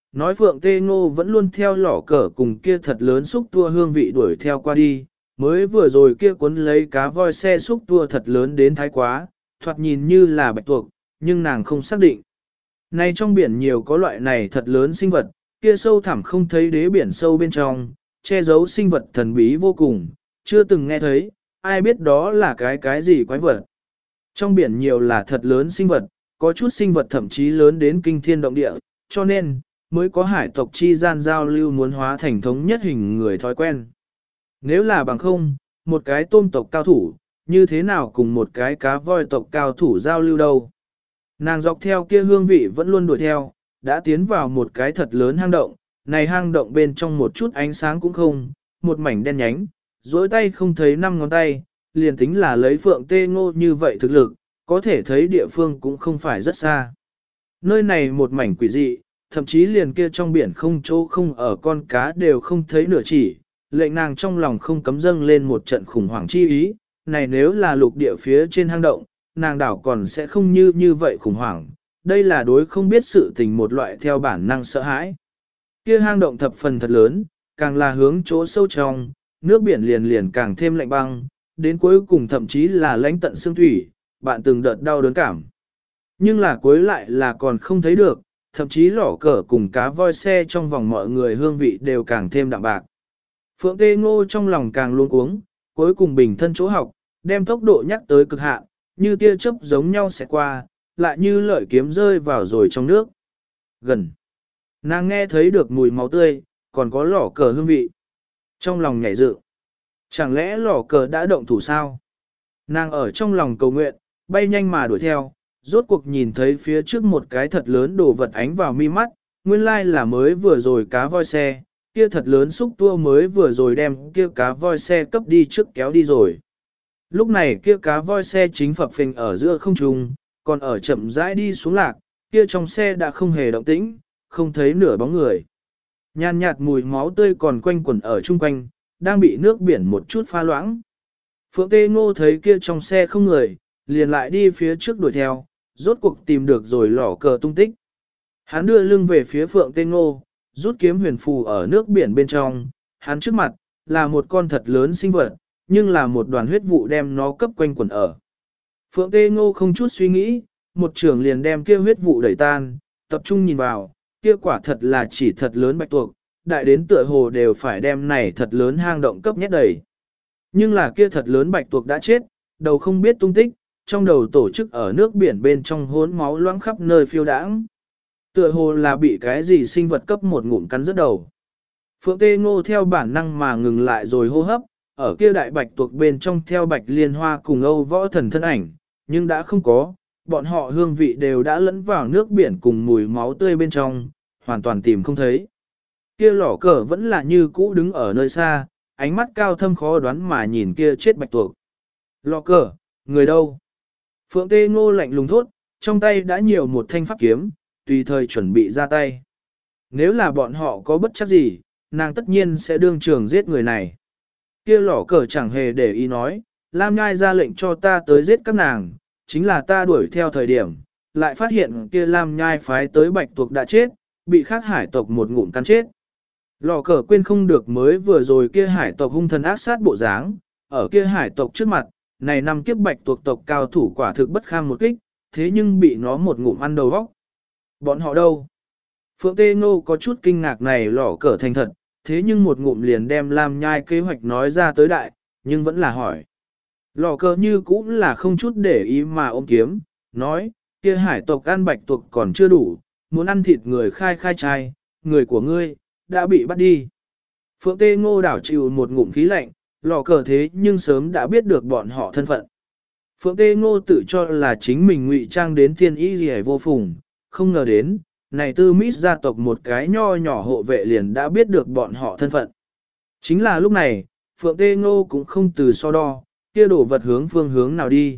Nói Phượng Tê Ngô vẫn luôn theo lỏ cờ cùng kia thật lớn xúc tua hương vị đuổi theo qua đi, mới vừa rồi kia cuốn lấy cá voi xe xúc tua thật lớn đến thái quá, thoạt nhìn như là bạch tuộc, nhưng nàng không xác định. Này trong biển nhiều có loại này thật lớn sinh vật, kia sâu thẳm không thấy đế biển sâu bên trong, che giấu sinh vật thần bí vô cùng, chưa từng nghe thấy, ai biết đó là cái gì quái vật. Trong biển nhiều là thật lớn sinh vật, có chút sinh vật thậm chí lớn đến kinh thiên động địa, cho nên, mới có hải tộc chi gian giao lưu muốn hóa thành thống nhất hình người thói quen. Nếu là bằng không, một cái tôm tộc cao thủ, như thế nào cùng một cái cá voi tộc cao thủ giao lưu đâu. Nàng dọc theo kia hương vị vẫn luôn đuổi theo, đã tiến vào một cái thật lớn hang động, này hang động bên trong một chút ánh sáng cũng không, một mảnh đen nhánh, dối tay không thấy 5 ngón tay, liền tính là lấy Phượng Tê Ngô như vậy thực lực, có thể thấy địa phương cũng không phải rất xa. Nơi này một mảnh quỷ dị, thậm chí liền kia trong biển không chỗ không ở con cá đều không thấy nửa chỉ, lệnh nàng trong lòng không cấm dâng lên một trận khủng hoảng chi ý, này nếu là lục địa phía trên hang động, nàng đảo còn sẽ không như vậy khủng hoảng, đây là đối không biết sự tình một loại theo bản năng sợ hãi. Kia hang động thập phần thật lớn, càng là hướng chỗ sâu trong, nước biển liền càng thêm lạnh băng, đến cuối cùng thậm chí là lãnh tận xương thủy, bạn từng đợt đau đớn cảm. Nhưng là cuối lại là còn không thấy được, thậm chí lỏ cờ cùng cá voi xe trong vòng mọi người hương vị đều càng thêm đạm bạc. Phượng Tê Ngô trong lòng càng luống cuống, cuối cùng bình thân chỗ học, đem tốc độ nhắc tới cực hạn, như tia chớp giống nhau sẽ qua, lại như lợi kiếm rơi vào rồi trong nước. Gần. Nàng nghe thấy được mùi máu tươi, còn có lỏ cờ hương vị. Trong lòng nhảy dựng. Chẳng lẽ lỏ cờ đã động thủ sao? Nàng ở trong lòng cầu nguyện, bay nhanh mà đuổi theo, rốt cuộc nhìn thấy phía trước một cái thật lớn đồ vật ánh vào mi mắt, nguyên lai là mới vừa rồi cá voi xe, kia thật lớn xúc tua mới vừa rồi đem kia cá voi xe cấp đi trước kéo đi rồi. Lúc này kia cá voi xe chính phập phình ở giữa không trung, còn ở chậm rãi đi xuống lạc, kia trong xe đã không hề động tĩnh, không thấy nửa bóng người. Nhàn nhạt mùi máu tươi còn quanh quẩn ở chung quanh, đang bị nước biển một chút pha loãng. Phượng Tê Ngô thấy kia trong xe không người, liền lại đi phía trước đuổi theo, rốt cuộc tìm được rồi lỏ cờ tung tích. Hắn đưa lưng về phía Phượng Tê Ngô, rút kiếm huyền phù ở nước biển bên trong, hắn trước mặt, là một con thật lớn sinh vật, nhưng là một đoàn huyết vụ đem nó cấp quanh quẩn ở. Phượng Tê Ngô không chút suy nghĩ, một trường liền đem kia huyết vụ đẩy tan, tập trung nhìn vào, kia quả thật là chỉ thật lớn bạch tuộc, đại đến tựa hồ đều phải đem này thật lớn hang động cấp nhét đầy. Nhưng là kia thật lớn bạch tuộc đã chết, đầu không biết tung tích, trong đầu tổ chức ở nước biển bên trong hốn máu loãng khắp nơi phiêu đãng. Tựa hồ là bị cái gì sinh vật cấp một ngụm cắn rớt đầu. Phượng Tê Ngô theo bản năng mà ngừng lại rồi hô hấp, ở kia đại bạch tuộc bên trong theo bạch liên hoa cùng Âu Võ Thần thân ảnh, nhưng đã không có, bọn họ hương vị đều đã lẫn vào nước biển cùng mùi máu tươi bên trong, hoàn toàn tìm không thấy. Kia lỏ cờ vẫn là như cũ đứng ở nơi xa, ánh mắt cao thâm khó đoán mà nhìn kia chết bạch tuộc. Lỏ cờ, người đâu? Phượng Tê Ngô lạnh lùng thốt, trong tay đã nhiều một thanh pháp kiếm, tùy thời chuẩn bị ra tay. Nếu là bọn họ có bất chắc gì, nàng tất nhiên sẽ đương trường giết người này. Kia lỏ cờ chẳng hề để ý nói, Lam Nhai ra lệnh cho ta tới giết các nàng, chính là ta đuổi theo thời điểm, lại phát hiện kia Lam Nhai phái tới bạch tuộc đã chết, bị khác hải tộc một ngụm cắn chết. Lò cờ quên không được mới vừa rồi kia hải tộc hung thần ác sát bộ dáng, ở kia hải tộc trước mặt, này năm kiếp bạch tuộc tộc cao thủ quả thực bất kham một kích, thế nhưng bị nó một ngụm ăn đầu vóc. Bọn họ đâu? Phượng Tê Ngô có chút kinh ngạc này lò cờ thành thật, thế nhưng một ngụm liền đem Lam Nhai kế hoạch nói ra tới đại, nhưng vẫn là hỏi. Lò cờ như cũng là không chút để ý mà ôm kiếm, nói, kia hải tộc ăn bạch tuộc còn chưa đủ, muốn ăn thịt người khai trai, người của ngươi, đã bị bắt đi. Phượng Tê Ngô đảo chịu một ngụm khí lạnh, lò cờ thế nhưng sớm đã biết được bọn họ thân phận. Phượng Tê Ngô tự cho là chính mình ngụy trang đến thiên y gì vô phùng, không ngờ đến, này tư mít gia tộc một cái nho nhỏ hộ vệ liền đã biết được bọn họ thân phận. Chính là lúc này, Phượng Tê Ngô cũng không từ so đo, kia đổ vật hướng phương hướng nào đi.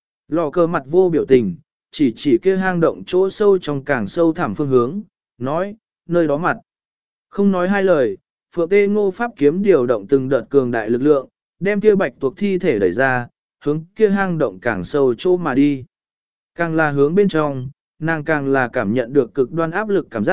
Lò cờ mặt vô biểu tình, chỉ kia hang động chỗ sâu trong càng sâu thẳm phương hướng, nói, nơi đó mặt. Không nói hai lời, Phượng Tê Ngô pháp kiếm điều động từng đợt cường đại lực lượng, đem kia bạch tuộc thi thể đẩy ra, hướng kia hang động càng sâu chỗ mà đi. Càng là hướng bên trong, nàng càng là cảm nhận được cực đoan áp lực cảm giác,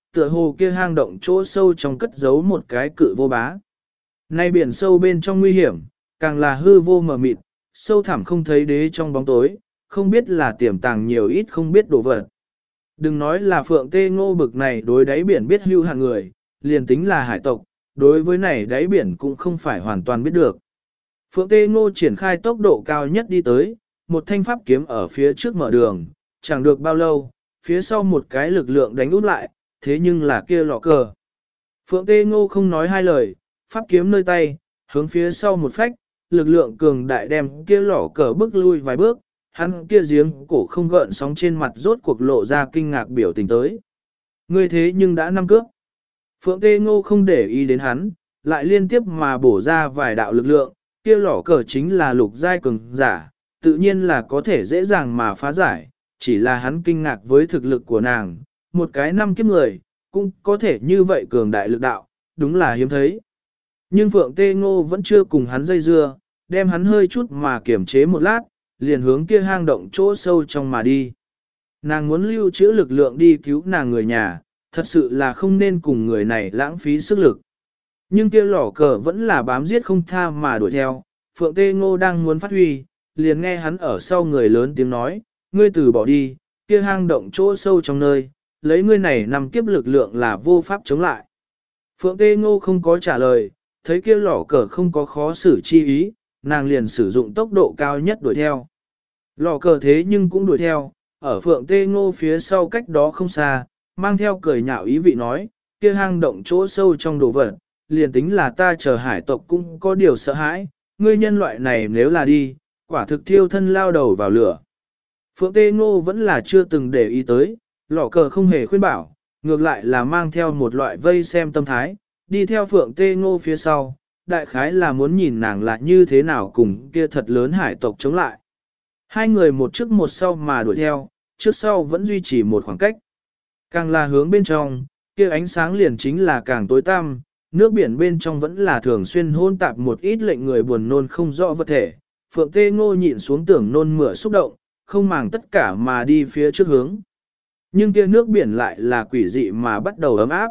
tựa hồ kia hang động chỗ sâu trong cất giấu một cái cự vô bá. Nay biển sâu bên trong nguy hiểm, càng là hư vô mờ mịt, sâu thẳm không thấy đế trong bóng tối, không biết là tiềm tàng nhiều ít không biết đồ vật. Đừng nói là Phượng Tê Ngô bực này đối đáy biển biết hưu hàng người, liền tính là hải tộc, đối với này đáy biển cũng không phải hoàn toàn biết được. Phượng Tê Ngô triển khai tốc độ cao nhất đi tới, một thanh pháp kiếm ở phía trước mở đường, chẳng được bao lâu, phía sau một cái lực lượng đánh út lại, thế nhưng là kia lọ cờ. Phượng Tê Ngô không nói hai lời, pháp kiếm nơi tay, hướng phía sau một phách, lực lượng cường đại đem kia lọ cờ bước lui vài bước, hắn kia giếng cổ không gợn sóng trên mặt rốt cuộc lộ ra kinh ngạc biểu tình tới. Ngươi thế nhưng đã năm cướp. Phượng Tê Ngô không để ý đến hắn, lại liên tiếp mà bổ ra vài đạo lực lượng, kia lỏ cờ chính là lục giai cường giả, tự nhiên là có thể dễ dàng mà phá giải, chỉ là hắn kinh ngạc với thực lực của nàng, một cái năm kiếp người, cũng có thể như vậy cường đại lực đạo, đúng là hiếm thấy. Nhưng Phượng Tê Ngô vẫn chưa cùng hắn dây dưa, đem hắn hơi chút mà kiểm chế một lát, liền hướng kia hang động chỗ sâu trong mà đi. Nàng muốn lưu trữ lực lượng đi cứu nàng người nhà, thật sự là không nên cùng người này lãng phí sức lực. Nhưng kia lỏ cờ vẫn là bám giết không tha mà đuổi theo, Phượng Tê Ngô đang muốn phát huy, liền nghe hắn ở sau người lớn tiếng nói, ngươi từ bỏ đi, kia hang động chỗ sâu trong nơi, lấy ngươi này nằm kiếp lực lượng là vô pháp chống lại. Phượng Tê Ngô không có trả lời, thấy kia lỏ cờ không có khó xử chi ý, nàng liền sử dụng tốc độ cao nhất đuổi theo. Lỏ cờ thế nhưng cũng đuổi theo, ở Phượng Tê Ngô phía sau cách đó không xa, mang theo cười nhạo ý vị nói, kia hang động chỗ sâu trong đồ vật, liền tính là ta chờ hải tộc cũng có điều sợ hãi, ngươi nhân loại này nếu là đi, quả thực thiêu thân lao đầu vào lửa. Phượng Tê Ngô vẫn là chưa từng để ý tới, lỏ cờ không hề khuyên bảo, ngược lại là mang theo một loại vây xem tâm thái, đi theo Phượng Tê Ngô phía sau, đại khái là muốn nhìn nàng là như thế nào cùng kia thật lớn hải tộc chống lại. Hai người một trước một sau mà đuổi theo, trước sau vẫn duy trì một khoảng cách. Càng là hướng bên trong, kia ánh sáng liền chính là càng tối tăm, nước biển bên trong vẫn là thường xuyên hôn tạp một ít lệnh người buồn nôn không rõ vật thể. Phượng Tê Ngô nhịn xuống tưởng nôn mửa xúc động, không màng tất cả mà đi phía trước hướng. Nhưng kia nước biển lại là quỷ dị mà bắt đầu ấm áp.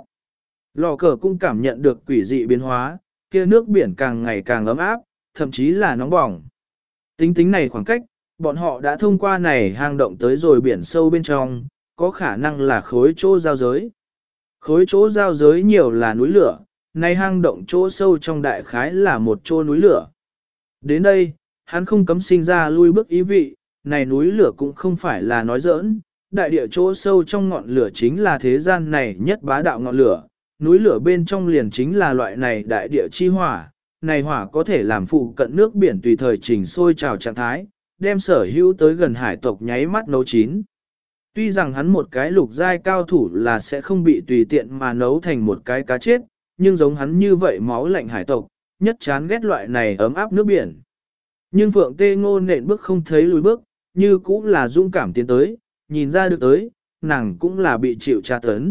Lò cờ cũng cảm nhận được quỷ dị biến hóa, kia nước biển càng ngày càng ấm áp, thậm chí là nóng bỏng. Tính này khoảng cách, bọn họ đã thông qua này hang động tới rồi biển sâu bên trong, có khả năng là khối chỗ giao giới. Khối chỗ giao giới nhiều là núi lửa, này hang động chỗ sâu trong đại khái là một chỗ núi lửa. Đến đây, hắn không cấm sinh ra lui bước ý vị, này núi lửa cũng không phải là nói giỡn, đại địa chỗ sâu trong ngọn lửa chính là thế gian này nhất bá đạo ngọn lửa, núi lửa bên trong liền chính là loại này đại địa chi hỏa, này hỏa có thể làm phụ cận nước biển tùy thời chỉnh sôi trào trạng thái, đem sở hữu tới gần hải tộc nháy mắt nấu chín. Tuy rằng hắn một cái lục giai cao thủ là sẽ không bị tùy tiện mà nấu thành một cái cá chết, nhưng giống hắn như vậy máu lạnh hải tộc, nhất chán ghét loại này ấm áp nước biển. Nhưng Phượng Tê Ngô nện bước không thấy lùi bước, như cũng là dũng cảm tiến tới, nhìn ra được tới, nàng cũng là bị chịu tra tấn.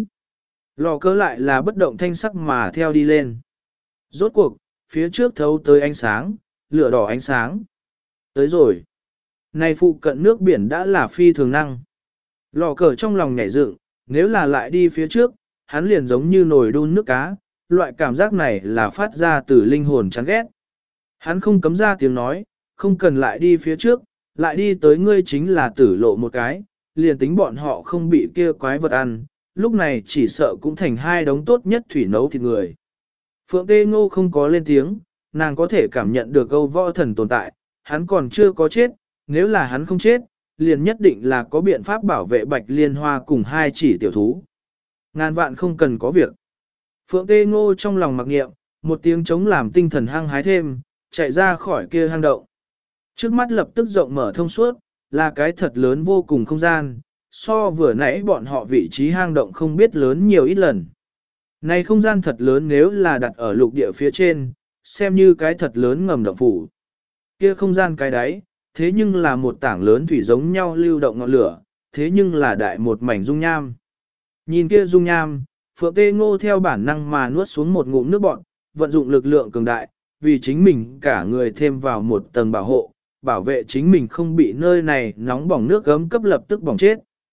Lò cớ lại là bất động thanh sắc mà theo đi lên. Rốt cuộc, phía trước thấu tới ánh sáng, lửa đỏ ánh sáng. Tới rồi. Này phụ cận nước biển đã là phi thường năng. Lò cờ trong lòng nhảy dựng, nếu là lại đi phía trước, hắn liền giống như nồi đun nước cá, loại cảm giác này là phát ra từ linh hồn chán ghét. Hắn không cấm ra tiếng nói, không cần lại đi phía trước, lại đi tới ngươi chính là tử lộ một cái, liền tính bọn họ không bị kia quái vật ăn, lúc này chỉ sợ cũng thành hai đống tốt nhất thủy nấu thịt người. Phượng Tê Ngô không có lên tiếng, nàng có thể cảm nhận được câu võ thần tồn tại, hắn còn chưa có chết, nếu là hắn không chết, liền nhất định là có biện pháp bảo vệ Bạch Liên Hoa cùng hai chỉ tiểu thú. Ngàn vạn không cần có việc. Phượng Tê Ngô trong lòng mặc nghiệm, một tiếng chống làm tinh thần hăng hái thêm, chạy ra khỏi kia hang động. Trước mắt lập tức rộng mở thông suốt, là cái thật lớn vô cùng không gian, so vừa nãy bọn họ vị trí hang động không biết lớn nhiều ít lần. Này không gian thật lớn nếu là đặt ở lục địa phía trên, xem như cái thật lớn ngầm động phủ. Kia không gian cái đáy, thế nhưng là một tảng lớn thủy giống nhau lưu động ngọn lửa, thế nhưng là đại một mảnh dung nham. Nhìn kia dung nham, Phượng Tê Ngô theo bản năng mà nuốt xuống một ngụm nước bọt, vận dụng lực lượng cường đại, vì chính mình cả người thêm vào một tầng bảo hộ, bảo vệ chính mình không bị nơi này nóng bỏng nước gấm cấp lập tức bỏng chết.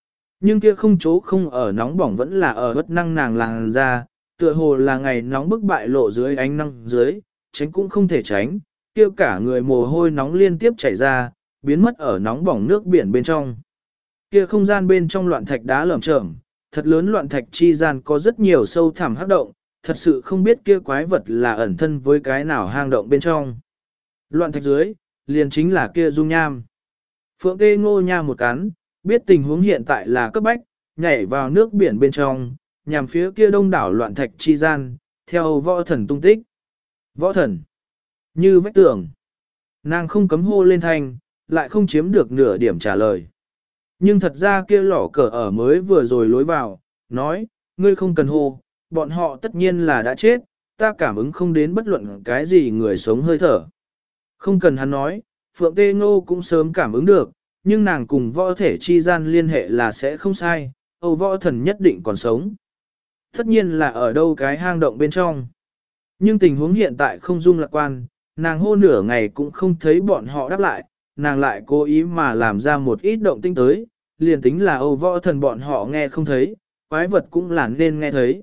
Nhưng kia không chỗ không ở nóng bỏng vẫn là ở bất năng nàng làn ra, tựa hồ là ngày nóng bức bại lộ dưới ánh nắng dưới, tránh cũng không thể tránh, kia cả người mồ hôi nóng liên tiếp chảy ra, biến mất ở nóng bỏng nước biển bên trong. Kia không gian bên trong loạn thạch đá lởm chởm, thật lớn loạn thạch chi gian có rất nhiều sâu thẳm hắc động, thật sự không biết kia quái vật là ẩn thân với cái nào hang động bên trong. Loạn thạch dưới, liền chính là kia dung nham. Phượng Tê Ngô nha một cắn, biết tình huống hiện tại là cấp bách, nhảy vào nước biển bên trong, nhằm phía kia đông đảo loạn thạch chi gian, theo võ thần tung tích. Võ thần, như vách tường. Nàng không cấm hô lên thanh, lại không chiếm được nửa điểm trả lời. Nhưng thật ra kia lỏ cờ ở mới vừa rồi lối vào, nói, ngươi không cần hô, bọn họ tất nhiên là đã chết, ta cảm ứng không đến bất luận cái gì người sống hơi thở. Không cần hắn nói, Phượng Tê Ngô cũng sớm cảm ứng được, nhưng nàng cùng võ thể chi gian liên hệ là sẽ không sai, Âu võ thần nhất định còn sống. Tất nhiên là ở đâu cái hang động bên trong. Nhưng tình huống hiện tại không dung lạc quan, nàng hô nửa ngày cũng không thấy bọn họ đáp lại, nàng lại cố ý mà làm ra một ít động tinh tới, liền tính là Âu võ thần bọn họ nghe không thấy, quái vật cũng là nên nghe thấy.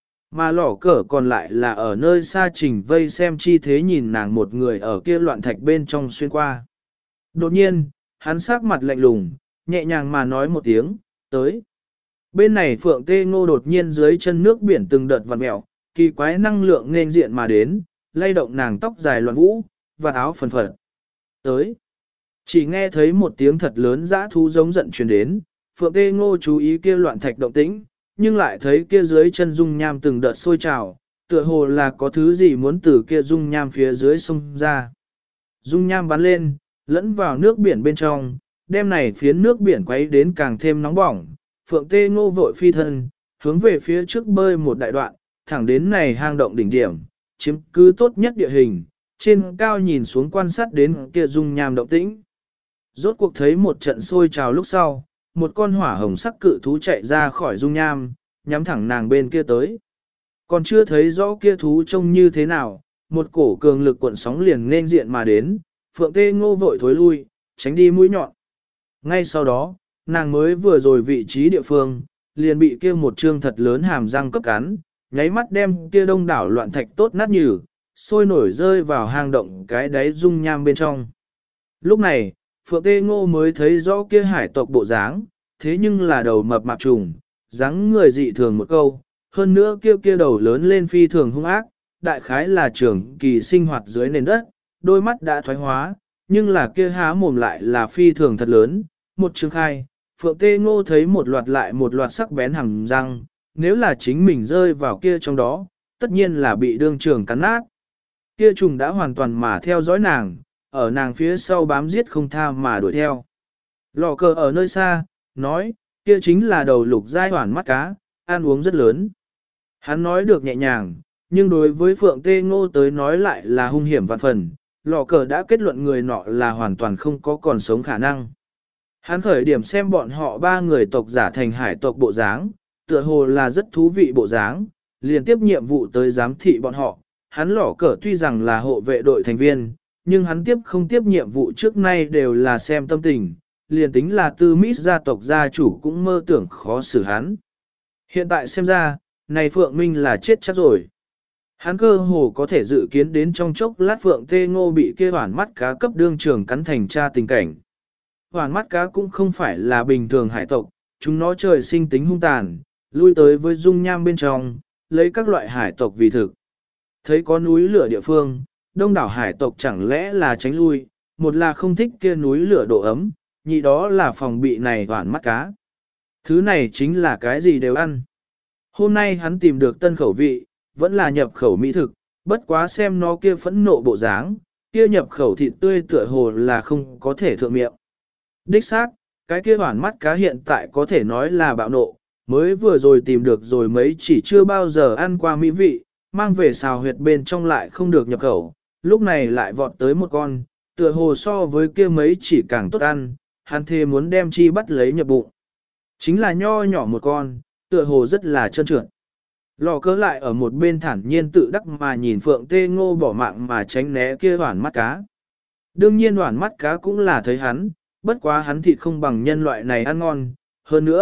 Mà lỏ cờ còn lại là ở nơi xa trình vây xem chi thế nhìn nàng một người ở kia loạn thạch bên trong xuyên qua. Đột nhiên, hắn sắc mặt lạnh lùng, nhẹ nhàng mà nói một tiếng, tới. Bên này Phượng Tê Ngô đột nhiên dưới chân nước biển từng đợt vặn mèo, kỳ quái năng lượng nên diện mà đến, lay động nàng tóc dài loạn vũ, và áo phần phật. Tới. Chỉ nghe thấy một tiếng thật lớn dã thú giống giận truyền đến, Phượng Tê Ngô chú ý kia loạn thạch động tĩnh, nhưng lại thấy kia dưới chân dung nham từng đợt sôi trào, tựa hồ là có thứ gì muốn từ kia dung nham phía dưới sông ra. Dung nham bắn lên, lẫn vào nước biển bên trong, đem này phiến nước biển quấy đến càng thêm nóng bỏng. Phượng Tê Ngô vội phi thân, hướng về phía trước bơi một đại đoạn, thẳng đến này hang động đỉnh điểm, chiếm cứ tốt nhất địa hình, trên cao nhìn xuống quan sát đến kia dung nham động tĩnh. Rốt cuộc thấy một trận sôi trào lúc sau, một con hỏa hồng sắc cự thú chạy ra khỏi dung nham, nhắm thẳng nàng bên kia tới. Còn chưa thấy rõ kia thú trông như thế nào, một cổ cường lực cuộn sóng liền nên diện mà đến, Phượng Tê Ngô vội thối lui, tránh đi mũi nhọn. Ngay sau đó, nàng mới vừa rồi vị trí địa phương, liền bị kia một trương thật lớn hàm răng cấp cắn, nháy mắt đem kia đông đảo loạn thạch tốt nát nhừ, sôi nổi rơi vào hang động cái đáy dung nham bên trong. Lúc này, Phượng Tê Ngô mới thấy rõ kia hải tộc bộ dáng, thế nhưng là đầu mập mạp trùng, dáng người dị thường một câu, hơn nữa kia đầu lớn lên phi thường hung ác, đại khái là trưởng kỳ sinh hoạt dưới nền đất, đôi mắt đã thoái hóa, nhưng là kia há mồm lại là phi thường thật lớn, một trường khai, Phượng Tê Ngô thấy một loạt lại một loạt sắc bén hàm răng, nếu là chính mình rơi vào kia trong đó, tất nhiên là bị đương trường cắn nát. Kia trùng đã hoàn toàn mà theo dõi nàng, ở nàng phía sau bám giết không tha mà đuổi theo. Lò cờ ở nơi xa, nói, kia chính là đầu lục giai hoàn mắt cá, ăn uống rất lớn. Hắn nói được nhẹ nhàng, nhưng đối với Phượng Tê Ngô tới nói lại là hung hiểm vạn phần, lò cờ đã kết luận người nọ là hoàn toàn không có còn sống khả năng. Hắn khởi điểm xem bọn họ ba người tộc giả thành hải tộc bộ dáng, tựa hồ là rất thú vị bộ dáng, liền tiếp nhiệm vụ tới giám thị bọn họ. Hắn lỏ cờ tuy rằng là hộ vệ đội thành viên, nhưng hắn tiếp không tiếp nhiệm vụ trước nay đều là xem tâm tình, liền tính là tư Mít gia tộc gia chủ cũng mơ tưởng khó xử hắn. Hiện tại xem ra, này Phượng Minh là chết chắc rồi. Hắn cơ hồ có thể dự kiến đến trong chốc lát Phượng Tê Ngô bị kia hoản mắt cá cấp đương trường cắn thành cha tình cảnh. Hoản mắt cá cũng không phải là bình thường hải tộc, chúng nó trời sinh tính hung tàn, lui tới với dung nham bên trong, lấy các loại hải tộc vì thực. Thấy có núi lửa địa phương, đông đảo hải tộc chẳng lẽ là tránh lui, một là không thích kia núi lửa độ ấm, nhị đó là phòng bị này hoản mắt cá. Thứ này chính là cái gì đều ăn. Hôm nay hắn tìm được tân khẩu vị, vẫn là nhập khẩu mỹ thực, bất quá xem nó kia phẫn nộ bộ dáng, kia nhập khẩu thịt tươi tựa hồ là không có thể thượng miệng. Đích xác, cái kia hoản mắt cá hiện tại có thể nói là bạo nộ, mới vừa rồi tìm được rồi mấy chỉ chưa bao giờ ăn qua mỹ vị, mang về xào huyệt bên trong lại không được nhập khẩu, lúc này lại vọt tới một con, tựa hồ so với kia mấy chỉ càng tốt ăn, hắn thề muốn đem chi bắt lấy nhập bụng. Chính là nho nhỏ một con, tựa hồ rất là trơn trượt. Lò cớ lại ở một bên thản nhiên tự đắc mà nhìn Phượng Tê Ngô bỏ mạng mà tránh né kia hoản mắt cá. Đương nhiên hoản mắt cá cũng là thấy hắn, bất quá hắn thịt không bằng nhân loại này ăn ngon, hơn nữa,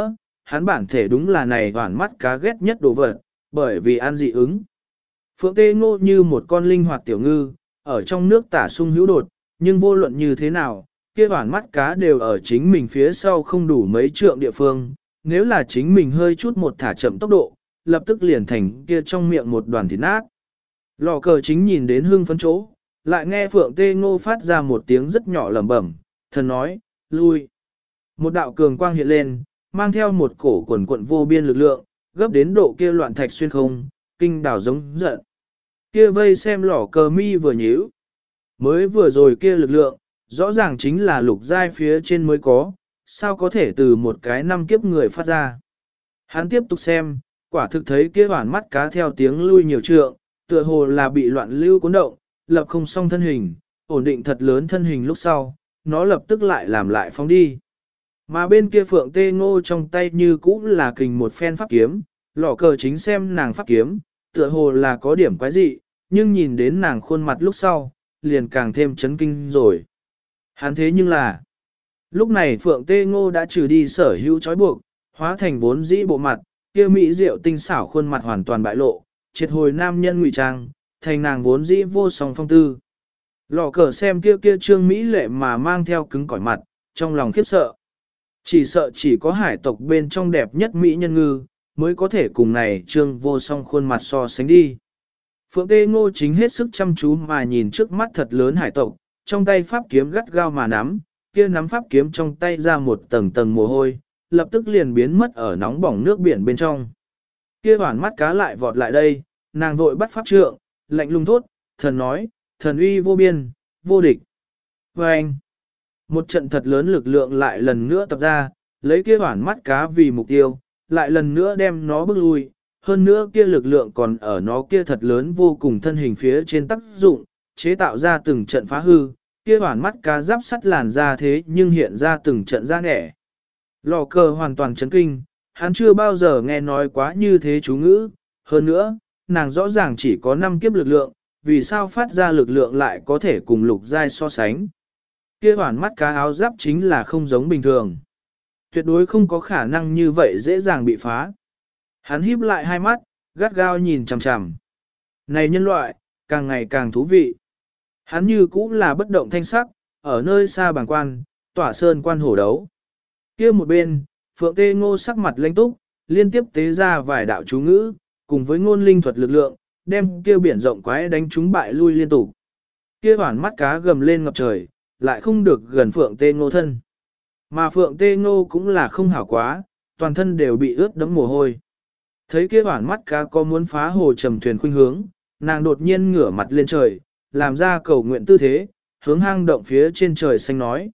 hắn bản thể đúng là này hoàn mắt cá ghét nhất đồ vật, bởi vì ăn dị ứng. Phượng Tê Ngô như một con linh hoạt tiểu ngư, ở trong nước tả sung hữu đột, nhưng vô luận như thế nào, kia hoàn mắt cá đều ở chính mình phía sau không đủ mấy trượng địa phương, nếu là chính mình hơi chút một thả chậm tốc độ, lập tức liền thành kia trong miệng một đoàn thịt nát. Lò cờ chính nhìn đến hương phấn chỗ, lại nghe Phượng Tê Ngô phát ra một tiếng rất nhỏ lẩm bẩm, thần nói, lui. Một đạo cường quang hiện lên, mang theo một cổ quần quận vô biên lực lượng, gấp đến độ kia loạn thạch xuyên không, kinh đảo giống giận. Kia vây xem lỏ cờ mi vừa nhíu. Mới vừa rồi kia lực lượng, rõ ràng chính là lục giai phía trên mới có, sao có thể từ một cái năm kiếp người phát ra. Hắn tiếp tục xem, quả thực thấy kia bản mắt cá theo tiếng lui nhiều trượng, tựa hồ là bị loạn lưu cuốn động, lập không xong thân hình, ổn định thật lớn thân hình lúc sau, nó lập tức lại làm lại phóng đi. Mà bên kia Phượng Tê Ngô trong tay như cũ là kình một phen pháp kiếm, lỏ cờ chính xem nàng pháp kiếm, tựa hồ là có điểm quái dị, nhưng nhìn đến nàng khuôn mặt lúc sau, liền càng thêm chấn kinh rồi. Hắn thế nhưng là, lúc này Phượng Tê Ngô đã trừ đi sở hữu trói buộc, hóa thành vốn dĩ bộ mặt, kia mỹ diệu tinh xảo khuôn mặt hoàn toàn bại lộ, triệt hồi nam nhân ngụy trang, thành nàng vốn dĩ vô song phong tư. Lò cờ xem kia trương mỹ lệ mà mang theo cứng cỏi mặt, trong lòng khiếp sợ. Chỉ sợ chỉ có hải tộc bên trong đẹp nhất mỹ nhân ngư, mới có thể cùng này trương vô song khuôn mặt so sánh đi. Phượng Tê Ngô chính hết sức chăm chú mà nhìn trước mắt thật lớn hải tộc, trong tay pháp kiếm gắt gao mà nắm, kia nắm pháp kiếm trong tay ra một tầng tầng mồ hôi, lập tức liền biến mất ở nóng bỏng nước biển bên trong. Kia bản mắt cá lại vọt lại đây, nàng vội bắt pháp trượng, lạnh lùng thốt, thần nói, thần uy vô biên, vô địch. Và anh, một trận thật lớn lực lượng lại lần nữa tập ra, lấy kia bản mắt cá vì mục tiêu, lại lần nữa đem nó bước lui, hơn nữa kia lực lượng còn ở nó kia thật lớn vô cùng thân hình phía trên tác dụng, chế tạo ra từng trận phá hư, kia bản mắt cá giáp sắt làn ra thế nhưng hiện ra từng trận ra nẻ. Lò cờ hoàn toàn chấn kinh, hắn chưa bao giờ nghe nói quá như thế chú ngữ, hơn nữa, nàng rõ ràng chỉ có 5 kiếp lực lượng, vì sao phát ra lực lượng lại có thể cùng lục giai so sánh. Kia bản mắt cá áo giáp chính là không giống bình thường. Tuyệt đối không có khả năng như vậy dễ dàng bị phá. Hắn híp lại hai mắt, gắt gao nhìn chằm chằm. Này nhân loại, càng ngày càng thú vị. Hắn như cũ là bất động thanh sắc, ở nơi xa bàng quan, tỏa sơn quan hổ đấu. Kia một bên, Phượng Tê Ngô sắc mặt lãnh túc, liên tiếp tế ra vài đạo chú ngữ, cùng với ngôn linh thuật lực lượng, đem kia biển rộng quái đánh chúng bại lui liên tục. Kia bản mắt cá gầm lên ngập trời, lại không được gần Phượng Tê Ngô thân. Mà Phượng Tê Ngô cũng là không hảo quá, toàn thân đều bị ướt đẫm mồ hôi. Thấy kia bản mắt cá có muốn phá hồ trầm thuyền khuynh hướng, nàng đột nhiên ngửa mặt lên trời, làm ra cầu nguyện tư thế, hướng hang động phía trên trời xanh nói,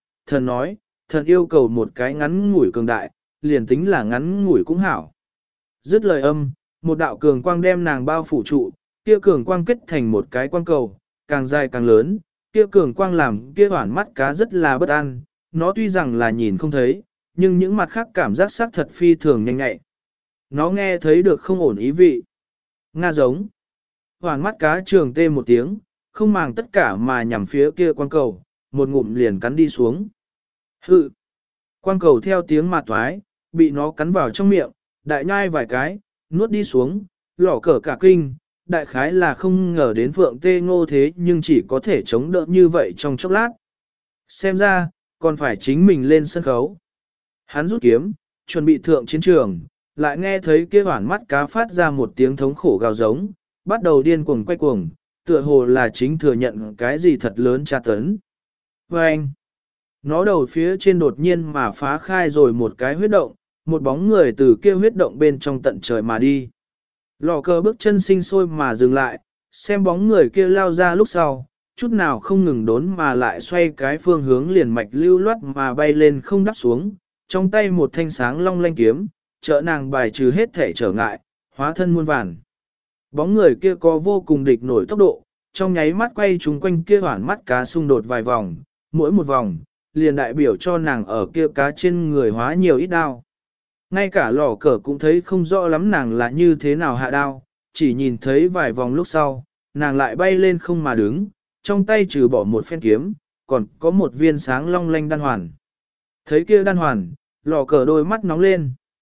thần yêu cầu một cái ngắn ngủi cường đại, liền tính là ngắn ngủi cũng hảo. Dứt lời âm, một đạo cường quang đem nàng bao phủ trụ, kia cường quang kết thành một cái quang cầu, càng dài càng lớn, kia cường quang làm kia bản mắt cá rất là bất an, nó tuy rằng là nhìn không thấy, nhưng những mặt khác cảm giác sắc thật phi thường nhanh nhạy. Nó nghe thấy được không ổn ý vị. Nga giống. Hoàn mắt cá trường tê một tiếng, không màng tất cả mà nhằm phía kia quang cầu, một ngụm liền cắn đi xuống. Hự. Quang cầu theo tiếng mà toái, bị nó cắn vào trong miệng, đại nhai vài cái, nuốt đi xuống, lỏ cờ cả kinh, đại khái là không ngờ đến Phượng Tê Ngô thế nhưng chỉ có thể chống đỡ như vậy trong chốc lát. Xem ra, còn phải chính mình lên sân khấu. Hắn rút kiếm, chuẩn bị thượng chiến trường, lại nghe thấy kia bản mắt cá phát ra một tiếng thống khổ gào giống, bắt đầu điên cuồng quay cuồng, tựa hồ là chính thừa nhận cái gì thật lớn tra tấn. Và anh, nó đầu phía trên đột nhiên mà phá khai rồi một cái huyết động, một bóng người từ kia huyết động bên trong tận trời mà đi. Lò cờ bước chân sinh sôi mà dừng lại, xem bóng người kia lao ra lúc sau, chút nào không ngừng đốn mà lại xoay cái phương hướng liền mạch lưu loát mà bay lên không đắp xuống, trong tay một thanh sáng long lanh kiếm, trợ nàng bài trừ hết thể trở ngại, hóa thân muôn vàn. Bóng người kia có vô cùng địch nổi tốc độ, trong nháy mắt quay chúng quanh kia hoảng mắt cá xung đột vài vòng, mỗi một vòng, liền đại biểu cho nàng ở kia cá trên người hóa nhiều ít đao. Ngay cả lò cờ cũng thấy không rõ lắm nàng là như thế nào hạ đao, chỉ nhìn thấy vài vòng lúc sau, nàng lại bay lên không mà đứng, trong tay trừ bỏ một phen kiếm, còn có một viên sáng long lanh đan hoàn. Thấy kia đan hoàn, lò cờ đôi mắt nóng lên.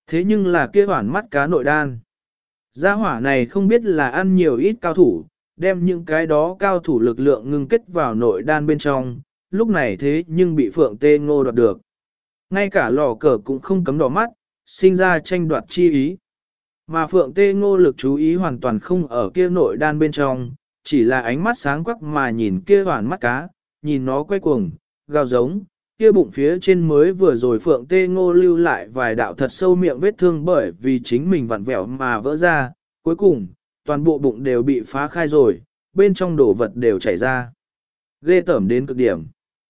Thế nhưng là kia hoản mắt cá nội đan. Gia hỏa này không biết là ăn nhiều ít cao thủ, đem những cái đó cao thủ lực lượng ngưng kết vào nội đan bên trong, lúc này thế nhưng bị Phượng Tê Ngô đoạt được. Ngay cả lò cờ cũng không cấm đỏ mắt, sinh ra tranh đoạt chi ý. Mà Phượng Tê Ngô lực chú ý hoàn toàn không ở kia nội đan bên trong, chỉ là ánh mắt sáng quắc mà nhìn kia hoản mắt cá, nhìn nó quay cuồng, gào giống, kia bụng phía trên mới vừa rồi Phượng Tê Ngô lưu lại vài đạo thật sâu miệng vết thương bởi vì chính mình vặn vẹo mà vỡ ra, cuối cùng, toàn bộ bụng đều bị phá khai rồi, bên trong đồ vật đều chảy ra. Ghê tởm đến cực điểm.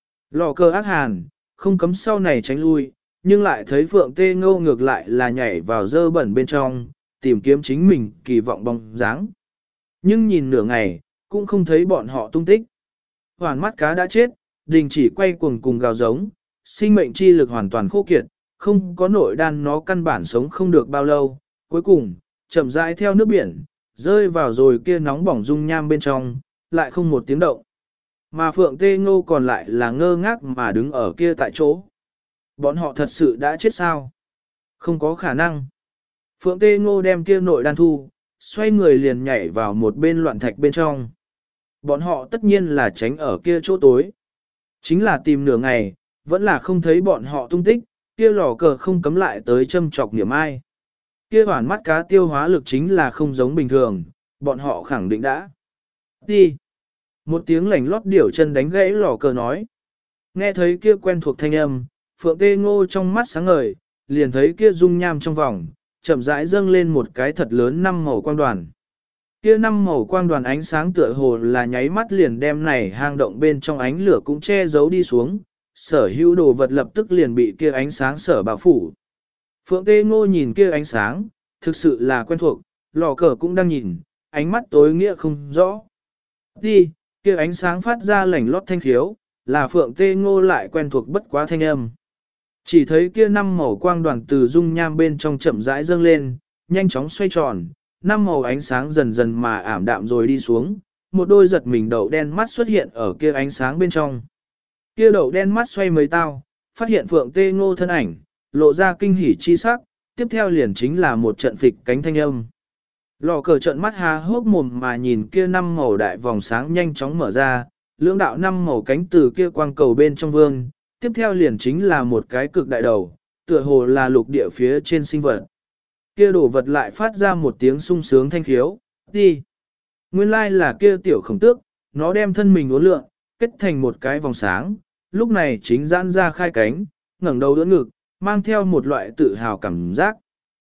Lò cờ ác hàn, không cấm sau này tránh lui, nhưng lại thấy Phượng Tê Ngô ngược lại là nhảy vào dơ bẩn bên trong, tìm kiếm chính mình kỳ vọng bóng dáng. Nhưng nhìn nửa ngày, cũng không thấy bọn họ tung tích. Hoàn mắt cá đã chết, đình chỉ quay cuồng cùng gào giống, sinh mệnh chi lực hoàn toàn khô kiệt, không có nội đan nó căn bản sống không được bao lâu. Cuối cùng, chậm rãi theo nước biển, rơi vào rồi kia nóng bỏng dung nham bên trong, lại không một tiếng động. Mà Phượng Tê Ngô còn lại là ngơ ngác mà đứng ở kia tại chỗ. Bọn họ thật sự đã chết sao? Không có khả năng. Phượng Tê Ngô đem kia nội đan thu, xoay người liền nhảy vào một bên loạn thạch bên trong. Bọn họ tất nhiên là tránh ở kia chỗ tối. Chính là tìm nửa ngày, vẫn là không thấy bọn họ tung tích, kia lò cờ không cấm lại tới châm chọc niệm ai. Kia hoản mắt cá tiêu hóa lực chính là không giống bình thường, bọn họ khẳng định đã. Đi! Một tiếng lảnh lót điểu chân đánh gãy lò cờ nói. Nghe thấy kia quen thuộc thanh âm, Phượng Tê Ngô trong mắt sáng ngời, liền thấy kia dung nham trong vòng, chậm rãi dâng lên một cái thật lớn 5 màu quang đoàn. Kia 5 màu quang đoàn ánh sáng tựa hồ là nháy mắt liền đem này hang động bên trong ánh lửa cũng che giấu đi xuống, sở hữu đồ vật lập tức liền bị kia ánh sáng sở bao phủ. Phượng Tê Ngô nhìn kia ánh sáng, thực sự là quen thuộc, lò cờ cũng đang nhìn, ánh mắt tối nghĩa không rõ. Đi, kia ánh sáng phát ra lảnh lót thanh khiếu, là Phượng Tê Ngô lại quen thuộc bất quá thanh âm. Chỉ thấy kia 5 màu quang đoàn từ dung nham bên trong chậm rãi dâng lên, nhanh chóng xoay tròn, 5 màu ánh sáng dần dần mà ảm đạm rồi đi xuống, một đôi giật mình đậu đen mắt xuất hiện ở kia ánh sáng bên trong. Kia đậu đen mắt xoay mấy tao, phát hiện Phượng Tê Ngô thân ảnh, lộ ra kinh hỉ chi sắc, tiếp theo liền chính là một trận phịch cánh thanh âm. Lò cờ trận mắt há hốc mồm mà nhìn kia 5 màu đại vòng sáng nhanh chóng mở ra, lưỡng đạo 5 màu cánh từ kia quang cầu bên trong vương, tiếp theo liền chính là một cái cực đại đầu, tựa hồ là lục địa phía trên sinh vật. Kia đồ vật lại phát ra một tiếng sung sướng thanh khiếu, đi. Nguyên lai là kia tiểu khổng tước, nó đem thân mình uốn lượn, kết thành một cái vòng sáng, lúc này chính giãn ra khai cánh, ngẩng đầu đỡ ngực, mang theo một loại tự hào cảm giác.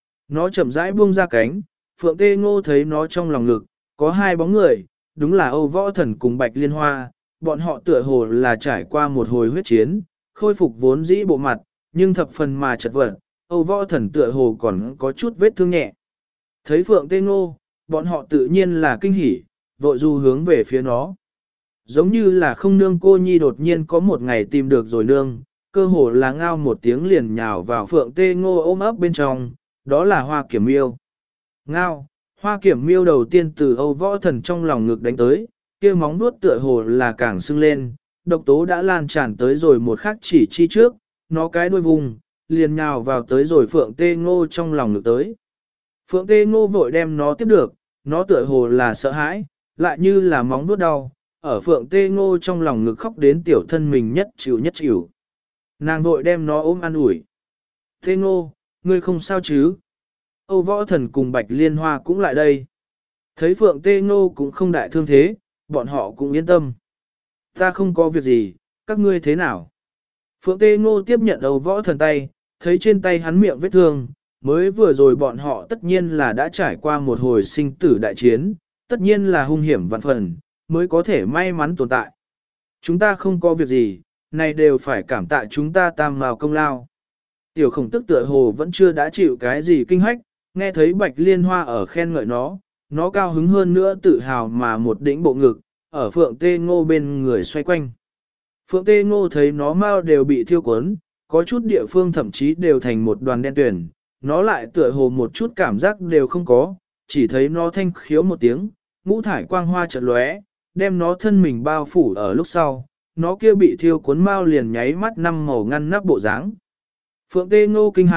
Nó chậm rãi buông ra cánh, Phượng Tê Ngô thấy nó trong lòng ngực, có hai bóng người, đúng là Âu Võ Thần cùng Bạch Liên Hoa, bọn họ tựa hồ là trải qua một hồi huyết chiến, khôi phục vốn dĩ bộ mặt, nhưng thập phần mà chật vật, Âu Võ Thần tựa hồ còn có chút vết thương nhẹ. Thấy Phượng Tê Ngô, bọn họ tự nhiên là kinh hỉ, vội du hướng về phía nó. Giống như là không nương cô nhi đột nhiên có một ngày tìm được rồi nương, cơ hồ là ngao một tiếng liền nhào vào Phượng Tê Ngô ôm ấp bên trong, đó là Hoa Kiểm Miêu. Ngao, Hoa Kiểm Miêu đầu tiên từ Âu Võ Thần trong lòng ngực đánh tới, kia móng vuốt tựa hồ là càng sưng lên, độc tố đã lan tràn tới rồi một khắc chỉ chi trước, nó cái đuôi vùng, liền nhào vào tới rồi Phượng Tê Ngô trong lòng ngực tới. Phượng Tê Ngô vội đem nó tiếp được, nó tựa hồ là sợ hãi, lại như là móng vuốt đau, ở Phượng Tê Ngô trong lòng ngực khóc đến tiểu thân mình nhất chịu. Nàng vội đem nó ôm an ủi. Tê Ngô, ngươi không sao chứ? Âu Võ Thần cùng Bạch Liên Hoa cũng lại đây. Thấy Phượng Tê Ngô cũng không đại thương thế, bọn họ cũng yên tâm. Ta không có việc gì, các ngươi thế nào? Phượng Tê Ngô tiếp nhận Âu Võ Thần tay, thấy trên tay hắn miệng vết thương, mới vừa rồi bọn họ tất nhiên là đã trải qua một hồi sinh tử đại chiến, tất nhiên là hung hiểm vạn phần, mới có thể may mắn tồn tại. Chúng ta không có việc gì, này đều phải cảm tạ chúng ta tam mào công lao. Tiểu khổng tức tựa hồ vẫn chưa đã chịu cái gì kinh hách, nghe thấy Bạch Liên Hoa ở khen ngợi nó cao hứng hơn nữa tự hào mà một đỉnh bộ ngực, ở Phượng Tê Ngô bên người xoay quanh. Phượng Tê Ngô thấy nó mau đều bị thiêu cuốn, có chút địa phương thậm chí đều thành một đoàn đen tuyển, nó lại tựa hồ một chút cảm giác đều không có, chỉ thấy nó thanh khiếu một tiếng, ngũ thải quang hoa chợt lóe, đem nó thân mình bao phủ ở lúc sau, nó kia bị thiêu cuốn mau liền nháy mắt năm màu ngăn nắp bộ dáng. Phượng Tê Ngô kinh hãi,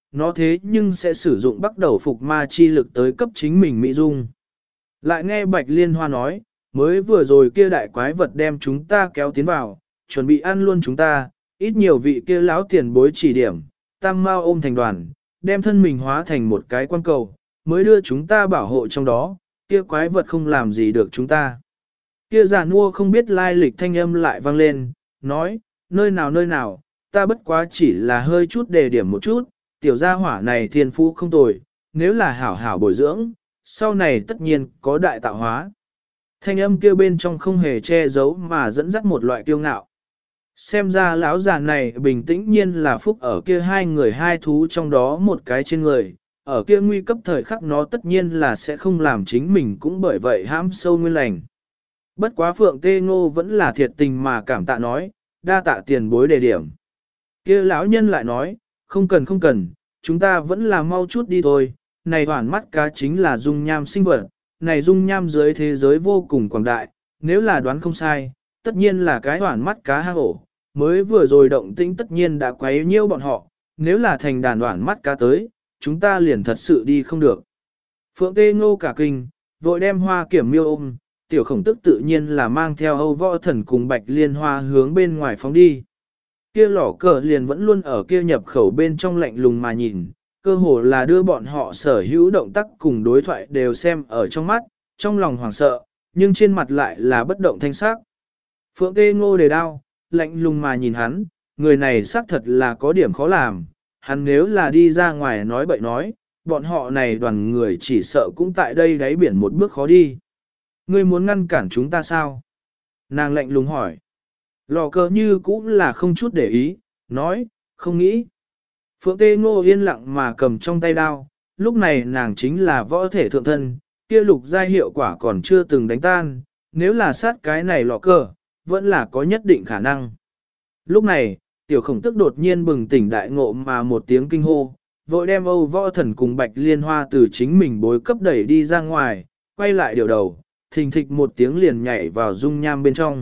nó thế nhưng sẽ sử dụng bắt đầu phục ma chi lực tới cấp chính mình mỹ dung. Lại nghe Bạch Liên Hoa nói, mới vừa rồi kia đại quái vật đem chúng ta kéo tiến vào, chuẩn bị ăn luôn chúng ta, ít nhiều vị kia lão tiền bối chỉ điểm, tam mau ôm thành đoàn, đem thân mình hóa thành một cái quan cầu, mới đưa chúng ta bảo hộ trong đó, kia quái vật không làm gì được chúng ta. Kia già nua không biết lai lịch thanh âm lại vang lên, nói, nơi nào, ta bất quá chỉ là hơi chút đề điểm một chút, tiểu gia hỏa này thiên phú không tồi, nếu là hảo hảo bồi dưỡng, sau này tất nhiên có đại tạo hóa. Thanh âm kia bên trong không hề che giấu mà dẫn dắt một loại kiêu ngạo. Xem ra lão già này bình tĩnh nhiên là phúc ở kia hai người hai thú trong đó một cái trên người, ở kia nguy cấp thời khắc nó tất nhiên là sẽ không làm chính mình cũng bởi vậy hãm sâu nguyên lành. Bất quá Phượng Tê Ngô vẫn là thiệt tình mà cảm tạ nói, đa tạ tiền bối đề điểm. Kia lão nhân lại nói, không cần, chúng ta vẫn là mau chút đi thôi, này hoàn mắt cá chính là dung nham sinh vật, này dung nham dưới thế giới vô cùng quảng đại, nếu là đoán không sai, tất nhiên là cái hoàn mắt cá hang ổ, mới vừa rồi động tĩnh tất nhiên đã quấy nhiễu bọn họ, nếu là thành đàn hoàn mắt cá tới, chúng ta liền thật sự đi không được. Phượng Tê Ngô cả kinh, vội đem Hoa Kiểm Miêu ôm, tiểu khổng tức tự nhiên là mang theo Âu Võ Thần cùng Bạch Liên Hoa hướng bên ngoài phóng đi. Kia lỏ cờ liền vẫn luôn ở kia nhập khẩu bên trong lạnh lùng mà nhìn, cơ hồ là đưa bọn họ sở hữu động tác cùng đối thoại đều xem ở trong mắt, trong lòng hoảng sợ, nhưng trên mặt lại là bất động thanh sắc. Phượng Tê Ngô đề đao, lạnh lùng mà nhìn hắn, người này xác thật là có điểm khó làm, hắn nếu là đi ra ngoài nói bậy nói, bọn họ này đoàn người chỉ sợ cũng tại đây đáy biển một bước khó đi. Ngươi muốn ngăn cản chúng ta sao? Nàng lạnh lùng hỏi. Lò cờ như cũng là không chút để ý, nói, không nghĩ. Phượng Tê Ngô yên lặng mà cầm trong tay đao, lúc này nàng chính là võ thể thượng thân, kia lục giai hiệu quả còn chưa từng đánh tan, nếu là sát cái này lò cờ, vẫn là có nhất định khả năng. Lúc này, tiểu khổng tức đột nhiên bừng tỉnh đại ngộ mà một tiếng kinh hô, vội đem Âu Võ Thần cùng Bạch Liên Hoa từ chính mình bối cấp đẩy đi ra ngoài, quay lại điều đầu, thình thịch một tiếng liền nhảy vào dung nham bên trong.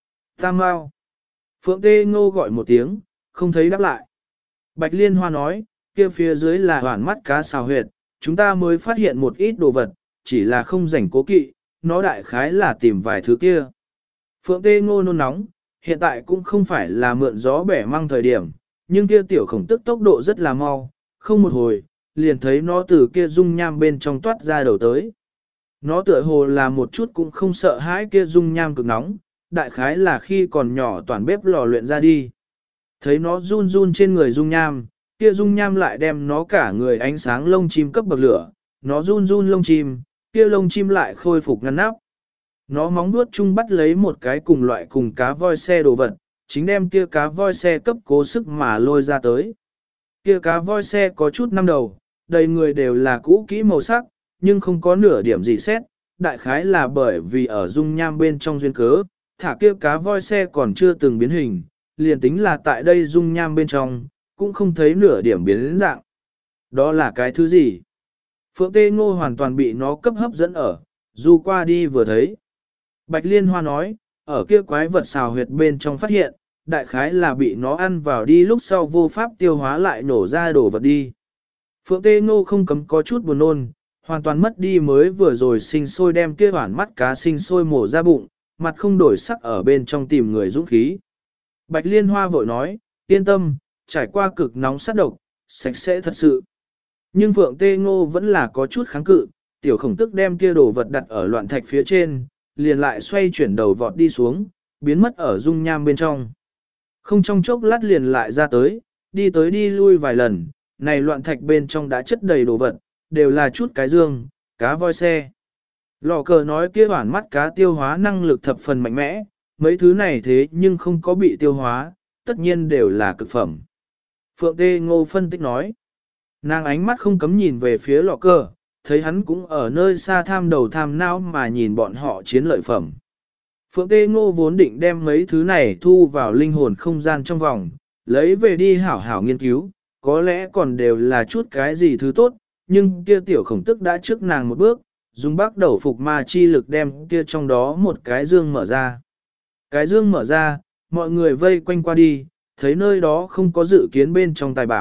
Tam Mao. Phượng Tê Ngô gọi một tiếng, không thấy đáp lại. Bạch Liên Hoa nói, kia phía dưới là hoàn mắt cá xào huyệt, chúng ta mới phát hiện một ít đồ vật, chỉ là không rảnh cố kỵ, nó đại khái là tìm vài thứ kia. Phượng Tê Ngô nôn nóng, hiện tại cũng không phải là mượn gió bẻ măng thời điểm, nhưng kia tiểu khổng tức tốc độ rất là mau, không một hồi, liền thấy nó từ kia dung nham bên trong toát ra đầu tới. Nó tựa hồ là một chút cũng không sợ hãi kia dung nham cực nóng, đại khái là khi còn nhỏ toàn bếp lò luyện ra đi. Thấy nó run run trên người dung nham, kia dung nham lại đem nó cả người ánh sáng lông chim cấp bậc lửa, nó run run lông chim, kia lông chim lại khôi phục ngăn nắp. Nó móng vuốt chung bắt lấy một cái cùng loại cùng cá voi xe đồ vật, chính đem kia cá voi xe cấp cố sức mà lôi ra tới. Kia cá voi xe có chút năm đầu, đầy người đều là cũ kỹ màu sắc, nhưng không có nửa điểm gì xét, đại khái là bởi vì ở dung nham bên trong duyên cớ, thả kia cá voi xe còn chưa từng biến hình, liền tính là tại đây dung nham bên trong, cũng không thấy nửa điểm biến dạng. Đó là cái thứ gì? Phượng Tê Ngô hoàn toàn bị nó cấp hấp dẫn ở, dù qua đi vừa thấy. Bạch Liên Hoa nói, ở kia quái vật xào huyệt bên trong phát hiện, đại khái là bị nó ăn vào đi lúc sau vô pháp tiêu hóa lại nổ ra đổ vật đi. Phượng Tê Ngô không cấm có chút buồn nôn, hoàn toàn mất đi mới vừa rồi sinh sôi đem kia hoảng mắt cá sinh sôi mổ ra bụng, mặt không đổi sắc ở bên trong tìm người dũng khí. Bạch Liên Hoa vội nói, yên tâm, trải qua cực nóng sát độc, sạch sẽ thật sự. Nhưng Phượng Tê Ngô vẫn là có chút kháng cự, tiểu khổng tức đem kia đồ vật đặt ở loạn thạch phía trên, liền lại xoay chuyển đầu vọt đi xuống, biến mất ở dung nham bên trong. Không trong chốc lát liền lại ra tới, đi lui vài lần, này loạn thạch bên trong đã chất đầy đồ vật, đều là chút cái dương, cá voi xe. Lò cờ nói kia bản mắt cá tiêu hóa năng lực thập phần mạnh mẽ, mấy thứ này thế nhưng không có bị tiêu hóa, tất nhiên đều là cực phẩm. Phượng Tê Ngô phân tích nói, nàng ánh mắt không cấm nhìn về phía lò cờ, thấy hắn cũng ở nơi xa tham đầu tham não mà nhìn bọn họ chiến lợi phẩm. Phượng Tê Ngô vốn định đem mấy thứ này thu vào linh hồn không gian trong vòng, lấy về đi hảo hảo nghiên cứu, có lẽ còn đều là chút cái gì thứ tốt, nhưng kia tiểu khổng tức đã trước nàng một bước, dùng bắt đầu phục ma chi lực đem kia trong đó một cái dương mở ra. Cái dương mở ra, mọi người vây quanh qua đi, thấy nơi đó không có dự kiến bên trong tài bảo,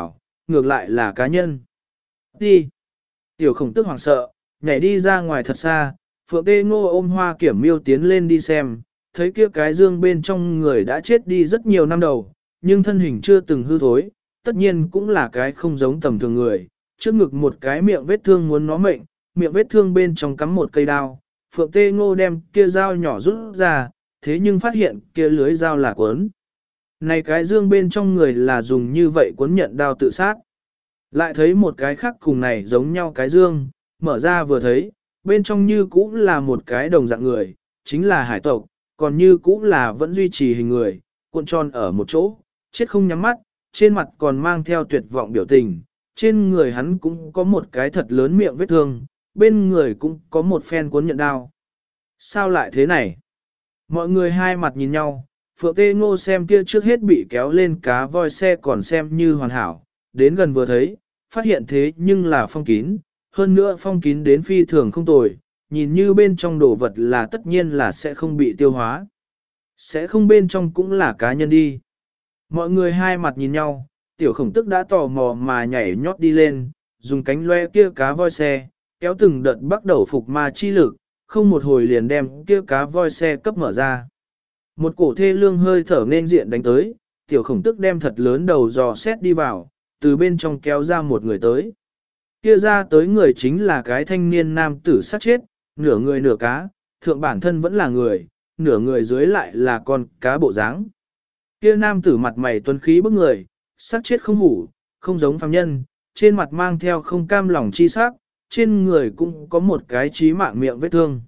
ngược lại là cá nhân. Đi! Tiểu khổng tức hoảng sợ, nhảy đi ra ngoài thật xa, Phượng Tê Ngô ôm Hoa Kiểm Miêu tiến lên đi xem, thấy kia cái dương bên trong người đã chết đi rất nhiều năm đầu, nhưng thân hình chưa từng hư thối, tất nhiên cũng là cái không giống tầm thường người, trước ngực một cái miệng vết thương muốn nó mệnh, miệng vết thương bên trong cắm một cây đao, Phượng Tê Ngô đem kia dao nhỏ rút ra, thế nhưng phát hiện kia lưới dao là cuốn. Này cái dương bên trong người là dùng như vậy cuốn nhận đao tự sát. Lại thấy một cái khác cùng này giống nhau cái dương, mở ra vừa thấy, bên trong như cũ là một cái đồng dạng người, chính là hải tộc, còn như cũ là vẫn duy trì hình người, cuộn tròn ở một chỗ, chết không nhắm mắt, trên mặt còn mang theo tuyệt vọng biểu tình, trên người hắn cũng có một cái thật lớn miệng vết thương, bên người cũng có một phen cuốn nhận đao. Sao lại thế này? Mọi người hai mặt nhìn nhau, Phượng Tê Ngô xem kia trước hết bị kéo lên cá voi xe còn xem như hoàn hảo, đến gần vừa thấy, phát hiện thế nhưng là phong kín, hơn nữa phong kín đến phi thường không tồi, nhìn như bên trong đồ vật là tất nhiên là sẽ không bị tiêu hóa. Sẽ không bên trong cũng là cá nhân đi. Mọi người hai mặt nhìn nhau, tiểu khổng tức đã tò mò mà nhảy nhót đi lên, dùng cánh loe kia cá voi xe, kéo từng đợt bắt đầu phục ma chi lực, không một hồi liền đem kia cá voi xe cấp mở ra. Một cổ thê lương hơi thở nên diện đánh tới, tiểu khổng tức đem thật lớn đầu dò xét đi vào, từ bên trong kéo ra một người tới. Kia ra tới người chính là cái thanh niên nam tử sát chết, nửa người nửa cá, thượng bản thân vẫn là người, nửa người dưới lại là con cá bộ dáng. Kia nam tử mặt mày tuấn khí bức người, sát chết không hủ, không giống phàm nhân, trên mặt mang theo không cam lòng chi sắc, trên người cũng có một cái chí mạng miệng vết thương.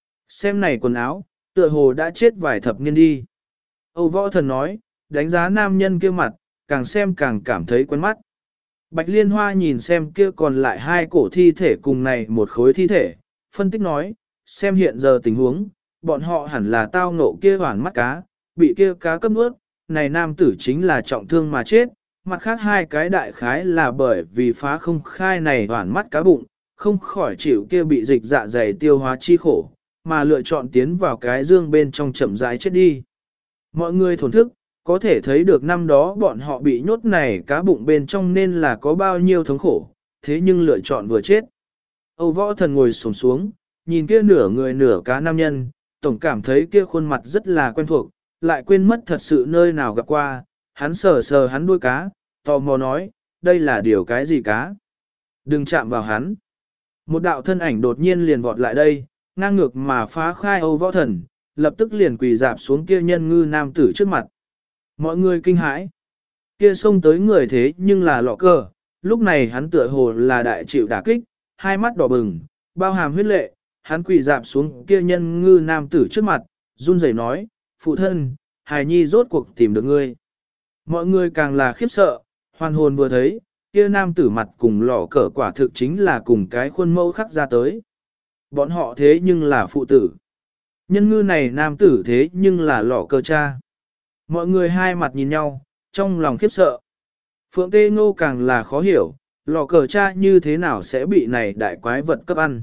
Xem này quần áo, tựa hồ đã chết vài thập niên đi. Âu Võ Thần nói, đánh giá nam nhân kia mặt, càng xem càng cảm thấy quen mắt. Bạch Liên Hoa nhìn xem kia còn lại hai cổ thi thể cùng này một khối thi thể, phân tích nói, xem hiện giờ tình huống, bọn họ hẳn là tao ngộ kia hoảng mắt cá, bị kia cá cấp nuốt, này nam tử chính là trọng thương mà chết, mặt khác hai cái đại khái là bởi vì phá không khai này hoảng mắt cá bụng, không khỏi chịu kia bị dịch dạ dày tiêu hóa chi khổ, mà lựa chọn tiến vào cái dương bên trong chậm rãi chết đi. Mọi người thổn thức, có thể thấy được năm đó bọn họ bị nhốt này cá bụng bên trong nên là có bao nhiêu thống khổ, thế nhưng lựa chọn vừa chết. Âu Võ Thần ngồi xổm xuống, nhìn kia nửa người nửa cá nam nhân, tổng cảm thấy kia khuôn mặt rất là quen thuộc, lại quên mất thật sự nơi nào gặp qua, hắn sờ sờ hắn đuôi cá, tò mò nói, đây là điều cái gì cá? Đừng chạm vào hắn. Một đạo thân ảnh đột nhiên liền vọt lại đây, ngang ngược mà phá khai Âu Võ Thần, lập tức liền quỳ dạp xuống kia nhân ngư nam tử trước mặt. Mọi người kinh hãi. Kia xông tới người thế nhưng là lọ cờ, lúc này hắn tựa hồ là đại chịu đả kích, hai mắt đỏ bừng, bao hàm huyết lệ, hắn quỳ dạp xuống kia nhân ngư nam tử trước mặt, run rẩy nói, phụ thân, hài nhi rốt cuộc tìm được ngươi. Mọi người càng là khiếp sợ, hoàn hồn vừa thấy, kia nam tử mặt cùng lọ cờ quả thực chính là cùng cái khuôn mẫu khắc ra tới. Bọn họ thế nhưng là phụ tử. Nhân ngư này nam tử thế nhưng là lọ cờ cha. Mọi người hai mặt nhìn nhau, trong lòng khiếp sợ. Phượng Tê Ngô càng là khó hiểu, lò cờ cha như thế nào sẽ bị này đại quái vật cấp ăn.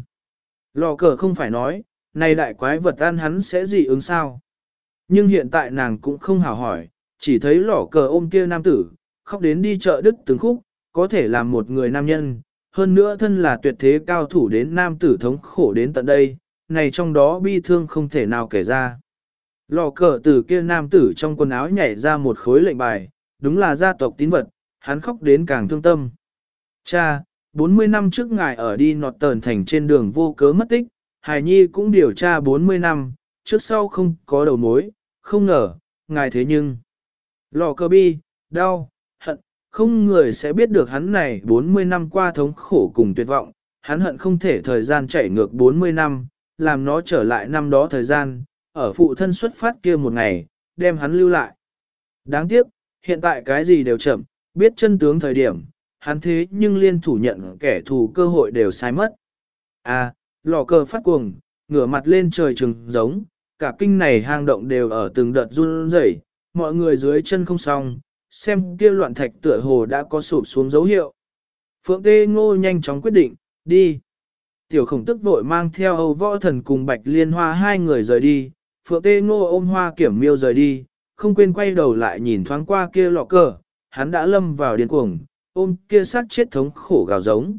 Lò cờ không phải nói, này đại quái vật ăn hắn sẽ dị ứng sao. Nhưng hiện tại nàng cũng không hào hỏi, chỉ thấy lò cờ ôm kia nam tử, khóc đến đi chợ đứt từng khúc, có thể làm một người nam nhân, hơn nữa thân là tuyệt thế cao thủ đến nam tử thống khổ đến tận đây, này trong đó bi thương không thể nào kể ra. Lò cờ từ kia nam tử trong quần áo nhảy ra một khối lệnh bài, đúng là gia tộc tín vật, hắn khóc đến càng thương tâm. Cha, 40 năm trước ngài ở đi nọt tờn thành trên đường vô cớ mất tích, Hải Nhi cũng điều tra 40 năm, trước sau không có đầu mối, không ngờ, ngài thế nhưng. Lò cờ bi, đau, hận, không người sẽ biết được hắn này 40 năm qua thống khổ cùng tuyệt vọng, hắn hận không thể thời gian chạy ngược 40 năm, làm nó trở lại năm đó thời gian, ở phụ thân xuất phát kia một ngày, đem hắn lưu lại. Đáng tiếc, hiện tại cái gì đều chậm, biết chân tướng thời điểm, hắn thế nhưng liên thủ nhận kẻ thù cơ hội đều sai mất. À, lò cờ phát cuồng, ngửa mặt lên trời trừng giống, cả kinh này hang động đều ở từng đợt run rẩy, mọi người dưới chân không xong, xem kia loạn thạch tựa hồ đã có sụp xuống dấu hiệu. Phượng Tê Ngô nhanh chóng quyết định, đi. Tiểu khổng tức vội mang theo Âu Võ Thần cùng Bạch Liên Hoa hai người rời đi, Phượng Tê Ngô ôm Hoa Kiểm Miêu rời đi, không quên quay đầu lại nhìn thoáng qua kia lọ cờ, hắn đã lâm vào điên cuồng, ôm kia sát chết thống khổ gào giống.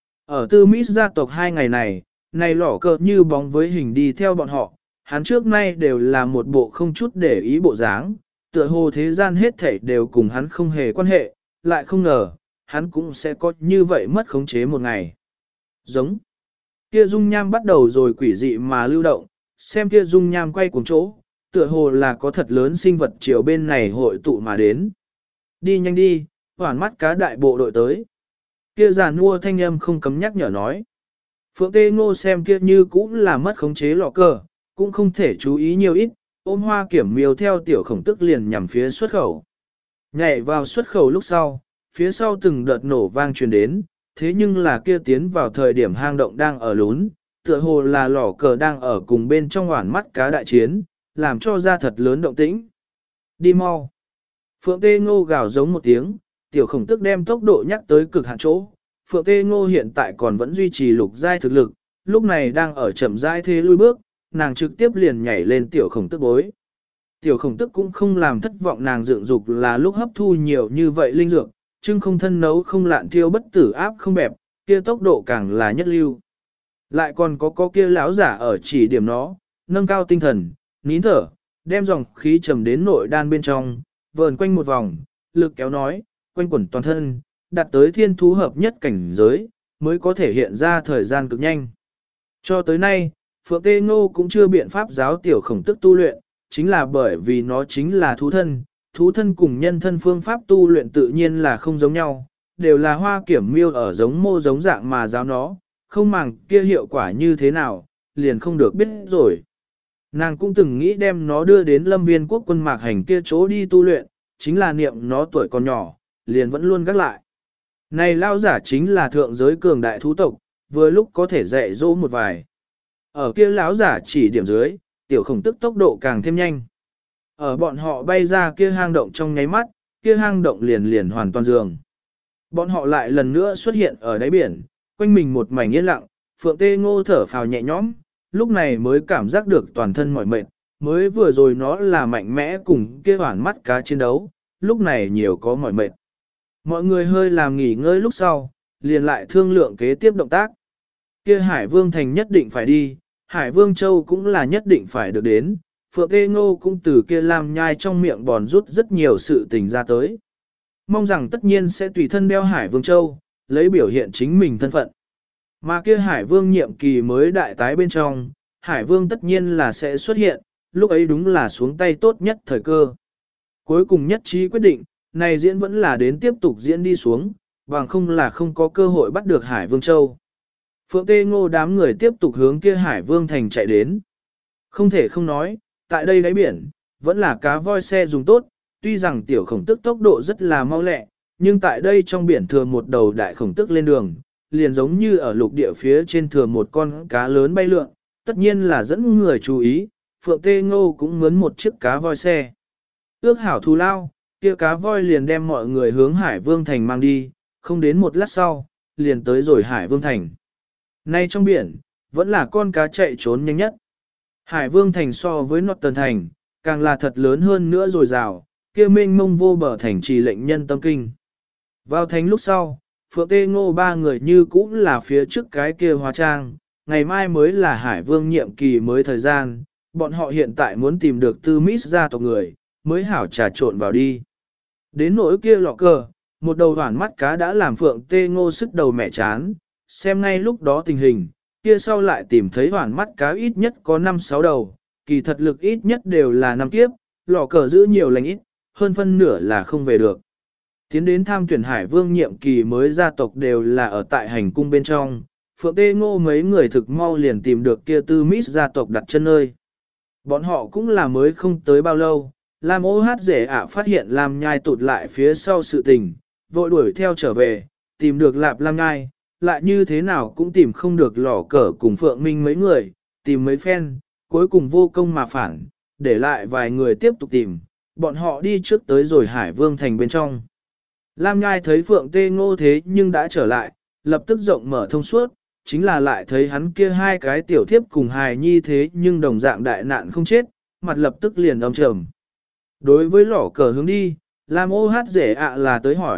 Ở Tư Mỹ gia tộc 2 ngày này lỏ cờ như bóng với hình đi theo bọn họ, hắn trước nay đều là một bộ không chút để ý bộ dáng, tựa hồ thế gian hết thảy đều cùng hắn không hề quan hệ, lại không ngờ, hắn cũng sẽ có như vậy mất khống chế một ngày. Giống. Kia dung nham bắt đầu rồi quỷ dị mà lưu động, xem kia dung nham quay cuồng chỗ, tựa hồ là có thật lớn sinh vật chiều bên này hội tụ mà đến. Đi nhanh đi, hoảng mắt cá đại bộ đội tới. Kia già nua thanh âm không cấm nhắc nhở nói. Phượng Tê Ngô xem kia như cũng là mất khống chế lọ cờ, cũng không thể chú ý nhiều ít, ôm hoa kiểm miêu theo tiểu khổng tức liền nhằm phía xuất khẩu. Nhảy vào xuất khẩu lúc sau, phía sau từng đợt nổ vang truyền đến, thế nhưng là kia tiến vào thời điểm hang động đang ở lún, tựa hồ là lỏ cờ đang ở cùng bên trong hoảng mắt cá đại chiến, làm cho ra thật lớn động tĩnh. Đi mau. Phượng Tê Ngô gào giống một tiếng, tiểu khổng tức đem tốc độ nhắc tới cực hạn chỗ. Phượng Tê Ngô hiện tại còn vẫn duy trì lục giai thực lực, lúc này đang ở chậm rãi thế lui bước, nàng trực tiếp liền nhảy lên tiểu khổng tức bối. Tiểu khổng tức cũng không làm thất vọng nàng dựng dục là lúc hấp thu nhiều như vậy linh dược, chưng không thân nấu không lạn thiêu bất tử áp không bẹp, kia tốc độ càng là nhất lưu. Lại còn có kia lão giả ở chỉ điểm nó, nâng cao tinh thần, nín thở, đem dòng khí trầm đến nội đan bên trong, vờn quanh một vòng, lực kéo nói, quanh quẩn toàn thân, đạt tới thiên thú hợp nhất cảnh giới, mới có thể hiện ra thời gian cực nhanh. Cho tới nay, Phượng Tê Ngô cũng chưa biện pháp giáo tiểu khổng tức tu luyện, chính là bởi vì nó chính là thú thân cùng nhân thân phương pháp tu luyện tự nhiên là không giống nhau, đều là hoa kiểm miêu ở giống mô giống dạng mà giáo nó, không màng kia hiệu quả như thế nào, liền không được biết rồi. Nàng cũng từng nghĩ đem nó đưa đến lâm viên quốc quân mạc hành kia chỗ đi tu luyện, chính là niệm nó tuổi còn nhỏ, liền vẫn luôn gác lại. Này lao giả chính là thượng giới cường đại thú tộc, vừa lúc có thể dạy dỗ một vài. Ở kia lão giả chỉ điểm dưới, tiểu khổng tức tốc độ càng thêm nhanh. Ở bọn họ bay ra kia hang động trong nháy mắt, kia hang động liền hoàn toàn dường. Bọn họ lại lần nữa xuất hiện ở đáy biển, quanh mình một mảnh yên lặng, Phượng Tê Ngô thở phào nhẹ nhõm, lúc này mới cảm giác được toàn thân mỏi mệt, mới vừa rồi nó là mạnh mẽ cùng kia hoảng mắt cá chiến đấu, lúc này nhiều có mỏi mệt. Mọi người hơi làm nghỉ ngơi lúc sau, liền lại thương lượng kế tiếp động tác. Kia Hải Vương Thành nhất định phải đi, Hải Vương Châu cũng là nhất định phải được đến, Phượng Tê Ngô cũng từ kia làm nhai trong miệng bòn rút rất nhiều sự tình ra tới. Mong rằng tất nhiên sẽ tùy thân đeo Hải Vương Châu, lấy biểu hiện chính mình thân phận. Mà kia Hải Vương nhiệm kỳ mới đại tái bên trong, Hải Vương tất nhiên là sẽ xuất hiện, lúc ấy đúng là xuống tay tốt nhất thời cơ. Cuối cùng nhất trí quyết định, này diễn vẫn là đến tiếp tục diễn đi xuống, bằng không là không có cơ hội bắt được Hải Vương Châu. Phượng Tê Ngô đám người tiếp tục hướng kia Hải Vương Thành chạy đến. Không thể không nói, tại đây đáy biển, vẫn là cá voi xe dùng tốt, tuy rằng tiểu khổng tức tốc độ rất là mau lẹ, nhưng tại đây trong biển thừa một đầu đại khổng tức lên đường, liền giống như ở lục địa phía trên thừa một con cá lớn bay lượn, tất nhiên là dẫn người chú ý, Phượng Tê Ngô cũng mướn một chiếc cá voi xe. Ước hảo thù lao, kia cá voi liền đem mọi người hướng Hải Vương Thành mang đi, không đến một lát sau, liền tới rồi Hải Vương Thành. Nay trong biển, vẫn là con cá chạy trốn nhanh nhất. Hải Vương Thành so với Norton Thành, càng là thật lớn hơn nữa rồi rào, kia mênh mông vô bờ thành trì lệnh nhân tâm kinh. Vào thành lúc sau, Phượng Tê Ngô ba người như cũng là phía trước cái kia hóa trang, ngày mai mới là Hải Vương nhiệm kỳ mới thời gian, bọn họ hiện tại muốn tìm được Tư Mít gia tộc người, mới hảo trà trộn vào đi. Đến nỗi kia lọ cờ, một đầu hoảng mắt cá đã làm Phượng Tê Ngô sức đầu mẹ chán, xem ngay lúc đó tình hình, kia sau lại tìm thấy hoảng mắt cá ít nhất có 5-6 đầu, kỳ thật lực ít nhất đều là 5 kiếp, lọ cờ giữ nhiều lành ít, hơn phân nửa là không về được. Tiến đến tham tuyển Hải Vương nhiệm kỳ mới gia tộc đều là ở tại hành cung bên trong, Phượng Tê Ngô mấy người thực mau liền tìm được kia Tư Mít gia tộc đặt chân nơi. Bọn họ cũng là mới không tới bao lâu, Lam ô hát rể ạ phát hiện Lam Nhai tụt lại phía sau sự tình, vội đuổi theo trở về, tìm được Lạp Lam Nhai, lại như thế nào cũng tìm không được lỏ cờ cùng Phượng Minh mấy người, tìm mấy phen, cuối cùng vô công mà phản, để lại vài người tiếp tục tìm, bọn họ đi trước tới rồi Hải Vương Thành bên trong. Lam Nhai thấy Phượng Tê Ngô thế nhưng đã trở lại, lập tức rộng mở thông suốt, chính là lại thấy hắn kia hai cái tiểu thiếp cùng hài nhi thế nhưng đồng dạng đại nạn không chết, mặt lập tức liền âm trầm. Đối với lỏ cờ hướng đi, Lam ô hát rể ạ là tới hỏi,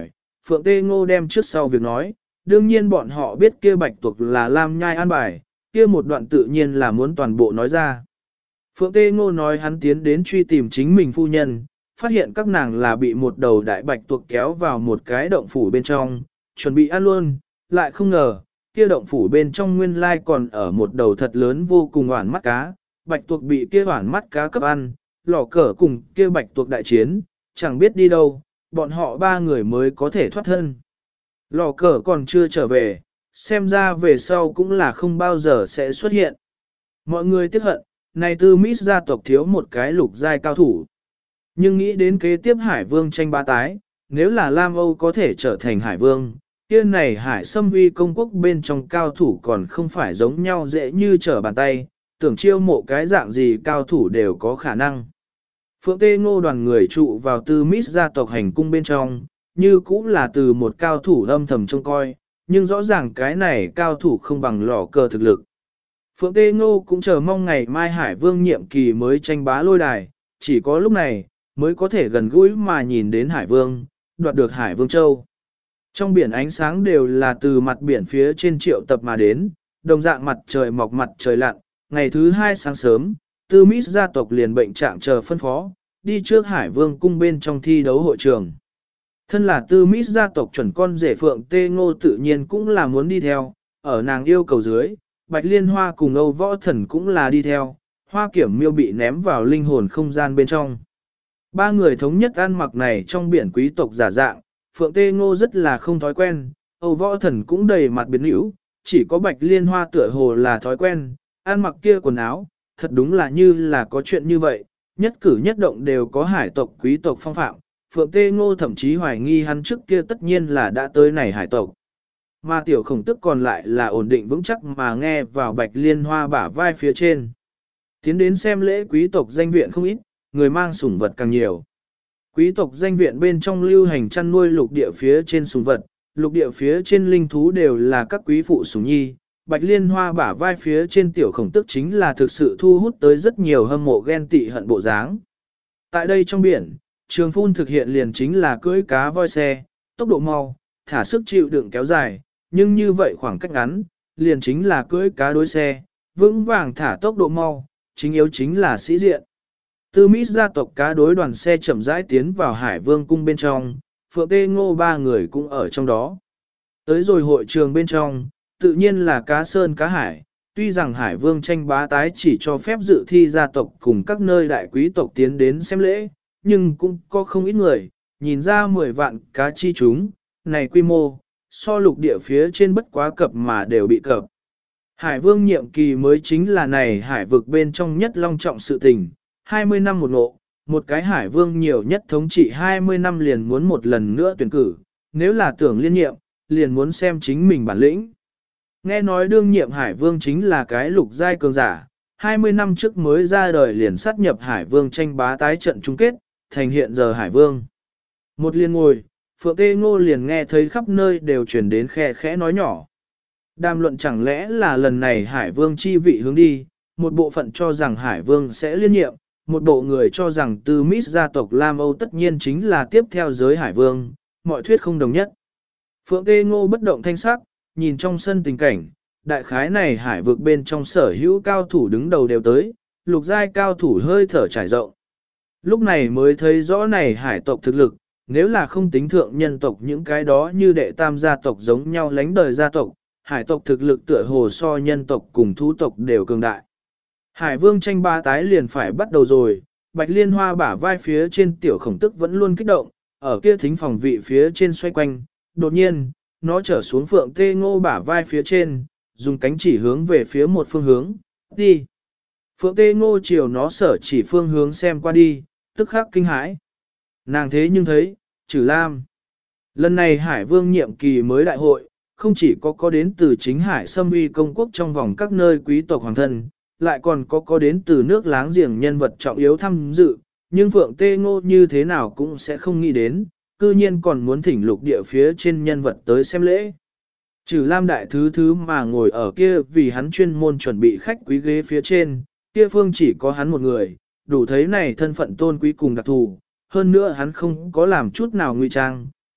Phượng Tê Ngô đem trước sau việc nói, đương nhiên bọn họ biết kia bạch tuộc là Lam Nhai an bài, kia một đoạn tự nhiên là muốn toàn bộ nói ra. Phượng Tê Ngô nói hắn tiến đến truy tìm chính mình phu nhân, phát hiện các nàng là bị một đầu đại bạch tuộc kéo vào một cái động phủ bên trong, chuẩn bị ăn luôn, lại không ngờ, kia động phủ bên trong nguyên lai còn ở một đầu thật lớn vô cùng oản mắt cá, bạch tuộc bị kia oản mắt cá cấp ăn, lò cờ cùng kia bạch tuộc đại chiến, chẳng biết đi đâu, bọn họ ba người mới có thể thoát thân. Lò cờ còn chưa trở về, xem ra về sau cũng là không bao giờ sẽ xuất hiện. Mọi người tiếc hận, này Tư Mít gia tộc thiếu một cái lục giai cao thủ. Nhưng nghĩ đến kế tiếp Hải Vương tranh bá tái, nếu là Lam Âu có thể trở thành Hải Vương, kia này Hải Sâm Uy công quốc bên trong cao thủ còn không phải giống nhau dễ như trở bàn tay, tưởng chiêu mộ cái dạng gì cao thủ đều có khả năng. Phượng Tê Ngô đoàn người trụ vào Tư Mít gia tộc hành cung bên trong, như cũng là từ một cao thủ âm thầm trông coi, nhưng rõ ràng cái này cao thủ không bằng lò cờ thực lực. Phượng Tê Ngô cũng chờ mong ngày mai Hải Vương nhiệm kỳ mới tranh bá lôi đài, chỉ có lúc này, mới có thể gần gũi mà nhìn đến Hải Vương, đoạt được Hải Vương Châu. Trong biển ánh sáng đều là từ mặt biển phía trên triệu tập mà đến, đồng dạng mặt trời mọc mặt trời lặn, ngày thứ hai sáng sớm, Tư Mít gia tộc liền bệnh trạng chờ phân phó, đi trước Hải Vương cung bên trong thi đấu hội trường. Thân là Tư Mít gia tộc chuẩn con rể Phượng Tê Ngô tự nhiên cũng là muốn đi theo, ở nàng yêu cầu dưới, Bạch Liên Hoa cùng Âu Võ Thần cũng là đi theo, Hoa Kiểm Miêu bị ném vào linh hồn không gian bên trong. Ba người thống nhất ăn mặc này trong biển quý tộc giả dạng, Phượng Tê Ngô rất là không thói quen, Âu Võ Thần cũng đầy mặt biến hữu, chỉ có Bạch Liên Hoa tựa hồ là thói quen, ăn mặc kia quần áo, thật đúng là như là có chuyện như vậy, nhất cử nhất động đều có hải tộc quý tộc phong phạm. Phượng Tê Ngô thậm chí hoài nghi hắn trước kia tất nhiên là đã tới này hải tộc. Mà tiểu khổng tức còn lại là ổn định vững chắc mà nghe vào Bạch Liên Hoa bả vai phía trên. Tiến đến xem lễ quý tộc danh viện không ít, người mang sủng vật càng nhiều. Quý tộc danh viện bên trong lưu hành chăn nuôi lục địa phía trên sủng vật, lục địa phía trên linh thú đều là các quý phụ sủng nhi. Bạch Liên Hoa bả vai phía trên tiểu khổng tức chính là thực sự thu hút tới rất nhiều hâm mộ ghen tị hận bộ dáng. Tại đây trong biển, Trường Phun thực hiện liền chính là cưỡi cá voi xe, tốc độ mau, thả sức chịu đựng kéo dài, nhưng như vậy khoảng cách ngắn, liền chính là cưỡi cá đối xe, vững vàng thả tốc độ mau, chính yếu chính là sĩ diện. Tư Mít gia tộc cá đối đoàn xe chậm rãi tiến vào Hải Vương cung bên trong, Phượng Tê Ngô ba người cũng ở trong đó. Tới rồi hội trường bên trong, tự nhiên là cá sơn cá hải, tuy rằng Hải Vương tranh bá tái chỉ cho phép dự thi gia tộc cùng các nơi đại quý tộc tiến đến xem lễ, nhưng cũng có không ít người, nhìn ra 10 vạn cá chi chúng, này quy mô, so lục địa phía trên bất quá cập mà đều bị cập. Hải Vương nhiệm kỳ mới chính là này hải vực bên trong nhất long trọng sự tình, 20 năm một ngộ, một cái Hải Vương nhiều nhất thống trị 20 năm liền muốn một lần nữa tuyển cử, nếu là tưởng liên nhiệm, liền muốn xem chính mình bản lĩnh. Nghe nói đương nhiệm Hải Vương chính là cái lục giai cường giả, 20 năm trước mới ra đời liền sát nhập Hải Vương tranh bá tái trận chung kết, thành hiện giờ Hải Vương. Một liên ngồi, Phượng Tê Ngô liền nghe thấy khắp nơi đều truyền đến khe khẽ nói nhỏ. Đàm luận chẳng lẽ là lần này Hải Vương chi vị hướng đi, một bộ phận cho rằng Hải Vương sẽ liên nhiệm, một bộ người cho rằng Tư Mít gia tộc Lam Âu tất nhiên chính là tiếp theo giới Hải Vương, mọi thuyết không đồng nhất. Phượng Tê Ngô bất động thanh sắc, nhìn trong sân tình cảnh, đại khái này hải vực bên trong sở hữu cao thủ đứng đầu đều tới, lục giai cao thủ hơi thở trải rộng. Lúc này mới thấy rõ này hải tộc thực lực, nếu là không tính thượng nhân tộc những cái đó như đệ tam gia tộc giống nhau lánh đời gia tộc, hải tộc thực lực tựa hồ so nhân tộc cùng thú tộc đều cường đại. Hải Vương tranh bá tái liền phải bắt đầu rồi, Bạch Liên Hoa bả vai phía trên tiểu khổng tức vẫn luôn kích động, ở kia thính phòng vị phía trên xoay quanh, đột nhiên, nó trở xuống Phượng Tê Ngô bả vai phía trên, dùng cánh chỉ hướng về phía một phương hướng, đi. Phượng Tê Ngô chiều nó sở chỉ phương hướng xem qua đi, tức khắc kinh hãi. Nàng thế nhưng thấy, Trử Lam. Lần này Hải Vương nhiệm kỳ mới đại hội, không chỉ có đến từ chính Hải Sâm Uy công quốc trong vòng các nơi quý tộc hoàng thân, lại còn có đến từ nước láng giềng nhân vật trọng yếu tham dự, nhưng Phượng Tê Ngô như thế nào cũng sẽ không nghĩ đến, cư nhiên còn muốn thỉnh lục địa phía trên nhân vật tới xem lễ. Trừ Lam đại thứ mà ngồi ở kia vì hắn chuyên môn chuẩn bị khách quý ghế phía trên, kia phương chỉ có hắn một người, đủ thấy này thân phận tôn quý cùng đặc thù, hơn nữa hắn không có làm chút nào ngụy trang,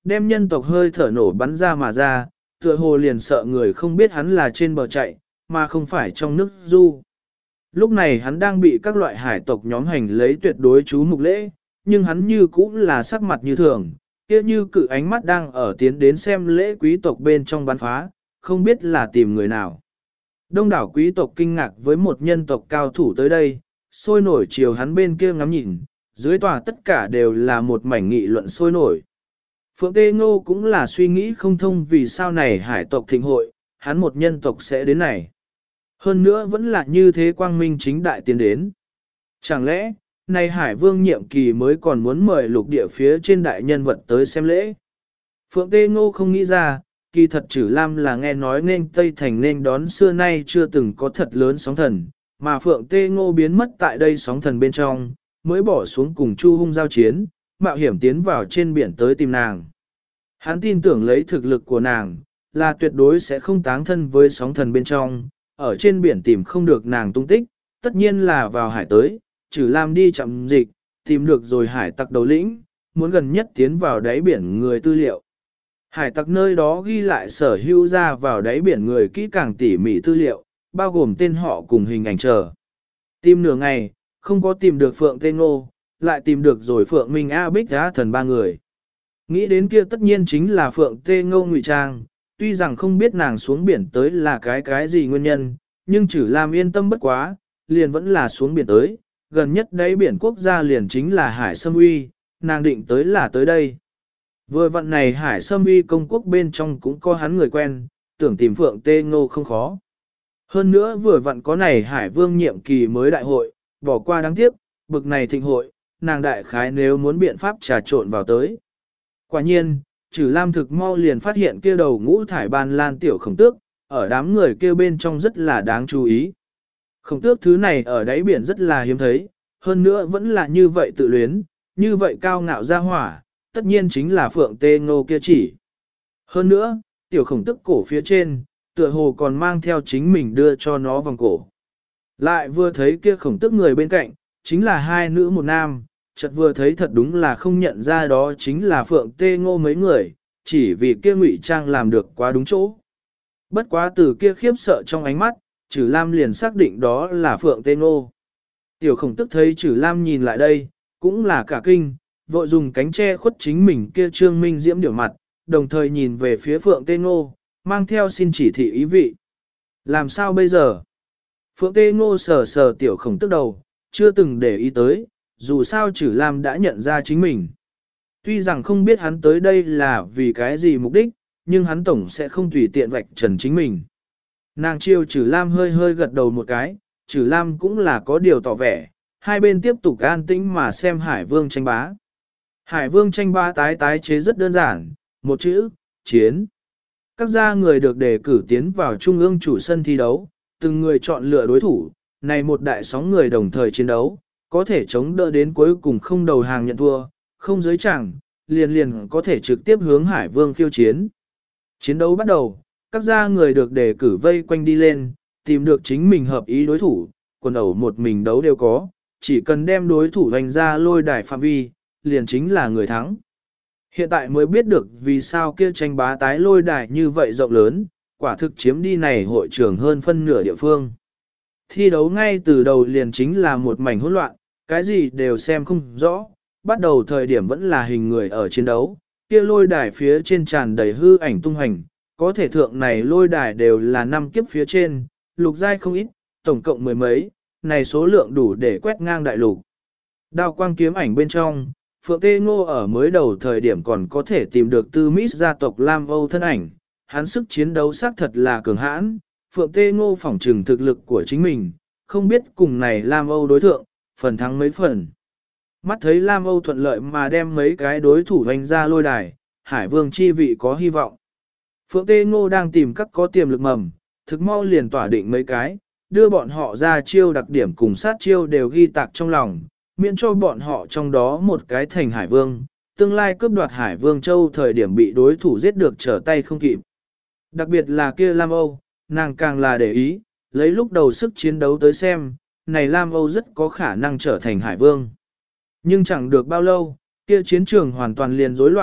đem nhân tộc hơi thở nổ bắn ra mà ra, tựa hồ liền sợ người không biết hắn là trên bờ chạy, mà không phải trong nước du. Lúc này hắn đang bị các loại hải tộc nhóm hành lấy tuyệt đối chú mục lễ, nhưng hắn như cũng là sắc mặt như thường, kia như cự ánh mắt đang ở tiến đến xem lễ quý tộc bên trong bắn phá, không biết là tìm người nào. Đông đảo quý tộc kinh ngạc với một nhân tộc cao thủ tới đây, sôi nổi chiều hắn bên kia ngắm nhìn, dưới tòa tất cả đều là một mảnh nghị luận sôi nổi. Phượng Tê Ngô cũng là suy nghĩ không thông vì sao này hải tộc thịnh hội, hắn một nhân tộc sẽ đến này. Hơn nữa vẫn là như thế quang minh chính đại tiến đến. Chẳng lẽ, này hải vương nhiệm kỳ mới còn muốn mời lục địa phía trên đại nhân vật tới xem lễ. Phượng Tê Ngô không nghĩ ra, kỳ thật Trử Lam là nghe nói nên Tây Thành nên đón xưa nay chưa từng có thật lớn sóng thần, mà Phượng Tê Ngô biến mất tại đây sóng thần bên trong, mới bỏ xuống cùng Chu Hung giao chiến, mạo hiểm tiến vào trên biển tới tìm nàng. Hắn tin tưởng lấy thực lực của nàng, là tuyệt đối sẽ không táng thân với sóng thần bên trong, ở trên biển tìm không được nàng tung tích, tất nhiên là vào hải tới, Trử Lam đi chậm dịch, tìm được rồi hải tặc đầu lĩnh, muốn gần nhất tiến vào đáy biển người tư liệu. Hải tặc nơi đó ghi lại sở hữu ra vào đáy biển người kỹ càng tỉ mỉ tư liệu, bao gồm tên họ cùng hình ảnh chờ. Tìm nửa ngày, không có tìm được Phượng Tê Ngô, lại tìm được rồi Phượng Minh A Bích Á Thần ba người. Nghĩ đến kia tất nhiên chính là Phượng Tê Ngô ngụy trang, tuy rằng không biết nàng xuống biển tới là cái gì nguyên nhân, nhưng Trử Lam yên tâm bất quá, liền vẫn là xuống biển tới, gần nhất đáy biển quốc gia liền chính là Hải Sâm Uy, nàng định tới là tới đây. Vừa vận này Hải Sâm Uy công quốc bên trong cũng có hắn người quen, tưởng tìm Phượng Tê Ngô không khó. Hơn nữa vừa vặn có này Hải Vương nhiệm kỳ mới đại hội, bỏ qua đáng tiếc, bực này thịnh hội, nàng đại khái nếu muốn biện pháp trà trộn vào tới. Quả nhiên, Trử Lam thực mau liền phát hiện kia đầu ngũ thải ban lan tiểu khổng tước, ở đám người kia bên trong rất là đáng chú ý. Khổng tước thứ này ở đáy biển rất là hiếm thấy, hơn nữa vẫn là như vậy tự luyến, như vậy cao ngạo ra hỏa, tất nhiên chính là Phượng Tê Ngô kia chỉ. Hơn nữa, tiểu khổng tước cổ phía trên, tựa hồ còn mang theo chính mình đưa cho nó vòng cổ. Lại vừa thấy kia khổng tước người bên cạnh, chính là hai nữ một nam, chợt vừa thấy thật đúng là không nhận ra đó chính là Phượng Tê Ngô mấy người, chỉ vì kia ngụy trang làm được quá đúng chỗ. Bất quá từ kia khiếp sợ trong ánh mắt, Trử Lam liền xác định đó là Phượng Tê Ngô. Tiểu khổng tức thấy Trử Lam nhìn lại đây, cũng là cả kinh, vội dùng cánh che khuất chính mình kia trương minh diễm điểu mặt, đồng thời nhìn về phía Phượng Tê Ngô, mang theo xin chỉ thị ý vị. Làm sao bây giờ? Phượng Tê Ngô sờ sờ tiểu khổng tức đầu, chưa từng để ý tới, dù sao Trử Lam đã nhận ra chính mình. Tuy rằng không biết hắn tới đây là vì cái gì mục đích, nhưng hắn tổng sẽ không tùy tiện vạch trần chính mình. Nàng chiêu Trử Lam hơi hơi gật đầu một cái, Trử Lam cũng là có điều tỏ vẻ, hai bên tiếp tục an tĩnh mà xem Hải Vương tranh bá. Hải Vương tranh bá tái chế rất đơn giản, một chữ, chiến. Các gia người được đề cử tiến vào trung ương chủ sân thi đấu, từng người chọn lựa đối thủ, này một đại sóng người đồng thời chiến đấu, có thể chống đỡ đến cuối cùng không đầu hàng nhận thua, không giới chẳng, liền có thể trực tiếp hướng Hải Vương khiêu chiến. Chiến đấu bắt đầu, các gia người được đề cử vây quanh đi lên, tìm được chính mình hợp ý đối thủ, quần ẩu một mình đấu đều có, chỉ cần đem đối thủ hành ra lôi đài phạm vi, liền chính là người thắng. Hiện tại mới biết được vì sao kia tranh bá tái lôi đài như vậy rộng lớn, quả thực chiếm đi này hội trường hơn phân nửa địa phương. Thi đấu ngay từ đầu liền chính là một mảnh hỗn loạn, cái gì đều xem không rõ, bắt đầu thời điểm vẫn là hình người ở chiến đấu, kia lôi đài phía trên tràn đầy hư ảnh tung hành, có thể thượng này lôi đài đều là 5 kiếp phía trên, lục giai không ít, tổng cộng mười mấy, này số lượng đủ để quét ngang đại lục. Đao quang kiếm ảnh bên trong, Phượng Tê Ngô ở mới đầu thời điểm còn có thể tìm được Tư Mít gia tộc Lam Âu thân ảnh, hắn sức chiến đấu xác thật là cường hãn, Phượng Tê Ngô phỏng trừng thực lực của chính mình, không biết cùng này Lam Âu đối thượng, phần thắng mấy phần. Mắt thấy Lam Âu thuận lợi mà đem mấy cái đối thủ hoành ra lôi đài, Hải Vương chi vị có hy vọng. Phượng Tê Ngô đang tìm các có tiềm lực mầm, thực mau liền tỏa định mấy cái, đưa bọn họ ra chiêu đặc điểm cùng sát chiêu đều ghi tạc trong lòng, miễn cho bọn họ trong đó một cái thành Hải Vương, tương lai cướp đoạt Hải Vương Châu thời điểm bị đối thủ giết được trở tay không kịp. Đặc biệt là kia Lam Âu, nàng càng là để ý, lấy lúc đầu sức chiến đấu tới xem, này Lam Âu rất có khả năng trở thành Hải Vương. Nhưng chẳng được bao lâu, kia chiến trường hoàn toàn liền rối loạn,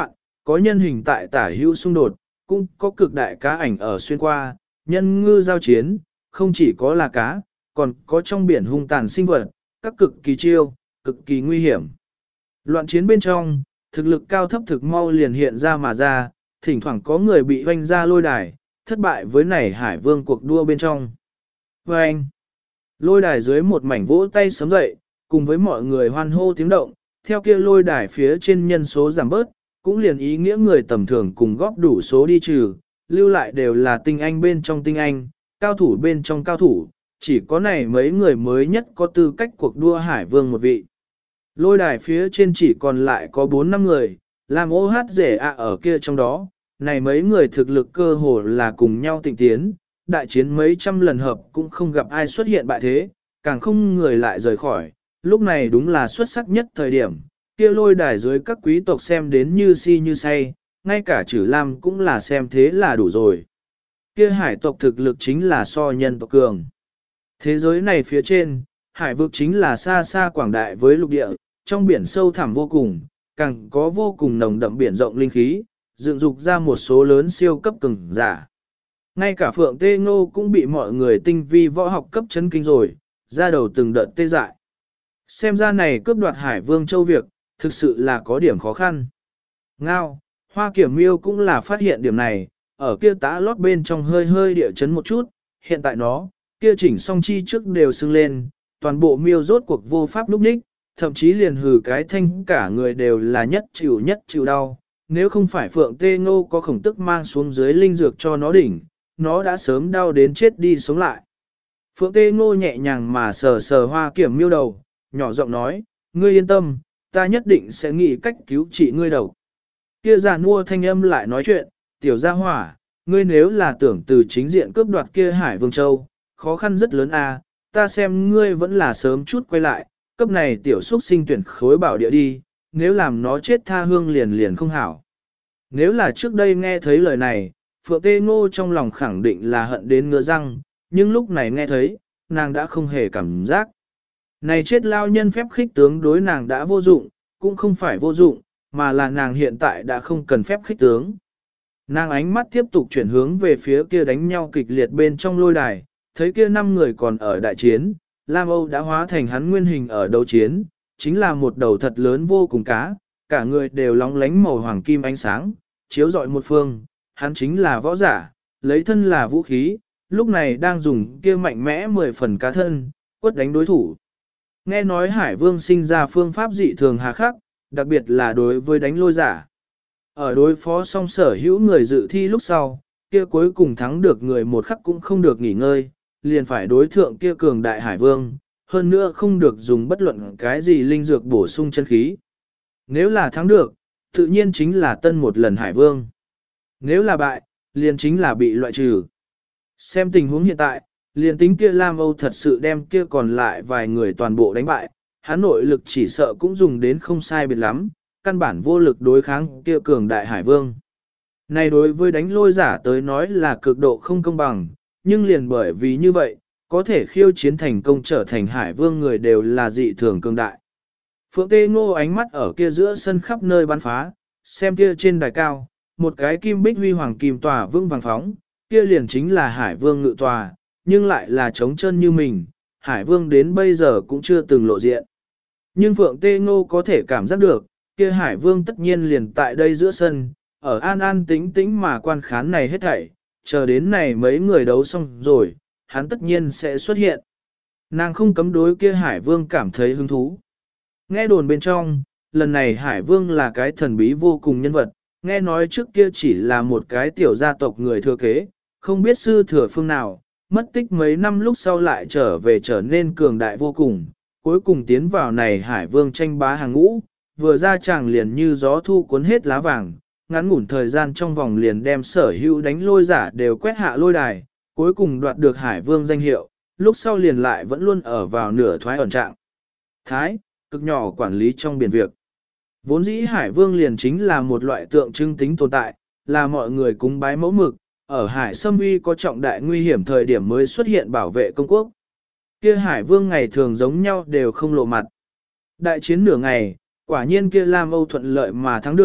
có nhân hình tại tả hữu xung đột, cũng có cực đại cá ảnh ở xuyên qua, nhân ngư giao chiến, không chỉ có là cá, còn có trong biển hung tàn sinh vật, các cực kỳ chiêu, cực kỳ nguy hiểm. Loạn chiến bên trong, thực lực cao thấp thực mau liền hiện ra mà ra, thỉnh thoảng có người bị hoanh ra lôi đài, thất bại với nảy hải vương cuộc đua bên trong. Và anh, lôi đài dưới một mảnh vỗ tay sớm dậy, cùng với mọi người hoan hô tiếng động, theo kia lôi đài phía trên nhân số giảm bớt, cũng liền ý nghĩa người tầm thường cùng góp đủ số đi trừ, lưu lại đều là tinh anh bên trong tinh anh, cao thủ bên trong cao thủ, chỉ có này mấy người mới nhất có tư cách cuộc đua hải vương một vị. Lôi đài phía trên chỉ còn lại có 4-5 người, làm ô hát rể ạ ở kia trong đó, này mấy người thực lực cơ hồ là cùng nhau tịnh tiến, đại chiến mấy trăm lần hợp cũng không gặp ai xuất hiện bại thế, càng không người lại rời khỏi, lúc này đúng là xuất sắc nhất thời điểm, kia lôi đài dưới các quý tộc xem đến như si như say, ngay cả Trử Lam cũng là xem thế là đủ rồi. Kia hải tộc thực lực chính là so nhân tộc cường. Thế giới này phía trên, hải vực chính là xa xa quảng đại với lục địa, trong biển sâu thẳm vô cùng, càng có vô cùng nồng đậm biển rộng linh khí, dựng dục ra một số lớn siêu cấp cường giả. Ngay cả Phượng Tê Ngô cũng bị mọi người tinh vi võ học cấp chấn kinh rồi, ra đầu từng đợt tê dại. Xem ra này cướp đoạt Hải Vương Châu việc, thực sự là có điểm khó khăn. Ngao, Hoa Kiểm Miêu cũng là phát hiện điểm này, ở kia tá lót bên trong hơi hơi địa chấn một chút, hiện tại nó, kia chỉnh song chi trước đều sưng lên, toàn bộ miêu rốt cuộc vô pháp lúc ních, thậm chí liền hừ cái thanh cả người đều là nhất chịu đau. Nếu không phải Phượng Tê Ngô có khổng tức mang xuống dưới linh dược cho nó đỉnh, nó đã sớm đau đến chết đi sống lại. Phượng Tê Ngô nhẹ nhàng mà sờ sờ Hoa Kiểm Miêu đầu, nhỏ giọng nói, ngươi yên tâm, ta nhất định sẽ nghĩ cách cứu trị ngươi đầu. Kia già nua thanh âm lại nói chuyện, tiểu gia hỏa, ngươi nếu là tưởng từ chính diện cướp đoạt kia Hải Vương Châu, khó khăn rất lớn à, ta xem ngươi vẫn là sớm chút quay lại, cấp này tiểu xuất sinh tuyển khối bảo địa đi, nếu làm nó chết tha hương liền liền không hảo. Nếu là trước đây nghe thấy lời này, Phượng Tê Ngô trong lòng khẳng định là hận đến ngứa răng, nhưng lúc này nghe thấy, nàng đã không hề cảm giác. Này chết lao nhân phép khích tướng đối nàng đã vô dụng, cũng không phải vô dụng, mà là nàng hiện tại đã không cần phép khích tướng. Nàng ánh mắt tiếp tục chuyển hướng về phía kia đánh nhau kịch liệt bên trong lôi đài, thấy kia 5 người còn ở đại chiến, Lam Âu đã hóa thành hắn nguyên hình ở đấu chiến, chính là một đầu thật lớn vô cùng cá, cả người đều lóng lánh màu hoàng kim ánh sáng, chiếu rọi một phương, hắn chính là võ giả, lấy thân là vũ khí, lúc này đang dùng kia mạnh mẽ 10 phần cá thân, quất đánh đối thủ. Nghe nói Hải Vương sinh ra phương pháp dị thường hà khắc, đặc biệt là đối với đánh lôi giả. Ở đối phó song sở hữu người dự thi lúc sau, kia cuối cùng thắng được người một khắc cũng không được nghỉ ngơi, liền phải đối thượng kia cường đại Hải Vương, hơn nữa không được dùng bất luận cái gì linh dược bổ sung chân khí. Nếu là thắng được, tự nhiên chính là tân một lần Hải Vương. Nếu là bại, liền chính là bị loại trừ. Xem tình huống hiện tại, liền tính kia Lam Âu thật sự đem kia còn lại vài người toàn bộ đánh bại, hắn nội lực chỉ sợ cũng dùng đến không sai biệt lắm, căn bản vô lực đối kháng kia cường đại Hải Vương. Này đối với đánh lôi giả tới nói là cực độ không công bằng, nhưng liền bởi vì như vậy, có thể khiêu chiến thành công trở thành Hải Vương người đều là dị thường cường đại. Phượng Tê Ngô ánh mắt ở kia giữa sân khắp nơi bắn phá, xem kia trên đài cao, một cái kim bích huy hoàng kim tòa vương vàng phóng, kia liền chính là Hải Vương ngự tòa, nhưng lại là trống chân như mình, Hải Vương đến bây giờ cũng chưa từng lộ diện. Nhưng Phượng Tê Ngô có thể cảm giác được, kia Hải Vương tất nhiên liền tại đây giữa sân, ở an an tĩnh tĩnh mà quan khán này hết thảy, chờ đến này mấy người đấu xong rồi, hắn tất nhiên sẽ xuất hiện. Nàng không cấm đối kia Hải Vương cảm thấy hứng thú. Nghe đồn bên trong, lần này Hải Vương là cái thần bí vô cùng nhân vật, nghe nói trước kia chỉ là một cái tiểu gia tộc người thừa kế, không biết sư thừa phương nào, mất tích mấy năm lúc sau lại trở về trở nên cường đại vô cùng, cuối cùng tiến vào này Hải Vương tranh bá hàng ngũ, vừa ra chàng liền như gió thu cuốn hết lá vàng, ngắn ngủn thời gian trong vòng liền đem sở hữu đánh lôi giả đều quét hạ lôi đài, cuối cùng đoạt được Hải Vương danh hiệu, lúc sau liền lại vẫn luôn ở vào nửa thoái ẩn trạng. Thái, cực nhỏ quản lý trong biển việc. Vốn dĩ Hải Vương liền chính là một loại tượng trưng tính tồn tại, là mọi người cúng bái mẫu mực, ở Hải Sâm Uy có trọng đại nguy hiểm thời điểm mới xuất hiện bảo vệ công quốc. Kia Hải Vương ngày thường giống nhau đều không lộ mặt. Đại chiến nửa ngày, quả nhiên kia Lam Âu thuận lợi mà thắng được,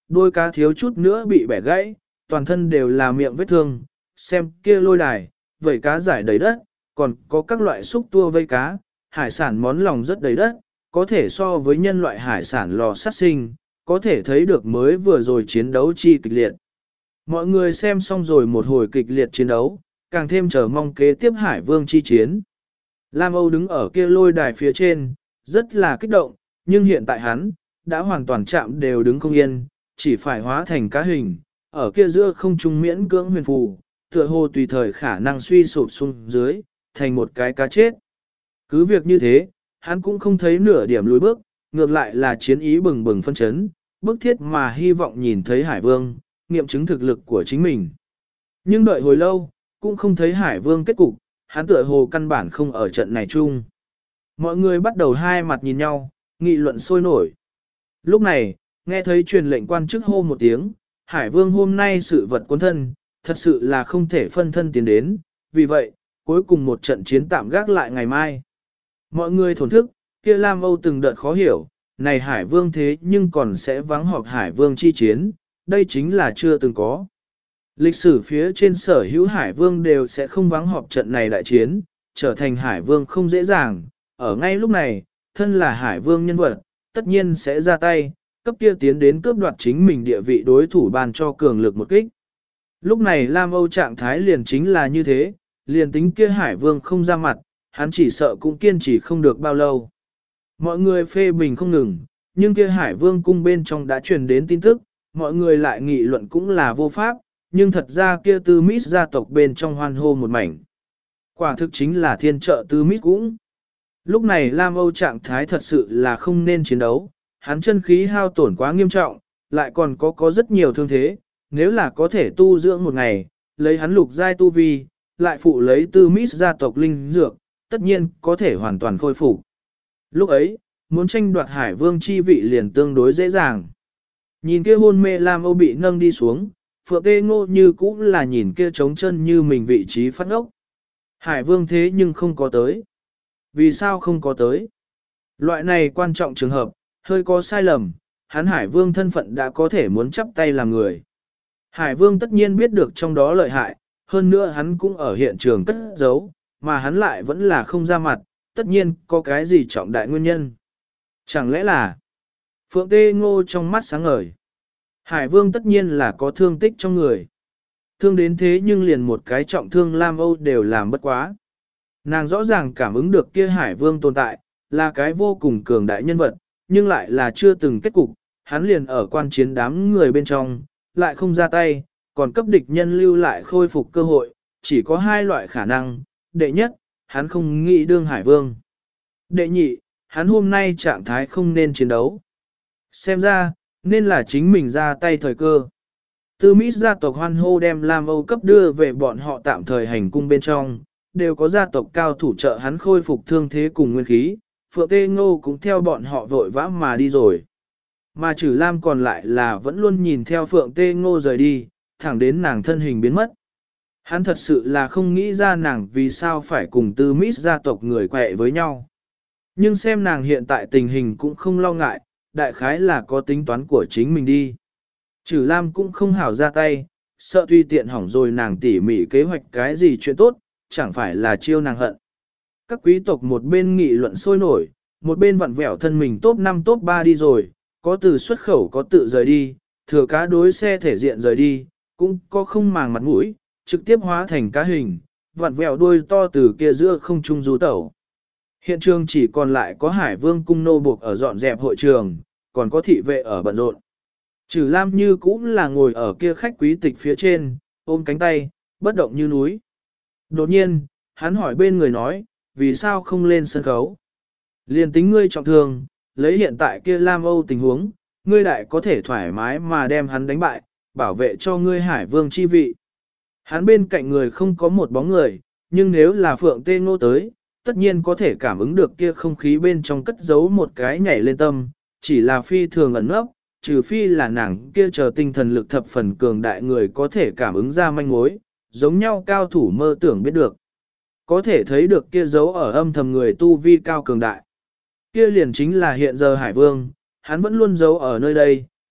đôi cá thiếu chút nữa bị bẻ gãy, toàn thân đều là miệng vết thương, xem kia lôi đài, vẩy cá giải đầy đất, còn có các loại xúc tua vây cá, hải sản món lòng rất đầy đất, có thể so với nhân loại hải sản lò sát sinh, có thể thấy được mới vừa rồi chiến đấu chi kịch liệt. Mọi người xem xong rồi một hồi kịch liệt chiến đấu, càng thêm chờ mong kế tiếp Hải Vương chi chiến. Lam Âu đứng ở kia lôi đài phía trên, rất là kích động, nhưng hiện tại hắn, đã hoàn toàn chạm đều đứng không yên, chỉ phải hóa thành cá hình, ở kia giữa không trung miễn cưỡng huyền phù, tựa hồ tùy thời khả năng suy sụp xuống dưới, thành một cái cá chết. Cứ việc như thế, hắn cũng không thấy nửa điểm lùi bước, ngược lại là chiến ý bừng bừng phân chấn, bức thiết mà hy vọng nhìn thấy Hải Vương, nghiệm chứng thực lực của chính mình. Nhưng đợi hồi lâu, cũng không thấy Hải Vương kết cục, hắn tựa hồ căn bản không ở trận này chung. Mọi người bắt đầu hai mặt nhìn nhau, nghị luận sôi nổi. Lúc này, nghe thấy truyền lệnh quan chức hô một tiếng, Hải Vương hôm nay sự vật cuốn thân, thật sự là không thể phân thân tiến đến, vì vậy, cuối cùng một trận chiến tạm gác lại ngày mai. Mọi người thổn thức, kia Lam Âu từng đợt khó hiểu, này Hải Vương thế nhưng còn sẽ vắng họp Hải Vương chi chiến, đây chính là chưa từng có. Lịch sử phía trên sở hữu Hải Vương đều sẽ không vắng họp trận này đại chiến, trở thành Hải Vương không dễ dàng, ở ngay lúc này, thân là Hải Vương nhân vật, tất nhiên sẽ ra tay, cấp kia tiến đến cướp đoạt chính mình địa vị đối thủ ban cho cường lực một kích. Lúc này Lam Âu trạng thái liền chính là như thế, liền tính kia Hải Vương không ra mặt, hắn chỉ sợ cũng kiên trì không được bao lâu. Mọi người phê bình không ngừng, nhưng kia Hải Vương cung bên trong đã truyền đến tin tức, mọi người lại nghị luận cũng là vô pháp, nhưng thật ra kia Tư Mít gia tộc bên trong hoan hô một mảnh. Quả thực chính là thiên trợ Tư Mít cũng. Lúc này Lam Âu trạng thái thật sự là không nên chiến đấu, hắn chân khí hao tổn quá nghiêm trọng, lại còn có rất nhiều thương thế, nếu là có thể tu dưỡng một ngày, lấy hắn lục giai tu vi, lại phụ lấy Tư Mít gia tộc linh dược, tất nhiên có thể hoàn toàn khôi phục. Lúc ấy, muốn tranh đoạt Hải Vương chi vị liền tương đối dễ dàng. Nhìn kia hôn mê Lam Âu bị nâng đi xuống, Phượng Tê Ngô như cũng là nhìn kia trống chân như mình vị trí phát ốc. Hải Vương thế nhưng không có tới. Vì sao không có tới? Loại này quan trọng trường hợp, hơi có sai lầm, hắn Hải Vương thân phận đã có thể muốn chắp tay làm người. Hải Vương tất nhiên biết được trong đó lợi hại, hơn nữa hắn cũng ở hiện trường cất giấu, mà hắn lại vẫn là không ra mặt, tất nhiên có cái gì trọng đại nguyên nhân. Chẳng lẽ là Phượng Tê Ngô trong mắt sáng ngời. Hải Vương tất nhiên là có thương tích trong người. Thương đến thế nhưng liền một cái trọng thương Lam Âu đều làm bất quá. Nàng rõ ràng cảm ứng được kia Hải Vương tồn tại, là cái vô cùng cường đại nhân vật, nhưng lại là chưa từng kết cục, hắn liền ở quan chiến đám người bên trong, lại không ra tay, còn cấp địch nhân lưu lại khôi phục cơ hội, chỉ có hai loại khả năng, đệ nhất, hắn không nghĩ đương Hải Vương. Đệ nhị, hắn hôm nay trạng thái không nên chiến đấu. Xem ra, nên là chính mình ra tay thời cơ. Tư Mỹ gia tộc hoan hô đem Lam Âu cấp đưa về bọn họ tạm thời hành cung bên trong, đều có gia tộc cao thủ trợ hắn khôi phục thương thế cùng nguyên khí, Phượng Tê Ngô cũng theo bọn họ vội vã mà đi rồi. Mà Trử Lam còn lại là vẫn luôn nhìn theo Phượng Tê Ngô rời đi, thẳng đến nàng thân hình biến mất. Hắn thật sự là không nghĩ ra nàng vì sao phải cùng Tư Mỹ gia tộc người quẹ với nhau. Nhưng xem nàng hiện tại tình hình cũng không lo ngại, đại khái là có tính toán của chính mình đi. Trử Lam cũng không hảo ra tay, sợ tùy tiện hỏng rồi nàng tỉ mỉ kế hoạch cái gì chuyện tốt, chẳng phải là chiêu nàng hận. Các quý tộc một bên nghị luận sôi nổi, một bên vặn vẹo thân mình top 5 top 3 đi rồi, có từ xuất khẩu có tự rời đi, thừa cá đối xe thể diện rời đi, cũng có không màng mặt mũi, trực tiếp hóa thành cá hình, vặn vẹo đuôi to từ kia giữa không trung du tẩu. Hiện trường chỉ còn lại có Hải Vương cung nô buộc ở dọn dẹp hội trường, còn có thị vệ ở bận rộn. Trử Lam như cũng là ngồi ở kia khách quý tịch phía trên, ôm cánh tay, bất động như núi. Đột nhiên, hắn hỏi bên người nói, vì sao không lên sân khấu? Liên tính ngươi trọng thương, lấy hiện tại kia Lam Âu tình huống, ngươi đại có thể thoải mái mà đem hắn đánh bại, bảo vệ cho ngươi Hải Vương chi vị. Hắn bên cạnh người không có một bóng người, nhưng nếu là Phượng Tê Ngô tới, tất nhiên có thể cảm ứng được kia không khí bên trong cất giấu một cái nhảy lên tâm, chỉ là phi thường ẩn nấp, trừ phi là nàng kia chờ tinh thần lực thập phần cường đại người có thể cảm ứng ra manh mối, giống nhau cao thủ mơ tưởng biết được. Có thể thấy được kia giấu ở âm thầm người tu vi cao cường đại. Kia liền chính là hiện giờ Hải Vương, hắn vẫn luôn giấu ở nơi đây,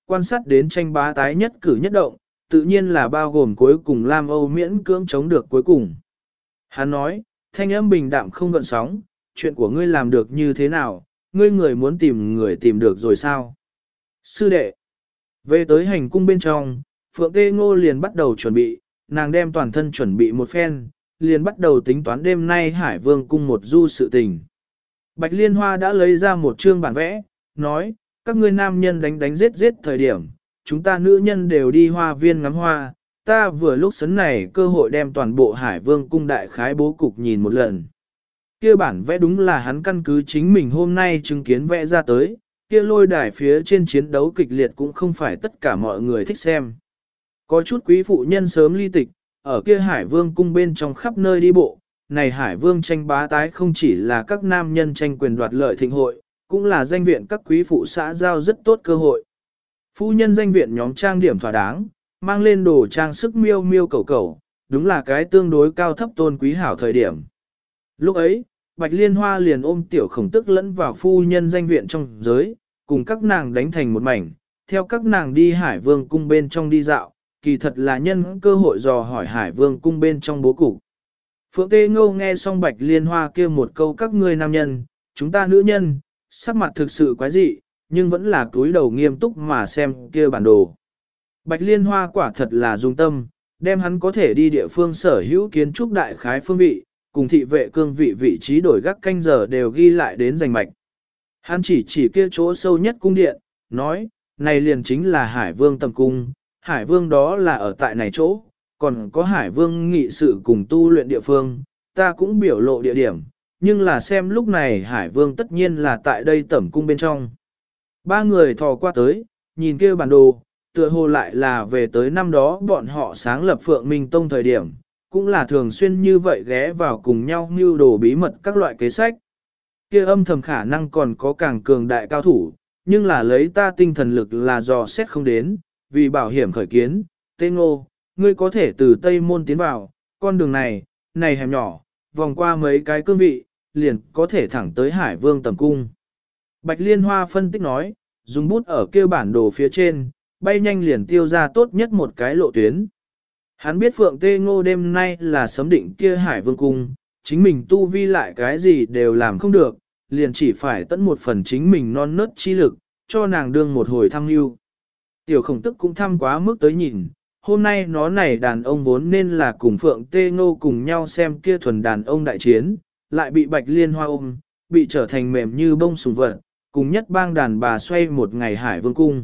quan sát đến tranh bá tái nhất cử nhất động, tự nhiên là bao gồm cuối cùng Lam Âu miễn cưỡng chống được cuối cùng. Hắn nói, thanh âm bình đạm không gợn sóng, chuyện của ngươi làm được như thế nào, ngươi người muốn tìm người tìm được rồi sao? Sư đệ, về tới hành cung bên trong, Phượng Tê Ngô liền bắt đầu chuẩn bị, nàng đem toàn thân chuẩn bị một phen, liền bắt đầu tính toán đêm nay Hải Vương cung một du sự tình. Bạch Liên Hoa đã lấy ra một chương bản vẽ, nói, các ngươi nam nhân đánh giết thời điểm, chúng ta nữ nhân đều đi hoa viên ngắm hoa, ta vừa lúc sấn này cơ hội đem toàn bộ Hải Vương cung đại khái bố cục nhìn một lần. Kia bản vẽ đúng là hắn căn cứ chính mình hôm nay chứng kiến vẽ ra tới, kia lôi đài phía trên chiến đấu kịch liệt cũng không phải tất cả mọi người thích xem. Có chút quý phụ nhân sớm ly tịch, ở kia Hải Vương cung bên trong khắp nơi đi bộ, này Hải Vương tranh bá tái không chỉ là các nam nhân tranh quyền đoạt lợi thịnh hội, cũng là danh viện các quý phụ xã giao rất tốt cơ hội. Phu nhân danh viện nhóm trang điểm thỏa đáng, mang lên đồ trang sức miêu miêu cầu cầu, đúng là cái tương đối cao thấp tôn quý hảo thời điểm. Lúc ấy, Bạch Liên Hoa liền ôm tiểu khổng tức lẫn vào phu nhân danh viện trong giới, cùng các nàng đánh thành một mảnh, theo các nàng đi Hải Vương cung bên trong đi dạo, kỳ thật là nhân cơ hội dò hỏi Hải Vương cung bên trong bố cục. Phượng Tê Ngô nghe xong Bạch Liên Hoa kia một câu các ngươi nam nhân, chúng ta nữ nhân, sắc mặt thực sự quái dị, nhưng vẫn là cúi đầu nghiêm túc mà xem kia bản đồ. Bạch Liên Hoa quả thật là dung tâm, đem hắn có thể đi địa phương sở hữu kiến trúc đại khái phương vị, cùng thị vệ cương vị vị trí đổi gác canh giờ đều ghi lại đến rành mạch. Hắn chỉ kia chỗ sâu nhất cung điện, nói, này liền chính là Hải Vương tầm cung, Hải Vương đó là ở tại này chỗ, còn có Hải Vương nghị sự cùng tu luyện địa phương, ta cũng biểu lộ địa điểm, nhưng là xem lúc này Hải Vương tất nhiên là tại đây tẩm cung bên trong. Ba người thò qua tới, nhìn kia bản đồ, tựa hồ lại là về tới năm đó bọn họ sáng lập Phượng Minh Tông thời điểm, cũng là thường xuyên như vậy ghé vào cùng nhau mưu đồ bí mật các loại kế sách. Kia âm thầm khả năng còn có càng cường đại cao thủ, nhưng là lấy ta tinh thần lực là dò xét không đến, vì bảo hiểm khởi kiến, Tê Ngô, ngươi có thể từ Tây Môn tiến vào, con đường này, này hẻm nhỏ, vòng qua mấy cái cương vị, liền có thể thẳng tới Hải Vương tầm cung. Bạch Liên Hoa phân tích nói, dùng bút ở kia bản đồ phía trên, bay nhanh liền tiêu ra tốt nhất một cái lộ tuyến. Hắn biết Phượng Tê Ngô đêm nay là sấm định kia Hải Vương cung, chính mình tu vi lại cái gì đều làm không được, liền chỉ phải tận một phần chính mình non nớt chi lực, cho nàng đương một hồi thăm yêu. Tiểu khổng tức cũng thăm quá mức tới nhìn, hôm nay nó này đàn ông vốn nên là cùng Phượng Tê Ngô cùng nhau xem kia thuần đàn ông đại chiến, lại bị Bạch Liên Hoa ôm, bị trở thành mềm như bông sùng vật, cùng nhất bang đàn bà xoay một ngày Hải Vương cung.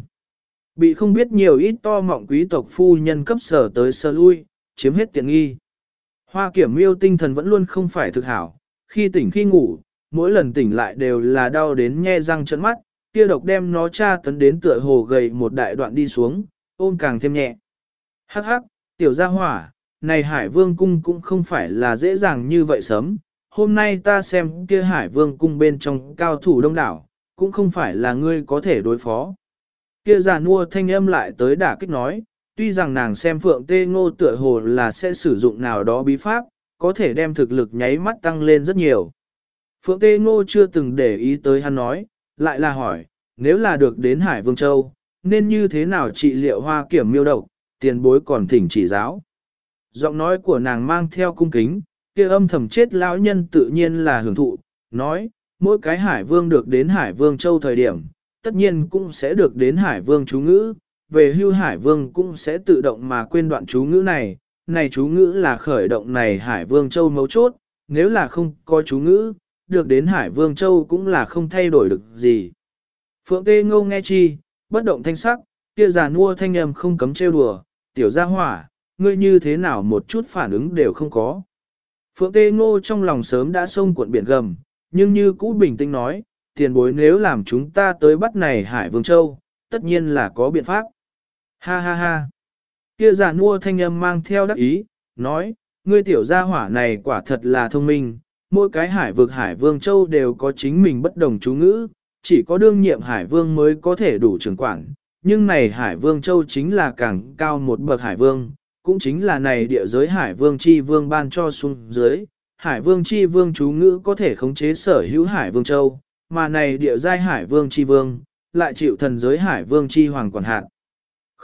Bị không biết nhiều ít to mọng quý tộc phu nhân cấp sở tới sơ lui, chiếm hết tiện nghi. Hoa Kiểm Miêu tinh thần vẫn luôn không phải thực hảo, khi tỉnh khi ngủ, mỗi lần tỉnh lại đều là đau đến nhe răng trợn mắt, kia độc đem nó tra tấn đến tựa hồ gầy một đại đoạn đi xuống, ôm càng thêm nhẹ. Hắc hắc, tiểu gia hỏa, này Hải Vương cung cũng không phải là dễ dàng như vậy sớm, hôm nay ta xem kia Hải Vương cung bên trong cao thủ đông đảo, cũng không phải là ngươi có thể đối phó. Kia già nua thanh âm lại tới đả kích nói, tuy rằng nàng xem Phượng Tê Ngô tựa hồ là sẽ sử dụng nào đó bí pháp, có thể đem thực lực nháy mắt tăng lên rất nhiều. Phượng Tê Ngô chưa từng để ý tới hắn nói, lại là hỏi, nếu là được đến Hải Vương Châu, nên như thế nào trị liệu Hoa Kiểm Miêu độc, tiền bối còn thỉnh chỉ giáo. Giọng nói của nàng mang theo cung kính, kia âm thầm chết lão nhân tự nhiên là hưởng thụ, nói, mỗi cái Hải Vương được đến Hải Vương Châu thời điểm, tất nhiên cũng sẽ được đến Hải Vương chú ngữ, về hưu Hải Vương cũng sẽ tự động mà quên đoạn chú ngữ này, này chú ngữ là khởi động này Hải Vương Châu mấu chốt, nếu là không có chú ngữ, được đến Hải Vương Châu cũng là không thay đổi được gì. Phượng Tê Ngô nghe chi, bất động thanh sắc, kia già nua thanh âm không cấm trêu đùa, tiểu gia hỏa, ngươi như thế nào một chút phản ứng đều không có. Phượng Tê Ngô trong lòng sớm đã sông cuộn biển gầm, nhưng như cũ bình tĩnh nói, tiền bối nếu làm chúng ta tới bắt này Hải Vương Châu, tất nhiên là có biện pháp. Ha ha ha. Kia già nua thanh âm mang theo đắc ý, nói, ngươi tiểu gia hỏa này quả thật là thông minh, mỗi cái hải vực Hải Vương Châu đều có chính mình bất đồng chú ngữ, chỉ có đương nhiệm Hải Vương mới có thể đủ trưởng quản, nhưng này Hải Vương Châu chính là càng cao một bậc Hải Vương, cũng chính là này địa giới Hải Vương Chi Vương ban cho xuống dưới, Hải Vương Chi Vương chú ngữ có thể khống chế sở hữu Hải Vương Châu, mà này địa giai Hải Vương Chi Vương, lại chịu thần giới Hải Vương Chi Hoàng quản hạt,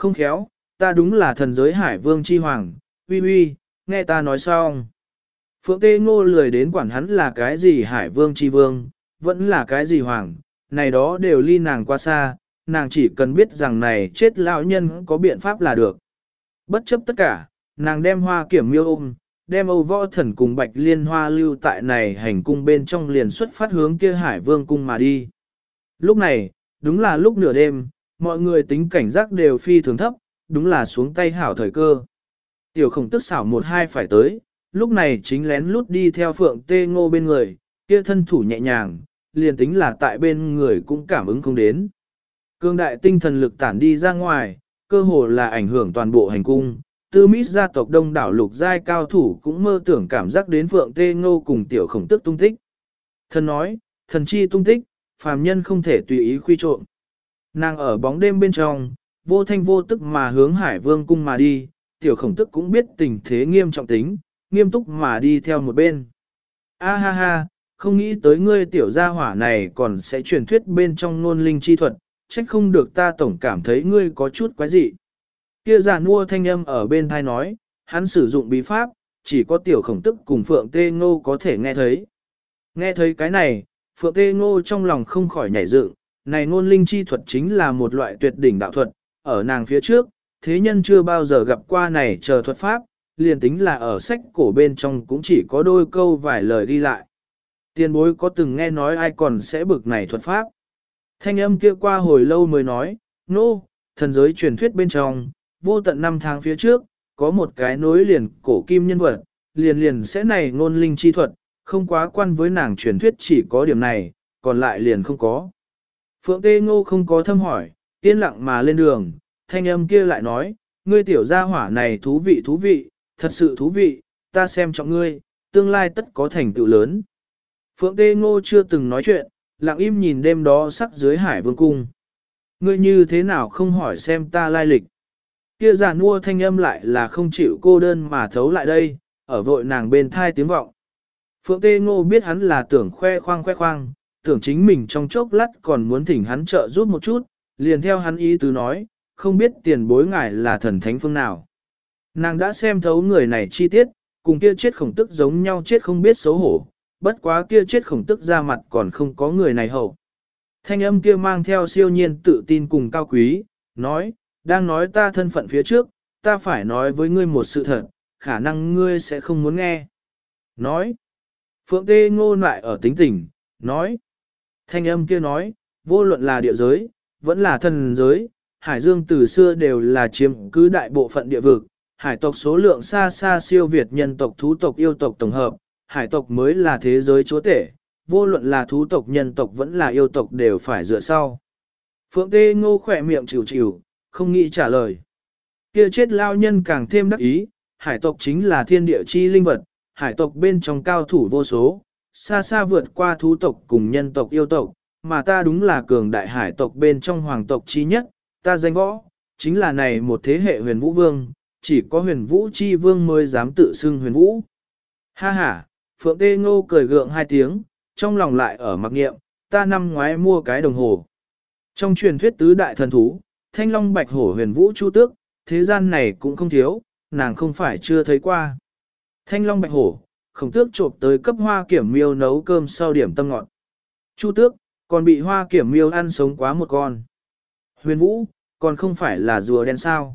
Không khéo, ta đúng là thần giới hải vương chi hoàng, uy uy, nghe ta nói xong. Phượng Tê Ngô lười đến quản hắn là cái gì hải vương chi vương, vẫn là cái gì hoàng, này đó đều ly nàng qua xa, nàng chỉ cần biết rằng này chết lão nhân có biện pháp là được. Bất chấp tất cả, nàng đem hoa kiểm miêu ôm, đem Âu Võ Thần cùng Bạch Liên Hoa lưu tại này hành cung bên trong liền xuất phát hướng kia hải vương cung mà đi. Lúc này, đúng là lúc nửa đêm, mọi người tính cảnh giác đều phi thường thấp, đúng là xuống tay hảo thời cơ. Tiểu Khổng Tức xảo một hai phải tới, lúc này chính lén lút đi theo Phượng Tê Ngô bên người, kia thân thủ nhẹ nhàng, liền tính là tại bên người cũng cảm ứng không đến. Cương đại tinh thần lực tản đi ra ngoài, cơ hồ là ảnh hưởng toàn bộ hành cung. Tư Mít gia tộc đông đảo lục giai cao thủ cũng mơ tưởng cảm giác đến Phượng Tê Ngô cùng Tiểu Khổng Tức tung tích. Thần nói, thần chi tung tích, phàm nhân không thể tùy ý khuy trộm. Nàng ở bóng đêm bên trong, vô thanh vô tức mà hướng Hải Vương cung mà đi, Tiểu Khổng Tức cũng biết tình thế nghiêm trọng tính, nghiêm túc mà đi theo một bên. A ha ha, không nghĩ tới ngươi tiểu gia hỏa này còn sẽ truyền thuyết bên trong ngôn linh chi thuật, trách không được ta tổng cảm thấy ngươi có chút quái dị. Kia già nua thanh âm ở bên thai nói, hắn sử dụng bí pháp, chỉ có Tiểu Khổng Tức cùng Phượng Tê Ngô có thể nghe thấy. Nghe thấy cái này, Phượng Tê Ngô trong lòng không khỏi nhảy dựng, này ngôn linh chi thuật chính là một loại tuyệt đỉnh đạo thuật, ở nàng phía trước, thế nhân chưa bao giờ gặp qua này chờ thuật pháp, liền tính là ở sách cổ bên trong cũng chỉ có đôi câu vài lời ghi lại. Tiền bối có từng nghe nói ai còn sẽ bực này thuật pháp. Thanh âm kia qua hồi lâu mới nói, nô, thần giới truyền thuyết bên trong, vô tận năm tháng phía trước, có một cái nối liền cổ kim nhân vật, liền sẽ này ngôn linh chi thuật, không quá quan với nàng truyền thuyết chỉ có điểm này, còn lại liền không có. Phượng Tê Ngô không có thâm hỏi, yên lặng mà lên đường, thanh âm kia lại nói, ngươi tiểu gia hỏa này thú vị, thật sự thú vị, ta xem trọng ngươi, tương lai tất có thành tựu lớn. Phượng Tê Ngô chưa từng nói chuyện, lặng im nhìn đêm đó sắc dưới Hải Vương cung. Ngươi như thế nào không hỏi xem ta lai lịch. Kia già nua thanh âm lại là không chịu cô đơn mà thấu lại đây, ở vội nàng bên thai tiếng vọng. Phượng Tê Ngô biết hắn là tưởng khoe khoang, tưởng chính mình trong chốc lát còn muốn thỉnh hắn trợ giúp một chút, liền theo hắn ý tứ nói, không biết tiền bối ngài là thần thánh phương nào. Nàng đã xem thấu người này chi tiết, cùng kia chết Khổng Tức giống nhau chết không biết xấu hổ, bất quá kia chết Khổng Tức ra mặt còn không có người này hậu. Thanh âm kia mang theo siêu nhiên tự tin cùng cao quý, nói, đang nói ta thân phận phía trước, ta phải nói với ngươi một sự thật, khả năng ngươi sẽ không muốn nghe. Nói, Phượng Tê Ngô lại ở tính tình, nói, thanh âm kia nói, vô luận là địa giới, vẫn là thần giới, Hải Dương từ xưa đều là chiếm cứ đại bộ phận địa vực, hải tộc số lượng xa xa siêu việt nhân tộc thú tộc yêu tộc tổng hợp, hải tộc mới là thế giới chúa tể, vô luận là thú tộc nhân tộc vẫn là yêu tộc đều phải dựa sau. Phượng Tê Ngô khỏe miệng chịu, không nghĩ trả lời. Kia chết lao nhân càng thêm đắc ý, hải tộc chính là thiên địa chi linh vật, hải tộc bên trong cao thủ vô số, xa xa vượt qua thú tộc cùng nhân tộc yêu tộc, mà ta đúng là cường đại hải tộc bên trong hoàng tộc chi nhất, ta danh võ, chính là này một thế hệ huyền vũ vương, chỉ có huyền vũ chi vương mới dám tự xưng huyền vũ. Ha ha, Phượng Tê Ngô cười gượng hai tiếng, trong lòng lại ở mặc nghiệm, ta năm ngoái mua cái đồng hồ. Trong truyền thuyết tứ đại thần thú, thanh long bạch hổ huyền vũ chu tước, thế gian này cũng không thiếu, nàng không phải chưa thấy qua. Thanh long bạch hổ, Khổng Tước trộm tới cấp hoa kiểm miêu nấu cơm sau điểm tâm ngọt. Chu tước, còn bị hoa kiểm miêu ăn sống quá một con. Huyền vũ, còn không phải là rùa đen sao.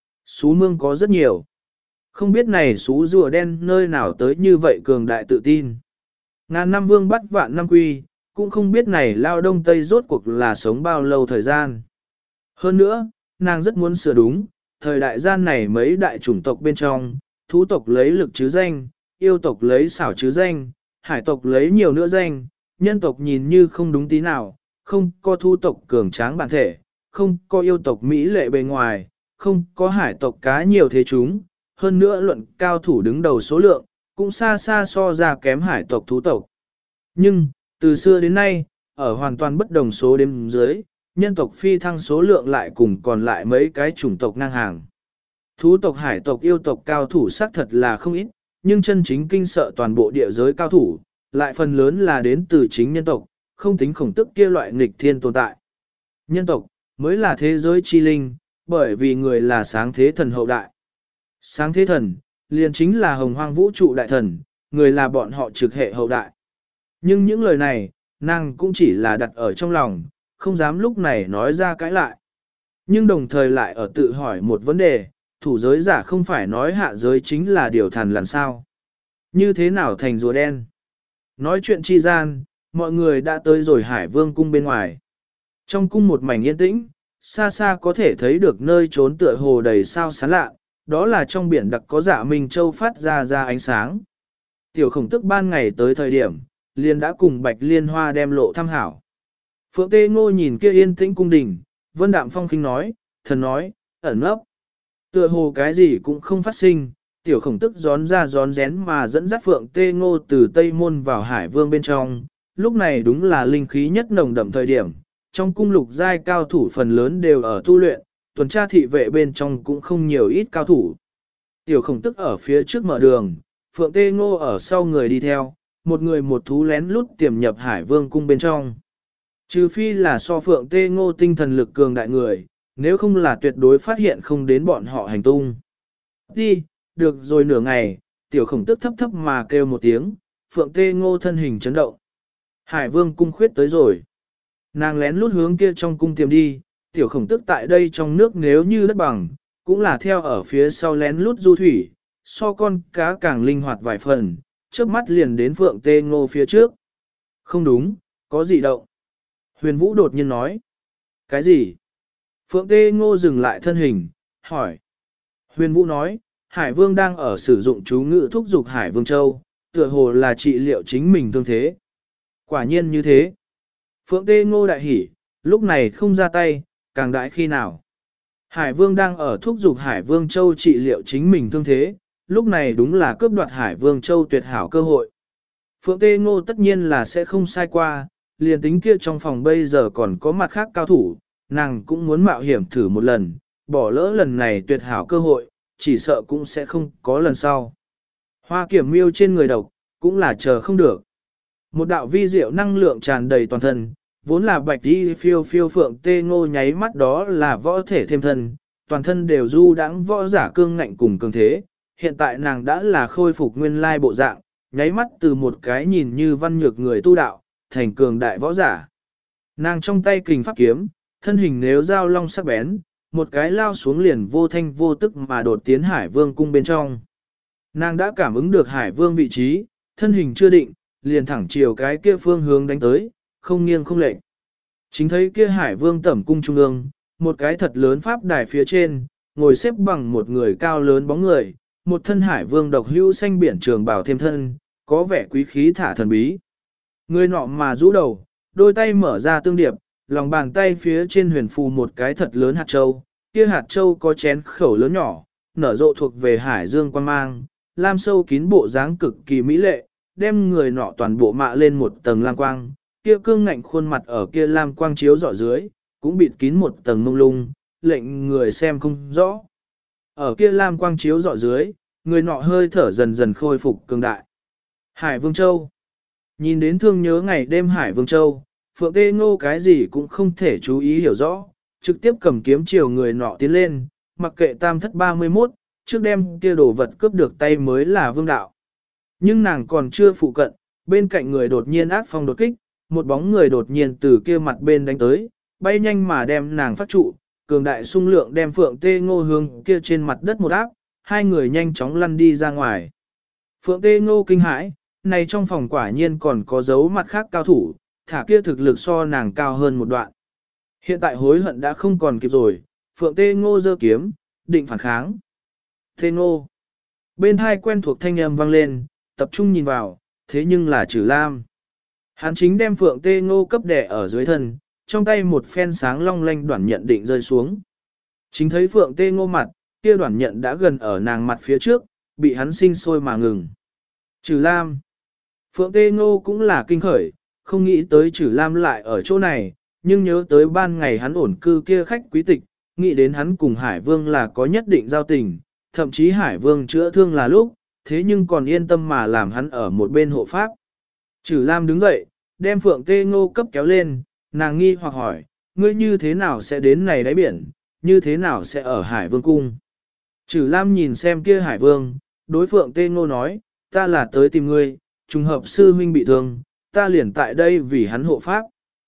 Sú mương có rất nhiều. Không biết này sú rùa đen nơi nào tới như vậy cường đại tự tin. Ngàn năm vương bắt vạn năm quy, cũng không biết này lao đông tây rốt cuộc là sống bao lâu thời gian. Hơn nữa, nàng rất muốn sửa đúng, thời đại gian này mấy đại chủng tộc bên trong, thú tộc lấy lực chứ danh, yêu tộc lấy xảo chứ danh, hải tộc lấy nhiều nữa danh, nhân tộc nhìn như không đúng tí nào, không có thú tộc cường tráng bản thể, không có yêu tộc mỹ lệ bề ngoài, không có hải tộc cá nhiều thế chúng, hơn nữa luận cao thủ đứng đầu số lượng, cũng xa xa so ra kém hải tộc thú tộc. Nhưng, từ xưa đến nay, ở hoàn toàn bất đồng số đếm dưới, nhân tộc phi thăng số lượng lại cùng còn lại mấy cái chủng tộc ngang hàng. Thú tộc hải tộc yêu tộc cao thủ xác thật là không ít, nhưng chân chính kinh sợ toàn bộ địa giới cao thủ, lại phần lớn là đến từ chính nhân tộc, không tính Khổng Tức kia loại nghịch thiên tồn tại. Nhân tộc, mới là thế giới chi linh, bởi vì người là sáng thế thần hậu đại. Sáng thế thần, liền chính là hồng hoang vũ trụ đại thần, người là bọn họ trực hệ hậu đại. Nhưng những lời này, nàng cũng chỉ là đặt ở trong lòng, không dám lúc này nói ra cãi lại. Nhưng đồng thời lại ở tự hỏi một vấn đề, thủ giới giả không phải nói hạ giới chính là điều thần làm sao. Như thế nào thành rùa đen? Nói chuyện chi gian, mọi người đã tới rồi Hải Vương cung bên ngoài. Trong cung một mảnh yên tĩnh, xa xa có thể thấy được nơi trốn tựa hồ đầy sao sáng lạ, đó là trong biển đặc có Dạ Minh Châu phát ra ánh sáng. Tiểu Khổng Tức ban ngày tới thời điểm, liền đã cùng Bạch Liên Hoa đem lộ thăm hảo. Phượng Tê Ngô nhìn kia yên tĩnh cung đình, Vân Đạm Phong khinh nói, thần nói, ẩn ấp. Tựa hồ cái gì cũng không phát sinh, Tiểu Khổng Tức gión ra gión rén mà dẫn dắt Phượng Tê Ngô từ Tây Môn vào Hải Vương bên trong. Lúc này đúng là linh khí nhất nồng đậm thời điểm, trong cung lục giai cao thủ phần lớn đều ở tu luyện, tuần tra thị vệ bên trong cũng không nhiều ít cao thủ. Tiểu Khổng Tức ở phía trước mở đường, Phượng Tê Ngô ở sau người đi theo, một người một thú lén lút tiềm nhập Hải Vương cung bên trong. Trừ phi là so Phượng Tê Ngô tinh thần lực cường đại người, nếu không là tuyệt đối phát hiện không đến bọn họ hành tung. Đi, được rồi nửa ngày, Tiểu Khổng Tức thấp thấp mà kêu một tiếng, Phượng Tê Ngô thân hình chấn động. Hải Vương cung khuyết tới rồi. Nàng lén lút hướng kia trong cung tiềm đi, Tiểu Khổng Tức tại đây trong nước nếu như đất bằng, cũng là theo ở phía sau lén lút du thủy, so con cá càng linh hoạt vài phần, trước mắt liền đến Phượng Tê Ngô phía trước. Không đúng, có gì động. Huyền Vũ đột nhiên nói. Cái gì? Phượng Tê Ngô dừng lại thân hình, hỏi. Huyền Vũ nói, Hải Vương đang ở sử dụng chú ngữ thúc giục Hải Vương Châu, tựa hồ là trị liệu chính mình thương thế. Quả nhiên như thế. Phượng Tê Ngô đại hỉ, lúc này không ra tay, càng đãi khi nào. Hải Vương đang ở thúc giục Hải Vương Châu trị liệu chính mình thương thế, lúc này đúng là cướp đoạt Hải Vương Châu tuyệt hảo cơ hội. Phượng Tê Ngô tất nhiên là sẽ không sai qua, liền tính kia trong phòng bây giờ còn có mặt khác cao thủ, nàng cũng muốn mạo hiểm thử một lần, bỏ lỡ lần này tuyệt hảo cơ hội, chỉ sợ cũng sẽ không có lần sau. Hoa kiểm miêu trên người độc, cũng là chờ không được. Một đạo vi diệu năng lượng tràn đầy toàn thân, vốn là bạch đi phiêu phiêu Phượng Tê Ngô nháy mắt đó là võ thể thêm thân, toàn thân đều du đãng võ giả cương ngạnh cùng cường thế, hiện tại nàng đã là khôi phục nguyên lai bộ dạng, nháy mắt từ một cái nhìn như văn nhược người tu đạo, thành cường đại võ giả. Nàng trong tay kình pháp kiếm, thân hình nếu dao long sắc bén, một cái lao xuống liền vô thanh vô tức mà đột tiến Hải Vương cung bên trong. Nàng đã cảm ứng được Hải Vương vị trí, thân hình chưa định, liền thẳng chiều cái kia phương hướng đánh tới, không nghiêng không lệch. Chính thấy kia Hải Vương tẩm cung trung ương, một cái thật lớn pháp đài phía trên, ngồi xếp bằng một người cao lớn bóng người, một thân Hải Vương độc hữu xanh biển trường bào thêm thân, có vẻ quý khí thả thần bí. Người nọ mà rũ đầu, đôi tay mở ra tương điệp, lòng bàn tay phía trên huyền phù một cái thật lớn hạt châu, kia hạt châu có chén khẩu lớn nhỏ, nở rộ thuộc về Hải Dương quan mang, lam sâu kín bộ dáng cực kỳ mỹ lệ, đem người nọ toàn bộ mạ lên một tầng lam quang, kia cương ngạnh khuôn mặt ở kia lam quang chiếu rọi dưới, cũng bịt kín một tầng mông lung, lệnh người xem không rõ. Ở kia lam quang chiếu rọi dưới, người nọ hơi thở dần dần khôi phục cường đại. Hải Vương Châu. Nhìn đến thương nhớ ngày đêm Hải Vương Châu, Phượng Tê Ngô cái gì cũng không thể chú ý hiểu rõ, trực tiếp cầm kiếm chiều người nọ tiến lên, mặc kệ tam thất 31, trước đem kia đồ vật cướp được tay mới là vương đạo. Nhưng nàng còn chưa phụ cận, bên cạnh người đột nhiên ác phong đột kích, một bóng người đột nhiên từ kia mặt bên đánh tới, bay nhanh mà đem nàng phát trụ, cường đại sung lượng đem Phượng Tê Ngô hướng kia trên mặt đất một áp, hai người nhanh chóng lăn đi ra ngoài. Phượng Tê Ngô kinh hãi, này trong phòng quả nhiên còn có dấu mặt khác cao thủ, thả kia thực lực so nàng cao hơn một đoạn. Hiện tại hối hận đã không còn kịp rồi, Phượng Tê Ngô giơ kiếm, định phản kháng. Tê Ngô. Bên hai quen thuộc thanh âm vang lên, tập trung nhìn vào, thế nhưng là Trử Lam. Hắn chính đem Phượng Tê Ngô cấp đẻ ở dưới thân, trong tay một phen sáng long lanh đoản nhận định rơi xuống. Chính thấy Phượng Tê Ngô mặt, kia đoản nhận đã gần ở nàng mặt phía trước, bị hắn sinh sôi mà ngừng. Trử Lam. Phượng Tê Ngô cũng là kinh khởi, không nghĩ tới Trử Lam lại ở chỗ này, nhưng nhớ tới ban ngày hắn ổn cư kia khách quý tịch, nghĩ đến hắn cùng Hải Vương là có nhất định giao tình, thậm chí Hải Vương chữa thương là lúc, thế nhưng còn yên tâm mà làm hắn ở một bên hộ pháp. Trử Lam đứng dậy, đem Phượng Tê Ngô cấp kéo lên, nàng nghi hoặc hỏi, ngươi như thế nào sẽ đến này đáy biển, như thế nào sẽ ở Hải Vương cung. Trừ Lam nhìn xem kia Hải Vương, đối Phượng Tê Ngô nói, ta là tới tìm ngươi, trùng hợp sư huynh bị thương, ta liền tại đây vì hắn hộ pháp.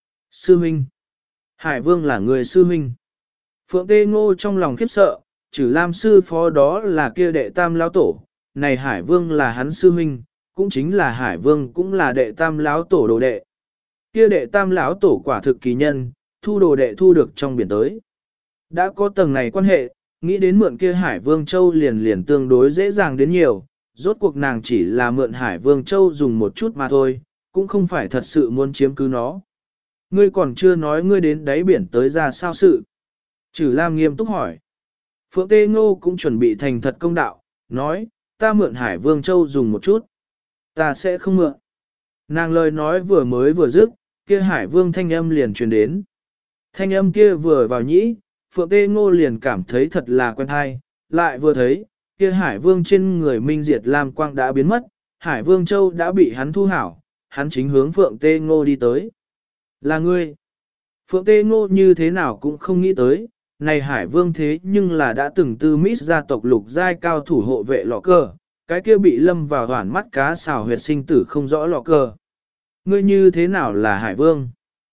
Sư huynh. Hải Vương là người sư huynh. Phượng Tê Ngô trong lòng khiếp sợ, Trừ Lam sư phó đó là kia đệ tam lão tổ, này Hải Vương là hắn sư huynh, cũng chính là Hải Vương cũng là đệ tam lão tổ đồ đệ. Kia đệ tam lão tổ quả thực kỳ nhân, thu đồ đệ thu được trong biển tới. Đã có tầng này quan hệ, nghĩ đến mượn kia Hải Vương Châu liền liền tương đối dễ dàng đến nhiều, rốt cuộc nàng chỉ là mượn Hải Vương Châu dùng một chút mà thôi, cũng không phải thật sự muốn chiếm cứ nó. Ngươi còn chưa nói ngươi đến đáy biển tới ra sao sự. Trừ Lam nghiêm túc hỏi. Phượng Tê Ngô cũng chuẩn bị thành thật công đạo, nói, ta mượn Hải Vương Châu dùng một chút. Ta sẽ không mượn. Nàng lời nói vừa mới vừa dứt, kia Hải Vương thanh âm liền truyền đến. Thanh âm kia vừa vào nhĩ, Phượng Tê Ngô liền cảm thấy thật là quen hay, lại vừa thấy, kia Hải Vương trên người Minh Diệt Lam Quang đã biến mất, Hải Vương Châu đã bị hắn thu hảo, hắn chính hướng Phượng Tê Ngô đi tới. Là ngươi. Phượng Tê Ngô như thế nào cũng không nghĩ tới, này Hải Vương thế nhưng là đã từng tư mít gia tộc lục giai cao thủ hộ vệ lọ cờ, cái kia bị lâm vào hoảng mắt cá xào huyệt sinh tử không rõ lọ cờ. Ngươi như thế nào là Hải Vương?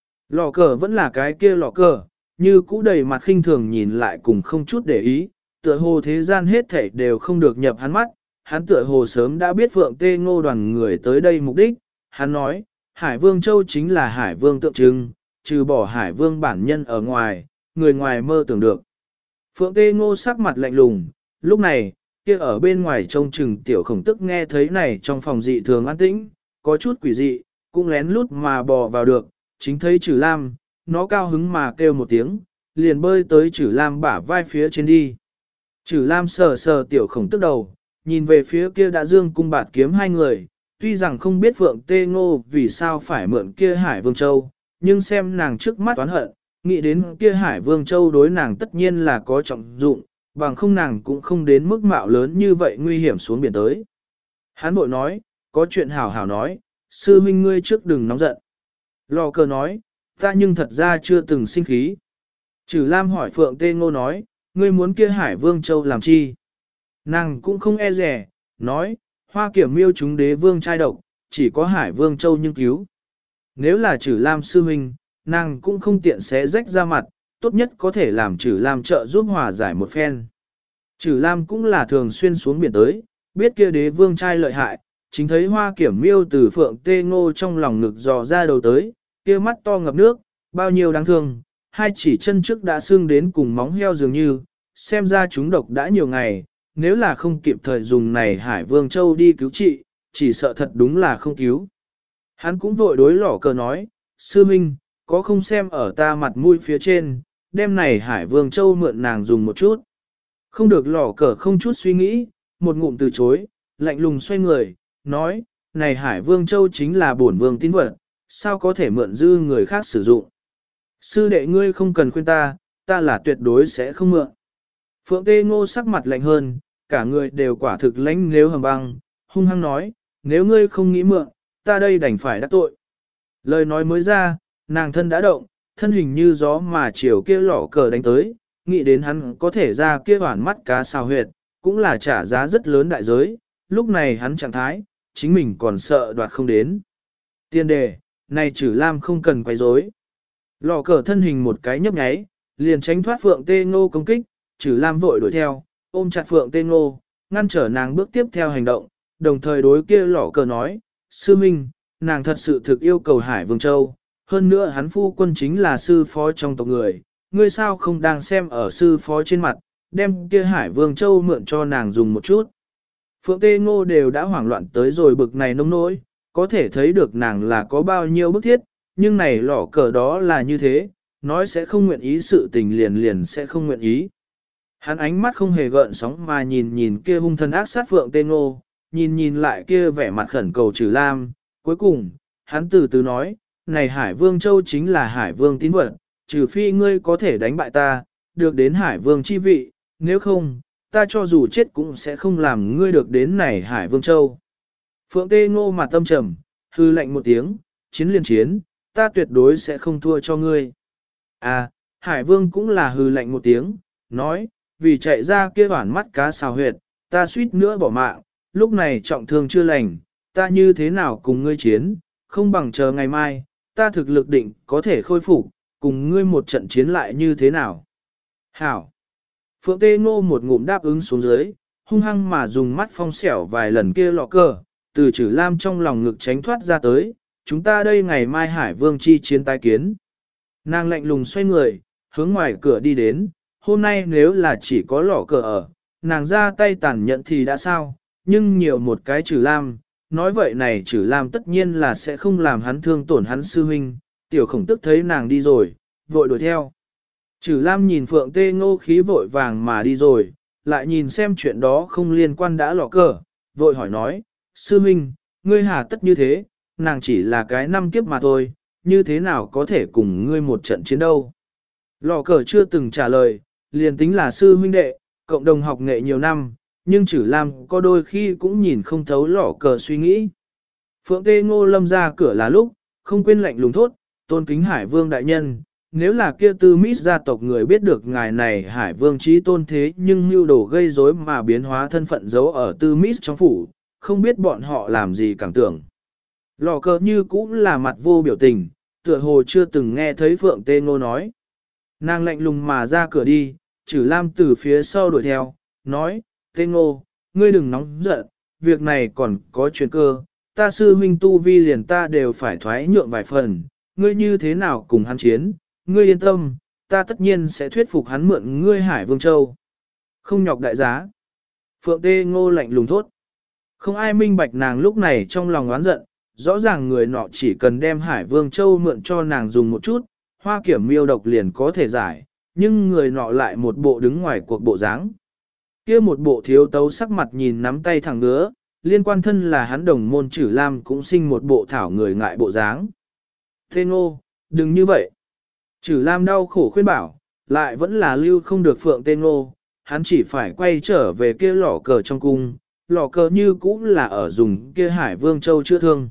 Lọ cờ vẫn là cái kia lọ cờ, như cũ đầy mặt khinh thường nhìn lại cùng không chút để ý, tựa hồ thế gian hết thảy đều không được nhập hắn mắt, hắn tựa hồ sớm đã biết Phượng Tê Ngô đoàn người tới đây mục đích, hắn nói, Hải Vương Châu chính là Hải Vương tượng trưng, trừ bỏ Hải Vương bản nhân ở ngoài, người ngoài mơ tưởng được. Phượng Tê Ngô sắc mặt lạnh lùng, lúc này, kia ở bên ngoài trông chừng tiểu khổng tức nghe thấy này trong phòng dị thường an tĩnh, có chút quỷ dị, cũng lén lút mà bò vào được, chính thấy Trừ Lam, nó cao hứng mà kêu một tiếng, liền bơi tới Trừ Lam bả vai phía trên đi. Trừ Lam sờ sờ tiểu khổng tức đầu, nhìn về phía kia đã dương cung bạt kiếm hai người, tuy rằng không biết Phượng Tê Ngô vì sao phải mượn kia Hải Vương Châu, nhưng xem nàng trước mắt oán hận, nghĩ đến kia Hải Vương Châu đối nàng tất nhiên là có trọng dụng, bằng không nàng cũng không đến mức mạo lớn như vậy nguy hiểm xuống biển tới. Hán bội nói, có chuyện hảo hảo nói, sư huynh ngươi trước đừng nóng giận. Lò cờ nói, ta nhưng thật ra chưa từng sinh khí. Trừ Lam hỏi Phượng Tê Ngô nói, ngươi muốn kia Hải Vương Châu làm chi? Nàng cũng không e rẻ, nói, Hoa Kiểm miêu chúng đế vương trai độc, chỉ có Hải Vương Châu nhưng cứu. Nếu là Trừ Lam sư huynh, nàng cũng không tiện xé rách ra mặt, tốt nhất có thể làm Trừ Lam trợ giúp hòa giải một phen. Trừ Lam cũng là thường xuyên xuống biển tới, biết kia đế vương trai lợi hại, chính thấy Hoa Kiểm miêu từ Phượng Tê Ngô trong lòng ngực dò ra đầu tới, kia mắt to ngập nước, bao nhiêu đáng thương, hai chỉ chân trước đã xương đến cùng móng heo dường như, xem ra chúng độc đã nhiều ngày, nếu là không kịp thời dùng này Hải Vương Châu đi cứu trị, chỉ sợ thật đúng là không cứu. Hắn cũng vội đối lỏ cờ nói, sư minh, có không xem ở ta mặt mũi phía trên, đêm này Hải Vương Châu mượn nàng dùng một chút. Không được lỏ cờ không chút suy nghĩ, một ngụm từ chối, lạnh lùng xoay người, nói, này Hải Vương Châu chính là bổn vương tín vật, sao có thể mượn dư người khác sử dụng. Sư đệ ngươi không cần khuyên ta, ta là tuyệt đối sẽ không mượn. Phượng Tê Ngô sắc mặt lạnh hơn, cả người đều quả thực lãnh nếu hầm băng, hung hăng nói, nếu ngươi không nghĩ mượn, ta đây đành phải đắc tội. Lời nói mới ra, nàng thân đã động, thân hình như gió mà chiều kia lỏ cờ đánh tới, nghĩ đến hắn có thể ra kia hoản mắt cá xào huyệt, cũng là trả giá rất lớn đại giới, lúc này hắn trạng thái, chính mình còn sợ đoạt không đến. Tiên đề, này Trừ Lam không cần quấy rối. Lò cờ thân hình một cái nhấp nháy, liền tránh thoát Phượng Tê Ngô công kích, Trừ Lam vội đuổi theo, ôm chặt Phượng Tê Ngô, ngăn trở nàng bước tiếp theo hành động, đồng thời đối kia lò cờ nói, sư minh, nàng thật sự thực yêu cầu Hải Vương Châu, hơn nữa hắn phu quân chính là sư phó trong tộc người, ngươi sao không đang xem ở sư phó trên mặt, đem kia Hải Vương Châu mượn cho nàng dùng một chút. Phượng Tê Ngô đều đã hoảng loạn tới rồi bực này nông nỗi, có thể thấy được nàng là có bao nhiêu bức thiết, nhưng này lỏ cờ đó là như thế, nói sẽ không nguyện ý sự tình liền liền sẽ không nguyện ý. Hắn ánh mắt không hề gợn sóng mà nhìn nhìn kia hung thần ác sát Phượng Tê Ngô, nhìn nhìn lại kia vẻ mặt khẩn cầu Trừ Lam, cuối cùng, hắn từ từ nói, này Hải Vương Châu chính là Hải Vương tín vật, trừ phi ngươi có thể đánh bại ta, được đến Hải Vương chi vị, nếu không, ta cho dù chết cũng sẽ không làm ngươi được đến này Hải Vương Châu. Phượng Tê Ngô mặt tâm trầm, hư lạnh một tiếng, chiến liền chiến, ta tuyệt đối sẽ không thua cho ngươi. À, Hải Vương cũng là hư lạnh một tiếng, nói, vì chạy ra kia bản mắt cá xào huyệt, ta suýt nữa bỏ mạng, lúc này trọng thương chưa lành, ta như thế nào cùng ngươi chiến, không bằng chờ ngày mai, ta thực lực định có thể khôi phục, cùng ngươi một trận chiến lại như thế nào. Hảo! Phượng Tê Ngô một ngụm đáp ứng xuống dưới, hung hăng mà dùng mắt phong xẻo vài lần kia lọ cờ, từ Trử Lam trong lòng ngực tránh thoát ra tới, chúng ta đây ngày mai Hải Vương chi chiến tái kiến. Nàng lạnh lùng xoay người, hướng ngoài cửa đi đến, hôm nay nếu là chỉ có lọ cờ ở, nàng ra tay tàn nhẫn thì đã sao, nhưng nhiều một cái Trử Lam, nói vậy này Trử Lam tất nhiên là sẽ không làm hắn thương tổn hắn sư huynh, tiểu khổng tức thấy nàng đi rồi, vội đuổi theo. Trử Lam nhìn Phượng Tê Ngô khí vội vàng mà đi rồi, lại nhìn xem chuyện đó không liên quan đã lọ cờ, vội hỏi nói, sư huynh, ngươi hà tất như thế, nàng chỉ là cái năm kiếp mà thôi, như thế nào có thể cùng ngươi một trận chiến đâu. Lọ cờ chưa từng trả lời, liền tính là sư huynh đệ, cộng đồng học nghệ nhiều năm, nhưng Trử Lam có đôi khi cũng nhìn không thấu lọ cờ suy nghĩ. Phượng Tê Ngô lâm ra cửa là lúc, không quên lạnh lùng thốt, tôn kính Hải Vương đại nhân, nếu là kia Tư Mít gia tộc người biết được ngài này Hải Vương trí tôn thế nhưng mưu đồ gây rối mà biến hóa thân phận giấu ở Tư Mít trong phủ, không biết bọn họ làm gì cảm tưởng. Lò cờ như cũng là mặt vô biểu tình, tựa hồ chưa từng nghe thấy Phượng Tê Ngô nói. Nàng lạnh lùng mà ra cửa đi, Trử Lam từ phía sau đuổi theo, nói, Tê Ngô, ngươi đừng nóng giận, việc này còn có chuyện cơ, ta sư huynh tu vi liền ta đều phải thoái nhượng vài phần, ngươi như thế nào cùng hắn chiến, ngươi yên tâm, ta tất nhiên sẽ thuyết phục hắn mượn ngươi Hải Vương Châu. Không nhọc đại giá. Phượng Tê Ngô lạnh lùng thốt. Không ai minh bạch nàng lúc này trong lòng oán giận, rõ ràng người nọ chỉ cần đem Hải Vương Châu mượn cho nàng dùng một chút, hoa kiểm miêu độc liền có thể giải, nhưng người nọ lại một bộ đứng ngoài cuộc bộ dáng. Kia một bộ thiếu tấu sắc mặt nhìn nắm tay thẳng ngứa, liên quan thân là hắn đồng môn Trử Lam cũng sinh một bộ thảo người ngại bộ dáng. Tê Ngô, đừng như vậy. Trử Lam đau khổ khuyên bảo, lại vẫn là lưu không được Phượng Tê Ngô, hắn chỉ phải quay trở về kia lò cờ trong cung, lò cờ như cũng là ở dùng kia Hải Vương Châu chữa thương.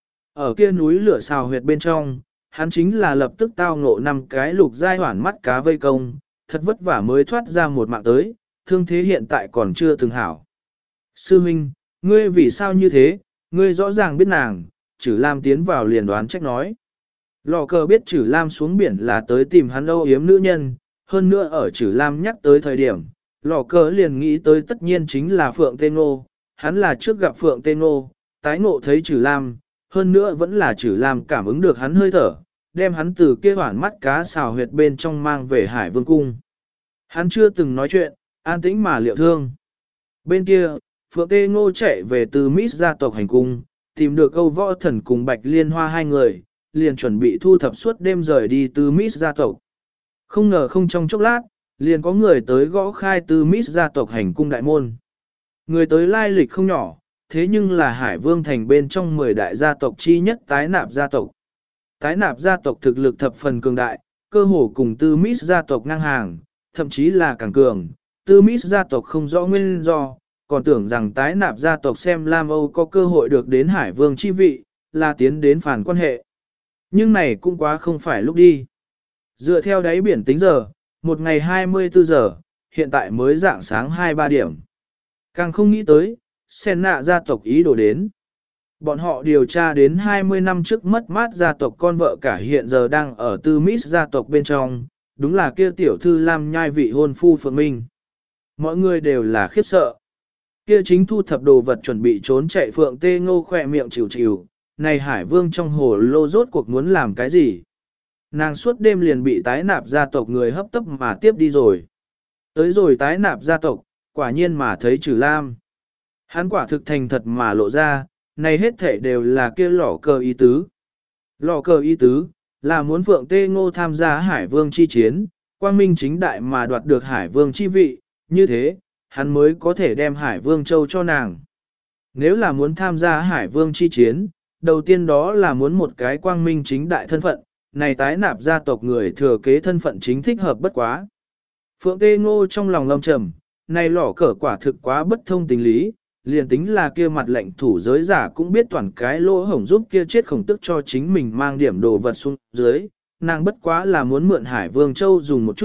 Ở kia núi lửa xào huyệt bên trong, hắn chính là lập tức tao ngộ 5 cái lục giai hoản mắt cá vây công, thật vất vả mới thoát ra một mạng tới, thương thế hiện tại còn chưa từng hảo. Sư Minh, ngươi vì sao như thế, ngươi rõ ràng biết nàng, Trử Lam tiến vào liền đoán trách nói. Lò cờ biết Trử Lam xuống biển là tới tìm hắn âu yếm nữ nhân, hơn nữa ở Trử Lam nhắc tới thời điểm, lò cờ liền nghĩ tới tất nhiên chính là Phượng Tê Ngô, hắn là trước gặp Phượng Tê Ngô, tái ngộ thấy Trử Lam, hơn nữa vẫn là Trử Lam cảm ứng được hắn hơi thở, đem hắn từ kia hoảng mắt cá xào huyệt bên trong mang về Hải Vương Cung. Hắn chưa từng nói chuyện, an tĩnh mà liệu thương. Bên kia, Phượng Tê Ngô chạy về từ Mít gia tộc hành cung, tìm được Câu Võ Thần cùng Bạch Liên Hoa hai người, liền chuẩn bị thu thập suốt đêm rời đi từ Mít gia tộc. Không ngờ không trong chốc lát, liền có người tới gõ khai từ Mít gia tộc hành cung đại môn. Người tới lai lịch không nhỏ, thế nhưng là Hải Vương thành bên trong 10 đại gia tộc chi nhất Tái Nạp gia tộc. Tái Nạp gia tộc thực lực thập phần cường đại, cơ hồ cùng Tư Mít gia tộc ngang hàng, thậm chí là càng cường. Tư Mít gia tộc không rõ nguyên do, còn tưởng rằng Tái Nạp gia tộc xem Lam Âu có cơ hội được đến Hải Vương chi vị, là tiến đến phản quan hệ. Nhưng này cũng quá không phải lúc đi. Dựa theo đáy biển tính giờ, một ngày 24 giờ, hiện tại mới dạng sáng 2-3 điểm. Càng không nghĩ tới, Sen nạ gia tộc ý đồ đến. Bọn họ điều tra đến 20 năm trước mất mát gia tộc con vợ cả hiện giờ đang ở Tư Mít gia tộc bên trong, đúng là kia tiểu thư Lam Nhai vị hôn phu Phượng Minh. Mọi người đều là khiếp sợ. Kia chính thu thập đồ vật chuẩn bị trốn chạy Phượng Tê Ngô khỏe miệng chịu chịu, này Hải Vương trong hồ lô rốt cuộc muốn làm cái gì? Nàng suốt đêm liền bị Tái Nạp gia tộc người hấp tấp mà tiếp đi rồi. Tới rồi Tái Nạp gia tộc, quả nhiên mà thấy Trử Lam. Hắn quả thực thành thật mà lộ ra, này hết thể đều là kia lỏ cờ ý tứ. Lỏ cờ ý tứ, là muốn Phượng Tê Ngô tham gia Hải Vương chi chiến, quang minh chính đại mà đoạt được Hải Vương chi vị, như thế, hắn mới có thể đem Hải Vương Châu cho nàng. Nếu là muốn tham gia Hải Vương chi chiến, đầu tiên đó là muốn một cái quang minh chính đại thân phận, này Tái Nạp gia tộc người thừa kế thân phận chính thích hợp bất quá. Phượng Tê Ngô trong lòng lâm trầm, này lỏ cờ quả thực quá bất thông tình lý, liền tính là kia mặt lệnh thủ giới giả cũng biết toàn cái lỗ hổng giúp kia chết khổng tức cho chính mình mang điểm đồ vật xuống dưới, nàng bất quá là muốn mượn Hải Vương Châu dùng một chút,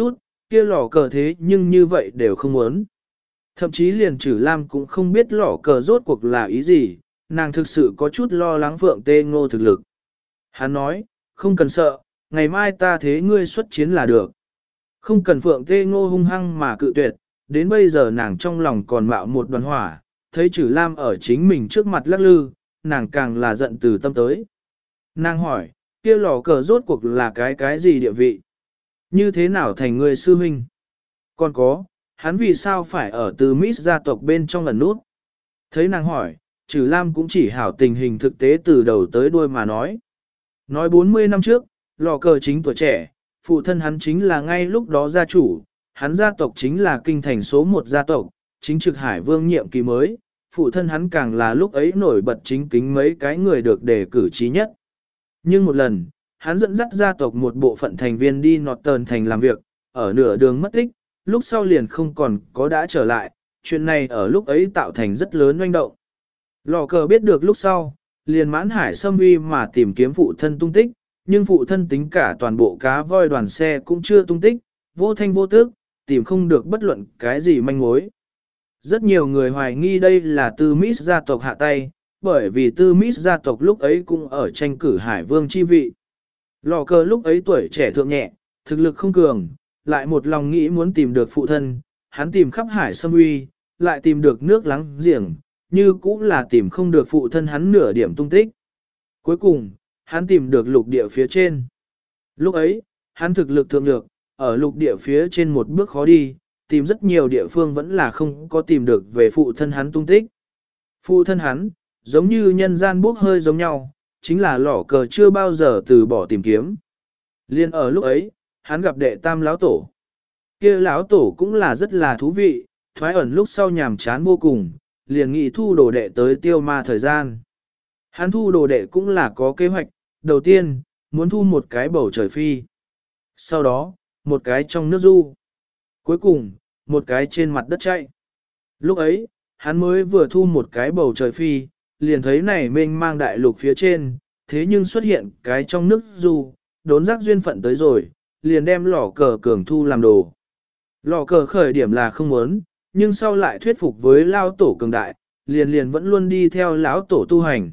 kia lò cờ thế nhưng như vậy đều không muốn. Thậm chí liền Trử Lam cũng không biết lò cờ rốt cuộc là ý gì, nàng thực sự có chút lo lắng Phượng Tê Ngô thực lực. Hắn nói, không cần sợ, ngày mai ta thế ngươi xuất chiến là được. Không cần Phượng Tê Ngô hung hăng mà cự tuyệt, đến bây giờ nàng trong lòng còn mạo một đoàn hỏa, thấy Trử Lam ở chính mình trước mặt lắc lư, nàng càng là giận từ tâm tới. Nàng hỏi, kia lò cờ rốt cuộc là cái gì địa vị? Như thế nào thành người sư huynh? Còn có, hắn vì sao phải ở từ Mít gia tộc bên trong lần nút? Thấy nàng hỏi, Trử Lam cũng chỉ hảo tình hình thực tế từ đầu tới đuôi mà nói. Nói 40 năm trước, lò cờ chính tuổi trẻ, phụ thân hắn chính là ngay lúc đó gia chủ, hắn gia tộc chính là kinh thành số 1 gia tộc, chính trực Hải Vương nhiệm kỳ mới, phụ thân hắn càng là lúc ấy nổi bật chính kính mấy cái người được đề cử trí nhất. Nhưng một lần, hắn dẫn dắt gia tộc một bộ phận thành viên đi Northern thành làm việc, ở nửa đường mất tích, lúc sau liền không còn có đã trở lại, chuyện này ở lúc ấy tạo thành rất lớn oanh động. Lò cờ biết được lúc sau, liền mãn hải xâm uy mà tìm kiếm phụ thân tung tích, nhưng phụ thân tính cả toàn bộ cá voi đoàn xe cũng chưa tung tích, vô thanh vô tức, tìm không được bất luận cái gì manh mối. Rất nhiều người hoài nghi đây là Tư Mít gia tộc hạ tay, bởi vì Tư Mít gia tộc lúc ấy cũng ở tranh cử Hải Vương chi vị. Lò cờ lúc ấy tuổi trẻ thượng nhẹ, thực lực không cường, lại một lòng nghĩ muốn tìm được phụ thân, hắn tìm khắp hải xâm uy, lại tìm được nước láng giềng, như cũng là tìm không được phụ thân hắn nửa điểm tung tích. Cuối cùng, hắn tìm được lục địa phía trên. Lúc ấy, hắn thực lực thượng lược, ở lục địa phía trên một bước khó đi, tìm rất nhiều địa phương vẫn là không có tìm được về phụ thân hắn tung tích. Phụ thân hắn, giống như nhân gian bốc hơi giống nhau, chính là lỏ cờ chưa bao giờ từ bỏ tìm kiếm. Liên ở lúc ấy, hắn gặp đệ tam lão tổ. Kia lão tổ cũng là rất là thú vị, thoái ẩn lúc sau nhàm chán vô cùng, liền nghị thu đồ đệ tới tiêu ma thời gian. Hắn thu đồ đệ cũng là có kế hoạch, đầu tiên, muốn thu một cái bầu trời phi. Sau đó, một cái trong nước du. Cuối cùng, một cái trên mặt đất chạy. Lúc ấy, hắn mới vừa thu một cái bầu trời phi, liền thấy này mênh mang đại lục phía trên, thế nhưng xuất hiện cái trong nước du, đốn giác duyên phận tới rồi, liền đem lò cờ cường thu làm đồ. Lò cờ khởi điểm là không muốn, nhưng sau lại thuyết phục với lao tổ cường đại, liền vẫn luôn đi theo lão tổ tu hành.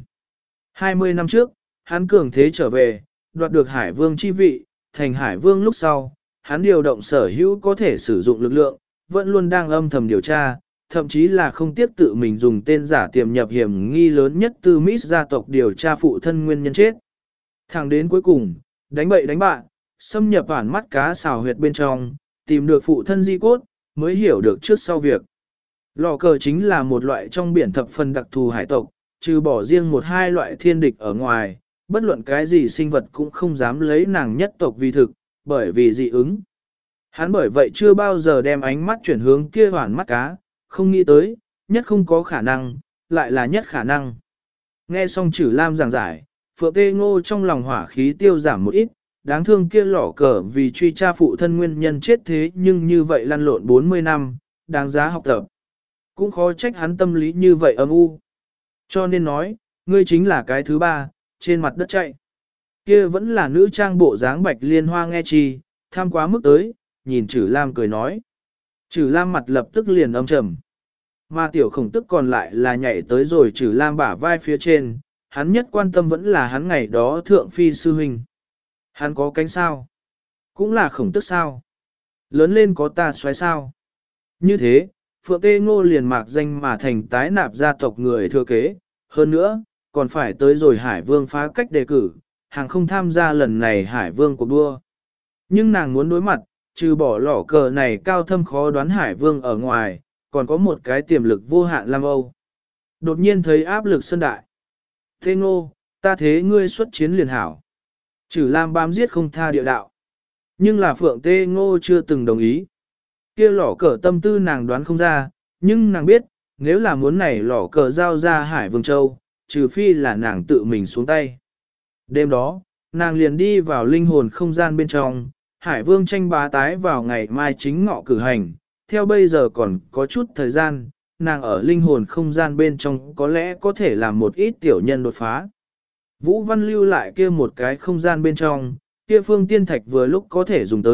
20 năm trước, hắn cường thế trở về, đoạt được Hải Vương chi vị, thành Hải Vương lúc sau, hắn điều động sở hữu có thể sử dụng lực lượng, vẫn luôn đang âm thầm điều tra, thậm chí là không tiếp tự mình dùng tên giả tiềm nhập hiểm nghi lớn nhất Tư Mít gia tộc điều tra phụ thân nguyên nhân chết. Thẳng đến cuối cùng, đánh bậy đánh bạn, xâm nhập bản mắt cá xào huyệt bên trong, tìm được phụ thân di cốt, mới hiểu được trước sau việc. Lò cờ chính là một loại trong biển thập phần đặc thù hải tộc, trừ bỏ riêng một hai loại thiên địch ở ngoài, bất luận cái gì sinh vật cũng không dám lấy nàng nhất tộc vì thực, bởi vì dị ứng. Hắn bởi vậy chưa bao giờ đem ánh mắt chuyển hướng kia hoàn mắt cá, không nghĩ tới, nhất không có khả năng, lại là nhất khả năng. Nghe xong Trử Lam giảng giải, Phượng Tê Ngô trong lòng hỏa khí tiêu giảm một ít, đáng thương kia lỏ cờ vì truy tra phụ thân nguyên nhân chết thế nhưng như vậy lăn lộn 40 năm, đáng giá học tập. Cũng khó trách hắn tâm lý như vậy âm u. Cho nên nói, ngươi chính là cái thứ ba, trên mặt đất chạy. Kia vẫn là nữ trang bộ dáng Bạch Liên Hoa nghe chi, tham quá mức tới, nhìn Trử Lam cười nói. Trử Lam mặt lập tức liền âm trầm. Mà tiểu khổng tức còn lại là nhảy tới rồi Trử Lam bả vai phía trên, hắn nhất quan tâm vẫn là hắn ngày đó thượng phi sư huynh. Hắn có cánh sao? Cũng là khổng tức sao? Lớn lên có ta xoáy sao? Như thế, Phượng Tê Ngô liền mạc danh mà thành tái nạp gia tộc người thừa kế. Hơn nữa, còn phải tới rồi Hải Vương phá cách đề cử, hàng không tham gia lần này Hải Vương cuộc đua. Nhưng nàng muốn đối mặt, trừ bỏ lỏ cờ này cao thâm khó đoán Hải Vương ở ngoài, còn có một cái tiềm lực vô hạn Lam Âu. Đột nhiên thấy áp lực sân đại. Tê Ngô, ta thế ngươi xuất chiến liền hảo. Trử Lam bám giết không tha địa đạo. Nhưng là Phượng Tê Ngô chưa từng đồng ý. Kia lỏ cờ tâm tư nàng đoán không ra, nhưng nàng biết, nếu là muốn này lỏ cờ giao ra Hải Vương Châu, trừ phi là nàng tự mình xuống tay. Đêm đó, nàng liền đi vào linh hồn không gian bên trong, Hải Vương tranh bá tái vào ngày mai chính ngọ cử hành, theo bây giờ còn có chút thời gian, nàng ở linh hồn không gian bên trong có lẽ có thể làm một ít tiểu nhân đột phá. Vũ Văn lưu lại kia một cái không gian bên trong, kia phương tiên thạch vừa lúc có thể dùng tới,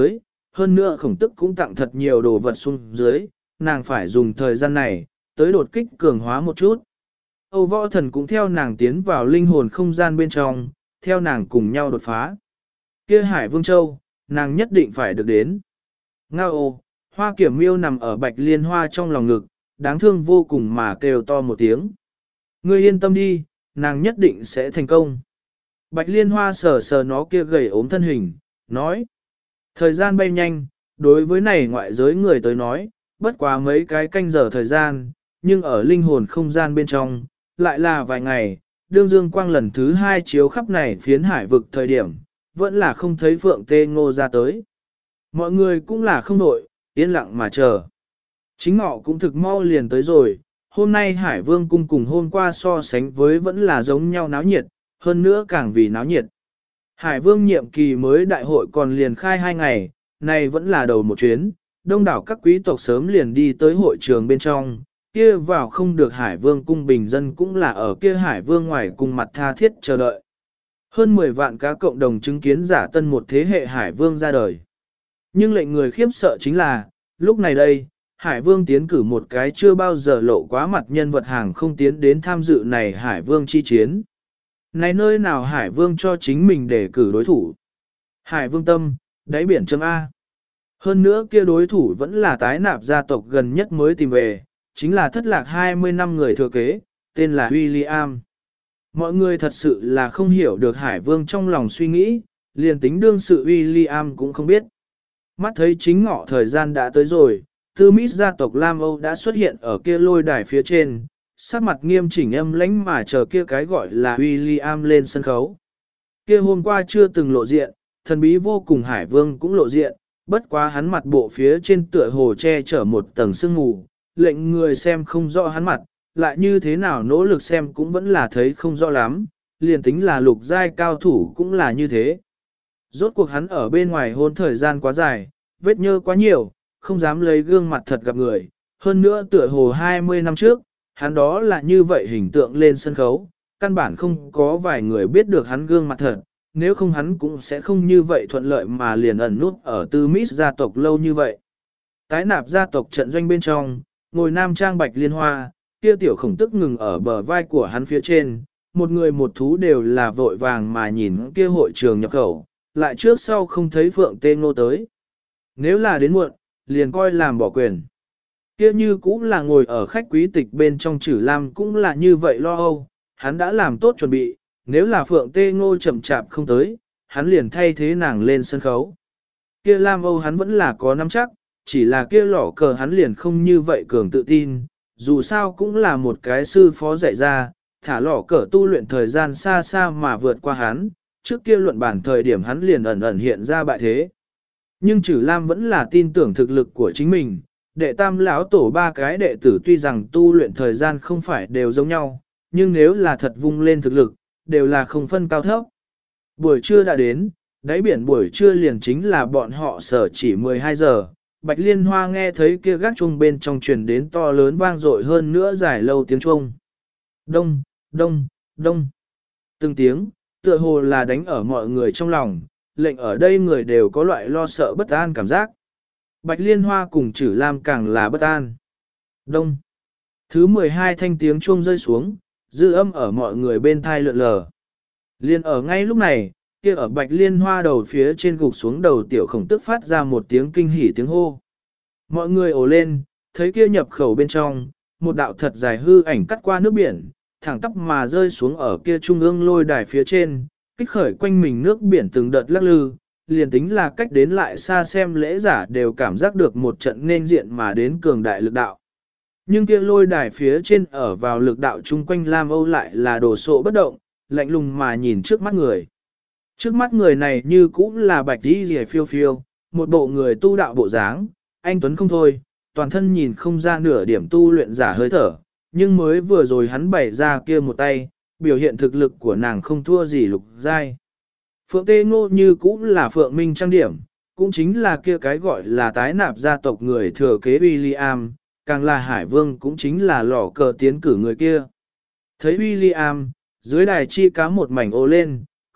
hơn nữa khổng tức cũng tặng thật nhiều đồ vật xuống dưới, nàng phải dùng thời gian này, tới đột kích cường hóa một chút. Âu Võ Thần cũng theo nàng tiến vào linh hồn không gian bên trong, theo nàng cùng nhau đột phá. Kia Hải Vương Châu, nàng nhất định phải được đến. Ngao ô, Hoa Kiểm Miêu nằm ở Bạch Liên Hoa trong lòng ngực, đáng thương vô cùng mà kêu to một tiếng. Ngươi yên tâm đi, nàng nhất định sẽ thành công. Bạch Liên Hoa sờ sờ nó kia gầy ốm thân hình, nói. Thời gian bay nhanh, đối với này ngoại giới người tới nói, bất quá mấy cái canh giờ thời gian, nhưng ở linh hồn không gian bên trong, lại là vài ngày, đương dương quang lần thứ 2 chiếu khắp này phiến hải vực thời điểm, vẫn là không thấy Phượng Tê Ngô ra tới. Mọi người cũng là không nội, yên lặng mà chờ. Chính ngọ cũng thực mau liền tới rồi, hôm nay Hải Vương cung cùng hôm qua so sánh với vẫn là giống nhau náo nhiệt, hơn nữa càng vì náo nhiệt. Hải Vương nhiệm kỳ mới đại hội còn liền khai 2 ngày, này vẫn là đầu một chuyến, đông đảo các quý tộc sớm liền đi tới hội trường bên trong, kia vào không được Hải Vương cung bình dân cũng là ở kia Hải Vương ngoài cung mặt tha thiết chờ đợi. Hơn 10 vạn cá cộng đồng chứng kiến giả tân một thế hệ Hải Vương ra đời. Nhưng lệnh người khiếp sợ chính là, lúc này đây, Hải Vương tiến cử một cái chưa bao giờ lộ quá mặt nhân vật hàng không tiến đến tham dự này Hải Vương chi chiến. Này nơi nào Hải Vương cho chính mình để cử đối thủ? Hải Vương tâm, đáy biển chấm A. Hơn nữa kia đối thủ vẫn là tái nạp gia tộc gần nhất mới tìm về, chính là thất lạc 20 năm người thừa kế, tên là William. Mọi người thật sự là không hiểu được Hải Vương trong lòng suy nghĩ, liền tính đương sự William cũng không biết. Mắt thấy chính ngọ thời gian đã tới rồi, Tư Mít gia tộc Lam Âu đã xuất hiện ở kia lôi đài phía trên, sắc mặt nghiêm chỉnh âm lãnh mà chờ kia cái gọi là William lên sân khấu. Kia hôm qua chưa từng lộ diện, thần bí vô cùng Hải Vương cũng lộ diện, bất quá hắn mặt bộ phía trên tựa hồ che chở một tầng sương mù, lệnh người xem không rõ hắn mặt, lại như thế nào nỗ lực xem cũng vẫn là thấy không rõ lắm, liền tính là lục giai cao thủ cũng là như thế. Rốt cuộc hắn ở bên ngoài hôn thời gian quá dài, vết nhơ quá nhiều, không dám lấy gương mặt thật gặp người, hơn nữa tựa hồ 20 năm trước, hắn đó là như vậy hình tượng lên sân khấu, căn bản không có vài người biết được hắn gương mặt thật, nếu không hắn cũng sẽ không như vậy thuận lợi mà liền ẩn nút ở Tư Mít gia tộc lâu như vậy. Tái nạp gia tộc trận doanh bên trong, ngồi nam trang Bạch Liên Hoa, kia tiểu khổng tức ngừng ở bờ vai của hắn phía trên, một người một thú đều là vội vàng mà nhìn kia hội trường nhập khẩu, lại trước sau không thấy Phượng Tê Ngô tới. Nếu là đến muộn, liền coi làm bỏ quyền. Kia như cũng là ngồi ở khách quý tịch bên trong Trử Lam cũng là như vậy lo âu, hắn đã làm tốt chuẩn bị, nếu là Phượng Tê Ngô chậm chạp không tới, hắn liền thay thế nàng lên sân khấu. Kia Lam Âu hắn vẫn là có nắm chắc, chỉ là kia lỏ cờ hắn liền không như vậy cường tự tin, dù sao cũng là một cái sư phó dạy ra, thả lỏ cờ tu luyện thời gian xa xa mà vượt qua hắn, trước kia luận bản thời điểm hắn liền ẩn ẩn hiện ra bại thế. Nhưng Trử Lam vẫn là tin tưởng thực lực của chính mình, đệ tam lão tổ 3 cái đệ tử tuy rằng tu luyện thời gian không phải đều giống nhau, nhưng nếu là thật vung lên thực lực, đều là không phân cao thấp. Buổi trưa đã đến, đáy biển buổi trưa liền chính là bọn họ sở chỉ 12 giờ, Bạch Liên Hoa nghe thấy kia gác chuông bên trong truyền đến to lớn vang dội hơn nữa dài lâu tiếng chuông. Đông, đông, đông. Từng tiếng, tựa hồ là đánh ở mọi người trong lòng, lệnh ở đây người đều có loại lo sợ bất an cảm giác. Bạch Liên Hoa cùng Trử Lam càng là bất an. Đông. Thứ 12 thanh tiếng chuông rơi xuống, dư âm ở mọi người bên thai lượn lờ. Liên ở ngay lúc này, kia ở Bạch Liên Hoa đầu phía trên gục xuống đầu tiểu khổng tức phát ra một tiếng kinh hỉ tiếng hô. Mọi người ồ lên, thấy kia nhập khẩu bên trong, một đạo thật dài hư ảnh cắt qua nước biển, thẳng tắp mà rơi xuống ở kia trung ương lôi đài phía trên, kích khởi quanh mình nước biển từng đợt lắc lư, liền tính là cách đến lại xa xem lễ giả đều cảm giác được một trận nên diện mà đến cường đại lực đạo. Nhưng kia lôi đài phía trên ở vào lực đạo chung quanh Lam Âu lại là đồ sộ bất động, lạnh lùng mà nhìn trước mắt người. Trước mắt người này như cũng là bạch đi rìa phiêu phiêu, một bộ người tu đạo bộ dáng, anh Tuấn không thôi, toàn thân nhìn không ra nửa điểm tu luyện giả hơi thở, nhưng mới vừa rồi hắn bày ra kia một tay, biểu hiện thực lực của nàng không thua gì lục giai. Phượng Tê Ngô như cũng là Phượng Minh trang điểm, cũng chính là kia cái gọi là tái nạp gia tộc người thừa kế William, càng là Hải Vương cũng chính là lò cờ tiến cử người kia. Thấy William, dưới đài chi cá một mảnh ô lên,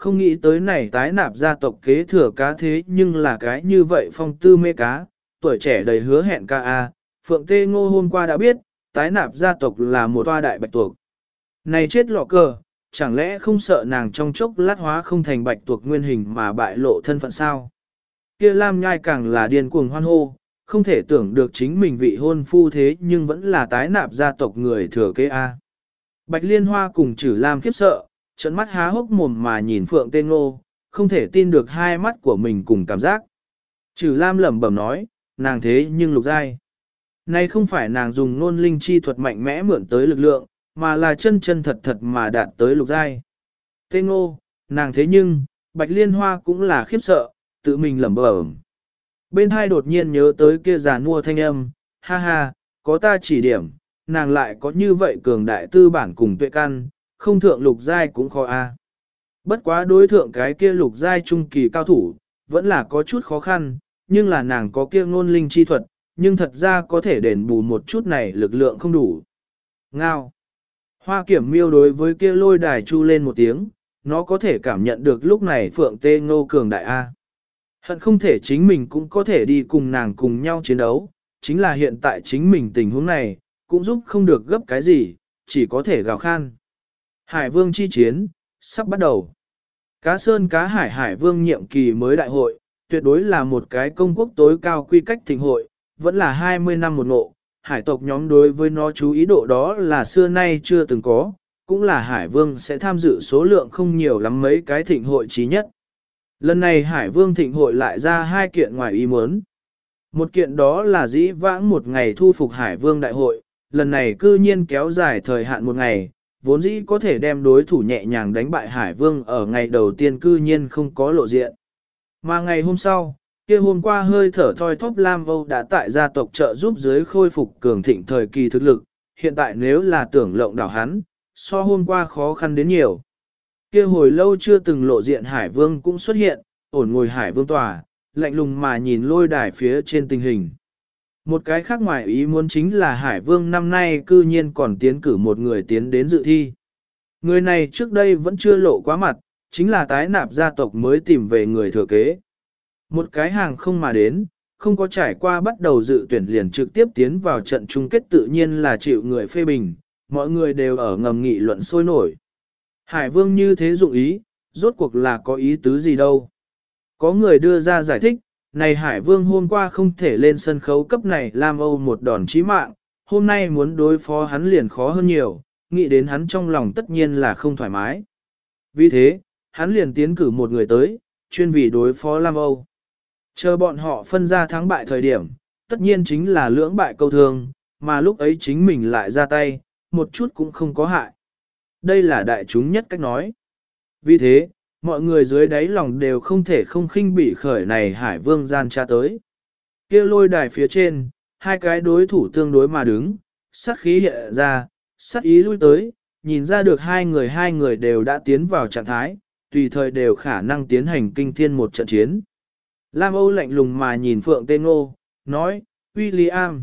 không nghĩ tới này tái nạp gia tộc kế thừa cá thế nhưng là cái như vậy phong tư mê cá, tuổi trẻ đầy hứa hẹn ca a. Phượng Tê Ngô hôm qua đã biết, tái nạp gia tộc là một toa đại bạch tuộc. Này chết lọ cờ, chẳng lẽ không sợ nàng trong chốc lát hóa không thành bạch tuộc nguyên hình mà bại lộ thân phận sao? Kia Lam Nhai càng là điên cuồng hoan hô, không thể tưởng được chính mình vị hôn phu thế nhưng vẫn là tái nạp gia tộc người thừa kế A. Bạch Liên Hoa cùng Trử Lam khiếp sợ, trợn mắt há hốc mồm mà nhìn Phượng Tê Ngô, không thể tin được hai mắt của mình cùng cảm giác. Trử Lam lẩm bẩm nói, nàng thế nhưng lục giai. Này không phải nàng dùng nôn linh chi thuật mạnh mẽ mượn tới lực lượng, mà là chân chân thật thật mà đạt tới lục giai. Tê Ngô, nàng thế nhưng, Bạch Liên Hoa cũng là khiếp sợ, tự mình lẩm bẩm. Bên hai đột nhiên nhớ tới kia già nua thanh âm, ha ha, có ta chỉ điểm, nàng lại có như vậy cường đại tư bản cùng tuệ căn, không thượng lục giai cũng khó a. Bất quá đối thượng cái kia lục giai trung kỳ cao thủ, vẫn là có chút khó khăn, nhưng là nàng có kia ngôn linh chi thuật, nhưng thật ra có thể đền bù một chút này lực lượng không đủ. Ngao. Hoa Kiểm Miêu đối với kia lôi đài chu lên một tiếng, nó có thể cảm nhận được lúc này Phượng Tê Ngô cường đại A. Hận không thể chính mình cũng có thể đi cùng nàng cùng nhau chiến đấu, chính là hiện tại chính mình tình huống này, cũng giúp không được gấp cái gì, chỉ có thể gào khan. Hải Vương chi chiến, sắp bắt đầu. Cá Sơn Cá Hải Hải Vương nhiệm kỳ mới đại hội, tuyệt đối là một cái công quốc tối cao quy cách thịnh hội, vẫn là 20 năm một ngộ. Hải tộc nhóm đối với nó chú ý độ đó là xưa nay chưa từng có, cũng là Hải Vương sẽ tham dự số lượng không nhiều lắm mấy cái thịnh hội trí nhất. Lần này Hải Vương thịnh hội lại ra hai kiện ngoài ý muốn. Một kiện đó là dĩ vãng một ngày thu phục Hải Vương đại hội, lần này cư nhiên kéo dài thời hạn một ngày, vốn dĩ có thể đem đối thủ nhẹ nhàng đánh bại Hải Vương ở ngày đầu tiên cư nhiên không có lộ diện. Mà ngày hôm sau, kia hôm qua hơi thở thoi thóp Lam Âu đã tại gia tộc trợ giúp dưới khôi phục cường thịnh thời kỳ thực lực, hiện tại nếu là tưởng lộng đảo hắn, so hôm qua khó khăn đến nhiều. Kia hồi lâu chưa từng lộ diện Hải Vương cũng xuất hiện, ổn ngồi Hải Vương tòa, lạnh lùng mà nhìn lôi đài phía trên tình hình. Một cái khác ngoài ý muốn chính là Hải Vương năm nay cư nhiên còn tiến cử một người tiến đến dự thi. Người này trước đây vẫn chưa lộ quá mặt, chính là tái nạp gia tộc mới tìm về người thừa kế. Một cái hàng không mà đến, không có trải qua bắt đầu dự tuyển liền trực tiếp tiến vào trận chung kết tự nhiên là chịu người phê bình, mọi người đều ở ngầm nghị luận sôi nổi. Hải Vương như thế dụng ý, rốt cuộc là có ý tứ gì đâu. Có người đưa ra giải thích, này Hải Vương hôm qua không thể lên sân khấu cấp này Lam Âu một đòn chí mạng, hôm nay muốn đối phó hắn liền khó hơn nhiều, nghĩ đến hắn trong lòng tất nhiên là không thoải mái. Vì thế, hắn liền tiến cử một người tới, chuyên vì đối phó Lam Âu. Chờ bọn họ phân ra thắng bại thời điểm, tất nhiên chính là lưỡng bại câu thương, mà lúc ấy chính mình lại ra tay, một chút cũng không có hại. Đây là đại chúng nhất cách nói. Vì thế, mọi người dưới đáy lòng đều không thể không khinh bỉ khởi này Hải Vương gian tra tới. Kia lôi đài phía trên, hai cái đối thủ tương đối mà đứng, sát khí hiện ra, sát ý lui tới, nhìn ra được hai người đều đã tiến vào trạng thái, tùy thời đều khả năng tiến hành kinh thiên một trận chiến. Lam Âu lạnh lùng mà nhìn Phượng Tê Ngô, nói, William.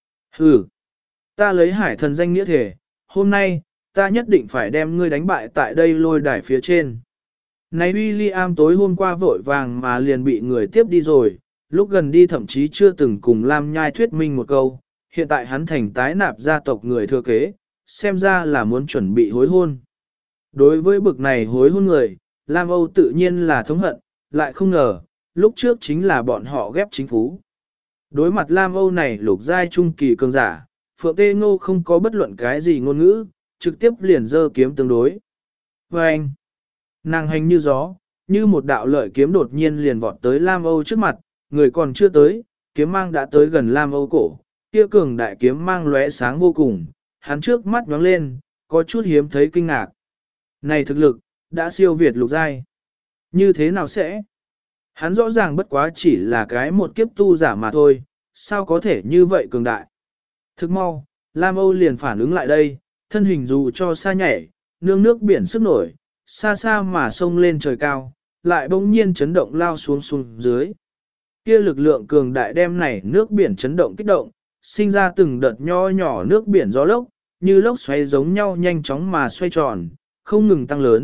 Ừ, ta lấy hải thần danh nghĩa thể, hôm nay, ta nhất định phải đem ngươi đánh bại tại đây lôi đài phía trên. Này William tối hôm qua vội vàng mà liền bị người tiếp đi rồi, lúc gần đi thậm chí chưa từng cùng Lam Nhai thuyết minh một câu, hiện tại hắn thành tái nạp gia tộc người thừa kế, xem ra là muốn chuẩn bị hối hôn. Đối với bực này hối hôn người, Lam Âu tự nhiên là thống hận, lại không ngờ, lúc trước chính là bọn họ ghép chính phú. Đối mặt Lam Âu này lục giai trung kỳ cường giả, Phượng Tê Ngô không có bất luận cái gì ngôn ngữ, trực tiếp liền giơ kiếm tương đối. Và anh, nàng hành như gió, như một đạo lợi kiếm đột nhiên liền vọt tới Lam Âu trước mặt, người còn chưa tới, kiếm mang đã tới gần Lam Âu cổ, kia cường đại kiếm mang lóe sáng vô cùng, hắn trước mắt nhóng lên, có chút hiếm thấy kinh ngạc. Này thực lực, đã siêu việt lục giai. Như thế nào sẽ? Hắn rõ ràng bất quá chỉ là cái một kiếp tu giả mà thôi, sao có thể như vậy cường đại? Thức mau, Lam Âu liền phản ứng lại đây, thân hình dù cho xa nhảy, nương nước biển sức nổi, xa xa mà sông lên trời cao, lại bỗng nhiên chấn động lao xuống xuống dưới. Kia lực lượng cường đại đem này nước biển chấn động kích động, sinh ra từng đợt nho nhỏ nước biển gió lốc, như lốc xoáy giống nhau nhanh chóng mà xoay tròn, không ngừng tăng lớn,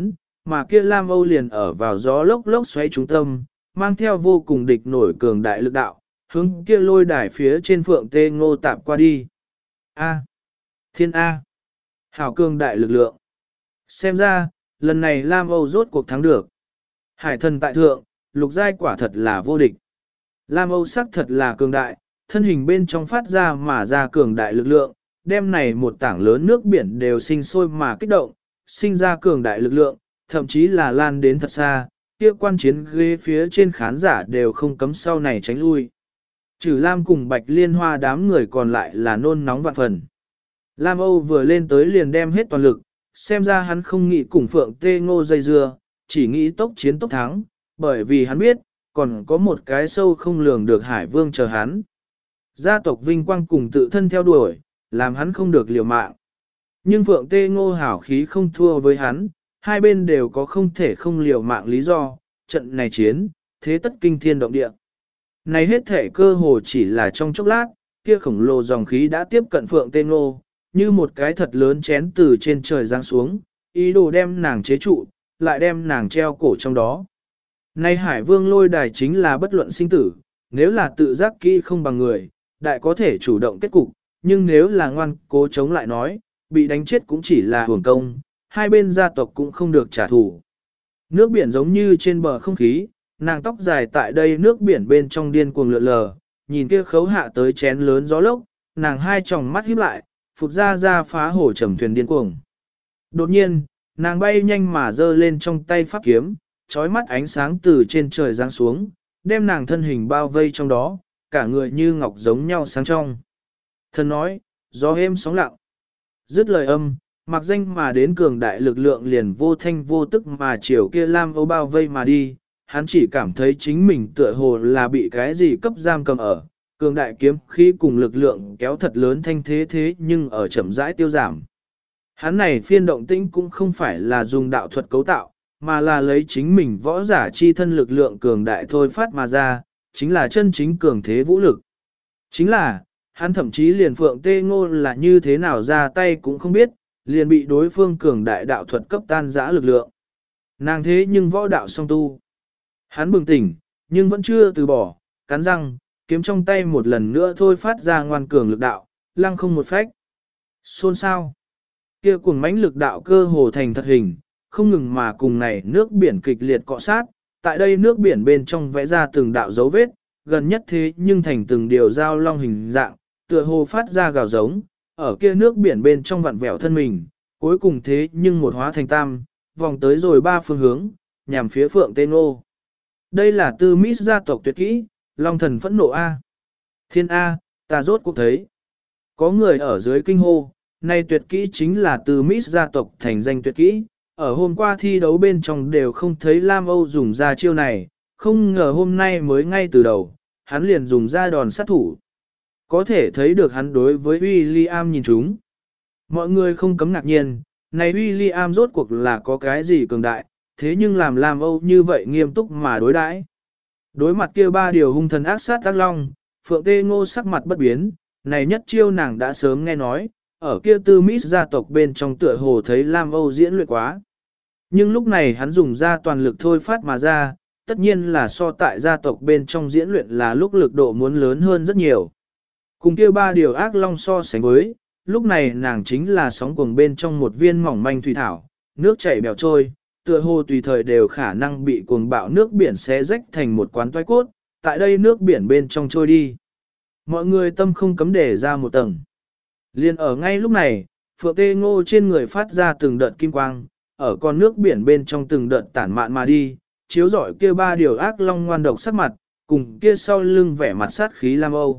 mà kia Lam Âu liền ở vào gió lốc lốc xoáy trung tâm, mang theo vô cùng địch nổi cường đại lực đạo, hướng kia lôi đài phía trên Phượng Tê Ngô tạp qua đi. A. Thiên A. Hảo cường đại lực lượng. Xem ra, lần này Lam Âu rốt cuộc thắng được. Hải thần tại thượng, lục giai quả thật là vô địch. Lam Âu sắc thật là cường đại, thân hình bên trong phát ra mà ra cường đại lực lượng, đem này một tảng lớn nước biển đều sinh sôi mà kích động, sinh ra cường đại lực lượng, thậm chí là lan đến thật xa, kia quan chiến ghế phía trên khán giả đều không cấm sau này tránh lui. Trừ Lam cùng Bạch Liên Hoa đám người còn lại là nôn nóng vạn phần. Lam Âu vừa lên tới liền đem hết toàn lực, xem ra hắn không nghĩ cùng Phượng Tê Ngô dây dưa, chỉ nghĩ tốc chiến tốc thắng, bởi vì hắn biết, còn có một cái sâu không lường được Hải Vương chờ hắn. Gia tộc vinh quang cùng tự thân theo đuổi, làm hắn không được liều mạng. Nhưng Phượng Tê Ngô hảo khí không thua với hắn, hai bên đều có không thể không liều mạng lý do, trận này chiến, thế tất kinh thiên động địa. Này hết thể cơ hồ chỉ là trong chốc lát, kia khổng lồ dòng khí đã tiếp cận Phượng Tê Ngô, như một cái thật lớn chén từ trên trời giáng xuống, ý đồ đem nàng chế trụ, lại đem nàng treo cổ trong đó. Này Hải Vương lôi đài chính là bất luận sinh tử, nếu là tự giác kỹ không bằng người, đại có thể chủ động kết cục, nhưng nếu là ngoan cố chống lại nói, bị đánh chết cũng chỉ là hưởng công, hai bên gia tộc cũng không được trả thù. Nước biển giống như trên bờ không khí, nàng tóc dài tại đây nước biển bên trong điên cuồng lượn lờ, nhìn kia khấu hạ tới chén lớn gió lốc, nàng hai tròng mắt híp lại, phục ra phá hổ trầm thuyền điên cuồng. Đột nhiên, nàng bay nhanh mà giơ lên trong tay pháp kiếm, chói mắt ánh sáng từ trên trời giáng xuống, đem nàng thân hình bao vây trong đó, cả người như ngọc giống nhau sáng trong. Thần nói, gió êm sóng lặng. Dứt lời âm, mặc danh mà đến cường đại lực lượng liền vô thanh vô tức mà chiều kia Lam Âu bao vây mà đi, hắn chỉ cảm thấy chính mình tựa hồ là bị cái gì cấp giam cầm ở, cường đại kiếm khí cùng lực lượng kéo thật lớn thanh thế nhưng ở chậm rãi tiêu giảm. Hắn này phiên động tĩnh cũng không phải là dùng đạo thuật cấu tạo, mà là lấy chính mình võ giả chi thân lực lượng cường đại thôi phát mà ra, chính là chân chính cường thế vũ lực. Chính là, hắn thậm chí liền Phượng Tê Ngô là như thế nào ra tay cũng không biết, liền bị đối phương cường đại đạo thuật cấp tan giã lực lượng. Nàng thế nhưng võ đạo song tu. Hắn bừng tỉnh, nhưng vẫn chưa từ bỏ, cắn răng, kiếm trong tay một lần nữa thôi phát ra ngoan cường lực đạo, lăng không một phách. Xôn sao? Kia cuồng mãnh lực đạo cơ hồ thành thật hình, không ngừng mà cùng này nước biển kịch liệt cọ sát, tại đây nước biển bên trong vẽ ra từng đạo dấu vết, gần nhất thế nhưng thành từng điều dao long hình dạng, tựa hồ phát ra gào giống, ở kia nước biển bên trong vặn vẹo thân mình, cuối cùng thế nhưng một hóa thành tam, vòng tới rồi ba phương hướng, nhằm phía Phượng Tê Ngô. Đây là Tư Mít gia tộc tuyệt kỹ, Long thần phẫn nộ A. Thiên A, ta rốt cuộc thấy. Có người ở dưới kinh hô, nay tuyệt kỹ chính là Tư Mít gia tộc thành danh tuyệt kỹ. Ở hôm qua thi đấu bên trong đều không thấy Lam Âu dùng ra chiêu này, không ngờ hôm nay mới ngay từ đầu, hắn liền dùng ra đòn sát thủ. Có thể thấy được hắn đối với William nhìn chúng. Mọi người không cấm ngạc nhiên, này William rốt cuộc là có cái gì cường đại, thế nhưng làm Lam Âu như vậy nghiêm túc mà đối đãi. Đối mặt kia ba điều hung thần ác sát ác long, Phượng Tê Ngô sắc mặt bất biến, này nhất chiêu nàng đã sớm nghe nói, ở kia Tư Mít gia tộc bên trong tựa hồ thấy Lam Âu diễn luyện quá. Nhưng lúc này hắn dùng ra toàn lực thôi phát mà ra, tất nhiên là so tại gia tộc bên trong diễn luyện là lúc lực độ muốn lớn hơn rất nhiều. Cùng kia ba điều ác long so sánh với, lúc này nàng chính là sóng cuồng bên trong một viên mỏng manh thủy thảo, nước chảy bèo trôi, tựa hồ tùy thời đều khả năng bị cuồng bạo nước biển xé rách thành một quán toái cốt, tại đây nước biển bên trong trôi đi. Mọi người tâm không cấm để ra một tầng. Liên ở ngay lúc này, Phượng Tê Ngô trên người phát ra từng đợt kim quang, ở con nước biển bên trong từng đợt tản mạn mà đi, chiếu rọi kia ba điều ác long ngoan độc sắc mặt, cùng kia sau lưng vẻ mặt sát khí Lam Âu.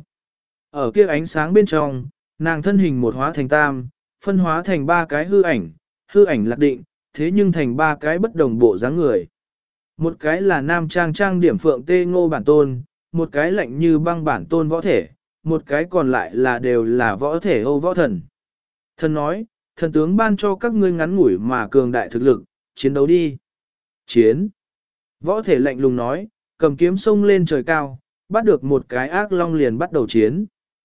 Ở kia ánh sáng bên trong, nàng thân hình một hóa thành tam, phân hóa thành ba cái hư ảnh lạc định, thế nhưng thành ba cái bất đồng bộ dáng người. Một cái là nam trang điểm Phượng Tê Ngô bản tôn, một cái lạnh như băng bản tôn võ thể, một cái còn lại là đều là võ thể Âu võ thần. Thần nói, thần tướng ban cho các ngươi ngắn ngủi mà cường đại thực lực, chiến đấu đi. Chiến. Võ thể lạnh lùng nói, cầm kiếm sông lên trời cao, bắt được một cái ác long liền bắt đầu chiến.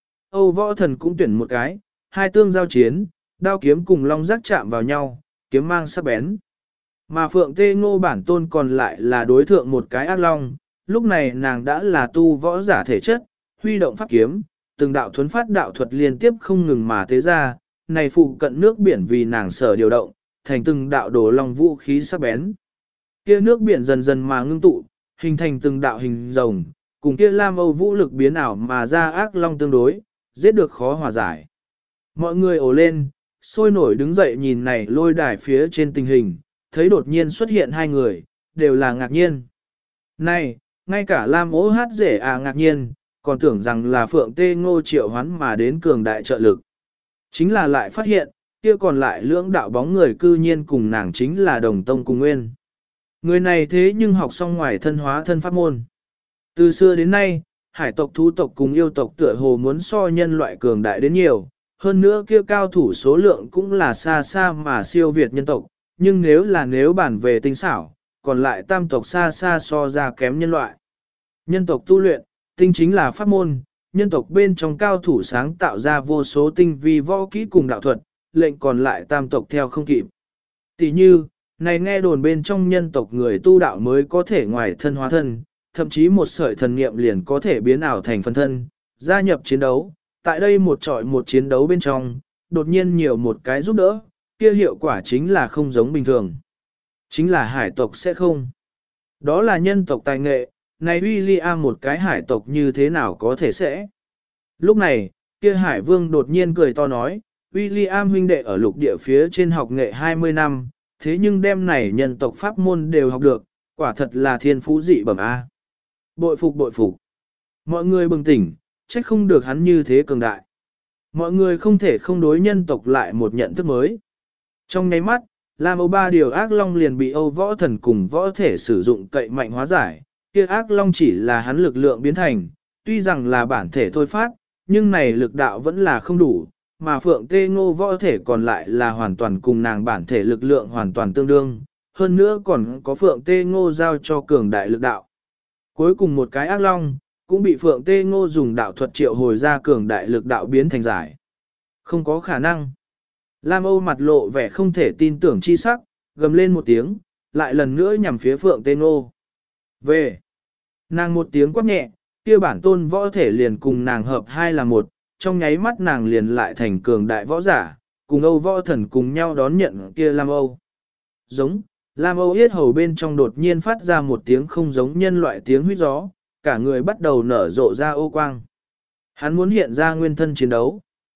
Âu võ thần cũng tuyển một cái, hai tương giao chiến, đao kiếm cùng long giác chạm vào nhau, kiếm mang sắc bén. Mà Phượng Tê Ngô bản tôn còn lại là đối thượng một cái ác long, lúc này nàng đã là tu võ giả thể chất, huy động pháp kiếm, từng đạo thuấn phát đạo thuật liên tiếp không ngừng mà thế ra, này phụ cận nước biển vì nàng sở điều động, thành từng đạo đổ long vũ khí sắc bén. Kia nước biển dần dần mà ngưng tụ, hình thành từng đạo hình rồng, cùng kia Lam Âu vũ lực biến ảo mà ra ác long tương đối, giết được khó hòa giải. Mọi người ồ lên, sôi nổi đứng dậy nhìn này lôi đài phía trên tình hình, thấy đột nhiên xuất hiện hai người, đều là ngạc nhiên. Này, ngay cả Lam Ô Hát rể ngạc nhiên, còn tưởng rằng là Phượng Tê Ngô triệu hoán mà đến cường đại trợ lực. Chính là lại phát hiện, kia còn lại lưỡng đạo bóng người cư nhiên cùng nàng chính là đồng tông cùng nguyên. Người này thế nhưng học xong ngoài thân hóa thân pháp môn. Từ xưa đến nay, hải tộc thú tộc cùng yêu tộc tựa hồ muốn so nhân loại cường đại đến nhiều, hơn nữa kia cao thủ số lượng cũng là xa xa mà siêu việt nhân tộc, nhưng nếu bản về tinh xảo, còn lại tam tộc xa xa so ra kém nhân loại. Nhân tộc tu luyện, tinh chính là pháp môn, nhân tộc bên trong cao thủ sáng tạo ra vô số tinh vi võ kỹ cùng đạo thuật, lệnh còn lại tam tộc theo không kịp. Tỷ như, này nghe đồn bên trong nhân tộc người tu đạo mới có thể ngoài thân hóa thân, thậm chí một sợi thần niệm liền có thể biến ảo thành phân thân, gia nhập chiến đấu. Tại đây một trọi một chiến đấu bên trong, đột nhiên nhiều một cái giúp đỡ, kia hiệu quả chính là không giống bình thường. Chính là hải tộc sẽ không. Đó là nhân tộc tài nghệ, này William một cái hải tộc như thế nào có thể sẽ. Lúc này, kia hải vương đột nhiên cười to nói, William huynh đệ ở lục địa phía trên học nghệ 20 năm, thế nhưng đêm này nhân tộc pháp môn đều học được, quả thật là thiên phú dị bẩm A. Bội phục bội phục. Mọi người bừng tỉnh, trách không được hắn như thế cường đại. Mọi người không thể không đối nhân tộc lại một nhận thức mới. Trong nháy mắt, Lam Âu ba điều ác long liền bị Âu võ thần cùng võ thể sử dụng cậy mạnh hóa giải, kia ác long chỉ là hắn lực lượng biến thành, tuy rằng là bản thể thôi phát, nhưng này lực đạo vẫn là không đủ, mà Phượng Tê Ngô võ thể còn lại là hoàn toàn cùng nàng bản thể lực lượng hoàn toàn tương đương, hơn nữa còn có Phượng Tê Ngô giao cho cường đại lực đạo. Cuối cùng một cái ác long, cũng bị Phượng Tê Ngô dùng đạo thuật triệu hồi ra cường đại lực đạo biến thành giải. Không có khả năng. Lam Âu mặt lộ vẻ không thể tin tưởng chi sắc, gầm lên một tiếng, lại lần nữa nhằm phía Phượng Tê Ngô. Về. Nàng một tiếng quát nhẹ, kia bản tôn võ thể liền cùng nàng hợp hai là một, trong nháy mắt nàng liền lại thành cường đại võ giả, cùng Âu võ thần cùng nhau đón nhận kia Lam Âu. Giống, Lam Âu yết hầu bên trong đột nhiên phát ra một tiếng không giống nhân loại tiếng huýt gió, cả người bắt đầu nở rộ ra ô quang. Hắn muốn hiện ra nguyên thân chiến đấu.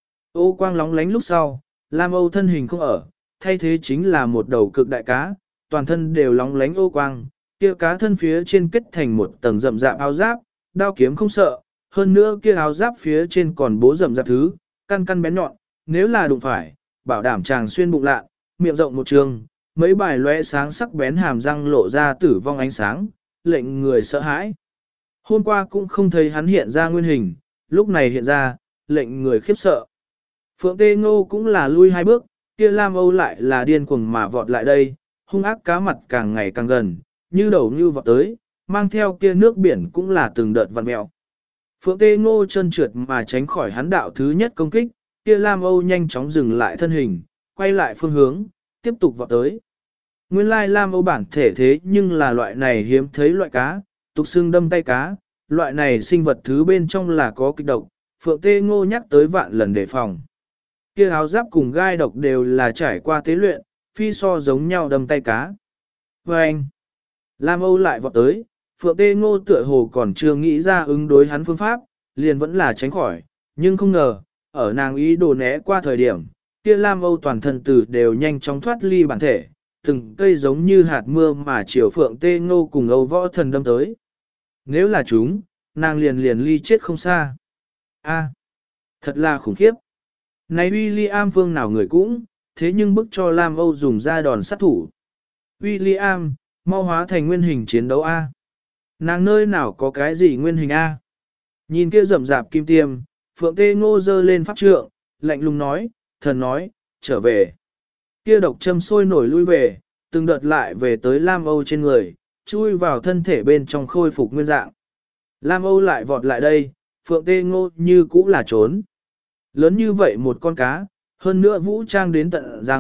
Ô quang lóng lánh lúc sau, Lam Âu thân hình không ở, thay thế chính là một đầu cực đại cá, toàn thân đều lóng lánh ô quang, kia cá thân phía trên kết thành một tầng rậm rạp áo giáp, đao kiếm không sợ, hơn nữa kia áo giáp phía trên còn bố rậm rạp thứ, căn căn bén nhọn, nếu là đụng phải, bảo đảm chàng xuyên bụng lạ, miệng rộng một trường, mấy bài lóe sáng sắc bén hàm răng lộ ra tử vong ánh sáng, lệnh người sợ hãi. Hôm qua cũng không thấy hắn hiện ra nguyên hình, lúc này hiện ra, lệnh người khiếp sợ. Phượng Tê Ngô cũng là lui hai bước, kia Lam Âu lại là điên cuồng mà vọt lại đây, hung ác cá mặt càng ngày càng gần, như đầu như vọt tới, mang theo kia nước biển cũng là từng đợt vặn mèo. Phượng Tê Ngô chân trượt mà tránh khỏi hắn đạo thứ nhất công kích, kia Lam Âu nhanh chóng dừng lại thân hình, quay lại phương hướng, tiếp tục vọt tới. Nguyên lai Lam Âu bản thể thế nhưng là loại này hiếm thấy loại cá, tục xương đâm tay cá, loại này sinh vật thứ bên trong là có kịch độc, Phượng Tê Ngô nhắc tới vạn lần đề phòng. Kia áo giáp cùng gai độc đều là trải qua tế luyện, phi so giống nhau đâm tay cá. Và anh, Lam Âu lại vọt tới, Phượng Tê Ngô tựa hồ còn chưa nghĩ ra ứng đối hắn phương pháp, liền vẫn là tránh khỏi, nhưng không ngờ, ở nàng ý đồ né qua thời điểm, kia Lam Âu toàn thân từ đều nhanh chóng thoát ly bản thể, từng cây giống như hạt mưa mà chiều Phượng Tê Ngô cùng Âu võ thần đâm tới. Nếu là chúng, nàng liền liền ly chết không xa. A, thật là khủng khiếp. Này William phương nào người cũng, thế nhưng bức cho Lam Âu dùng ra đòn sát thủ. William, mau hóa thành nguyên hình chiến đấu A. Nàng nơi nào có cái gì nguyên hình A. Nhìn kia rậm rạp kim tiêm, Phượng Tê Ngô giơ lên pháp trượng, lạnh lùng nói, thần nói, trở về. Kia độc châm sôi nổi lui về, từng đợt lại về tới Lam Âu trên người, chui vào thân thể bên trong khôi phục nguyên dạng. Lam Âu lại vọt lại đây, Phượng Tê Ngô như cũ là trốn. Lớn như vậy một con cá, hơn nữa vũ trang đến tận răng,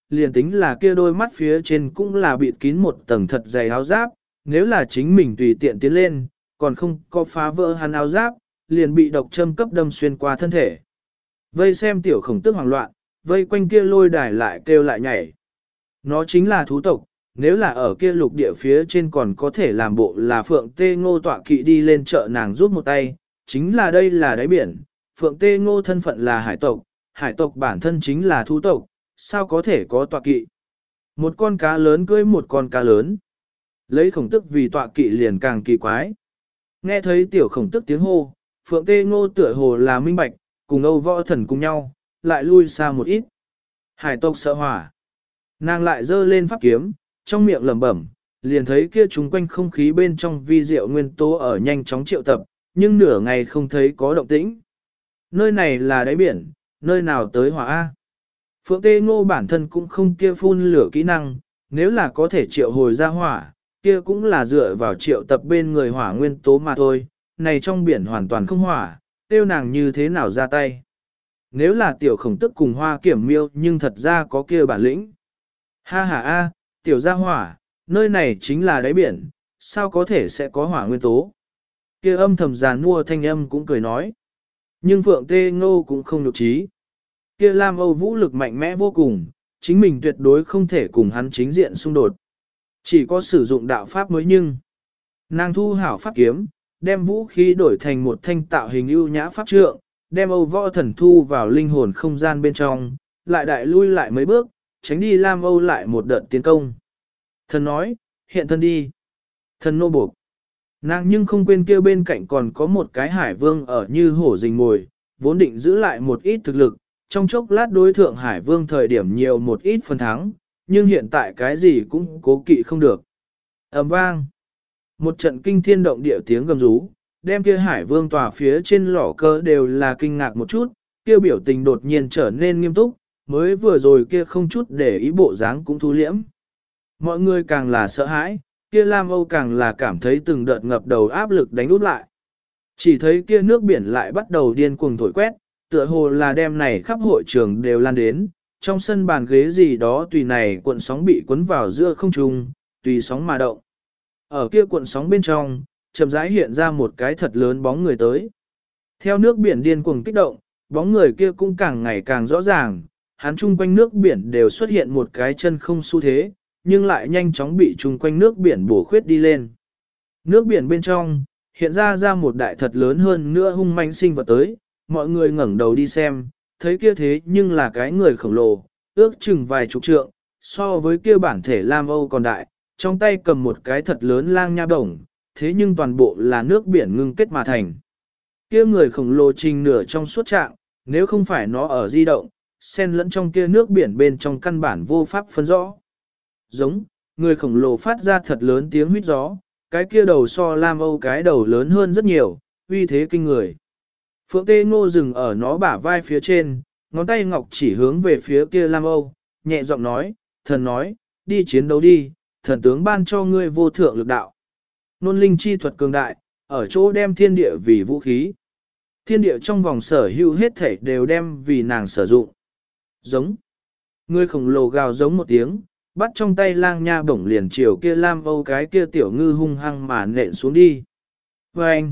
liền tính là kia đôi mắt phía trên cũng là bịt kín một tầng thật dày áo giáp, nếu là chính mình tùy tiện tiến lên, còn không có phá vỡ hắn áo giáp, liền bị độc châm cấp đâm xuyên qua thân thể. Vây xem tiểu khổng tức hoảng loạn, vây quanh kia lôi đài lại kêu lại nhảy. Nó chính là thú tộc, nếu là ở kia lục địa phía trên còn có thể làm bộ là Phượng Tê Ngô tọa kỵ đi lên chợ nàng giúp một tay, chính là đây là đáy biển, Phượng Tê Ngô thân phận là hải tộc bản thân chính là thú tộc, sao có thể có tọa kỵ. Một con cá lớn cưỡi một con cá lớn, lấy khổng tức vì tọa kỵ liền càng kỳ quái. Nghe thấy tiểu khổng tức tiếng hô, Phượng Tê Ngô tựa hồ là minh bạch, cùng Âu Võ Thần cùng nhau, lại lui xa một ít. Hải tộc sợ hỏa. Nàng lại giơ lên pháp kiếm, trong miệng lẩm bẩm, liền thấy kia chúng quanh không khí bên trong vi diệu nguyên tố ở nhanh chóng triệu tập, nhưng nửa ngày không thấy có động tĩnh. Nơi này là đáy biển, nơi nào tới hỏa A. Phượng Tê Ngô bản thân cũng không kia phun lửa kỹ năng, nếu là có thể triệu hồi ra hỏa, kia cũng là dựa vào triệu tập bên người hỏa nguyên tố mà thôi, này trong biển hoàn toàn không hỏa, tiêu nàng như thế nào ra tay. Nếu là tiểu khổng tức cùng hoa kiểm miêu nhưng thật ra có kia bản lĩnh. Ha ha a, tiểu gia hỏa, nơi này chính là đáy biển, sao có thể sẽ có hỏa nguyên tố. Kia âm thầm giàn mua thanh âm cũng cười nói. Nhưng Phượng Tê Ngô cũng không nhục trí. Kia Lam Âu vũ lực mạnh mẽ vô cùng, chính mình tuyệt đối không thể cùng hắn chính diện xung đột. Chỉ có sử dụng đạo pháp mới nhưng. Nàng thu hảo pháp kiếm, đem vũ khí đổi thành một thanh tạo hình ưu nhã pháp trượng, đem Âu Võ Thần thu vào linh hồn không gian bên trong, lại đại lui lại mấy bước, tránh đi Lam Âu lại một đợt tiến công. Thần nói, hiện thân đi. Thần nô buộc. Nàng nhưng không quên kêu bên cạnh còn có một cái hải vương ở như hổ rình mồi, vốn định giữ lại một ít thực lực, trong chốc lát đối thượng hải vương thời điểm nhiều một ít phần thắng, nhưng hiện tại cái gì cũng cố kỵ không được. Ầm vang. Một trận kinh thiên động địa tiếng gầm rú, đem kia hải vương tòa phía trên lỏ cơ đều là kinh ngạc một chút, kia biểu tình đột nhiên trở nên nghiêm túc, mới vừa rồi kia không chút để ý bộ dáng cũng thu liễm. Mọi người càng là sợ hãi, kia Lam Âu càng là cảm thấy từng đợt ngập đầu áp lực đánh úp lại. Chỉ thấy kia nước biển lại bắt đầu điên cuồng thổi quét, tựa hồ là đem này khắp hội trường đều lan đến, trong sân bàn ghế gì đó tùy này cuộn sóng bị cuốn vào giữa không trung, tùy sóng mà động. Ở kia cuộn sóng bên trong, chậm rãi hiện ra một cái thật lớn bóng người tới. Theo nước biển điên cuồng kích động, bóng người kia cũng càng ngày càng rõ ràng, hắn chung quanh nước biển đều xuất hiện một cái chân không xu thế, nhưng lại nhanh chóng bị chung quanh nước biển bổ khuyết đi lên. Nước biển bên trong, hiện ra một đại thật lớn hơn nữa hung manh sinh vật tới, mọi người ngẩng đầu đi xem, thấy kia thế nhưng là cái người khổng lồ, ước chừng vài chục trượng, so với kia bản thể Lam Âu còn đại, trong tay cầm một cái thật lớn lang nha bổng, thế nhưng toàn bộ là nước biển ngưng kết mà thành. Kia người khổng lồ trình nửa trong suốt trạng, nếu không phải nó ở di động, xen lẫn trong kia nước biển bên trong căn bản vô pháp phân rõ. Giống, người khổng lồ phát ra thật lớn tiếng huýt gió, cái kia đầu so Lam Âu cái đầu lớn hơn rất nhiều, uy thế kinh người. Phượng Tê Ngô dừng ở nó bả vai phía trên, ngón tay ngọc chỉ hướng về phía kia Lam Âu, nhẹ giọng nói, thần nói, đi chiến đấu đi, thần tướng ban cho ngươi vô thượng lực đạo. Nôn linh chi thuật cường đại, ở chỗ đem thiên địa vì vũ khí. Thiên địa trong vòng sở hữu hết thảy đều đem vì nàng sử dụng. Giống. Người khổng lồ gào giống một tiếng, bắt trong tay lang nha bổng liền chiều kia Lam Âu cái kia tiểu ngư hung hăng mà nện xuống đi. Và anh.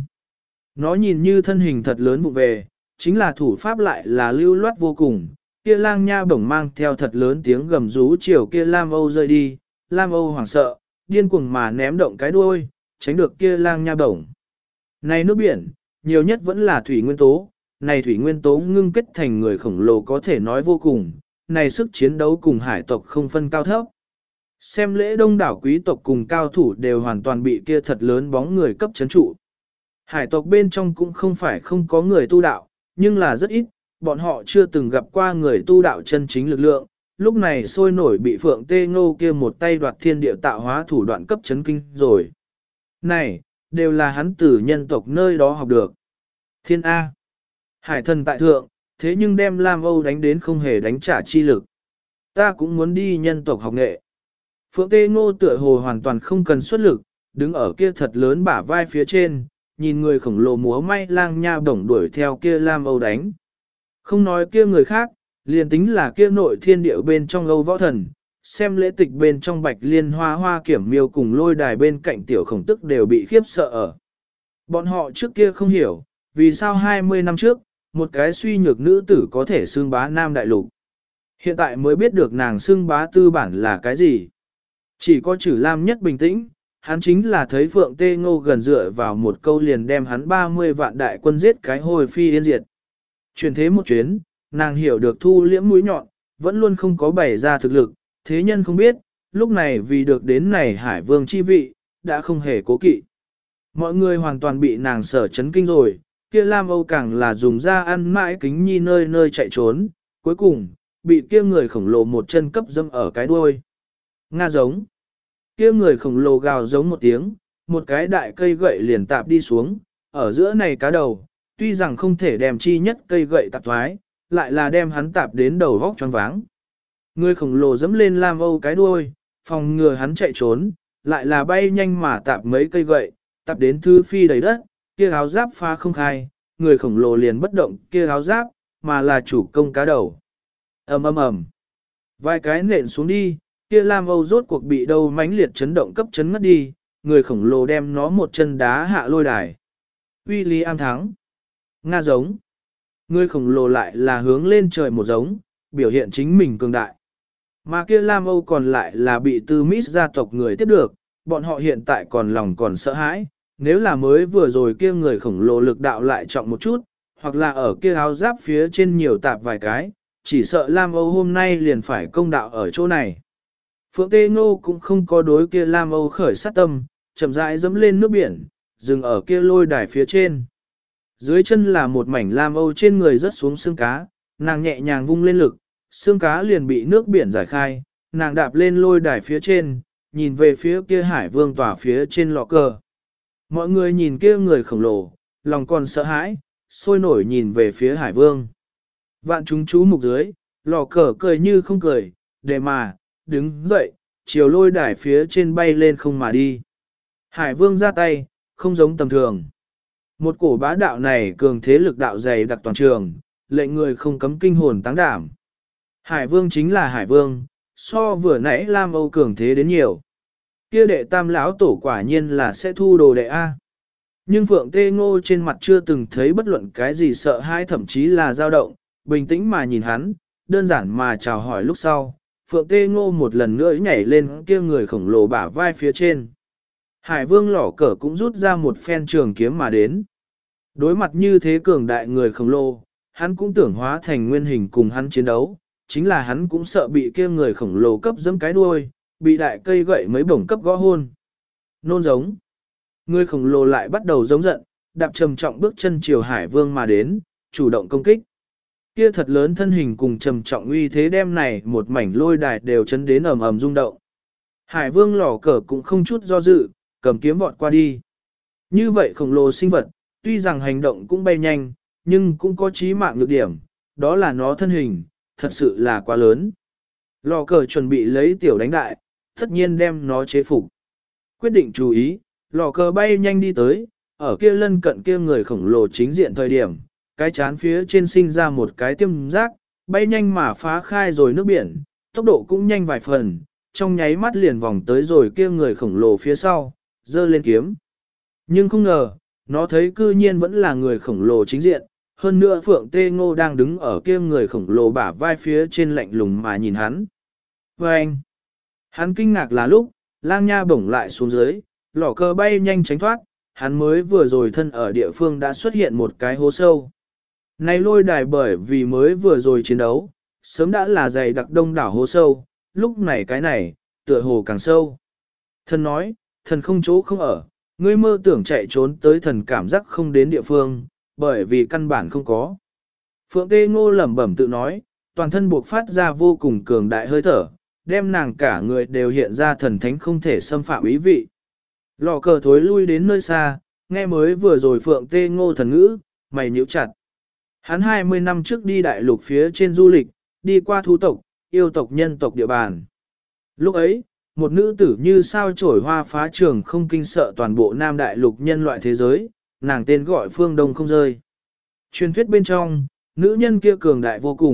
Nó nhìn như thân hình thật lớn vụ về, chính là thủ pháp lại là lưu loát vô cùng. Kia lang nha bổng mang theo thật lớn tiếng gầm rú chiều kia Lam Âu rơi đi. Lam Âu hoảng sợ, điên cuồng mà ném động cái đuôi, tránh được kia lang nha bổng. Này nước biển, nhiều nhất vẫn là thủy nguyên tố, này thủy nguyên tố ngưng kết thành người khổng lồ có thể nói vô cùng, này sức chiến đấu cùng hải tộc không phân cao thấp. Xem lễ đông đảo quý tộc cùng cao thủ đều hoàn toàn bị kia thật lớn bóng người cấp chấn trụ. Hải tộc bên trong cũng không phải không có người tu đạo, nhưng là rất ít, bọn họ chưa từng gặp qua người tu đạo chân chính lực lượng, lúc này sôi nổi bị Phượng Tê Ngô kia một tay đoạt thiên địa tạo hóa thủ đoạn cấp chấn kinh rồi. Này, đều là hắn từ nhân tộc nơi đó học được. Thiên A. Hải thần tại thượng, thế nhưng đem Lam Âu đánh đến không hề đánh trả chi lực. Ta cũng muốn đi nhân tộc học nghệ. Phượng Tê Ngô tựa hồ hoàn toàn không cần xuất lực, đứng ở kia thật lớn bả vai phía trên, nhìn người khổng lồ múa may lang nha bổng đuổi theo kia Lam Âu đánh. Không nói kia người khác, liền tính là kia nội thiên điệu bên trong Âu Võ Thần, xem lễ tịch bên trong Bạch Liên Hoa Hoa Kiểm Miêu cùng Lôi Đài bên cạnh Tiểu Khổng Tức đều bị khiếp sợ ở. Bọn họ trước kia không hiểu, vì sao 20 năm trước, một cái suy nhược nữ tử có thể xưng bá Nam Đại Lục. Hiện tại mới biết được nàng xưng bá tư bản là cái gì. Chỉ có Trử Lam nhất bình tĩnh, hắn chính là thấy Phượng Tê Ngô gần dựa vào một câu liền đem hắn 30 vạn đại quân giết cái hồi phi yên diệt. Chuyển thế một chuyến, nàng hiểu được thu liễm mũi nhọn, vẫn luôn không có bày ra thực lực, thế nhân không biết, lúc này vì được đến này Hải Vương chi vị, đã không hề cố kỵ. Mọi người hoàn toàn bị nàng sở chấn kinh rồi, kia Lam Âu càng là dùng ra ăn mãi kính nhi nơi nơi chạy trốn, cuối cùng, bị kia người khổng lồ một chân cấp dâm ở cái đuôi. Nga giống. Kia người khổng lồ gào giống một tiếng, một cái đại cây gậy liền tạp đi xuống, ở giữa này cá đầu, tuy rằng không thể đem chi nhất cây gậy tạp thoái, lại là đem hắn tạp đến đầu vóc choáng váng. Người khổng lồ dẫm lên Lam Âu cái đuôi, phòng ngừa hắn chạy trốn, lại là bay nhanh mà tạp mấy cây gậy, tạp đến thư phi đầy đất, kia áo giáp pha không khai, người khổng lồ liền bất động kia áo giáp, mà là chủ công cá đầu. Ầm ầm ầm. Vài cái nện xuống đi, kia Lam Âu rốt cuộc bị đâu mãnh liệt chấn động cấp chấn ngất đi, người khổng lồ đem nó một chân đá hạ lôi đài. William thắng. Nga giống. Người khổng lồ lại là hướng lên trời một giống, biểu hiện chính mình cường đại. Mà kia Lam Âu còn lại là bị Tư Mít gia tộc người tiếp được, bọn họ hiện tại còn lòng còn sợ hãi, nếu là mới vừa rồi kia người khổng lồ lực đạo lại trọng một chút, hoặc là ở kia áo giáp phía trên nhiều tạp vài cái, chỉ sợ Lam Âu hôm nay liền phải công đạo ở chỗ này. Phượng Tê Ngô cũng không có đối kia Lam Âu khởi sát tâm, chậm rãi dẫm lên nước biển, dừng ở kia lôi đài phía trên. Dưới chân là một mảnh Lam Âu trên người rớt xuống xương cá, nàng nhẹ nhàng vung lên lực, xương cá liền bị nước biển giải khai, nàng đạp lên lôi đài phía trên, nhìn về phía kia Hải Vương tỏa phía trên lọ cờ. Mọi người nhìn kia người khổng lồ, lòng còn sợ hãi, sôi nổi nhìn về phía Hải Vương. Vạn chúng chú mục dưới, lò cờ cười như không cười, để mà, đứng dậy, chiều lôi đài phía trên bay lên không mà đi. Hải Vương ra tay, không giống tầm thường. Một cổ bá đạo này cường thế lực đạo dày đặc toàn trường, lệnh người không cấm kinh hồn táng đảm. Hải Vương chính là Hải Vương, so vừa nãy Lam Âu cường thế đến nhiều. Kia đệ tam lão tổ quả nhiên là sẽ thu đồ đệ A. Nhưng Phượng Tê Ngô trên mặt chưa từng thấy bất luận cái gì sợ hãi thậm chí là dao động, bình tĩnh mà nhìn hắn, đơn giản mà chào hỏi lúc sau. Phượng Tê Ngô một lần nữa nhảy lên kia người khổng lồ bả vai phía trên. Hải Vương lỏ cờ cũng rút ra một phen trường kiếm mà đến. Đối mặt như thế cường đại người khổng lồ, hắn cũng tưởng hóa thành nguyên hình cùng hắn chiến đấu, chính là hắn cũng sợ bị kia người khổng lồ cấp dẫm cái đuôi, bị đại cây gậy mấy bổng cấp gõ hôn. Nôn giống. Người khổng lồ lại bắt đầu giống giận, đạp trầm trọng bước chân chiều Hải Vương mà đến, chủ động công kích. Kia thật lớn thân hình cùng trầm trọng uy thế đem này một mảnh lôi đài đều chấn đến ầm ầm rung động. Hải Vương lỏ cờ cũng không chút do dự, cầm kiếm vọt qua đi. Như vậy khổng lồ sinh vật, tuy rằng hành động cũng bay nhanh, nhưng cũng có chí mạng nhược điểm, đó là nó thân hình, thật sự là quá lớn. Lò cờ chuẩn bị lấy tiểu đánh đại, tất nhiên đem nó chế phục. Quyết định chú ý, lò cờ bay nhanh đi tới, ở kia lân cận kia người khổng lồ chính diện thời điểm, cái chán phía trên sinh ra một cái tiêm giác, bay nhanh mà phá khai rồi nước biển, tốc độ cũng nhanh vài phần, trong nháy mắt liền vòng tới rồi kia người khổng lồ phía sau, giơ lên kiếm. Nhưng không ngờ, nó thấy cư nhiên vẫn là người khổng lồ chính diện, hơn nữa Phượng Tê Ngô đang đứng ở kia người khổng lồ bả vai phía trên lạnh lùng mà nhìn hắn. Và anh, hắn kinh ngạc là lúc, lang nha bổng lại xuống dưới, lỏ cờ bay nhanh tránh thoát, hắn mới vừa rồi thân ở địa phương đã xuất hiện một cái hố sâu. Này lôi đài bởi vì mới vừa rồi chiến đấu, sớm đã là dày đặc đông đảo hố sâu, lúc này cái này, tựa hồ càng sâu. Thần nói, thần không chỗ không ở, ngươi mơ tưởng chạy trốn tới thần cảm giác không đến địa phương, bởi vì căn bản không có. Phượng Tê Ngô lẩm bẩm tự nói, toàn thân buộc phát ra vô cùng cường đại hơi thở, đem nàng cả người đều hiện ra thần thánh không thể xâm phạm ý vị. Lò cờ thối lui đến nơi xa, nghe mới vừa rồi Phượng Tê Ngô thần ngữ, mày nhíu chặt. Hắn 20 năm trước đi đại lục phía trên du lịch, đi qua thú tộc, yêu tộc nhân tộc địa bàn. Lúc ấy, một nữ tử như sao chổi hoa phá trường không kinh sợ toàn bộ nam đại lục nhân loại thế giới, nàng tên gọi Phương Đông không rơi. Truyền thuyết bên trong, nữ nhân kia cường đại vô cùng,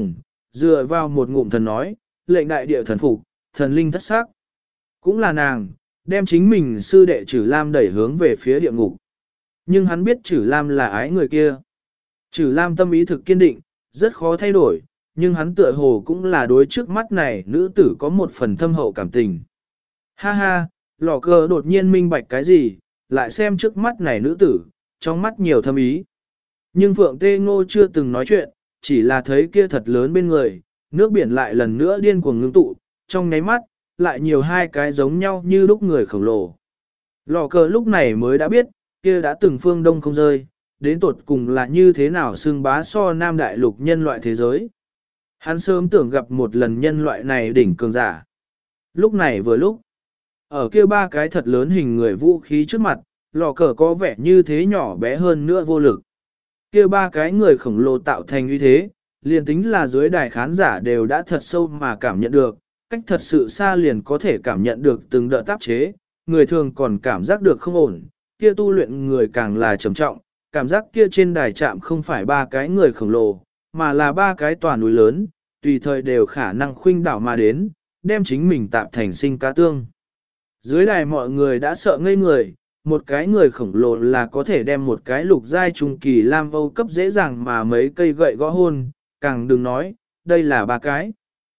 dựa vào một ngụm thần nói, lệnh đại địa thần phục, thần linh thất sắc. Cũng là nàng, đem chính mình sư đệ Trử Lam đẩy hướng về phía địa ngục. Nhưng hắn biết Trử Lam là ái người kia. Trử Lam tâm ý thực kiên định, rất khó thay đổi, nhưng hắn tựa hồ cũng là đối trước mắt này nữ tử có một phần thâm hậu cảm tình. Ha ha, lò cờ đột nhiên minh bạch cái gì, lại xem trước mắt này nữ tử, trong mắt nhiều thâm ý. Nhưng Phượng Tê Ngô chưa từng nói chuyện, chỉ là thấy kia thật lớn bên người, nước biển lại lần nữa điên cuồng ngưng tụ, trong nháy mắt, lại nhiều hai cái giống nhau như lúc người khổng lồ. Lò cờ lúc này mới đã biết, kia đã từng phương đông không rơi, đến tột cùng là như thế nào xưng bá so nam đại lục nhân loại thế giới. Hắn sớm tưởng gặp một lần nhân loại này đỉnh cường giả. Lúc này vừa lúc, ở kia ba cái thật lớn hình người vũ khí trước mặt, lò cờ có vẻ như thế nhỏ bé hơn nữa vô lực. Kia ba cái người khổng lồ tạo thành uy thế, liền tính là dưới đài khán giả đều đã thật sâu mà cảm nhận được, cách thật sự xa liền có thể cảm nhận được từng đợt tác chế, người thường còn cảm giác được không ổn, kia tu luyện người càng là trầm trọng, cảm giác kia trên đài chạm không phải ba cái người khổng lồ, mà là ba cái tòa núi lớn, tùy thời đều khả năng khuynh đảo mà đến, đem chính mình tạm thành sinh cá tương. Dưới đài mọi người đã sợ ngây người, một cái người khổng lồ là có thể đem một cái lục giai trung kỳ lam âu cấp dễ dàng mà mấy cây gậy gõ hôn, càng đừng nói, đây là ba cái.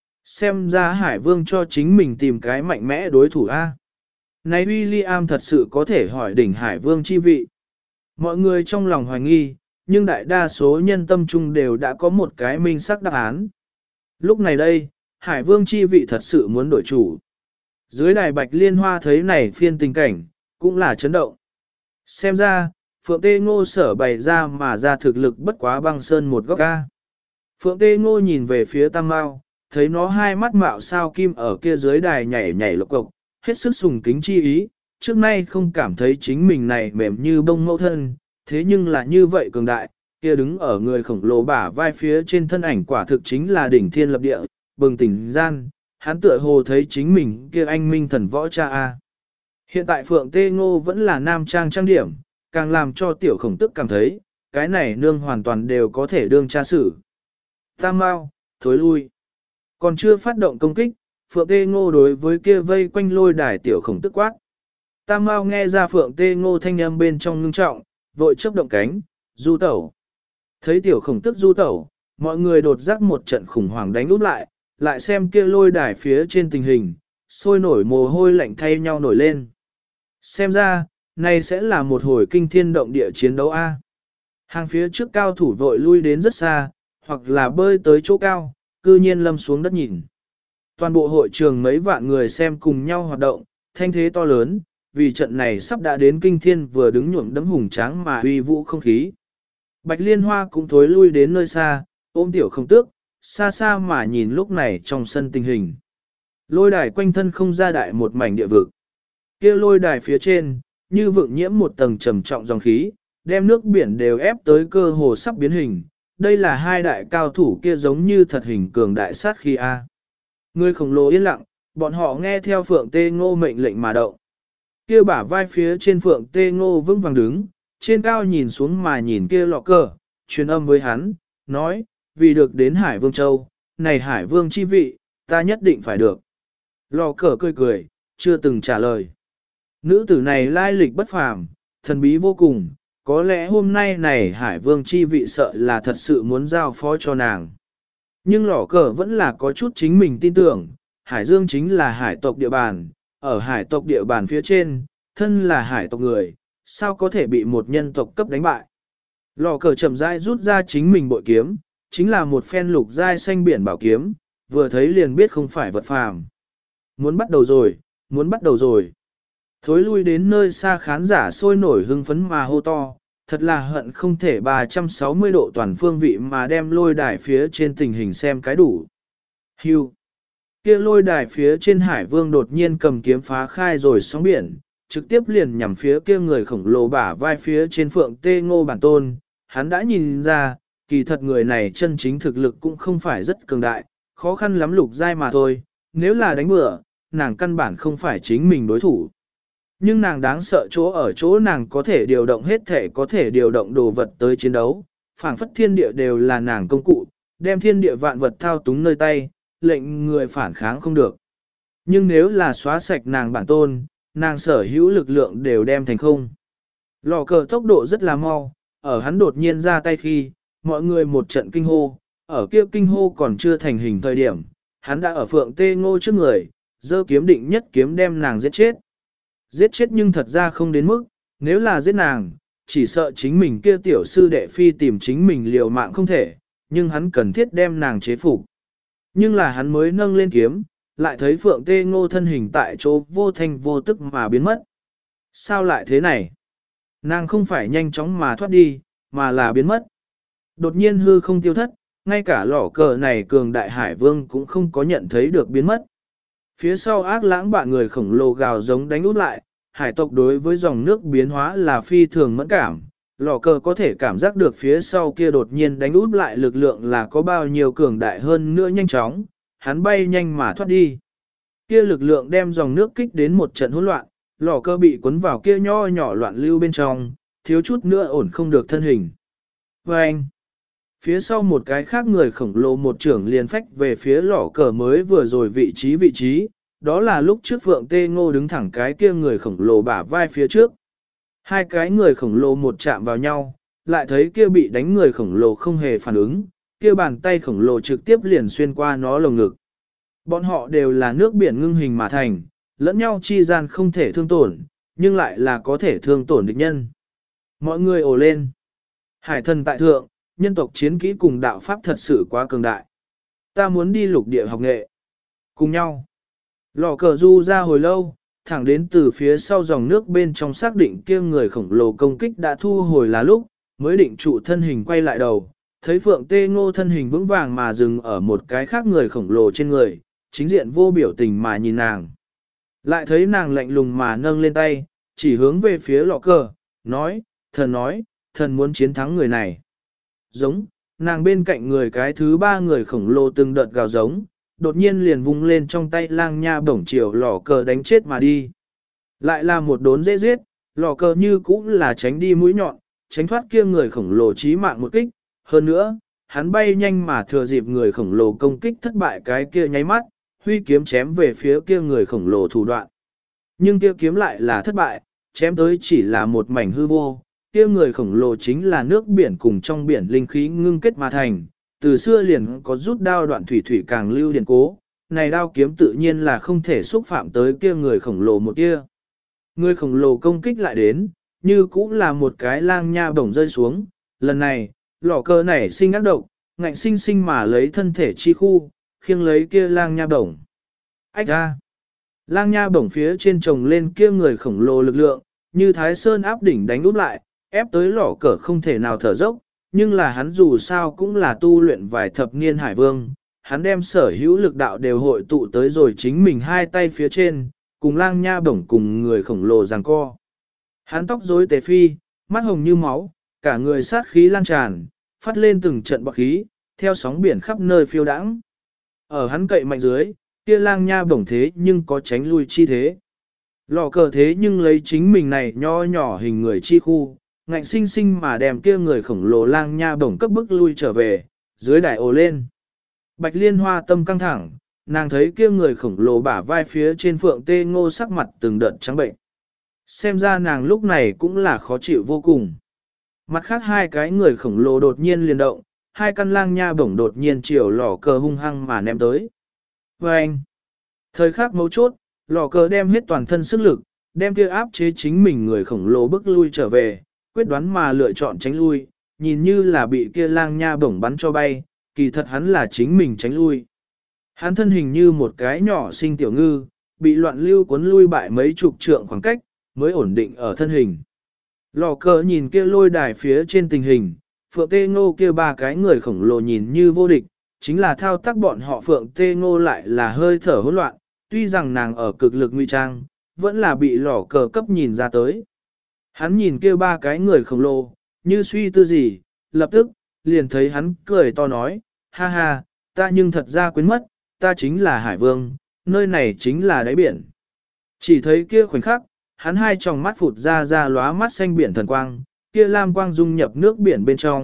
Xem ra Hải Vương cho chính mình tìm cái mạnh mẽ đối thủ A. Này William thật sự có thể hỏi đỉnh Hải Vương chi vị. Mọi người trong lòng hoài nghi, nhưng đại đa số nhân tâm trung đều đã có một cái minh sắc đáp án. Lúc này đây, Hải Vương chi vị thật sự muốn đổi chủ. Dưới đài Bạch Liên Hoa thấy này phiên tình cảnh, cũng là chấn động. Xem ra, Phượng Tê Ngô sở bày ra mà ra thực lực bất quá băng sơn một góc ca. Phượng Tê Ngô nhìn về phía Tam Mao, thấy nó hai mắt mạo sao kim ở kia dưới đài nhảy nhảy lộc cộc, hết sức sùng kính chi ý, trước nay không cảm thấy chính mình này mềm như bông mẫu thân, thế nhưng là như vậy cường đại, kia đứng ở người khổng lồ bả vai phía trên thân ảnh quả thực chính là đỉnh thiên lập địa, bừng tỉnh gian, hắn tựa hồ thấy chính mình kia anh minh thần võ cha A. Hiện tại Phượng Tê Ngô vẫn là nam trang trang điểm, càng làm cho tiểu khổng tức cảm thấy, cái này nương hoàn toàn đều có thể đương cha xử. Tam Mao, thối lui. Còn chưa phát động công kích, Phượng Tê Ngô đối với kia vây quanh lôi đài tiểu khổng tức quát. Tam Mao nghe ra Phượng Tê Ngô thanh âm bên trong ngưng trọng, vội chấp động cánh, du tẩu. Thấy tiểu khổng tức du tẩu, mọi người đột giác một trận khủng hoảng đánh úp lại, lại xem kia lôi đài phía trên tình hình, sôi nổi mồ hôi lạnh thay nhau nổi lên. Xem ra, này sẽ là một hồi kinh thiên động địa chiến đấu A. Hàng phía trước cao thủ vội lui đến rất xa, hoặc là bơi tới chỗ cao, cư nhiên lâm xuống đất nhìn. Toàn bộ hội trường mấy vạn người xem cùng nhau hoạt động, thanh thế to lớn, vì trận này sắp đã đến kinh thiên vừa đứng nhuộm đấm hùng tráng mà uy vũ không khí. Bạch Liên Hoa cũng thối lui đến nơi xa, ôm tiểu không tước, xa xa mà nhìn lúc này trong sân tình hình. Lôi đài quanh thân không ra đại một mảnh địa vực. Kia lôi đài phía trên, như vượng nhiễm một tầng trầm trọng dòng khí, đem nước biển đều ép tới cơ hồ sắp biến hình. Đây là hai đại cao thủ kia giống như thật hình cường đại sát khi A. Người khổng lồ yên lặng, bọn họ nghe theo Phượng Tê Ngô mệnh lệnh mà động. Kia bả vai phía trên Phượng Tê Ngô vững vàng đứng, trên cao nhìn xuống mà nhìn kia lọ cờ, truyền âm với hắn, nói, vì được đến Hải Vương Châu, này Hải Vương chi vị, ta nhất định phải được. Lọ cờ cười cười, chưa từng trả lời. Nữ tử này lai lịch bất phàm, thần bí vô cùng, có lẽ hôm nay này Hải Vương chi vị sợ là thật sự muốn giao phó cho nàng. Nhưng lỏ cờ vẫn là có chút chính mình tin tưởng, Hải Dương chính là hải tộc địa bàn, ở hải tộc địa bàn phía trên, thân là hải tộc người, sao có thể bị một nhân tộc cấp đánh bại. Lò cờ chậm rãi rút ra chính mình bội kiếm, chính là một phen lục giai xanh biển bảo kiếm, vừa thấy liền biết không phải vật phàm. Muốn bắt đầu rồi, muốn bắt đầu rồi. Thối lui đến nơi xa khán giả sôi nổi hưng phấn mà hô to, thật là hận không thể 360 độ toàn phương vị mà đem lôi đài phía trên tình hình xem cái đủ. Hưu. Kia lôi đài phía trên Hải Vương đột nhiên cầm kiếm phá khai rồi sóng biển, trực tiếp liền nhằm phía kia người khổng lồ bả vai phía trên Phượng Tê Ngô bản tôn. Hắn đã nhìn ra, kỳ thật người này chân chính thực lực cũng không phải rất cường đại, khó khăn lắm lục giai mà thôi, nếu là đánh bừa, nàng căn bản không phải chính mình đối thủ. Nhưng nàng đáng sợ chỗ ở chỗ nàng có thể điều động hết thể có thể điều động đồ vật tới chiến đấu, phảng phất thiên địa đều là nàng công cụ, đem thiên địa vạn vật thao túng nơi tay, lệnh người phản kháng không được. Nhưng nếu là xóa sạch nàng bản tôn, nàng sở hữu lực lượng đều đem thành không. Lò cờ tốc độ rất là mau, ở hắn đột nhiên ra tay khi, mọi người một trận kinh hô, ở kia kinh hô còn chưa thành hình thời điểm, hắn đã ở Phượng Tê Ngô trước người, giơ kiếm định nhất kiếm đem nàng giết chết. Giết chết nhưng thật ra không đến mức, nếu là giết nàng, chỉ sợ chính mình kia tiểu sư đệ phi tìm chính mình liều mạng không thể, nhưng hắn cần thiết đem nàng chế phục. Nhưng là hắn mới nâng lên kiếm, lại thấy Phượng Tê Ngô thân hình tại chỗ vô thanh vô tức mà biến mất. Sao lại thế này? Nàng không phải nhanh chóng mà thoát đi, mà là biến mất. Đột nhiên hư không tiêu thất, ngay cả lỏ cờ này cường đại hải vương cũng không có nhận thấy được biến mất. Phía sau ác lãng bạn người khổng lồ gào giống đánh út lại, hải tộc đối với dòng nước biến hóa là phi thường mẫn cảm. Lò cờ có thể cảm giác được phía sau kia đột nhiên đánh út lại lực lượng là có bao nhiêu cường đại hơn nữa nhanh chóng, hắn bay nhanh mà thoát đi. Kia lực lượng đem dòng nước kích đến một trận hỗn loạn, lò cờ bị cuốn vào kia nho nhỏ loạn lưu bên trong, thiếu chút nữa ổn không được thân hình. Và anh, phía sau một cái khác người khổng lồ một trưởng liền phách về phía lò cờ mới vừa rồi vị trí, đó là lúc trước Phượng Tê Ngô đứng thẳng cái kia người khổng lồ bả vai phía trước. Hai cái người khổng lồ một chạm vào nhau, lại thấy kia bị đánh người khổng lồ không hề phản ứng, kia bàn tay khổng lồ trực tiếp liền xuyên qua nó lồng ngực. Bọn họ đều là nước biển ngưng hình mà thành, lẫn nhau chi gian không thể thương tổn, nhưng lại là có thể thương tổn địch nhân. Mọi người ồ lên. Hải thần tại thượng, nhân tộc chiến kỹ cùng đạo pháp thật sự quá cường đại. Ta muốn đi lục địa học nghệ. Cùng nhau. Lò cờ du ra hồi lâu, thẳng đến từ phía sau dòng nước bên trong xác định kia người khổng lồ công kích đã thu hồi là lúc, mới định trụ thân hình quay lại đầu, thấy Phượng Tê Ngô thân hình vững vàng mà dừng ở một cái khác người khổng lồ trên người, chính diện vô biểu tình mà nhìn nàng. Lại thấy nàng lạnh lùng mà nâng lên tay, chỉ hướng về phía lọ cờ, nói, thần muốn chiến thắng người này. Giống, nàng bên cạnh người cái thứ ba người khổng lồ từng đợt gào giống, đột nhiên liền vung lên trong tay lang nha bổng chiều lò cờ đánh chết mà đi. Lại là một đốn dễ giết, lò cờ như cũng là tránh đi mũi nhọn, tránh thoát kia người khổng lồ chí mạng một kích. Hơn nữa, hắn bay nhanh mà thừa dịp người khổng lồ công kích thất bại cái kia nháy mắt, huy kiếm chém về phía kia người khổng lồ thủ đoạn. Nhưng kia kiếm lại là thất bại, chém tới chỉ là một mảnh hư vô. Kia người khổng lồ chính là nước biển cùng trong biển linh khí ngưng kết mà thành, từ xưa liền có rút đao đoạn thủy thủy càng lưu điển cố, này đao kiếm tự nhiên là không thể xúc phạm tới kia người khổng lồ một kia. Người khổng lồ công kích lại đến, như cũng là một cái lang nha bổng rơi xuống, lần này, lò cờ này sinh ác độc, ngạnh sinh sinh mà lấy thân thể chi khu, khiêng lấy kia lang nha bổng. Ách ra! Lang nha bổng phía trên trồng lên kia người khổng lồ lực lượng, như thái sơn áp đỉnh đánh úp lại, ép tới lò cờ không thể nào thở dốc, nhưng là hắn dù sao cũng là tu luyện vài thập niên hải vương, hắn đem sở hữu lực đạo đều hội tụ tới rồi chính mình hai tay phía trên, cùng lang nha bổng cùng người khổng lồ giằng co. Hắn tóc rối tề phi, mắt hồng như máu, cả người sát khí lan tràn, phát lên từng trận bọt khí, theo sóng biển khắp nơi phiêu đãng. Ở hắn cậy mạnh dưới, kia lang nha bổng thế nhưng có tránh lui chi thế. Lò cờ thế nhưng lấy chính mình này nho nhỏ hình người chi khu, ngạnh sinh sinh mà đem kia người khổng lồ lang nha bổng cấp bức lui trở về, dưới đài ồ lên. Bạch Liên Hoa tâm căng thẳng, nàng thấy kia người khổng lồ bả vai phía trên Phượng Tê Ngô sắc mặt từng đợt trắng bệnh. Xem ra nàng lúc này cũng là khó chịu vô cùng. Mặt khác hai cái người khổng lồ đột nhiên liền động, hai căn lang nha bổng đột nhiên chiều lò cờ hung hăng mà ném tới. Và anh, thời khắc mấu chốt, lò cờ đem hết toàn thân sức lực, đem kia áp chế chính mình người khổng lồ bức lui trở về, quyết đoán mà lựa chọn tránh lui, nhìn như là bị kia lang nha bổng bắn cho bay, kỳ thật hắn là chính mình tránh lui. Hắn thân hình như một cái nhỏ sinh tiểu ngư, bị loạn lưu cuốn lui bại mấy chục trượng khoảng cách, mới ổn định ở thân hình. Lò cờ nhìn kia lôi đài phía trên tình hình, Phượng Tê Ngô kia ba cái người khổng lồ nhìn như vô địch, chính là thao tác bọn họ Phượng Tê Ngô lại là hơi thở hỗn loạn, tuy rằng nàng ở cực lực nguy trang, vẫn là bị lò cờ cấp nhìn ra tới. Hắn nhìn kia ba cái người khổng lồ, như suy tư gì, lập tức, liền thấy hắn cười to nói, ha ha, ta nhưng thật ra quên mất, ta chính là Hải Vương, nơi này chính là đáy biển. Chỉ thấy kia khoảnh khắc, hắn hai tròng mắt phụt ra lóa mắt xanh biển thần quang, kia lam quang dung nhập nước biển bên trong,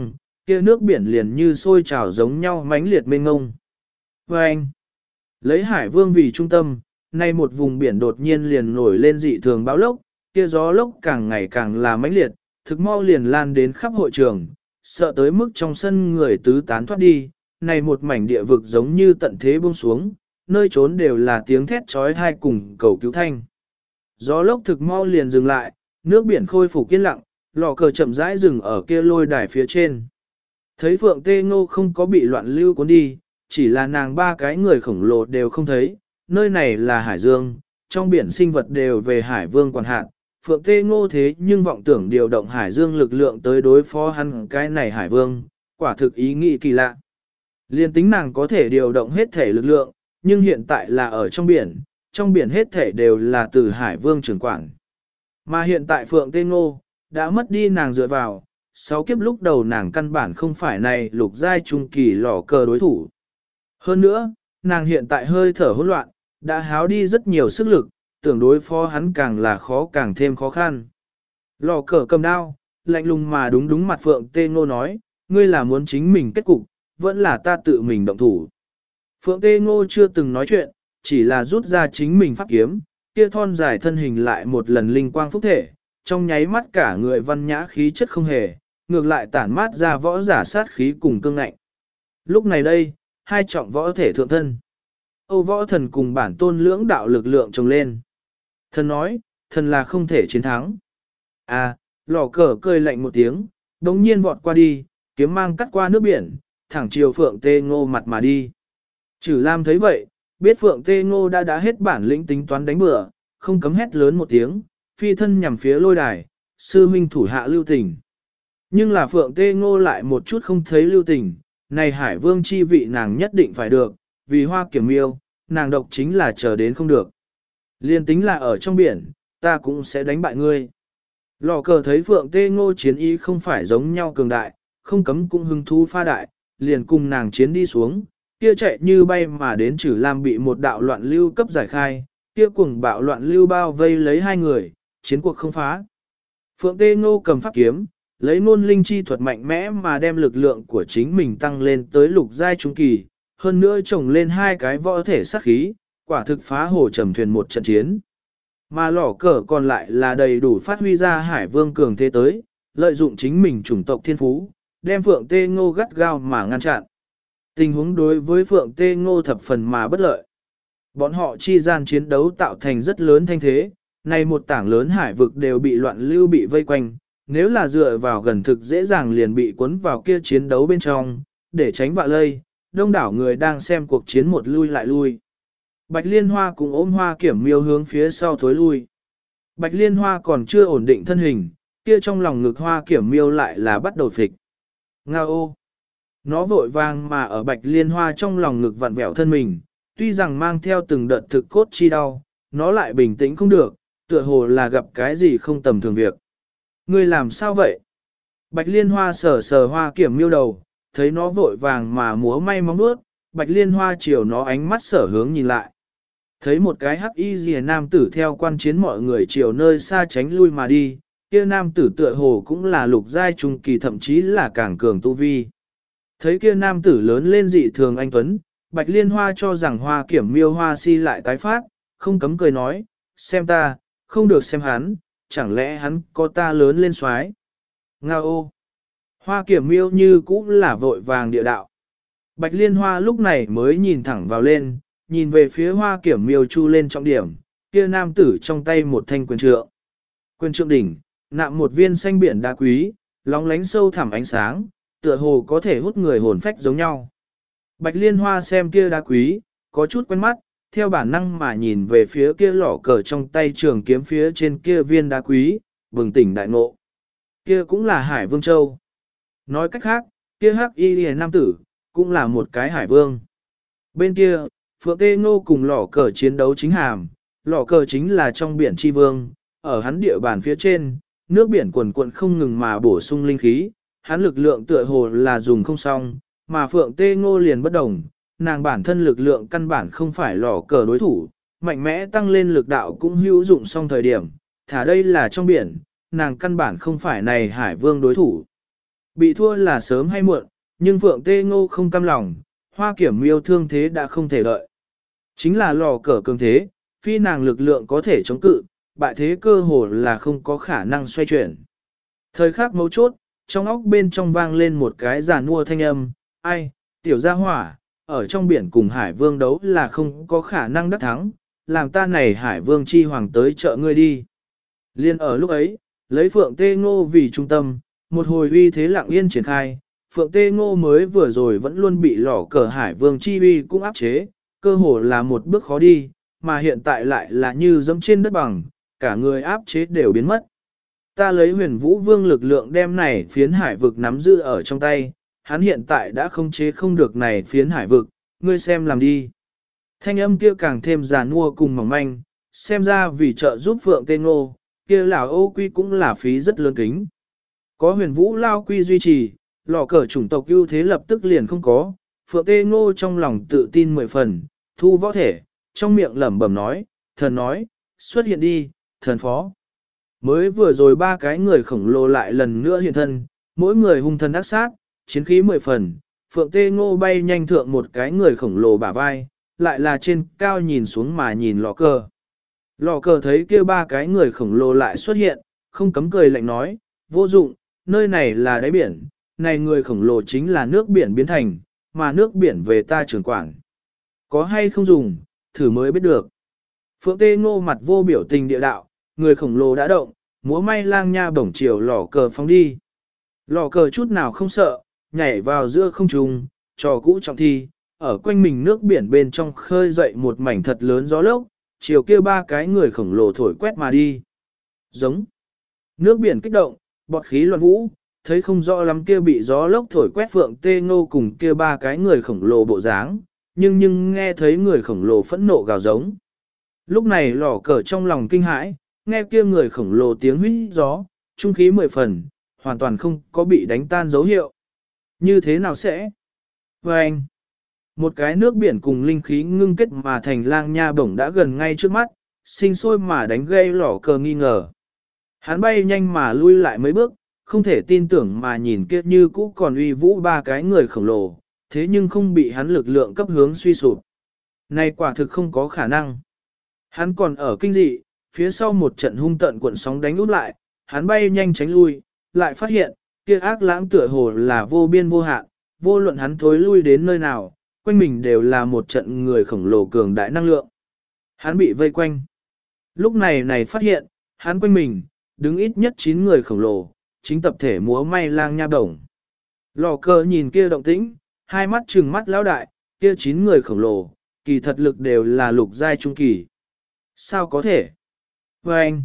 kia nước biển liền như sôi trào giống nhau mãnh liệt mênh ngông. Và anh, lấy Hải Vương vì trung tâm, nay một vùng biển đột nhiên liền nổi lên dị thường bão lốc, kia gió lốc càng ngày càng là mãnh liệt, thực mau liền lan đến khắp hội trường, sợ tới mức trong sân người tứ tán thoát đi, này một mảnh địa vực giống như tận thế buông xuống, nơi trốn đều là tiếng thét trói tai cùng cầu cứu thanh. Gió lốc thực mau liền dừng lại, nước biển khôi phục yên lặng, lò cờ chậm rãi dừng ở kia lôi đài phía trên. Thấy Phượng Tê Ngô không có bị loạn lưu cuốn đi, chỉ là nàng ba cái người khổng lồ đều không thấy, nơi này là Hải Dương, trong biển sinh vật đều về Hải Vương quản hạt. Phượng Tê Ngô thế nhưng vọng tưởng điều động Hải Dương lực lượng tới đối phó hắn cái này Hải Vương, quả thực ý nghĩ kỳ lạ. Liên tính nàng có thể điều động hết thể lực lượng, nhưng hiện tại là ở trong biển hết thể đều là từ Hải Vương trưởng quản. Mà hiện tại Phượng Tê Ngô, đã mất đi nàng dựa vào, 6 kiếp lúc đầu nàng căn bản không phải này lục giai trung kỳ lò cờ đối thủ. Hơn nữa, nàng hiện tại hơi thở hỗn loạn, đã háo đi rất nhiều sức lực, tưởng đối phó hắn càng là khó càng thêm khó khăn. Lò cờ cầm đao, lạnh lùng mà đúng mặt Phượng Tê Ngô nói, ngươi là muốn chính mình kết cục, vẫn là ta tự mình động thủ. Phượng Tê Ngô chưa từng nói chuyện, chỉ là rút ra chính mình pháp kiếm, kia thon dài thân hình lại một lần linh quang phúc thể, trong nháy mắt cả người văn nhã khí chất không hề, ngược lại tản mát ra võ giả sát khí cùng cương ngạnh. Lúc này đây, hai trọng võ thể thượng thân. Âu võ thần cùng bản tôn lưỡng đạo lực lượng chồng lên. Thần nói, thần là không thể chiến thắng. À, lò cờ cười lạnh một tiếng, đống nhiên vọt qua đi, kiếm mang cắt qua nước biển, thẳng chiều Phượng Tê Ngô mặt mà đi. Chử Lam thấy vậy, biết Phượng Tê Ngô đã hết bản lĩnh tính toán đánh bừa, không cấm hét lớn một tiếng, phi thân nhằm phía lôi đài, sư huynh thủ hạ lưu tình. Nhưng là Phượng Tê Ngô lại một chút không thấy lưu tình, này Hải Vương chi vị nàng nhất định phải được, vì Hoa Kiểm Miêu, nàng độc chính là chờ đến không được. Liên tính là ở trong biển, ta cũng sẽ đánh bại ngươi. Lò cờ thấy Phượng Tê Ngô chiến ý không phải giống nhau cường đại, không cấm cũng hứng thú pha đại, liền cùng nàng chiến đi xuống, kia chạy như bay mà đến Chử Lam bị một đạo loạn lưu cấp giải khai, kia cuồng bạo loạn lưu bao vây lấy hai người, chiến cuộc không phá. Phượng Tê Ngô cầm pháp kiếm, lấy ngôn linh chi thuật mạnh mẽ mà đem lực lượng của chính mình tăng lên tới lục giai trung kỳ, hơn nữa trồng lên hai cái võ thể sát khí, quả thực phá hồ trầm thuyền một trận chiến. Mà lỏ cờ còn lại là đầy đủ phát huy ra Hải Vương cường thế tới, lợi dụng chính mình chủng tộc thiên phú, đem Phượng Tê Ngô gắt gao mà ngăn chặn. Tình huống đối với Phượng Tê Ngô thập phần mà bất lợi. Bọn họ chi gian chiến đấu tạo thành rất lớn thanh thế, này một tảng lớn hải vực đều bị loạn lưu bị vây quanh, nếu là dựa vào gần thực dễ dàng liền bị cuốn vào kia chiến đấu bên trong, để tránh vạ lây, đông đảo người đang xem cuộc chiến một lui lại lui. Bạch Liên Hoa cùng ôm Hoa Kiểm Miêu hướng phía sau thối lui. Bạch Liên Hoa còn chưa ổn định thân hình, kia trong lòng ngực Hoa Kiểm Miêu lại là bắt đầu phịch. Nga ô! Nó vội vàng mà ở Bạch Liên Hoa trong lòng ngực vặn vẹo thân mình, tuy rằng mang theo từng đợt thực cốt chi đau, nó lại bình tĩnh không được, tựa hồ là gặp cái gì không tầm thường việc. Ngươi làm sao vậy? Bạch Liên Hoa sờ sờ Hoa Kiểm Miêu đầu, thấy nó vội vàng mà múa may móng vuốt, Bạch Liên Hoa chiều nó ánh mắt sở hướng nhìn lại. Thấy một cái hắc y rìa nam tử theo quan chiến mọi người chiều nơi xa tránh lui mà đi, kia nam tử tựa hồ cũng là lục giai trung kỳ thậm chí là càng cường tu vi. Thấy kia nam tử lớn lên dị thường anh tuấn, Bạch Liên Hoa cho rằng Hoa Kiểm Miêu Hoa si lại tái phát, không cấm cười nói, xem ta, không được xem hắn, chẳng lẽ hắn có ta lớn lên xoái. Nga ô! Hoa Kiểm Miêu như cũng là vội vàng địa đạo. Bạch Liên Hoa lúc này mới nhìn thẳng vào lên, nhìn về phía Hoa Kiểm Miêu chu lên trọng điểm, kia nam tử trong tay một thanh quyền trượng. Quyền trượng đỉnh, nạm một viên xanh biển đá quý, lóng lánh sâu thẳm ánh sáng, tựa hồ có thể hút người hồn phách giống nhau. Bạch Liên Hoa xem kia đá quý, có chút quen mắt, theo bản năng mà nhìn về phía kia lỏ cờ trong tay trường kiếm phía trên kia viên đá quý, bừng tỉnh đại ngộ. Kia cũng là Hải Vương Châu. Nói cách khác, kia hắc y lìa nam tử, cũng là một cái Hải Vương. Bên kia, Phượng Tê Ngô cùng lỏ cờ chiến đấu chính hàm, lỏ cờ chính là trong biển chi vương, ở hắn địa bàn phía trên, nước biển cuồn cuộn không ngừng mà bổ sung linh khí, hắn lực lượng tựa hồ là dùng không xong, mà Phượng Tê Ngô liền bất đồng, nàng bản thân lực lượng căn bản không phải lỏ cờ đối thủ, mạnh mẽ tăng lên lực đạo cũng hữu dụng xong thời điểm, thả đây là trong biển, nàng căn bản không phải này Hải Vương đối thủ. Bị thua là sớm hay muộn, nhưng Phượng Tê Ngô không cam lòng, Hoa Kiểm Miêu thương thế đã không thể đợi. Chính là lò cờ cường thế, phi nàng lực lượng có thể chống cự, bại thế cơ hồ là không có khả năng xoay chuyển. Thời khắc mấu chốt, trong óc bên trong vang lên một cái giàn nua thanh âm, ai, tiểu gia hỏa, ở trong biển cùng Hải Vương đấu là không có khả năng đắc thắng, làm ta này Hải Vương chi hoàng tới chợ ngươi đi. Liên ở lúc ấy, lấy Phượng Tê Ngô vì trung tâm, một hồi uy thế lặng yên triển khai, Phượng Tê Ngô mới vừa rồi vẫn luôn bị lỏ cờ Hải Vương chi uy cũng áp chế, cơ hồ là một bước khó đi, mà hiện tại lại là như dẫm trên đất bằng, cả người áp chế đều biến mất. Ta lấy huyền vũ vương lực lượng đem này phiến hải vực nắm giữ ở trong tay, hắn hiện tại đã không chế không được này phiến hải vực, ngươi xem làm đi. Thanh âm kia càng thêm già nua cùng mỏng manh, xem ra vì trợ giúp Phượng Tê Ngô, kia lão ô quy cũng là phí rất lớn kính. Có huyền vũ lao quy duy trì, lò cờ chủng tộc ưu thế lập tức liền không có, Phượng Tê Ngô trong lòng tự tin 10 phần, thu võ thể, trong miệng lẩm bẩm nói, xuất hiện đi, thần phó. Mới vừa rồi ba cái người khổng lồ lại lần nữa hiện thân, mỗi người hung thần ác sát, chiến khí 10 phần, Phượng Tê Ngô bay nhanh thượng một cái người khổng lồ bả vai, lại là trên cao nhìn xuống mà nhìn lò cờ. Lò cờ thấy kia ba cái người khổng lồ lại xuất hiện, không cấm cười lạnh nói, vô dụng, nơi này là đáy biển, này người khổng lồ chính là nước biển biến thành, mà nước biển về ta trưởng quản. Có hay không dùng, thử mới biết được. Phượng Tê Ngô mặt vô biểu tình địa đạo, người khổng lồ đã động, múa may lang nha bổng chiều lò cờ phóng đi. Lò cờ chút nào không sợ, nhảy vào giữa không trung, trò cũ trọng thi, ở quanh mình nước biển bên trong khơi dậy một mảnh thật lớn gió lốc, chiều kia ba cái người khổng lồ thổi quét mà đi. Giống. Nước biển kích động, bọt khí loạn vũ, thấy không rõ lắm kia bị gió lốc thổi quét Phượng Tê Ngô cùng kia ba cái người khổng lồ bộ dáng, nhưng nghe thấy người khổng lồ phẫn nộ gào giống. Lúc này lò cờ trong lòng kinh hãi, nghe kia người khổng lồ tiếng huýt gió, trung khí 10 phần, hoàn toàn không có bị đánh tan dấu hiệu. Như thế nào sẽ? Vâng! Một cái nước biển cùng linh khí ngưng kết mà thành lang nha bổng đã gần ngay trước mắt, sinh sôi mà đánh gây lò cờ nghi ngờ. Hắn bay nhanh mà lui lại mấy bước, không thể tin tưởng mà nhìn kia như cũ còn uy vũ ba cái người khổng lồ, thế nhưng không bị hắn lực lượng cấp hướng suy sụp. Này quả thực không có khả năng. Hắn còn ở kinh dị, phía sau một trận hung tận cuộn sóng đánh út lại, hắn bay nhanh tránh lui, lại phát hiện, kia ác lãng tựa hồ là vô biên vô hạn, vô luận hắn thối lui đến nơi nào, quanh mình đều là một trận người khổng lồ cường đại năng lượng. Hắn bị vây quanh. Lúc này phát hiện, hắn quanh mình, đứng ít nhất 9 người khổng lồ, chính tập thể múa may lang nha bổng. Lò cờ nhìn kia động tĩnh, hai mắt trừng mắt lão đại, kia 9 người khổng lồ, kỳ thật lực đều là lục giai trung kỳ. Sao có thể? Vâng!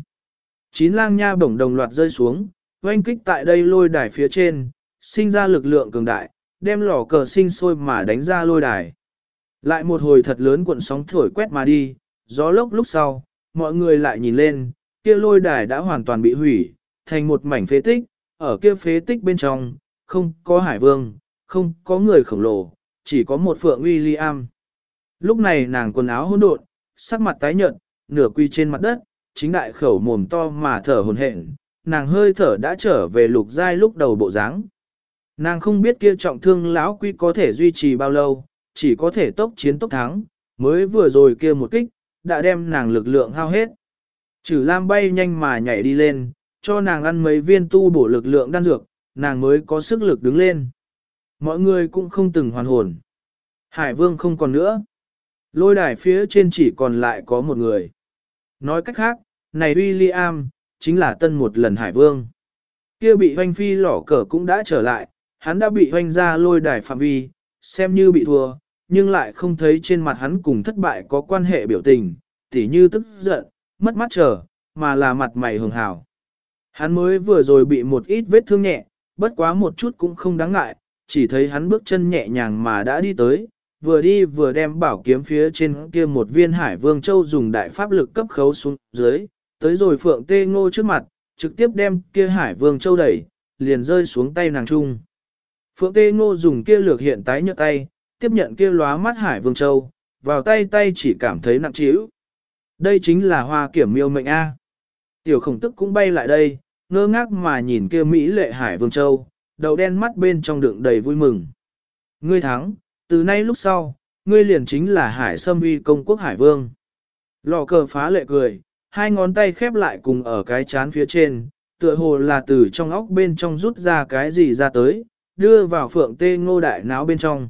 9 lang nha bổng đồng loạt rơi xuống, oanh kích tại đây lôi đài phía trên, sinh ra lực lượng cường đại, đem lò cờ sinh sôi mà đánh ra lôi đài. Lại một hồi thật lớn cuộn sóng thổi quét mà đi, gió lốc lúc sau, mọi người lại nhìn lên, kia lôi đài đã hoàn toàn bị hủy, thành một mảnh phế tích, ở kia phế tích bên trong, không có hải vương, không có người khổng lồ, chỉ có một Phượng William. Lúc này nàng quần áo hỗn độn, sắc mặt tái nhợt, nửa quy trên mặt đất, chính đại khẩu mồm to mà thở hổn hển, nàng hơi thở đã trở về lục giai lúc đầu bộ dáng. Nàng không biết kia trọng thương lão quy có thể duy trì bao lâu, chỉ có thể tốc chiến tốc thắng, mới vừa rồi kia một kích, đã đem nàng lực lượng hao hết. Chử Lam bay nhanh mà nhảy đi lên, cho nàng ăn mấy viên tu bổ lực lượng đan dược, nàng mới có sức lực đứng lên. Mọi người cũng không từng hoàn hồn. Hải Vương không còn nữa. Lôi đài phía trên chỉ còn lại có một người. Nói cách khác, này William, chính là tân một lần Hải Vương. Kia bị hoanh phi lỏ cờ cũng đã trở lại, hắn đã bị hoanh ra lôi đài phạm vi, xem như bị thua, nhưng lại không thấy trên mặt hắn cùng thất bại có quan hệ biểu tình, tỉ như tức giận, mất mát trở, mà là mặt mày hường hào. Hắn mới vừa rồi bị một ít vết thương nhẹ, bất quá một chút cũng không đáng ngại, chỉ thấy hắn bước chân nhẹ nhàng mà đã đi tới, vừa đi vừa đem bảo kiếm phía trên kia một viên Hải Vương Châu dùng đại pháp lực cấp khấu xuống dưới, tới rồi Phượng Tê Ngô trước mặt, trực tiếp đem kia Hải Vương Châu đẩy, liền rơi xuống tay nàng trung. Phượng Tê Ngô dùng kia lược hiện tái nhợt tay, tiếp nhận kia lóa mắt Hải Vương Châu, vào tay chỉ cảm thấy nặng trĩu. Đây chính là Hoa Kiểm Miêu mệnh A. Tiểu Khổng Tức cũng bay lại đây, ngơ ngác mà nhìn kia Mỹ lệ Hải Vương Châu, đầu đen mắt bên trong đựng đầy vui mừng. Ngươi thắng, từ nay lúc sau, ngươi liền chính là Hải Sâm Uy công quốc Hải Vương. Lò cờ phá lệ cười, hai ngón tay khép lại cùng ở cái chán phía trên, tựa hồ là từ trong óc bên trong rút ra cái gì ra tới, đưa vào Phượng Tê Ngô đại náo bên trong.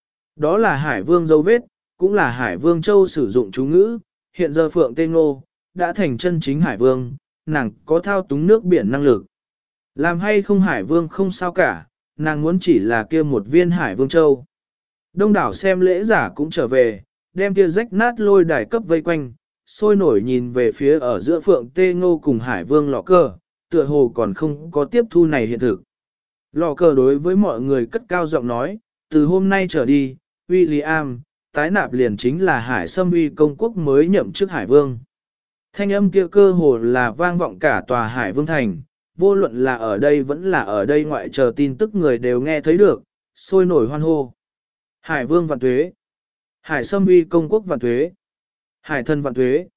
Đó là Hải Vương dấu vết, cũng là Hải Vương Châu sử dụng chú ngữ, hiện giờ Phượng Tê Ngô đã thành chân chính Hải Vương, nàng có thao túng nước biển năng lực. Làm hay không Hải Vương không sao cả, nàng muốn chỉ là kia một viên Hải Vương Châu. Đông đảo xem lễ giả cũng trở về, đem kia rách nát lôi đài cấp vây quanh, sôi nổi nhìn về phía ở giữa Phượng Tê Ngô cùng Hải Vương lọ cờ, tựa hồ còn không có tiếp thu này hiện thực. Lọ cờ đối với mọi người cất cao giọng nói, từ hôm nay trở đi, William, tái nạp liền chính là Hải Sâm Uy công quốc mới nhậm chức Hải Vương. Thanh âm kia cơ hồ là vang vọng cả tòa Hải Vương Thành, vô luận là ở đây vẫn là ở đây ngoại chờ tin tức người đều nghe thấy được, sôi nổi hoan hô. Hải Vương vạn tuế, Hải Sâm Uy công quốc vạn tuế, Hải Thần vạn tuế.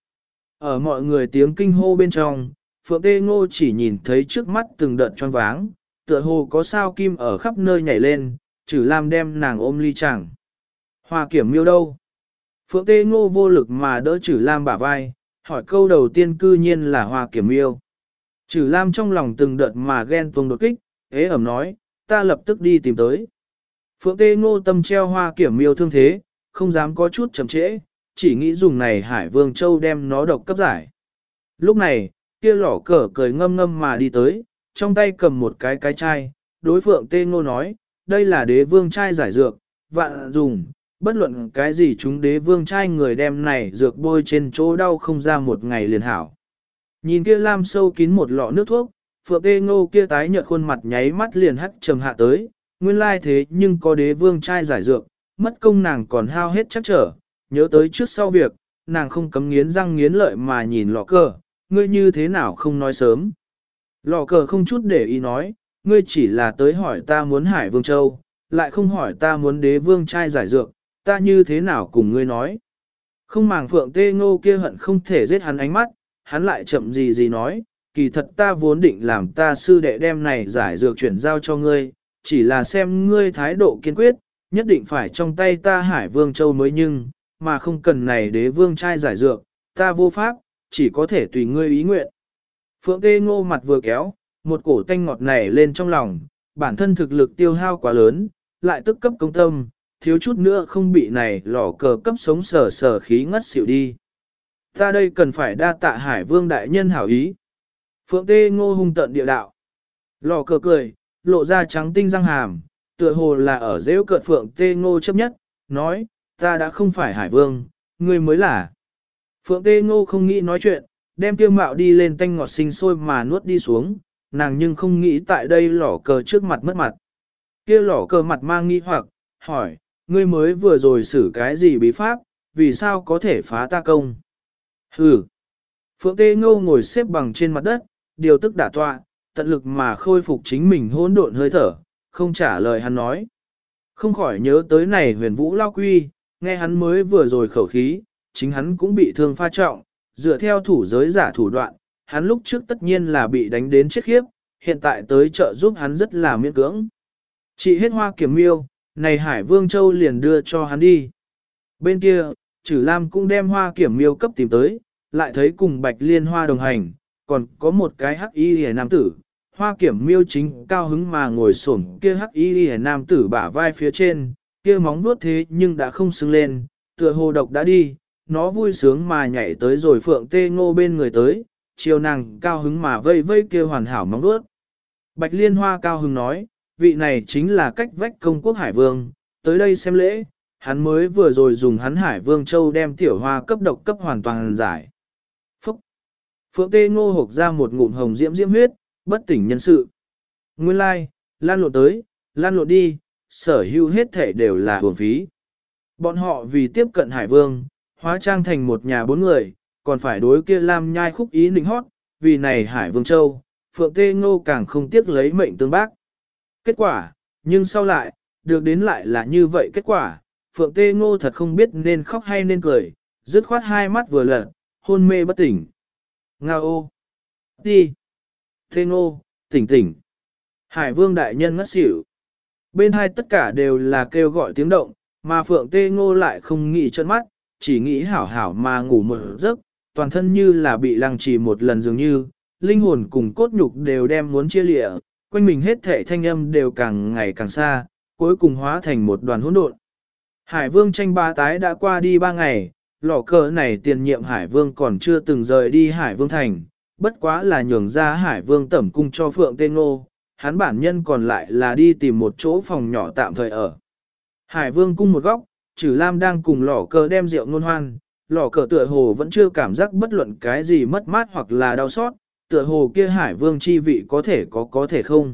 Ở mọi người tiếng kinh hô bên trong, Phượng Tê Ngô chỉ nhìn thấy trước mắt từng đợt choáng váng, tựa hồ có sao kim ở khắp nơi nhảy lên, Trử Lam đem nàng ôm ly chẳng. Hoa Kiểm Miêu đâu? Phượng Tê Ngô vô lực mà đỡ Trử Lam bả vai, hỏi câu đầu tiên cư nhiên là Hoa Kiểm Miêu. Trử Lam trong lòng từng đợt mà ghen tuông đột kích, ế ẩm nói, ta lập tức đi tìm tới. Phượng Tê Ngô tâm treo Hoa Kiểm Miêu thương thế, không dám có chút chậm trễ, chỉ nghĩ dùng này Hải Vương Châu đem nó độc cấp giải. Lúc này, kia lỏ cờ cười ngâm ngâm mà đi tới, trong tay cầm một cái chai, đối Phượng Tê Ngô nói, đây là đế vương trai giải dược, vạn dùng, bất luận cái gì chúng đế vương trai người đem này dược bôi trên chỗ đau không ra một ngày liền hảo. Nhìn kia lam sâu kín một lọ nước thuốc, Phượng Tê Ngô kia tái nhợt khuôn mặt nháy mắt liền hắt trầm hạ tới, nguyên lai thế nhưng có đế vương trai giải dược, mất công nàng còn hao hết chắc trở, nhớ tới trước sau việc, nàng không cấm nghiến răng nghiến lợi mà nhìn lọ cờ, ngươi như thế nào không nói sớm. Lọ cờ không chút để ý nói, ngươi chỉ là tới hỏi ta muốn Hải Vương Châu, lại không hỏi ta muốn đế vương trai giải dược, ta như thế nào cùng ngươi nói. Không màng Phượng Tê Ngô kia hận không thể giết hắn ánh mắt, hắn lại chậm gì nói, kỳ thật ta vốn định làm ta sư đệ đem này giải dược chuyển giao cho ngươi, chỉ là xem ngươi thái độ kiên quyết, nhất định phải trong tay ta Hải Vương Châu mới nhưng, mà không cần này đế vương trai giải dược, ta vô pháp, chỉ có thể tùy ngươi ý nguyện. Phượng Tê Ngô mặt vừa kéo, một cổ tanh ngọt nảy lên trong lòng, bản thân thực lực tiêu hao quá lớn, lại tức cấp công tâm, thiếu chút nữa không bị này lỏ cờ cấp sống sở khí ngất xỉu đi. Ta đây cần phải đa tạ Hải Vương đại nhân hảo ý. Phượng Tê Ngô hung tận địa đạo. Lò cờ cười, lộ ra trắng tinh răng hàm, tựa hồ là ở rêu cợt Phượng Tê Ngô chấp nhất, nói, ta đã không phải Hải Vương, ngươi mới là. Phượng Tê Ngô không nghĩ nói chuyện, đem tiêu mạo đi lên tanh ngọt sinh sôi mà nuốt đi xuống, nàng nhưng không nghĩ tại đây lỏ cờ trước mặt mất mặt. Kia lỏ cờ mặt mang nghi hoặc, hỏi, ngươi mới vừa rồi xử cái gì bí pháp, vì sao có thể phá ta công? Hừ. Phượng Tê Ngô ngồi xếp bằng trên mặt đất, điều tức đả tọa, tận lực mà khôi phục chính mình hỗn độn hơi thở, không trả lời hắn nói. Không khỏi nhớ tới này huyền vũ lao quy, nghe hắn mới vừa rồi khẩu khí, chính hắn cũng bị thương pha trọng, dựa theo thủ giới giả thủ đoạn, hắn lúc trước tất nhiên là bị đánh đến chết khiếp, hiện tại tới trợ giúp hắn rất là miễn cưỡng. Chị hết Hoa Kiểm Miêu, này Hải Vương Châu liền đưa cho hắn đi. Bên kia, Trử Lam cũng đem Hoa Kiểm Miêu cấp tìm tới, lại thấy cùng Bạch Liên Hoa đồng hành, còn có một cái hắc y hề nam tử. Hoa Kiểm Miêu chính cao hứng mà ngồi xổm kia hắc y hề nam tử bả vai phía trên, kia móng vuốt thế nhưng đã không sưng lên, tựa hồ độc đã đi, nó vui sướng mà nhảy tới rồi Phượng Tê Ngô bên người tới, chiều nàng cao hứng mà vây vây kia hoàn hảo móng vuốt. Bạch Liên Hoa cao hứng nói, vị này chính là cách vách công quốc Hải Vương, tới đây xem lễ, hắn mới vừa rồi dùng hắn Hải Vương Châu đem tiểu hoa cấp độc cấp hoàn toàn giải. Phúc! Phượng Tê Ngô hộc ra một ngụm hồng diễm diễm huyết, bất tỉnh nhân sự. Nguyên lai, lan lộn tới, lan lộn đi, sở hữu hết thể đều là hưởng phí. Bọn họ vì tiếp cận Hải Vương, hóa trang thành một nhà bốn người, còn phải đối kia Lam Nhai khúc ý nịnh hót, vì này Hải Vương Châu, Phượng Tê Ngô càng không tiếc lấy mệnh tương bác. Kết quả, nhưng sau lại, được đến lại là như vậy kết quả, Phượng Tê Ngô thật không biết nên khóc hay nên cười, dứt khoát hai mắt vừa lật, hôn mê bất tỉnh. Nga ô! Đi! Tê Ngô, tỉnh tỉnh! Hải vương đại nhân ngất xỉu. Bên hai tất cả đều là kêu gọi tiếng động, mà Phượng Tê Ngô lại không nghĩ trợn mắt, chỉ nghĩ hảo hảo mà ngủ một giấc, toàn thân như là bị lăng trì một lần dường như, linh hồn cùng cốt nhục đều đem muốn chia lịa, quanh mình hết thể thanh âm đều càng ngày càng xa, cuối cùng hóa thành một đoàn hỗn độn. Hải vương tranh ba tái đã qua đi 3 ngày, lò cờ này tiền nhiệm Hải vương còn chưa từng rời đi Hải vương thành, bất quá là nhường ra Hải vương tẩm cung cho Phượng Tê Ngô, hắn bản nhân còn lại là đi tìm một chỗ phòng nhỏ tạm thời ở. Hải vương cung một góc, Trử Lam đang cùng lò cờ đem rượu ngôn hoan, lò cờ tựa hồ vẫn chưa cảm giác bất luận cái gì mất mát hoặc là đau xót, tựa hồ kia Hải vương chi vị có thể không.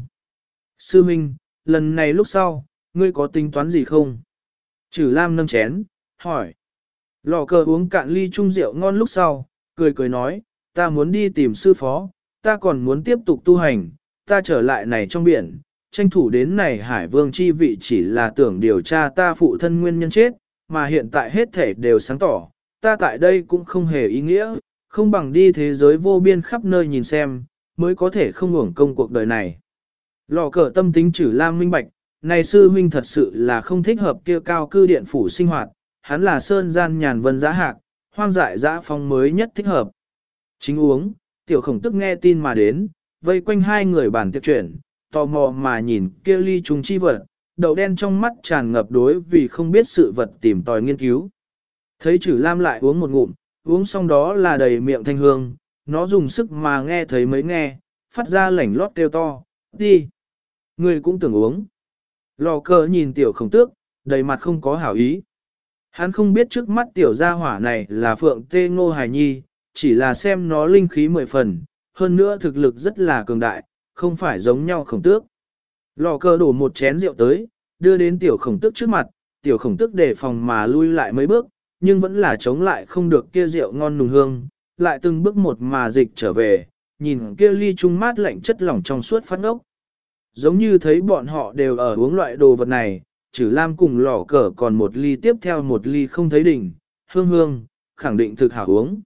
Sư Minh, lần này lúc sau, ngươi có tính toán gì không? Trử Lam nâng chén, hỏi. Lò cờ uống cạn ly chung rượu ngon lúc sau, cười nói, ta muốn đi tìm sư phó, ta còn muốn tiếp tục tu hành, ta trở lại này trong biển, tranh thủ đến này Hải vương chi vị chỉ là tưởng điều tra ta phụ thân nguyên nhân chết, mà hiện tại hết thể đều sáng tỏ, ta tại đây cũng không hề ý nghĩa, không bằng đi thế giới vô biên khắp nơi nhìn xem, mới có thể không uổng công cuộc đời này. Lò cờ tâm tính Trử Lam minh bạch, này sư huynh thật sự là không thích hợp kia cao cư điện phủ sinh hoạt, hắn là sơn gian nhàn vân giá hạc, hoang dại dã phong mới nhất thích hợp. Chính uống, tiểu khổng tức nghe tin mà đến, vây quanh hai người bàn tiệc chuyển, tò mò mà nhìn kia ly trùng chi vật, đậu đen trong mắt tràn ngập đối vì không biết sự vật tìm tòi nghiên cứu. Thấy Trử Lam lại uống một ngụm, uống xong đó là đầy miệng thanh hương, nó dùng sức mà nghe thấy mấy nghe, phát ra lảnh lót kêu to, đi. Người cũng tưởng uống. Lò cờ nhìn tiểu khổng tước, đầy mặt không có hảo ý. Hắn không biết trước mắt tiểu gia hỏa này là Phượng Tê Ngô Hải Nhi, chỉ là xem nó linh khí 10 phần, hơn nữa thực lực rất là cường đại, không phải giống nhau khổng tước. Lò cờ đổ một chén rượu tới, đưa đến tiểu khổng tước trước mặt, tiểu khổng tước đề phòng mà lui lại mấy bước, nhưng vẫn là chống lại không được kia rượu ngon nùng hương, lại từng bước một mà dịch trở về, nhìn kia ly trung mát lạnh chất lỏng trong suốt phát ngốc. Giống như thấy bọn họ đều ở uống loại đồ vật này, Trử Lam cùng lò cờ còn một ly tiếp theo một ly không thấy đỉnh, hương, khẳng định thực hảo uống.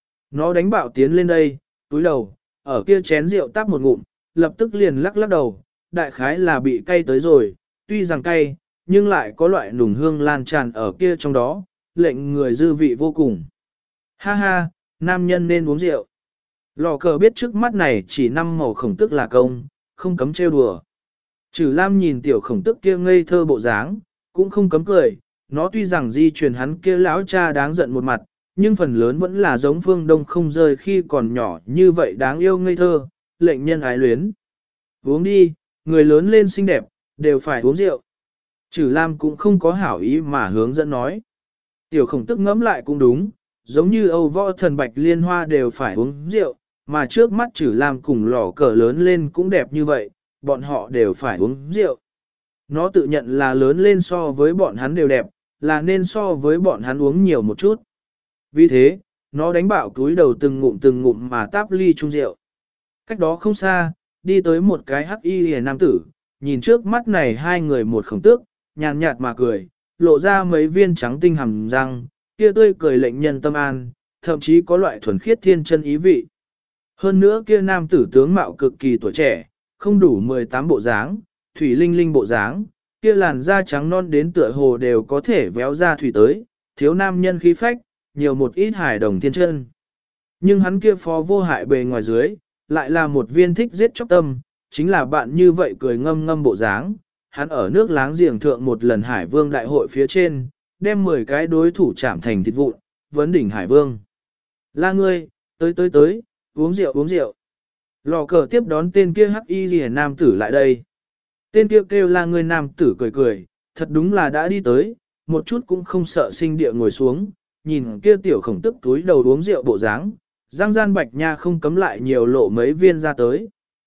Nó đánh bạo tiến lên đây, túi đầu, ở kia chén rượu tắp một ngụm, lập tức liền lắc đầu, đại khái là bị cay tới rồi, tuy rằng cay, nhưng lại có loại nùng hương lan tràn ở kia trong đó, lệnh người dư vị vô cùng. Ha ha, nam nhân nên uống rượu. Lò cờ biết trước mắt này chỉ 5 màu khổng tức là công, không cấm trêu đùa. Trử Lam nhìn tiểu khổng tức kia ngây thơ bộ dáng, cũng không cấm cười, nó tuy rằng di truyền hắn kia lão cha đáng giận một mặt, nhưng phần lớn vẫn là giống Phương Đông không rơi khi còn nhỏ như vậy đáng yêu ngây thơ, lệnh nhân ái luyến. Uống đi, người lớn lên xinh đẹp, đều phải uống rượu. Trử Lam cũng không có hảo ý mà hướng dẫn nói. Tiểu khổng tức ngẫm lại cũng đúng, giống như Âu Võ Thần Bạch Liên Hoa đều phải uống rượu, mà trước mắt Trử Lam cùng lò cờ lớn lên cũng đẹp như vậy, bọn họ đều phải uống rượu. Nó tự nhận là lớn lên so với bọn hắn đều đẹp, là nên so với bọn hắn uống nhiều một chút. Vì thế, nó đánh bạo túi đầu từng ngụm mà táp ly chung rượu. Cách đó không xa, đi tới một cái hắc y hề nam tử, nhìn trước mắt này hai người một khổng tước, nhàn nhạt mà cười, lộ ra mấy viên trắng tinh hàm răng, kia tươi cười lệnh nhân tâm an, thậm chí có loại thuần khiết thiên chân ý vị. Hơn nữa kia nam tử tướng mạo cực kỳ tuổi trẻ, không đủ 18 bộ dáng, thủy linh linh bộ dáng, kia làn da trắng non đến tựa hồ đều có thể véo ra thủy tới, thiếu nam nhân khí phách, nhiều một ít hài đồng thiên chân. Nhưng hắn kia phó vô hại bề ngoài dưới, lại là một viên thích giết chóc tâm, chính là bạn như vậy cười ngâm ngâm bộ dáng. Hắn ở nước láng giềng thượng một lần Hải Vương đại hội phía trên, đem 10 cái đối thủ chạm thành thịt vụn, vấn đỉnh Hải Vương. La ngươi, tới, uống rượu. Lò cờ tiếp đón tên kia hắc y rìa nam tử lại đây. Tên kia kêu la ngươi nam tử cười, thật đúng là đã đi tới, một chút cũng không sợ sinh địa ngồi xuống, nhìn kia tiểu khổng tức túi đầu uống rượu bộ dáng, răng gian bạch nha không cấm lại nhiều lộ mấy viên ra tới.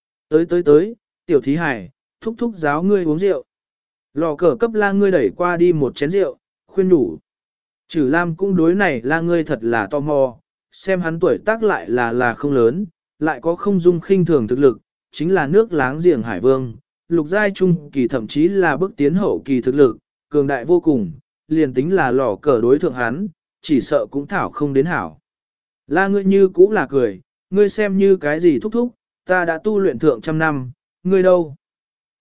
Tới, tiểu thí hải, thúc giáo ngươi uống rượu. Lò cờ cấp la ngươi đẩy qua đi một chén rượu, khuyên đủ. Trử Lam cũng đối này la ngươi thật là tò mò, xem hắn tuổi tác lại là không lớn, lại có không dung khinh thường thực lực, chính là nước láng giềng Hải Vương, lục giai trung kỳ thậm chí là bước tiến hậu kỳ thực lực, cường đại vô cùng, liền tính là lò cờ đối thượng hắn, chỉ sợ cũng thảo không đến hảo. La ngươi như cũng là cười, ngươi xem như cái gì thúc, ta đã tu luyện thượng trăm năm, ngươi đâu?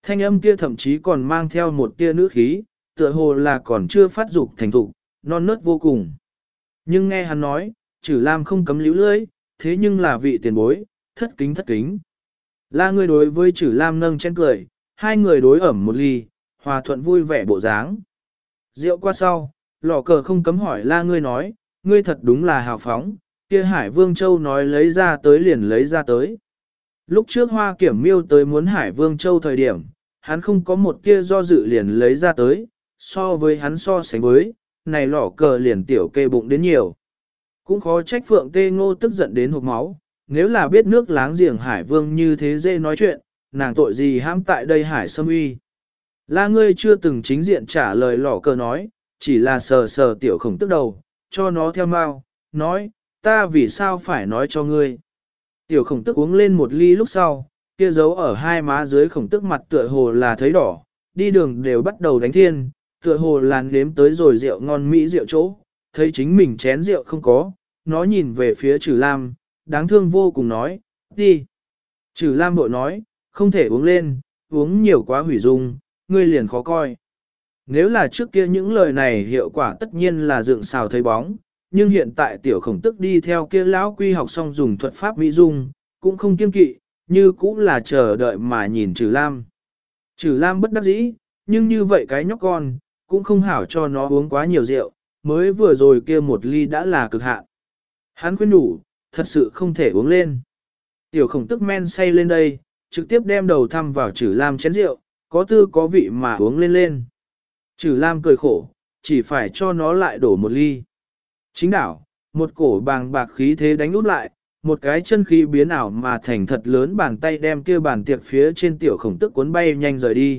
Thanh âm kia thậm chí còn mang theo một tia nữ khí, tựa hồ là còn chưa phát dục thành thục, non nớt vô cùng. Nhưng nghe hắn nói, Trử Lam không cấm líu lưỡi, thế nhưng là vị tiền bối, thất kính. La ngươi đối với Trử Lam nâng chén cười, hai người đối ẩm một ly, hòa thuận vui vẻ bộ dáng. Rượu qua sau, lò cờ không cấm hỏi La ngươi nói, ngươi thật đúng là hào phóng, kia Hải Vương Châu nói lấy ra tới liền lấy ra tới. Lúc trước Hoa Kiểm Miêu tới muốn Hải Vương Châu thời điểm, hắn không có một kia do dự liền lấy ra tới, so với hắn so sánh với, này lỏ cờ liền tiểu kê bụng đến nhiều. Cũng khó trách Phượng Tê Ngô tức giận đến hộc máu, nếu là biết nước láng giềng Hải Vương như thế dễ nói chuyện, nàng tội gì hãm tại đây Hải Sâm Uy. La ngươi chưa từng chính diện trả lời lỏ cờ nói, chỉ là sờ sờ tiểu khổng tức đầu, cho nó theo mau, nói, ta vì sao phải nói cho ngươi. Tiểu khổng tức uống lên một ly lúc sau, kia dấu ở hai má dưới khổng tức mặt tựa hồ là thấy đỏ, đi đường đều bắt đầu đánh thiên, tựa hồ là nếm tới rồi rượu ngon mỹ rượu chỗ, thấy chính mình chén rượu không có, nó nhìn về phía Trử Lam, đáng thương vô cùng nói, đi. Trử Lam bội nói, không thể uống lên, uống nhiều quá hủy dung, ngươi liền khó coi. Nếu là trước kia những lời này hiệu quả tất nhiên là dựng xào thấy bóng, nhưng hiện tại tiểu khổng tức đi theo kia lão quy học xong dùng thuật pháp mỹ dung, cũng không kiêng kỵ, như cũng là chờ đợi mà nhìn Trử Lam. Trử Lam bất đắc dĩ, nhưng như vậy cái nhóc con, cũng không hảo cho nó uống quá nhiều rượu, mới vừa rồi kia một ly đã là cực hạn. Hắn khuyên đủ, thật sự không thể uống lên. Tiểu khổng tức men say lên đây, trực tiếp đem đầu thăm vào Trử Lam chén rượu, có tư có vị mà uống lên. Trử Lam cười khổ, chỉ phải cho nó lại đổ một ly. Chính đảo, một cổ bàng bạc khí thế đánh út lại, một cái chân khí biến ảo mà thành thật lớn bàn tay đem kia bàn tiệc phía trên tiểu khổng tức cuốn bay nhanh rời đi.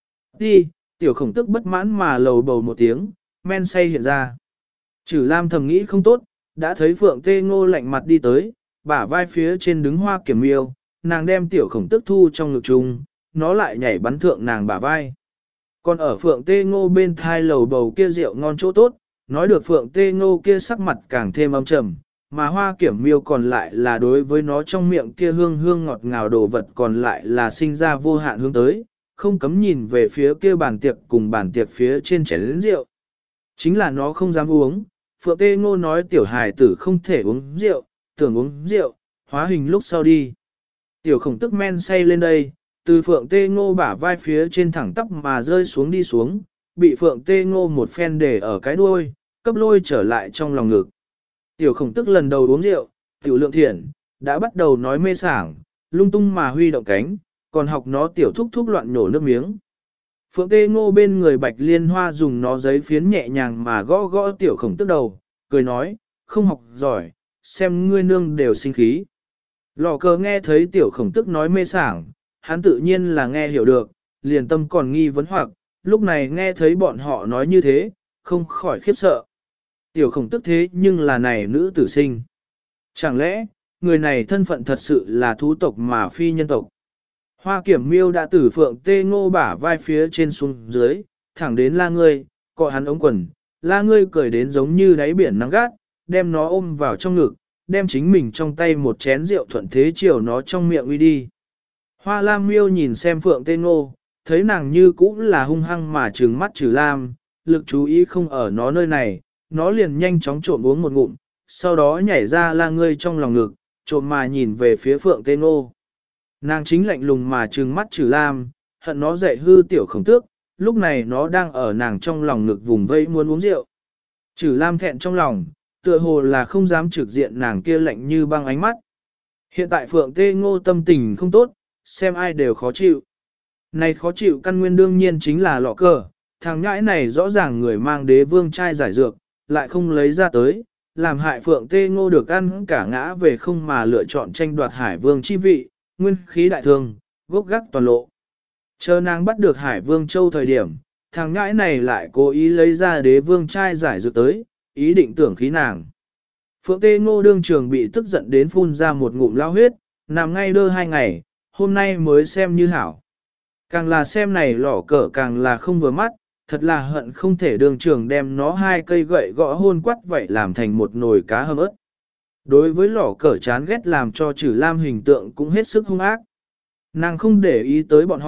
Đi, tiểu khổng tức bất mãn mà lầu bầu một tiếng, men say hiện ra. Trử Lam thầm nghĩ không tốt, đã thấy Phượng Tê Ngô lạnh mặt đi tới, bả vai phía trên đứng Hoa Kiểm Miêu, nàng đem tiểu khổng tức thu trong ngực chung, nó lại nhảy bắn thượng nàng bả vai. Còn ở Phượng Tê Ngô bên thai lầu bầu kia rượu ngon chỗ tốt, nói được Phượng Tê Ngô kia sắc mặt càng thêm âm trầm, mà Hoa Kiểm Miêu còn lại là đối với nó trong miệng kia hương hương ngọt ngào đồ vật còn lại là sinh ra vô hạn hướng tới, không cấm nhìn về phía kia bàn tiệc cùng bàn tiệc phía trên chén lớn rượu. Chính là nó không dám uống, Phượng Tê Ngô nói tiểu hài tử không thể uống rượu, tưởng uống rượu, hóa hình lúc sau đi. Tiểu khổng tức men say lên đây, từ Phượng Tê Ngô bả vai phía trên thẳng tắp mà rơi xuống đi xuống, bị Phượng Tê Ngô một phen để ở cái đuôi, cấp lôi trở lại trong lòng ngực. Tiểu khổng tức lần đầu uống rượu, tiểu lượng thiện, đã bắt đầu nói mê sảng, lung tung mà huy động cánh, còn học nó tiểu thúc thúc loạn nổ nước miếng. Phượng Tê Ngô bên người Bạch Liên Hoa dùng nó giấy phiến nhẹ nhàng mà gõ gõ tiểu khổng tức đầu, cười nói, không học giỏi, xem ngươi nương đều sinh khí. Lò cờ nghe thấy tiểu khổng tức nói mê sảng, hắn tự nhiên là nghe hiểu được, liền tâm còn nghi vấn hoặc, lúc này nghe thấy bọn họ nói như thế, không khỏi khiếp sợ. Tiểu khổng tức thế nhưng là này nữ tử sinh. Chẳng lẽ, người này thân phận thật sự là thú tộc mà phi nhân tộc? Hoa Kiểm Miêu đã từ Phượng Tê Ngô bả vai phía trên xuống dưới, thẳng đến La Ngươi, cọ hắn ống quần, La Ngươi cười đến giống như đáy biển nắng gắt, đem nó ôm vào trong ngực, đem chính mình trong tay một chén rượu thuận thế chiều nó trong miệng uy đi. Hoa Lam Miêu nhìn xem Phượng Tê Ngô, thấy nàng như cũ là hung hăng mà trừng mắt Trử Lam, lực chú ý không ở nó nơi này, nó liền nhanh chóng trộm uống một ngụm, sau đó nhảy ra La Ngươi trong lòng ngực, trộm mà nhìn về phía Phượng Tê Ngô. Nàng chính lạnh lùng mà trừng mắt Trử Lam, hận nó dạy hư tiểu khổng tước, lúc này nó đang ở nàng trong lòng ngực vùng vây muốn uống rượu. Trử Lam thẹn trong lòng, tựa hồ là không dám trực diện nàng kia lạnh như băng ánh mắt. Hiện tại Phượng Tê Ngô tâm tình không tốt, xem ai đều khó chịu. Này khó chịu căn nguyên đương nhiên chính là lọ cờ, thằng nhãi này rõ ràng người mang đế vương trai giải dược, lại không lấy ra tới, làm hại Phượng Tê Ngô được ăn cả ngã về không mà lựa chọn tranh đoạt Hải Vương chi vị, nguyên khí đại thương, gốc gác toàn lộ. Chờ nàng bắt được Hải Vương Châu thời điểm, thằng nhãi này lại cố ý lấy ra đế vương trai giải dược tới, ý định tưởng khí nàng. Phượng Tê Ngô đương trường bị tức giận đến phun ra một ngụm lao huyết, nằm ngay đơ 2 ngày, hôm nay mới xem như hảo. Càng là xem này lỏ cờ càng là không vừa mắt, thật là hận không thể đường trường đem nó 2 cây gậy gõ hôn quắt vậy làm thành một nồi cá hầm ớt. Đối với lỏ cờ chán ghét làm cho Trử Lam hình tượng cũng hết sức hung ác. Nàng không để ý tới bọn họ,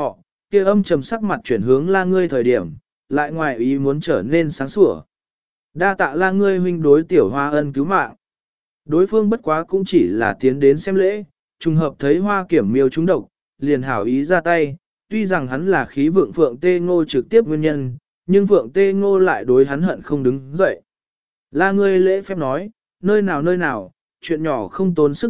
kia âm trầm sắc mặt chuyển hướng la ngươi thời điểm, lại ngoài ý muốn trở nên sáng sủa. Đa tạ la ngươi huynh đối tiểu hoa ân cứu mạng. Đối phương bất quá cũng chỉ là tiến đến xem lễ, trùng hợp thấy hoa kiểm miêu trúng độc, liền hảo ý ra tay, tuy rằng hắn là khí vượng Phượng Tê Ngô trực tiếp nguyên nhân, nhưng Phượng Tê Ngô lại đối hắn hận không đứng dậy. La ngươi lễ phép nói, nơi nào, chuyện nhỏ không tốn sức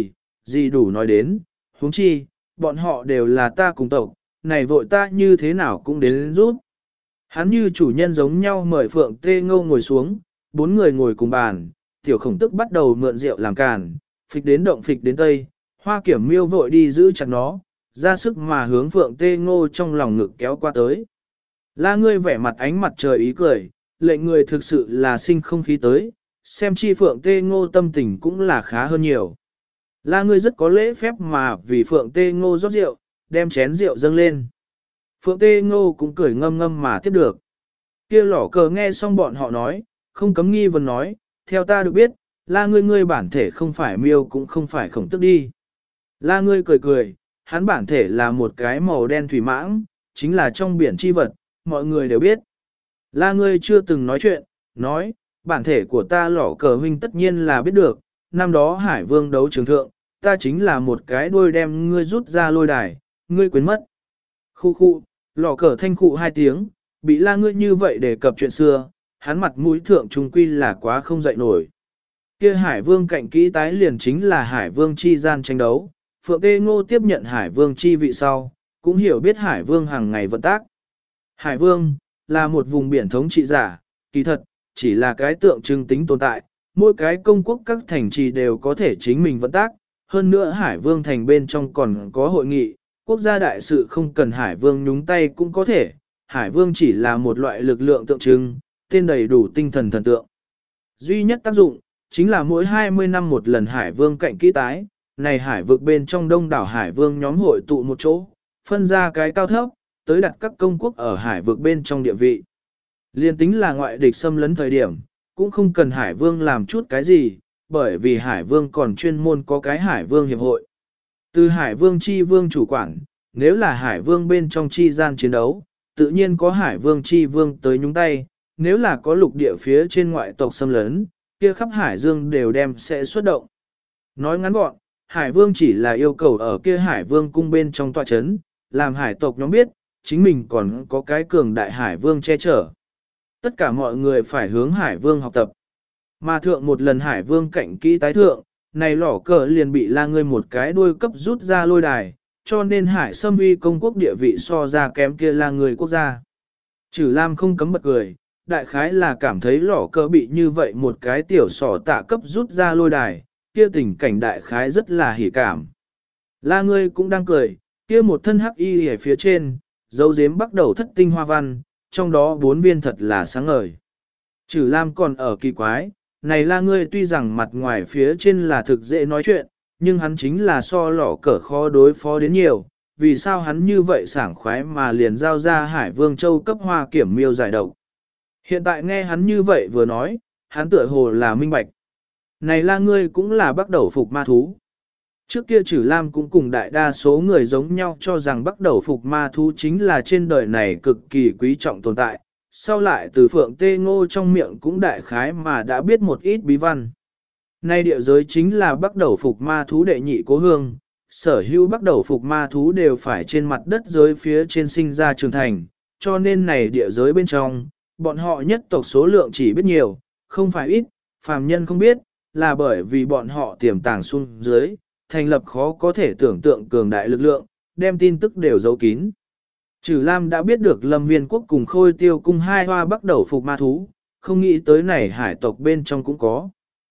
gì đủ nói đến, huống chi, bọn họ đều là ta cùng tộc, này vội ta như thế nào cũng đến giúp. Hắn như chủ nhân giống nhau mời Phượng Tê Ngô ngồi xuống, 4 người ngồi cùng bàn, tiểu khổng tức bắt đầu mượn rượu làm càn, phịch đến động phịch đến tây, hoa kiểm miêu vội đi giữ chặt nó, ra sức mà hướng Phượng Tê Ngô trong lòng ngực kéo qua tới. La ngươi vẻ mặt ánh mặt trời ý cười, lệnh người thực sự là sinh không khí tới, xem chi Phượng Tê Ngô tâm tình cũng là khá hơn nhiều. La ngươi rất có lễ phép mà vì Phượng Tê Ngô rót rượu, đem chén rượu dâng lên. Phượng Tê Ngô cũng cười ngâm ngâm mà tiếp được. Kia lỏ cờ nghe xong bọn họ nói, không cấm nghi vấn nói, theo ta được biết, la ngươi bản thể không phải miêu cũng không phải khổng tức đi. La ngươi cười, hắn bản thể là một cái màu đen thủy mãng, chính là trong biển chi vật, mọi người đều biết. La ngươi chưa từng nói chuyện, nói, bản thể của ta lỏ cờ huynh tất nhiên là biết được, năm đó Hải Vương đấu trường thượng, ta chính là một cái đuôi đem ngươi rút ra lôi đài, ngươi quên mất. Khu, lỏ cờ thanh khụ 2 tiếng, bị la ngươi như vậy đề cập chuyện xưa, hắn mặt mũi thượng trung quy là quá không dậy nổi. Kia Hải Vương cạnh kỹ tái liền chính là Hải Vương chi gian tranh đấu, Phượng Tê Ngô tiếp nhận Hải Vương chi vị sau, cũng hiểu biết Hải Vương hàng ngày vận tác. Hải Vương là một vùng biển thống trị giả, kỳ thật, chỉ là cái tượng trưng tính tồn tại, mỗi cái công quốc các thành trì đều có thể chính mình vận tác, hơn nữa Hải Vương thành bên trong còn có hội nghị, quốc gia đại sự không cần Hải Vương nhúng tay cũng có thể, Hải Vương chỉ là một loại lực lượng tượng trưng, tên đầy đủ tinh thần thần tượng. Duy nhất tác dụng, chính là mỗi 20 năm một lần Hải Vương cạnh kỹ tái, này Hải vực bên trong đông đảo Hải Vương nhóm hội tụ một chỗ, phân ra cái cao thấp, tới đặt các công quốc ở Hải vực bên trong địa vị. Liên tính là ngoại địch xâm lấn thời điểm, cũng không cần Hải Vương làm chút cái gì, bởi vì Hải Vương còn chuyên môn có cái Hải Vương hiệp hội. Từ Hải Vương chi vương chủ quản, nếu là Hải Vương bên trong chi gian chiến đấu, tự nhiên có Hải Vương chi vương tới nhúng tay, nếu là có lục địa phía trên ngoại tộc xâm lấn, kia khắp Hải Dương đều đem sẽ xuất động. Nói ngắn gọn, Hải Vương chỉ là yêu cầu ở kia Hải Vương cung bên trong tọa chấn, làm hải tộc nhóm biết, chính mình còn có cái cường đại Hải Vương che chở. Tất cả mọi người phải hướng Hải Vương học tập. Mà thượng một lần Hải Vương cạnh kỹ tái thượng, này lỏ cờ liền bị la ngươi một cái đuôi cấp rút ra lôi đài, cho nên Hải Sâm uy công quốc địa vị so ra kém kia là người quốc gia. Chử Lam không cấm bật cười, đại khái là cảm thấy lỏ cờ bị như vậy một cái tiểu sỏ tạ cấp rút ra lôi đài, kia tình cảnh đại khái rất là hỉ cảm. La ngươi cũng đang cười, kia một thân hắc y ở phía trên, dấu giếm bắt đầu thất tinh hoa văn, trong đó 4 viên thật là sáng ngời. Chử Lam còn ở kỳ quái, này la ngươi tuy rằng mặt ngoài phía trên là thực dễ nói chuyện, nhưng hắn chính là so lỏ cờ khó đối phó đến nhiều, vì sao hắn như vậy sảng khoái mà liền giao ra Hải Vương Châu cấp hoa kiểm miêu giải độc. Hiện tại nghe hắn như vậy vừa nói, hắn tựa hồ là minh bạch. Này la ngươi cũng là bắt đầu phục ma thú. Trước kia Chử Lam cũng cùng đại đa số người giống nhau cho rằng bắt đầu phục ma thú chính là trên đời này cực kỳ quý trọng tồn tại, sau lại từ Phượng Tê Ngô trong miệng cũng đại khái mà đã biết một ít bí văn. Nay địa giới chính là bắt đầu phục ma thú đệ nhị cố hương, sở hữu bắt đầu phục ma thú đều phải trên mặt đất giới phía trên sinh ra trưởng thành, cho nên này địa giới bên trong, bọn họ nhất tộc số lượng chỉ biết nhiều, không phải ít, phàm nhân không biết, là bởi vì bọn họ tiềm tàng xuống dưới, thành lập khó có thể tưởng tượng cường đại lực lượng, đem tin tức đều giấu kín. Chử Lam đã biết được Lâm Viên Quốc cùng Khôi Tiêu cung 2 hoa bắt đầu phục ma thú, không nghĩ tới này hải tộc bên trong cũng có.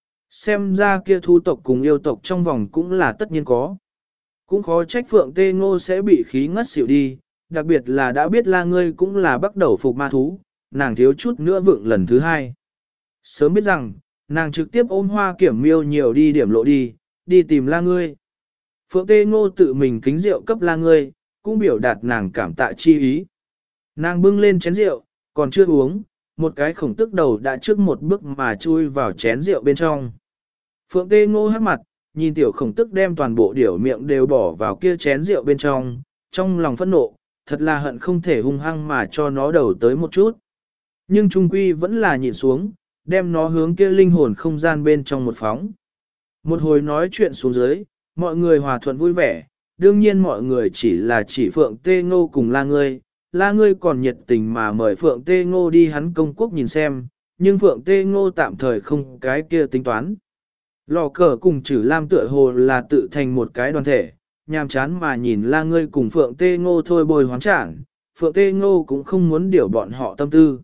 Xem ra kia thú tộc cùng yêu tộc trong vòng cũng là tất nhiên có. Cũng khó trách Phượng Tê Ngô sẽ bị khí ngất xỉu đi, đặc biệt là đã biết la ngươi cũng là bắt đầu phục ma thú, nàng thiếu chút nữa vượng lần thứ 2. Sớm biết rằng, nàng trực tiếp ôm hoa kiểm miêu nhiều đi điểm lộ đi tìm la ngươi. Phượng Tê Ngô tự mình kính rượu cấp la ngươi, cũng biểu đạt nàng cảm tạ chi ý. Nàng bưng lên chén rượu, còn chưa uống, một cái khổng tức đầu đã trước một bước mà chui vào chén rượu bên trong. Phượng Tê Ngô hắc mặt, nhìn tiểu khổng tức đem toàn bộ điểu miệng đều bỏ vào kia chén rượu bên trong lòng phẫn nộ, thật là hận không thể hung hăng mà cho nó đầu tới một chút. Nhưng trung quy vẫn là nhịn xuống, đem nó hướng kia linh hồn không gian bên trong một phóng. Một hồi nói chuyện xuống dưới, mọi người hòa thuận vui vẻ, đương nhiên mọi người chỉ Phượng Tê Ngô cùng La ngươi còn nhiệt tình mà mời Phượng Tê Ngô đi hắn công quốc nhìn xem, nhưng Phượng Tê Ngô tạm thời không cái kia tính toán. Lò cờ cùng Trử Lam tựa hồ là tự thành một cái đoàn thể, nhàm chán mà nhìn La ngươi cùng Phượng Tê Ngô thôi bồi hoáng trảng, Phượng Tê Ngô cũng không muốn điều bọn họ tâm tư.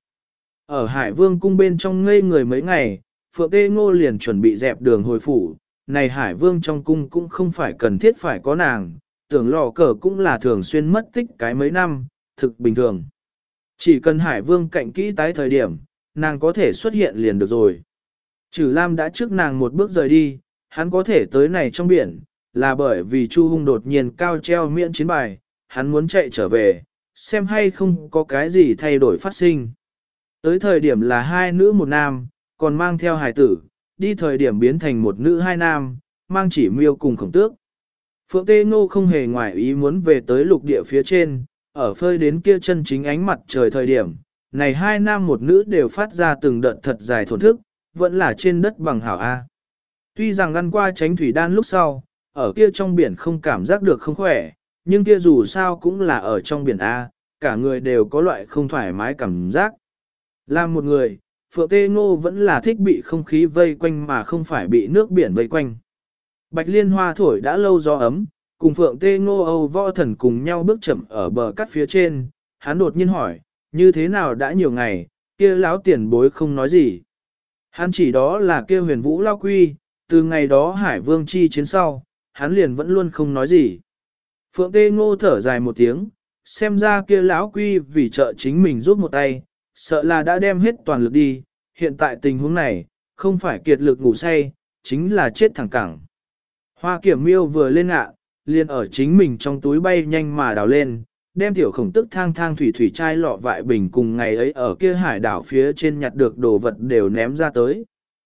Ở Hải Vương cung bên trong ngây người mấy ngày, Phượng Tê Ngô liền chuẩn bị dẹp đường hồi phủ, này Hải Vương trong cung cũng không phải cần thiết phải có nàng, tưởng lò cờ cũng là thường xuyên mất tích cái mấy năm, thực bình thường. Chỉ cần Hải Vương cạnh kỹ tái thời điểm, nàng có thể xuất hiện liền được rồi. Trử Lam đã trước nàng một bước rời đi, hắn có thể tới này trong biển, là bởi vì Chu Hung đột nhiên cao treo miễn chiến bài, hắn muốn chạy trở về, xem hay không có cái gì thay đổi phát sinh. Tới thời điểm là 2 nữ 1 nam, còn mang theo hài tử, đi thời điểm biến thành 1 nữ 2 nam, mang chỉ miêu cùng Khổng Tước. Phượng Tê Ngô không hề ngoại ý muốn về tới lục địa phía trên, ở phơi đến kia chân chính ánh mặt trời thời điểm, này 2 nam 1 nữ đều phát ra từng đợt thật dài thổn thức, vẫn là trên đất bằng hảo A. Tuy rằng ăn qua tránh thủy đan lúc sau, ở kia trong biển không cảm giác được không khỏe, nhưng kia dù sao cũng là ở trong biển A, cả người đều có loại không thoải mái cảm giác. Làm một người, Phượng Tê Ngô vẫn là thích bị không khí vây quanh mà không phải bị nước biển vây quanh. Bạch liên hoa thổi đã lâu gió ấm, cùng Phượng Tê Ngô Âu Võ Thần cùng nhau bước chậm ở bờ cát phía trên, hắn đột nhiên hỏi, như thế nào đã nhiều ngày, kia lão tiền bối không nói gì. Hắn chỉ đó là kia huyền vũ lao quy, từ ngày đó Hải Vương chi chiến sau, hắn liền vẫn luôn không nói gì. Phượng Tê Ngô thở dài một tiếng, xem ra kia lão quy vì trợ chính mình giúp một tay, sợ là đã đem hết toàn lực đi, hiện tại tình huống này, không phải kiệt lực ngủ say, chính là chết thẳng cẳng. Hoa Kiểm Miêu vừa lên ngạ, liền ở chính mình trong túi bay nhanh mà đào lên, đem tiểu Khổng Tức thang thang thủy chai lọ vại bình cùng ngày ấy ở kia hải đảo phía trên nhặt được đồ vật đều ném ra tới.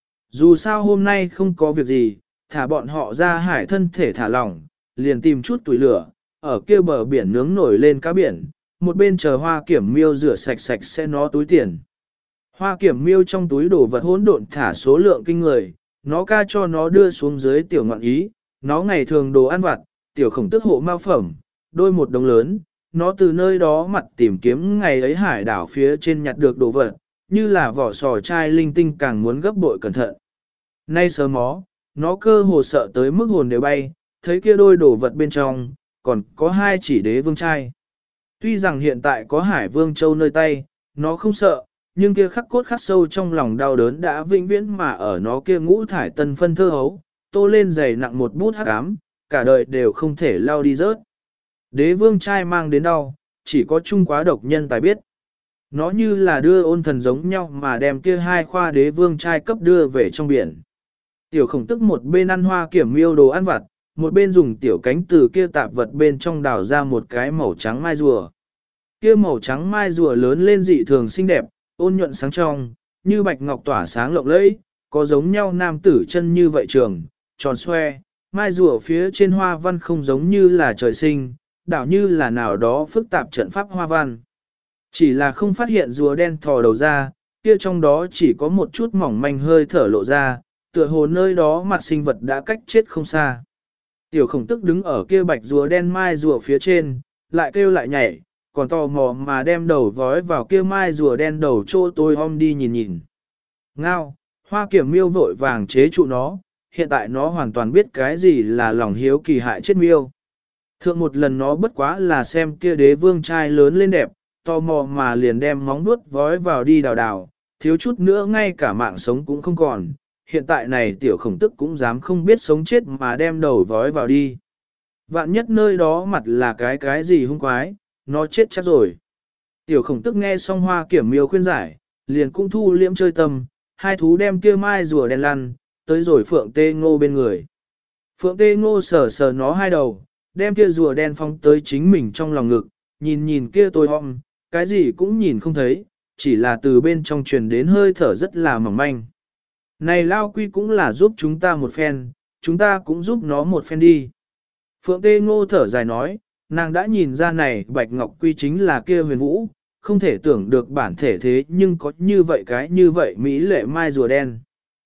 Dù sao hôm nay không có việc gì, thả bọn họ ra hải thân thể thả lỏng, liền tìm chút tuổi lửa, ở kia bờ biển nướng nổi lên cá biển, một bên chờ Hoa Kiểm Miêu rửa sạch sạch sẽ nó túi tiền. Hoa Kiểm Miêu trong túi đồ vật hỗn độn thả số lượng kinh người, nó ca cho nó đưa xuống dưới tiểu ngọn ý, nó ngày thường đồ ăn vặt, tiểu Khổng Tức hộ mao phẩm, đôi một đống lớn, nó từ nơi đó mặt tìm kiếm ngày ấy hải đảo phía trên nhặt được đồ vật, như là vỏ sò chai linh tinh càng muốn gấp bội cẩn thận. Nay sớm mó, nó cơ hồ sợ tới mức hồn đều bay, thấy kia đôi đồ vật bên trong, còn có 2 chỉ đế vương trai. Tuy rằng hiện tại có Hải Vương Châu nơi tay, nó không sợ, nhưng kia khắc cốt khắc sâu trong lòng đau đớn đã vĩnh viễn mà ở nó kia ngũ thải tân phân thơ hấu, tô lên dày nặng một bút hắc ám, cả đời đều không thể lao đi rớt. Đế vương trai mang đến đau, chỉ có chung quá độc nhân tài biết. Nó như là đưa ôn thần giống nhau mà đem kia 2 khoa đế vương trai cấp đưa về trong biển. Tiểu Khổng Tức một bên ăn Hoa Kiểm Miêu đồ ăn vặt, một bên dùng tiểu cánh từ kia tạp vật bên trong đào ra một cái màu trắng mai rùa. Kia màu trắng mai rùa lớn lên dị thường xinh đẹp, ôn nhuận sáng trong, như bạch ngọc tỏa sáng lộng lẫy, có giống nhau nam tử chân như vậy trường, tròn xoe, mai rùa phía trên hoa văn không giống như là trời sinh, đảo như là nào đó phức tạp trận pháp hoa văn. Chỉ là không phát hiện rùa đen thò đầu ra, kia trong đó chỉ có một chút mỏng manh hơi thở lộ ra, tựa hồ nơi đó mặt sinh vật đã cách chết không xa. Tiểu Khổng Tức đứng ở kia bạch rùa đen mai rùa phía trên, lại kêu lại nhảy, còn tò mò mà đem đầu vói vào kia mai rùa đen đầu trô tôi om đi nhìn nhìn. Ngao, Hoa Kiểm Miêu vội vàng chế trụ nó, hiện tại nó hoàn toàn biết cái gì là lòng hiếu kỳ hại chết miêu. Thượng một lần nó bất quá là xem kia đế vương trai lớn lên đẹp, tò mò mà liền đem móng vuốt vói vào đi đào đào, thiếu chút nữa ngay cả mạng sống cũng không còn. Hiện tại này tiểu Khổng Tức cũng dám không biết sống chết mà đem đầu vói vào đi. Vạn nhất nơi đó mặt là cái gì hung quái, nó chết chắc rồi. Tiểu Khổng Tức nghe xong Hoa Kiểm Miêu khuyên giải, liền cũng thu liễm chơi tâm, 2 thú đem kia mai rùa đen lăn, tới rồi Phượng Tê Ngô bên người. Phượng Tê Ngô sờ sờ nó 2 đầu, đem kia rùa đen phóng tới chính mình trong lòng ngực, nhìn nhìn kia tôi om, cái gì cũng nhìn không thấy, chỉ là từ bên trong truyền đến hơi thở rất là mỏng manh. Này Lao Quy cũng là giúp chúng ta một phen, chúng ta cũng giúp nó một phen đi. Phượng Tê Ngô thở dài nói, Nàng đã nhìn ra này Bạch Ngọc Quy chính là kia Huyền Vũ, không thể tưởng được bản thể thế nhưng có như vậy Mỹ lệ mai rùa đen.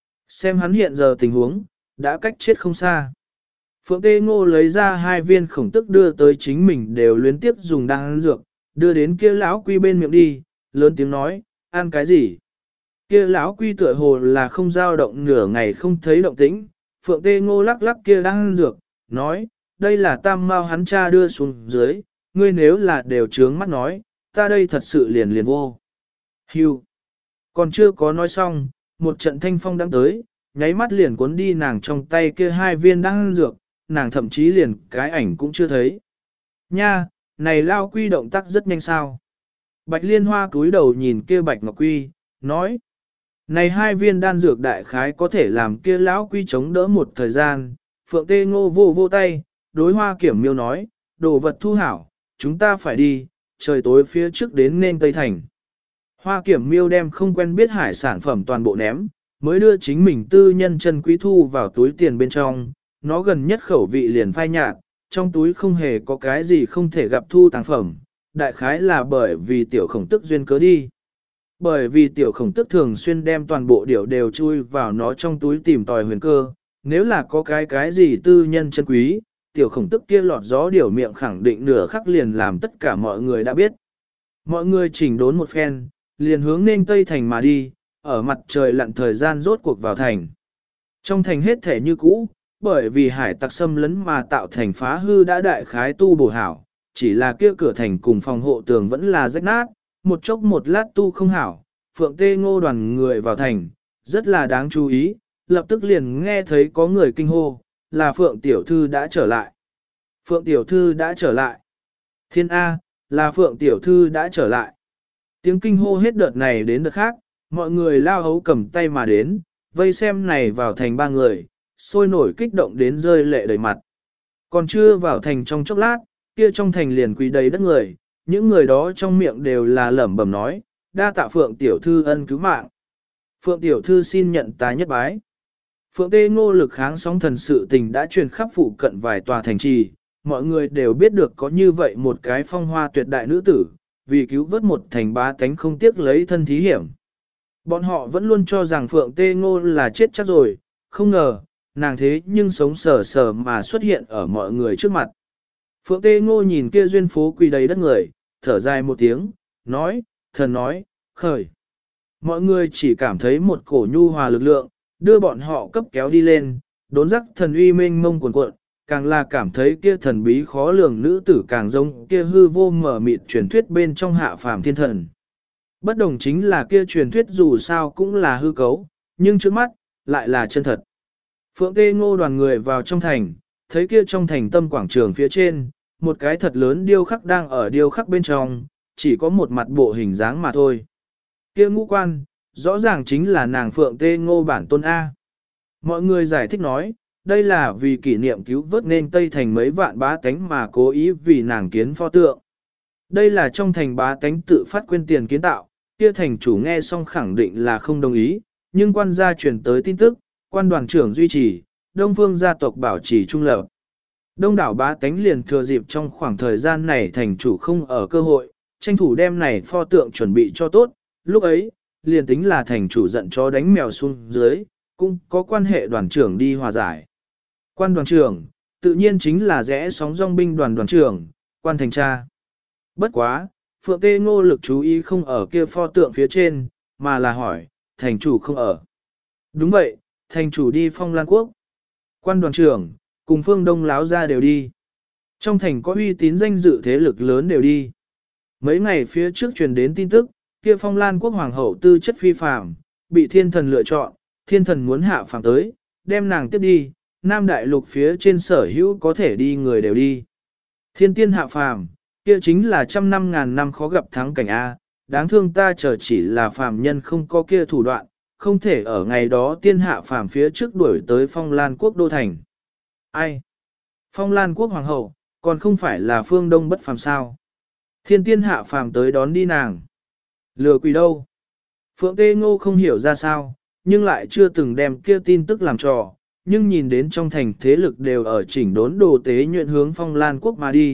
Xem hắn hiện giờ tình huống, đã cách chết không xa. Phượng Tê Ngô lấy ra 2 viên khổng tức đưa tới chính mình đều luyến tiếp dùng đan dược, đưa đến kia lão quy bên miệng đi, lớn tiếng nói, ăn cái gì? Kia lão quy tựa hồ là không dao động nửa ngày không thấy động tĩnh, Phượng Tê Ngô lắc lắc kia đan dược, nói, đây là tam mao hắn cha đưa xuống dưới, ngươi nếu là đều trướng mắt nói, ta đây thật sự liền vô. Hưu. Còn chưa có nói xong, một trận thanh phong đang tới, nháy mắt liền cuốn đi nàng trong tay kia 2 viên đan dược, nàng thậm chí liền cái ảnh cũng chưa thấy. Nha, này lao quy động tác rất nhanh sao. Bạch Liên Hoa cúi đầu nhìn kia Bạch Ngọc Quy, nói. Này 2 viên đan dược đại khái có thể làm kia lão quy chống đỡ một thời gian. Phượng Tê Ngô vô tay, đối Hoa Kiểm Miêu nói, đồ vật thu hảo, chúng ta phải đi, trời tối phía trước đến nên Tây Thành. Hoa Kiểm Miêu đem không quen biết hải sản phẩm toàn bộ ném, mới đưa chính mình tư nhân chân quý thu vào túi tiền bên trong, nó gần nhất khẩu vị liền phai nhạt, trong túi không hề có cái gì không thể gặp thu tàng phẩm, đại khái là bởi vì tiểu khổng tức duyên cớ đi. Bởi vì tiểu khổng tức thường xuyên đem toàn bộ điểu đều chui vào nó trong túi tìm tòi huyền cơ, nếu là có cái gì tư nhân chân quý, tiểu khổng tức kia lọt gió điểu miệng khẳng định nửa khắc liền làm tất cả mọi người đã biết. Mọi người chỉnh đốn một phen, liền hướng nên Tây Thành mà đi, ở mặt trời lặn thời gian rốt cuộc vào thành. Trong thành hết thể như cũ, bởi vì hải tặc xâm lấn mà tạo thành phá hư đã đại khái tu bổ hảo, chỉ là kia cửa thành cùng phòng hộ tường vẫn là rách nát, một chốc một lát tu không hảo, Phượng Tê Ngô đoàn người vào thành, rất là đáng chú ý, lập tức liền nghe thấy có người kinh hô, là Phượng Tiểu Thư đã trở lại. Phượng Tiểu Thư đã trở lại. Thiên A, là Phượng Tiểu Thư đã trở lại. Tiếng kinh hô hết đợt này đến đợt khác, mọi người lao hấu cầm tay mà đến, vây xem này vào thành 3 người, sôi nổi kích động đến rơi lệ đầy mặt. Còn chưa vào thành trong chốc lát, kia trong thành liền quỳ đầy đất người, những người đó trong miệng đều là lẩm bẩm nói, đa tạ Phượng Tiểu Thư ân cứu mạng. Phượng Tiểu Thư xin nhận tá nhất bái. Phượng Tê Ngô lực kháng sóng thần sự tình đã truyền khắp phụ cận vài tòa thành trì, mọi người đều biết được có như vậy một cái phong hoa tuyệt đại nữ tử, vì cứu vớt một thành bá tánh không tiếc lấy thân thí hiểm. Bọn họ vẫn luôn cho rằng Phượng Tê Ngô là chết chắc rồi, không ngờ, nàng thế nhưng sống sờ sờ mà xuất hiện ở mọi người trước mặt. Phượng Tê Ngô nhìn kia duyên phố quỳ đầy đất người, thở dài một tiếng, nói, thần nói, khởi. Mọi người chỉ cảm thấy một cổ nhu hòa lực lượng, đưa bọn họ cấp kéo đi lên, đốn rắc thần uy mênh mông cuồn cuộn, càng là cảm thấy kia thần bí khó lường nữ tử càng giống kia hư vô mở mịt truyền thuyết bên trong hạ phàm thiên thần. Bất đồng chính là kia truyền thuyết dù sao cũng là hư cấu, nhưng trước mắt, lại là chân thật. Phượng Tê Ngô đoàn người vào trong thành, thấy kia trong thành tâm quảng trường phía trên, một cái thật lớn điêu khắc đang ở điêu khắc bên trong, chỉ có một mặt bộ hình dáng mà thôi. Kia ngũ quan, rõ ràng chính là nàng Phượng Tê Ngô bản tôn A. Mọi người giải thích nói, đây là vì kỷ niệm cứu vớt nên Tây Thành mấy vạn bá tánh mà cố ý vì nàng kiến pho tượng. Đây là trong thành bá tánh tự phát quyên tiền kiến tạo, kia thành chủ nghe xong khẳng định là không đồng ý, nhưng quan gia truyền tới tin tức, quan đoàn trưởng duy trì, Đông Phương gia tộc bảo trì trung lập. Đông đảo bá tánh liền thừa dịp trong khoảng thời gian này thành chủ không ở cơ hội, tranh thủ đem này pho tượng chuẩn bị cho tốt, lúc ấy, liền tính là thành chủ giận chó đánh mèo xuống dưới, cũng có quan hệ đoàn trưởng đi hòa giải. Quan đoàn trưởng, tự nhiên chính là rẽ sóng dòng binh đoàn đoàn trưởng, quan thành tra. Bất quá, Phượng Tê Ngô lực chú ý không ở kia pho tượng phía trên, mà là hỏi, thành chủ không ở. Đúng vậy, thành chủ đi Phong Lan Quốc. Quan đoàn trưởng, cùng phương đông láo ra đều đi. Trong thành có uy tín danh dự thế lực lớn đều đi. Mấy ngày phía trước truyền đến tin tức, kia Phong Lan Quốc hoàng hậu tư chất phi phàm, bị thiên thần lựa chọn, thiên thần muốn hạ phàm tới, đem nàng tiếp đi, Nam Đại Lục phía trên sở hữu có thể đi người đều đi. Thiên tiên hạ phàm, kia chính là 100 năm năm khó gặp thắng cảnh A, đáng thương ta chờ chỉ là phàm nhân không có kia thủ đoạn, không thể ở ngày đó tiên hạ phàm phía trước đuổi tới Phong Lan Quốc đô thành. Ai? Phong Lan Quốc hoàng hậu, còn không phải là phương đông bất phàm sao? Thiên tiên hạ phàm tới đón đi nàng. Lừa quỷ đâu? Phượng Tê Ngô không hiểu ra sao, nhưng lại chưa từng đem kia tin tức làm trò, nhưng nhìn đến trong thành thế lực đều ở chỉnh đốn đồ tế nhuyễn hướng Phong Lan Quốc mà đi,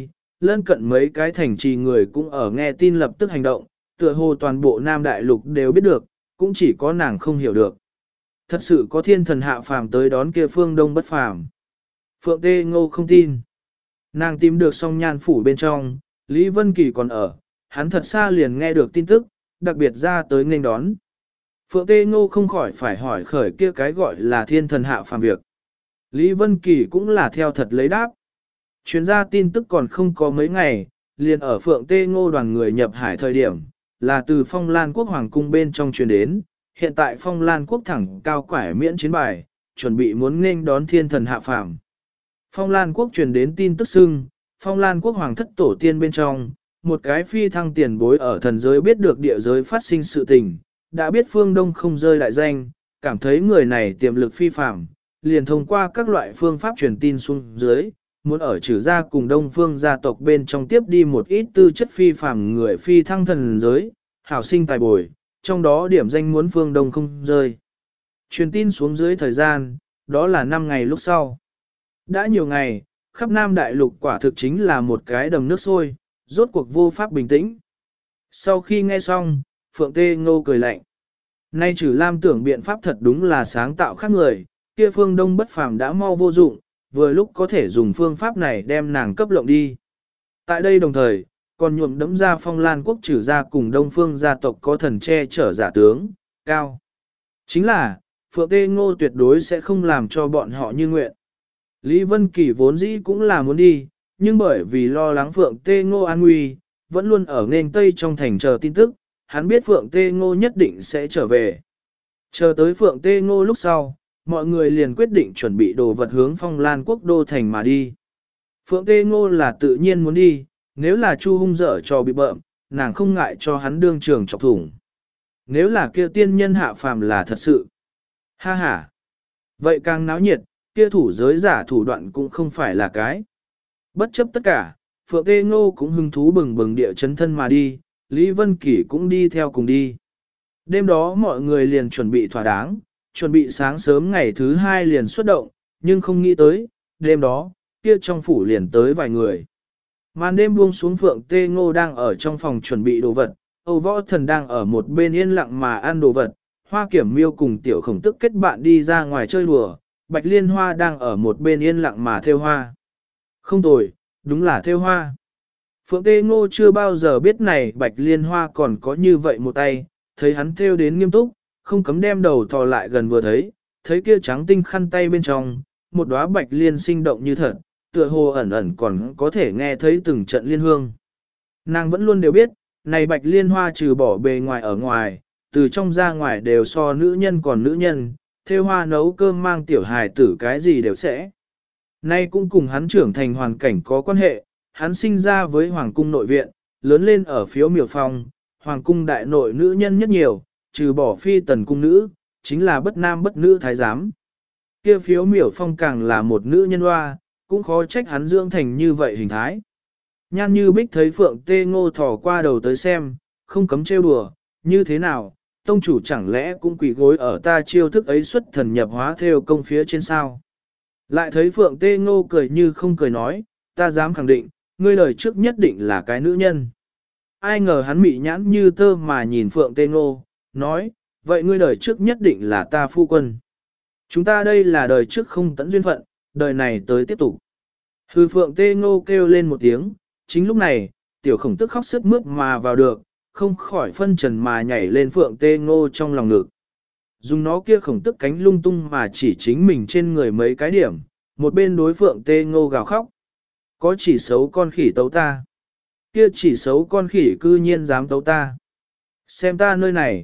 lân cận mấy cái thành trì người cũng ở nghe tin lập tức hành động, tựa hồ toàn bộ Nam Đại Lục đều biết được, cũng chỉ có nàng không hiểu được. Thật sự có thiên thần hạ phàm tới đón kia phương đông bất phàm. Phượng Tê Ngô không tin. Nàng tìm được song nhan phủ bên trong, Lý Vân Kỳ còn ở, hắn thật xa liền nghe được tin tức, đặc biệt ra tới nghênh đón. Phượng Tê Ngô không khỏi phải hỏi khởi kia cái gọi là thiên thần hạ phàm việc. Lý Vân Kỳ cũng là theo thật lấy đáp. Chuyên gia tin tức còn không có mấy ngày, liền ở Phượng Tê Ngô đoàn người nhập hải thời điểm, là từ Phong Lan Quốc Hoàng Cung bên trong truyền đến, hiện tại Phong Lan Quốc thẳng cao quải miễn chiến bài, chuẩn bị muốn nghênh đón thiên thần hạ phàm. Phong Lan Quốc truyền đến tin tức xưng, Phong Lan Quốc Hoàng thất tổ tiên bên trong, một cái phi thăng tiền bối ở thần giới biết được địa giới phát sinh sự tình, đã biết phương Đông không rơi đại danh, cảm thấy người này tiềm lực phi phàm, liền thông qua các loại phương pháp truyền tin xuống dưới, muốn ở trừ gia cùng Đông phương gia tộc bên trong tiếp đi một ít tư chất phi phàm người phi thăng thần giới, hảo sinh tài bồi, trong đó điểm danh muốn phương Đông không rơi. Truyền tin xuống dưới thời gian, đó là 5 ngày lúc sau. Đã nhiều ngày, khắp Nam Đại Lục quả thực chính là một cái đầm nước sôi, rốt cuộc vô pháp bình tĩnh. Sau khi nghe xong, Phượng Tê Ngô cười lạnh. Nay trừ Lam tưởng biện pháp thật đúng là sáng tạo khác người, kia phương Đông bất phàm đã mau vô dụng, vừa lúc có thể dùng phương pháp này đem nàng cấp lộng đi. Tại đây đồng thời, còn nhuộm đẫm ra Phong Lan Quốc trừ ra cùng Đông phương gia tộc có thần che chở giả tướng, cao. Chính là, Phượng Tê Ngô tuyệt đối sẽ không làm cho bọn họ như nguyện. Lý Vân Kỳ vốn dĩ cũng là muốn đi, nhưng bởi vì lo lắng Phượng Tê Ngô an nguy, vẫn luôn ở nghênh Tây trong thành chờ tin tức, hắn biết Phượng Tê Ngô nhất định sẽ trở về. Chờ tới Phượng Tê Ngô lúc sau, mọi người liền quyết định chuẩn bị đồ vật hướng Phong Lan Quốc đô thành mà đi. Phượng Tê Ngô là tự nhiên muốn đi, nếu là Chu hung dở cho bị bợm, nàng không ngại cho hắn đương trường chọc thủng. Nếu là kia tiên nhân hạ phàm là thật sự. Ha ha. Vậy càng náo nhiệt, kia thủ giới giả thủ đoạn cũng không phải là cái. Bất chấp tất cả, Phượng Tê Ngô cũng hứng thú bừng bừng địa chấn thân mà đi, Lý Vân Kỷ cũng đi theo cùng đi. Đêm đó mọi người liền chuẩn bị thỏa đáng, chuẩn bị sáng sớm ngày thứ 2 liền xuất động, nhưng không nghĩ tới, đêm đó, kia trong phủ liền tới vài người. Màn đêm buông xuống Phượng Tê Ngô đang ở trong phòng chuẩn bị đồ vật, Âu Võ Thần đang ở một bên yên lặng mà ăn đồ vật, Hoa Kiểm Miêu cùng Tiểu Khổng Tức kết bạn đi ra ngoài chơi đùa, Bạch Liên Hoa đang ở một bên yên lặng mà thêu hoa. Không tồi, đúng là thêu hoa. Phượng Tê Ngô chưa bao giờ biết này Bạch Liên Hoa còn có như vậy một tay, thấy hắn thêu đến nghiêm túc, không cấm đem đầu thò lại gần vừa thấy kia trắng tinh khăn tay bên trong, một đóa bạch liên sinh động như thật, tựa hồ ẩn ẩn còn có thể nghe thấy từng trận liên hương. Nàng vẫn luôn đều biết, này Bạch Liên Hoa trừ bỏ bề ngoài ở ngoài, từ trong ra ngoài đều so nữ nhân còn nữ nhân, thêu hoa nấu cơm mang tiểu hài tử cái gì đều sẽ. Nay cũng cùng hắn trưởng thành hoàn cảnh có quan hệ, hắn sinh ra với Hoàng cung nội viện, lớn lên ở phiếu miểu phong, Hoàng cung đại nội nữ nhân nhất nhiều, trừ bỏ phi tần cung nữ, chính là bất nam bất nữ thái giám. Kia phiếu miểu phong càng là một nữ nhân hoa, cũng khó trách hắn dưỡng thành như vậy hình thái. Nhan Như Bích thấy Phượng Tê Ngô thò qua đầu tới xem, không cấm trêu đùa, như thế nào, tông chủ chẳng lẽ cũng quỳ gối ở ta chiêu thức ấy xuất thần nhập hóa theo công phía trên sao. Lại thấy Phượng Tê Ngô cười như không cười nói, ta dám khẳng định, ngươi đời trước nhất định là cái nữ nhân. Ai ngờ hắn mị nhãn như tơ mà nhìn Phượng Tê Ngô, nói, vậy ngươi đời trước nhất định là ta phu quân. Chúng ta đây là đời trước không tận duyên phận, đời này tới tiếp tục. Hư Phượng Tê Ngô kêu lên một tiếng, chính lúc này, Tiểu Khổng Tức khóc sướt mướt mà vào được, không khỏi phân trần mà nhảy lên Phượng Tê Ngô trong lòng ngực. Dùng nó kia Khổng Tức cánh lung tung mà chỉ chính mình trên người mấy cái điểm, một bên đối Phượng Tê Ngô gào khóc. Có chỉ xấu con khỉ tấu ta. Kia chỉ xấu con khỉ cư nhiên dám tấu ta. Xem ta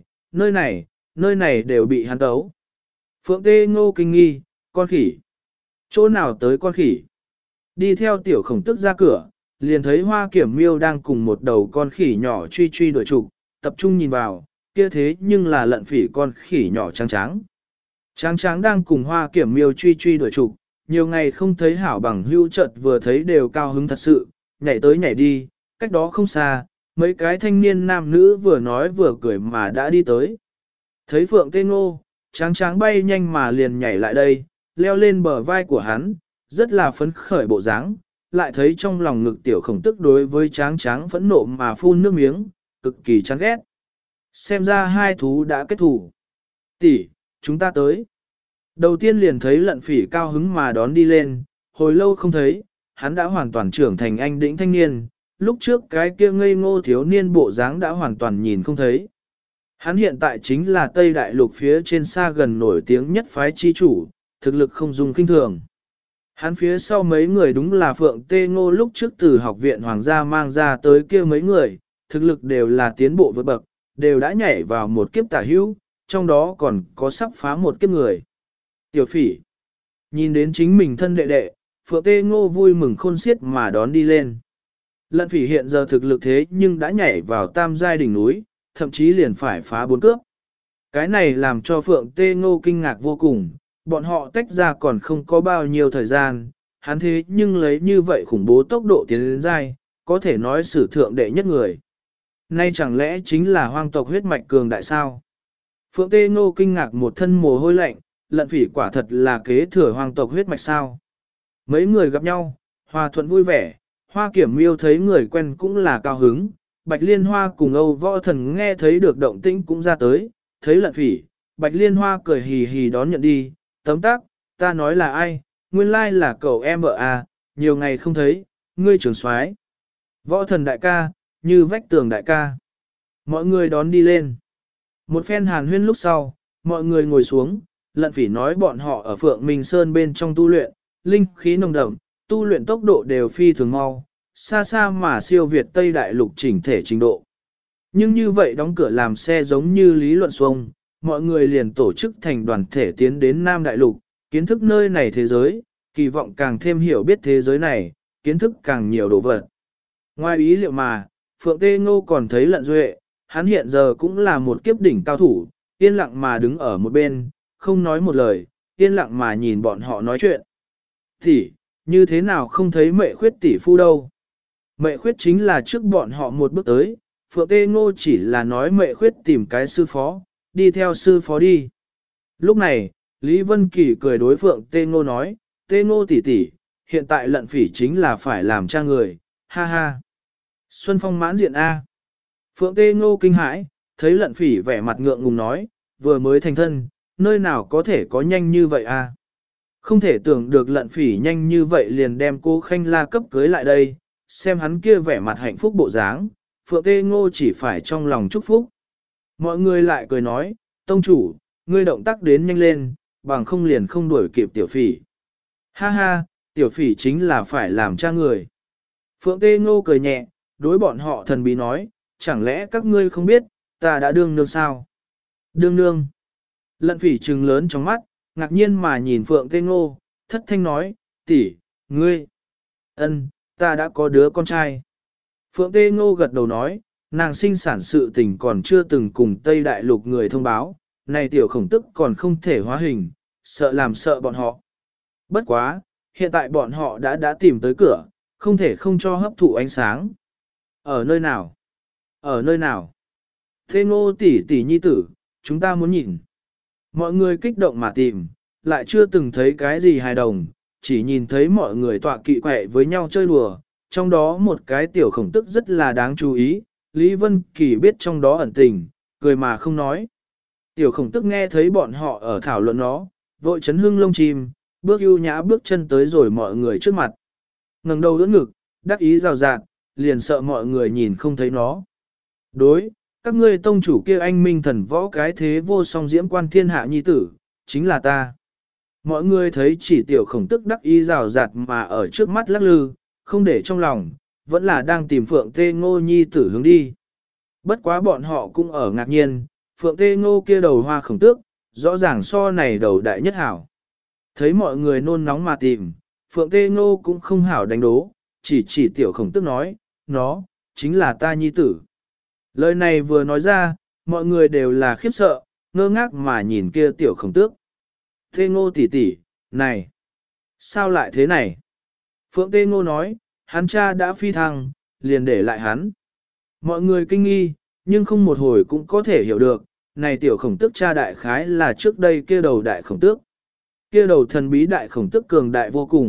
nơi này đều bị hắn tấu. Phượng Tê Ngô kinh nghi, con khỉ. Chỗ nào tới con khỉ? Đi theo Tiểu Khổng Tức ra cửa, liền thấy Hoa Kiểm Miêu đang cùng một đầu con khỉ nhỏ truy đuổi trục, tập trung nhìn vào, kia thế nhưng là lận phỉ con khỉ nhỏ trắng trắng. Trắng trắng đang cùng Hoa Kiểm Miêu truy đuổi trục, nhiều ngày không thấy hảo bằng hữu chợt vừa thấy đều cao hứng thật sự, nhảy tới nhảy đi, cách đó không xa, mấy cái thanh niên nam nữ vừa nói vừa cười mà đã đi tới. Thấy Phượng Tê Ngô, trắng trắng bay nhanh mà liền nhảy lại đây, leo lên bờ vai của hắn, rất là phấn khởi bộ dáng, lại thấy trong lòng ngực tiểu khổng tức đối với tráng tráng phẫn nộ mà phun nước miếng, cực kỳ chán ghét. Xem ra hai thú đã kết thủ. Tỷ, chúng ta tới. Đầu tiên liền thấy lận phỉ cao hứng mà đón đi lên, hồi lâu không thấy, hắn đã hoàn toàn trưởng thành anh đĩnh thanh niên, lúc trước cái kia ngây ngô thiếu niên bộ dáng đã hoàn toàn nhìn không thấy. Hắn hiện tại chính là Tây Đại Lục phía trên xa gần nổi tiếng nhất phái chi chủ, thực lực không dùng kinh thường. Hắn phía sau mấy người đúng là Phượng Tê Ngô lúc trước từ học viện Hoàng gia mang ra tới kia mấy người, thực lực đều là tiến bộ vượt bậc, đều đã nhảy vào một kiếp tả hữu, trong đó còn có sắp phá một kiếp người. Tiểu phỉ, nhìn đến chính mình thân đệ đệ, Phượng Tê Ngô vui mừng khôn xiết mà đón đi lên. Lận phỉ hiện giờ thực lực thế nhưng đã nhảy vào tam giai đỉnh núi, thậm chí liền phải phá 4 cướp. Cái này làm cho Phượng Tê Ngô kinh ngạc vô cùng, bọn họ tách ra còn không có bao nhiêu thời gian, hắn thế nhưng lấy như vậy khủng bố tốc độ tiến đến giai, có thể nói sử thượng đệ nhất người. Nay chẳng lẽ chính là hoang tộc huyết mạch cường đại sao? Phượng Tê Ngô kinh ngạc một thân mồ hôi lạnh, lận phỉ quả thật là kế thừa hoang tộc huyết mạch sao? Mấy người gặp nhau, hòa thuận vui vẻ, Hoa Kiểm Miêu thấy người quen cũng là cao hứng, Bạch Liên Hoa cùng Âu Võ Thần nghe thấy được động tĩnh cũng ra tới, thấy lận phỉ, Bạch Liên Hoa cười hì hì đón nhận đi, tấm tắc, ta nói là ai, nguyên lai là cậu em vợ à, nhiều ngày không thấy, ngươi trưởng soái, Võ Thần đại ca, như vách tường đại ca. Mọi người đón đi lên. Một phen hàn huyên lúc sau, mọi người ngồi xuống, lận phỉ nói bọn họ ở Phượng Minh Sơn bên trong tu luyện, linh khí nồng đậm, tu luyện tốc độ đều phi thường mau, xa xa mà siêu việt Tây Đại Lục chỉnh thể trình độ. Nhưng như vậy đóng cửa làm xe giống như lý luận xuông, mọi người liền tổ chức thành đoàn thể tiến đến Nam Đại Lục, kiến thức nơi này thế giới, kỳ vọng càng thêm hiểu biết thế giới này, kiến thức càng nhiều đồ vật. Ngoài ý liệu mà, Phượng Tê Ngô còn thấy lận duệ, hắn hiện giờ cũng là một kiếp đỉnh cao thủ, yên lặng mà đứng ở một bên, không nói một lời, yên lặng mà nhìn bọn họ nói chuyện. Thì, như thế nào không thấy mẹ khuyết tỷ phu đâu? Mẹ khuyết chính là trước bọn họ một bước tới, Phượng Tê Ngô chỉ là nói mẹ khuyết tìm cái sư phó, đi theo sư phó đi. Lúc này, Lý Vân Kỳ cười đối Phượng Tê Ngô nói, Tê Ngô tỷ tỷ, hiện tại lận phỉ chính là phải làm cha người, ha ha. Xuân Phong mãn diện A. Phượng Tê Ngô kinh hãi, thấy lận phỉ vẻ mặt ngượng ngùng nói, vừa mới thành thân, nơi nào có thể có nhanh như vậy a? Không thể tưởng được lận phỉ nhanh như vậy liền đem cô Khanh La cấp cưới lại đây, xem hắn kia vẻ mặt hạnh phúc bộ dáng, Phượng Tê Ngô chỉ phải trong lòng chúc phúc. Mọi người lại cười nói, tông chủ, ngươi động tác đến nhanh lên, bằng không liền không đuổi kịp tiểu phỉ. Ha ha, tiểu phỉ chính là phải làm cha người. Phượng Tê Ngô cười nhẹ, đối bọn họ thần bí nói, chẳng lẽ các ngươi không biết, ta đã đương nương sao? Đương nương. Lận phỉ trừng lớn trong mắt, ngạc nhiên mà nhìn Phượng Tê Ngô, thất thanh nói, tỷ, ngươi. Ta đã có đứa con trai. Phượng Tê Ngô gật đầu nói, nàng sinh sản sự tình còn chưa từng cùng Tây Đại Lục người thông báo, này tiểu khổng tức còn không thể hóa hình, sợ làm sợ bọn họ. Bất quá, hiện tại bọn họ đã tìm tới cửa, không thể không cho hấp thụ ánh sáng. Ở nơi nào? Ở nơi nào? Tê Ngô tỷ tỷ nhi tử, chúng ta muốn nhìn. Mọi người kích động mà tìm, lại chưa từng thấy cái gì hài đồng, chỉ nhìn thấy mọi người tọa kỵ quẹ với nhau chơi đùa, trong đó một cái tiểu khổng tức rất là đáng chú ý, Lý Vân Kỳ biết trong đó ẩn tình, cười mà không nói. Tiểu khổng tức nghe thấy bọn họ ở thảo luận nó, vội chấn hưng lông chim, bước ưu nhã bước chân tới rồi mọi người trước mặt. Ngẩng đầu đỡ ngực, đắc ý rào rạt, liền sợ mọi người nhìn không thấy nó. Đối, các ngươi tông chủ kia anh minh thần võ cái thế vô song diễm quan thiên hạ nhi tử, chính là ta. Mọi người thấy chỉ tiểu khổng tức đắc ý rào rạt mà ở trước mắt lắc lư, không để trong lòng, vẫn là đang tìm Phượng Tê Ngô nhi tử hướng đi. Bất quá bọn họ cũng ở ngạc nhiên, Phượng Tê Ngô kia đầu hoa khổng tước, rõ ràng so này đầu đại nhất hảo. Thấy mọi người nôn nóng mà tìm, Phượng Tê Ngô cũng không hảo đánh đố, chỉ tiểu khổng tước nói, nó, chính là ta nhi tử. Lời này vừa nói ra, mọi người đều là khiếp sợ, ngơ ngác mà nhìn kia tiểu khổng tước. Tê Ngô tỷ tỷ, này, sao lại thế này? Phượng Tê Ngô nói, hắn cha đã phi thăng, liền để lại hắn. Mọi người kinh nghi, nhưng không một hồi cũng có thể hiểu được, này tiểu khổng tước cha đại khái là trước đây kia đầu đại khổng tước. Kia đầu thần bí đại khổng tước cường đại vô cùng,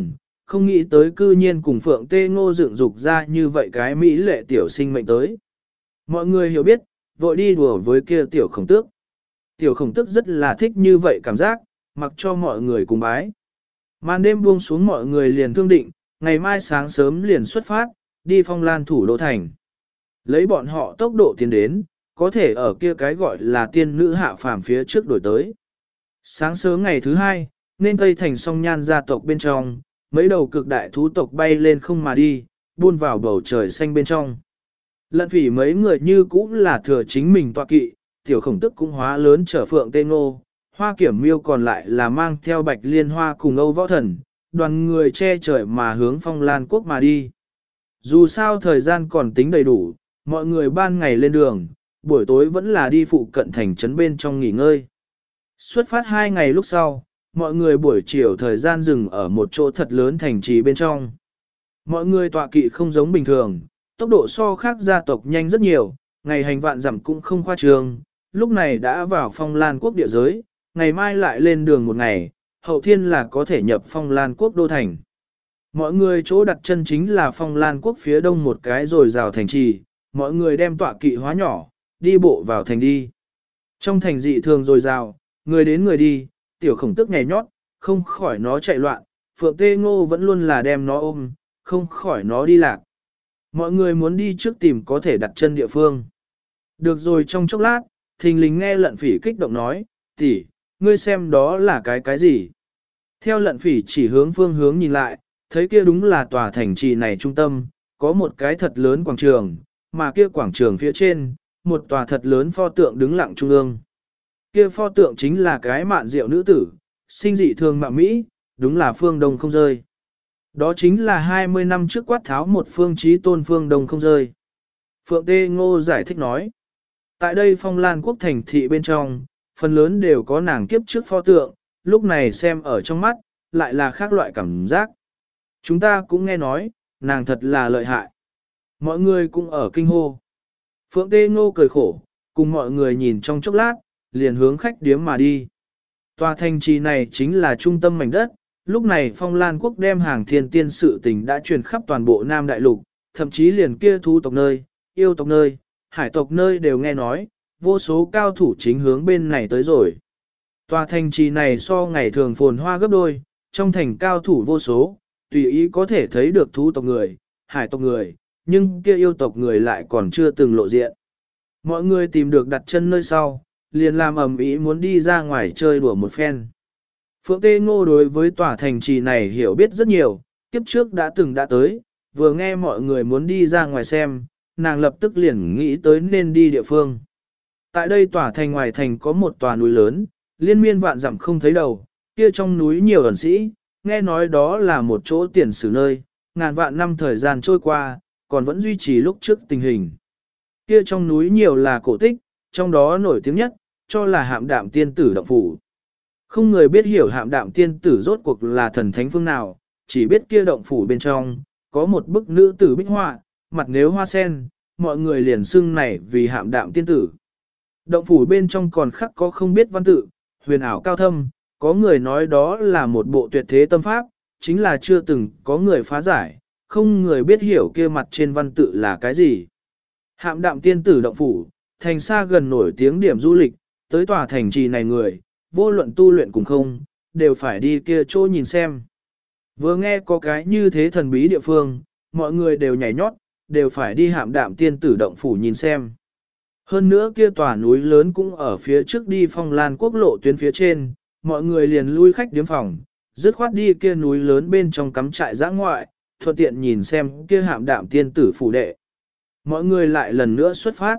không nghĩ tới cư nhiên cùng Phượng Tê Ngô dựng dục ra như vậy cái mỹ lệ tiểu sinh mệnh tới. Mọi người hiểu biết, vội đi đùa với kia tiểu khổng tước. Tiểu khổng tước rất là thích như vậy cảm giác, mặc cho mọi người cùng bái. Màn đêm buông xuống mọi người liền thương định, ngày mai sáng sớm liền xuất phát, đi Phong Lan thủ đô thành. Lấy bọn họ tốc độ tiến đến, có thể ở kia cái gọi là tiên nữ hạ phàm phía trước đổi tới. Sáng sớm ngày thứ hai, nên Tây Thành Song Nhan gia tộc bên trong, mấy đầu cực đại thú tộc bay lên không mà đi, buôn vào bầu trời xanh bên trong. Lận phỉ mấy người như cũng là thừa chính mình tọa kỵ, tiểu khổng tức cũng hóa lớn trở Phượng Tê Ngô, Hoa Kiểm Miêu còn lại là mang theo Bạch Liên Hoa cùng Âu Võ Thần, đoàn người che trời mà hướng Phong Lan Quốc mà đi. Dù sao thời gian còn tính đầy đủ, mọi người ban ngày lên đường, buổi tối vẫn là đi phụ cận thành trấn bên trong nghỉ ngơi. Xuất phát 2 ngày lúc sau, mọi người buổi chiều thời gian dừng ở một chỗ thật lớn thành trì bên trong. Mọi người tọa kỵ không giống bình thường, tốc độ so khác gia tộc nhanh rất nhiều, ngày hành vạn dặm cũng không khoa trương, lúc này đã vào Phong Lan Quốc địa giới, ngày mai lại lên đường một ngày, hậu thiên là có thể nhập Phong Lan Quốc đô thành. Mọi người chỗ đặt chân chính là Phong Lan Quốc phía đông một cái rồi rào thành trì, mọi người đem tọa kỵ hóa nhỏ, đi bộ vào thành đi. Trong thành dị thường rồi rào, người đến người đi, tiểu khổng tức nhảy nhót, không khỏi nó chạy loạn, Phượng Tê Ngô vẫn luôn là đem nó ôm, không khỏi nó đi lạc. Mọi người muốn đi trước tìm có thể đặt chân địa phương. Được rồi trong chốc lát, thình lình nghe Lận Phỉ kích động nói, tỷ, ngươi xem đó là cái gì? Theo Lận Phỉ chỉ hướng phương hướng nhìn lại, thấy kia đúng là tòa thành trì này trung tâm, có một cái thật lớn quảng trường, mà kia quảng trường phía trên, một tòa thật lớn pho tượng đứng lặng trung ương. Kia pho tượng chính là cái mạn diệu nữ tử, sinh dị thường mạo Mỹ, đúng là phương đông không rơi. Đó chính là 20 năm trước quát tháo một phương chí tôn phương đông không rơi. Phượng Tê Ngô giải thích nói, tại đây Phong Lan Quốc thành thị bên trong, phần lớn đều có nàng kiếp trước pho tượng, lúc này xem ở trong mắt, lại là khác loại cảm giác. Chúng ta cũng nghe nói, nàng thật là lợi hại. Mọi người cũng ở kinh hô. Phượng Tê Ngô cười khổ, cùng mọi người nhìn trong chốc lát, liền hướng khách điếm mà đi. Tòa thành trì này chính là trung tâm mảnh đất, lúc này Phong Lan Quốc đem hàng thiên tiên sự tình đã truyền khắp toàn bộ Nam Đại Lục, thậm chí liền kia thú tộc nơi, yêu tộc nơi, hải tộc nơi đều nghe nói, vô số cao thủ chính hướng bên này tới rồi. Tòa thành trì này so ngày thường phồn hoa gấp đôi, trong thành cao thủ vô số, tùy ý có thể thấy được thú tộc người, hải tộc người, nhưng kia yêu tộc người lại còn chưa từng lộ diện. Mọi người tìm được đặt chân nơi sau, liền làm ầm ĩ muốn đi ra ngoài chơi đùa một phen. Phượng Tê Ngô đối với tòa thành trì này hiểu biết rất nhiều, kiếp trước đã từng đã tới, vừa nghe mọi người muốn đi ra ngoài xem, nàng lập tức liền nghĩ tới nên đi địa phương. Tại đây tòa thành ngoài thành có một tòa núi lớn, liên miên vạn dặm không thấy đầu, kia trong núi nhiều ẩn sĩ, nghe nói đó là một chỗ tiền sử nơi, ngàn vạn năm thời gian trôi qua, còn vẫn duy trì lúc trước tình hình. Kia trong núi nhiều là cổ tích, trong đó nổi tiếng nhất, cho là Hạm Đạm Tiên Tử động phủ. Không người biết hiểu Hạm Đạm Tiên Tử rốt cuộc là thần thánh phương nào, chỉ biết kia động phủ bên trong, có một bức nữ tử bích họa, mặt nếu hoa sen, mọi người liền xưng này vì Hạm Đạm Tiên Tử. Động phủ bên trong còn khắc có không biết văn tự, huyền ảo cao thâm, có người nói đó là một bộ tuyệt thế tâm pháp, chính là chưa từng có người phá giải, không người biết hiểu kia mặt trên văn tự là cái gì. Hạm Đạm Tiên Tử động phủ, thành xa gần nổi tiếng điểm du lịch, tới tòa thành trì này người, vô luận tu luyện cùng không, đều phải đi kia chỗ nhìn xem. Vừa nghe có cái như thế thần bí địa phương, mọi người đều nhảy nhót, đều phải đi Hạm Đạm Tiên Tử động phủ nhìn xem. Hơn nữa kia tòa núi lớn cũng ở phía trước đi Phong Lan Quốc lộ tuyến phía trên, mọi người liền lui khách điếm phòng, dứt khoát đi kia núi lớn bên trong cắm trại giã ngoại, thuận tiện nhìn xem kia Hạm Đạm Tiên Tử phủ đệ. Mọi người lại lần nữa xuất phát.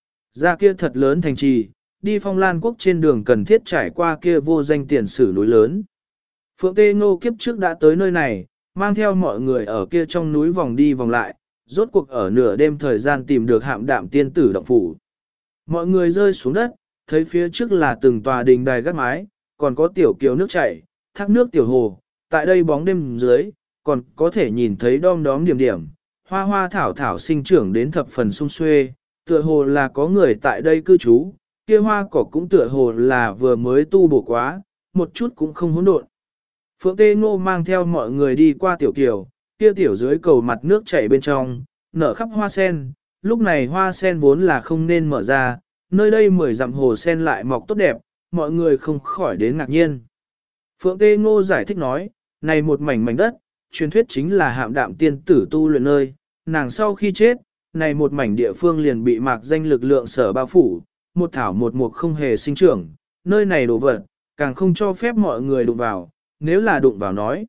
Ra kia thật lớn thành trì, đi Phong Lan Quốc trên đường cần thiết trải qua kia vô danh tiền sử núi lớn. Phượng Tê Ngô kiếp trước đã tới nơi này, mang theo mọi người ở kia trong núi vòng đi vòng lại, rốt cuộc ở nửa đêm thời gian tìm được Hạm Đạm Tiên Tử động phủ. Mọi người rơi xuống đất, thấy phía trước là từng tòa đình đài gác mái, còn có tiểu kiều nước chảy, thác nước tiểu hồ, tại đây bóng đêm dưới, còn có thể nhìn thấy đom đóm điểm điểm, hoa hoa thảo thảo sinh trưởng đến thập phần sung xuê, tựa hồ là có người tại đây cư trú, kia hoa cỏ cũng tựa hồ là vừa mới tu bổ quá, một chút cũng không hỗn độn. Phượng Tê Ngô mang theo mọi người đi qua tiểu kiều, kia tiểu dưới cầu mặt nước chảy bên trong, nở khắp hoa sen, lúc này hoa sen vốn là không nên mở ra, nơi đây 10 dặm hồ sen lại mọc tốt đẹp, mọi người không khỏi đến ngạc nhiên. Phượng Tê Ngô giải thích nói, này một mảnh mảnh đất, truyền thuyết chính là Hạm Đạm tiên tử tu luyện nơi, nàng sau khi chết, này một mảnh địa phương liền bị mạc danh lực lượng sở bao phủ, một thảo một mục không hề sinh trưởng, nơi này đồ vật, càng không cho phép mọi người đụng vào, nếu là đụng vào nói.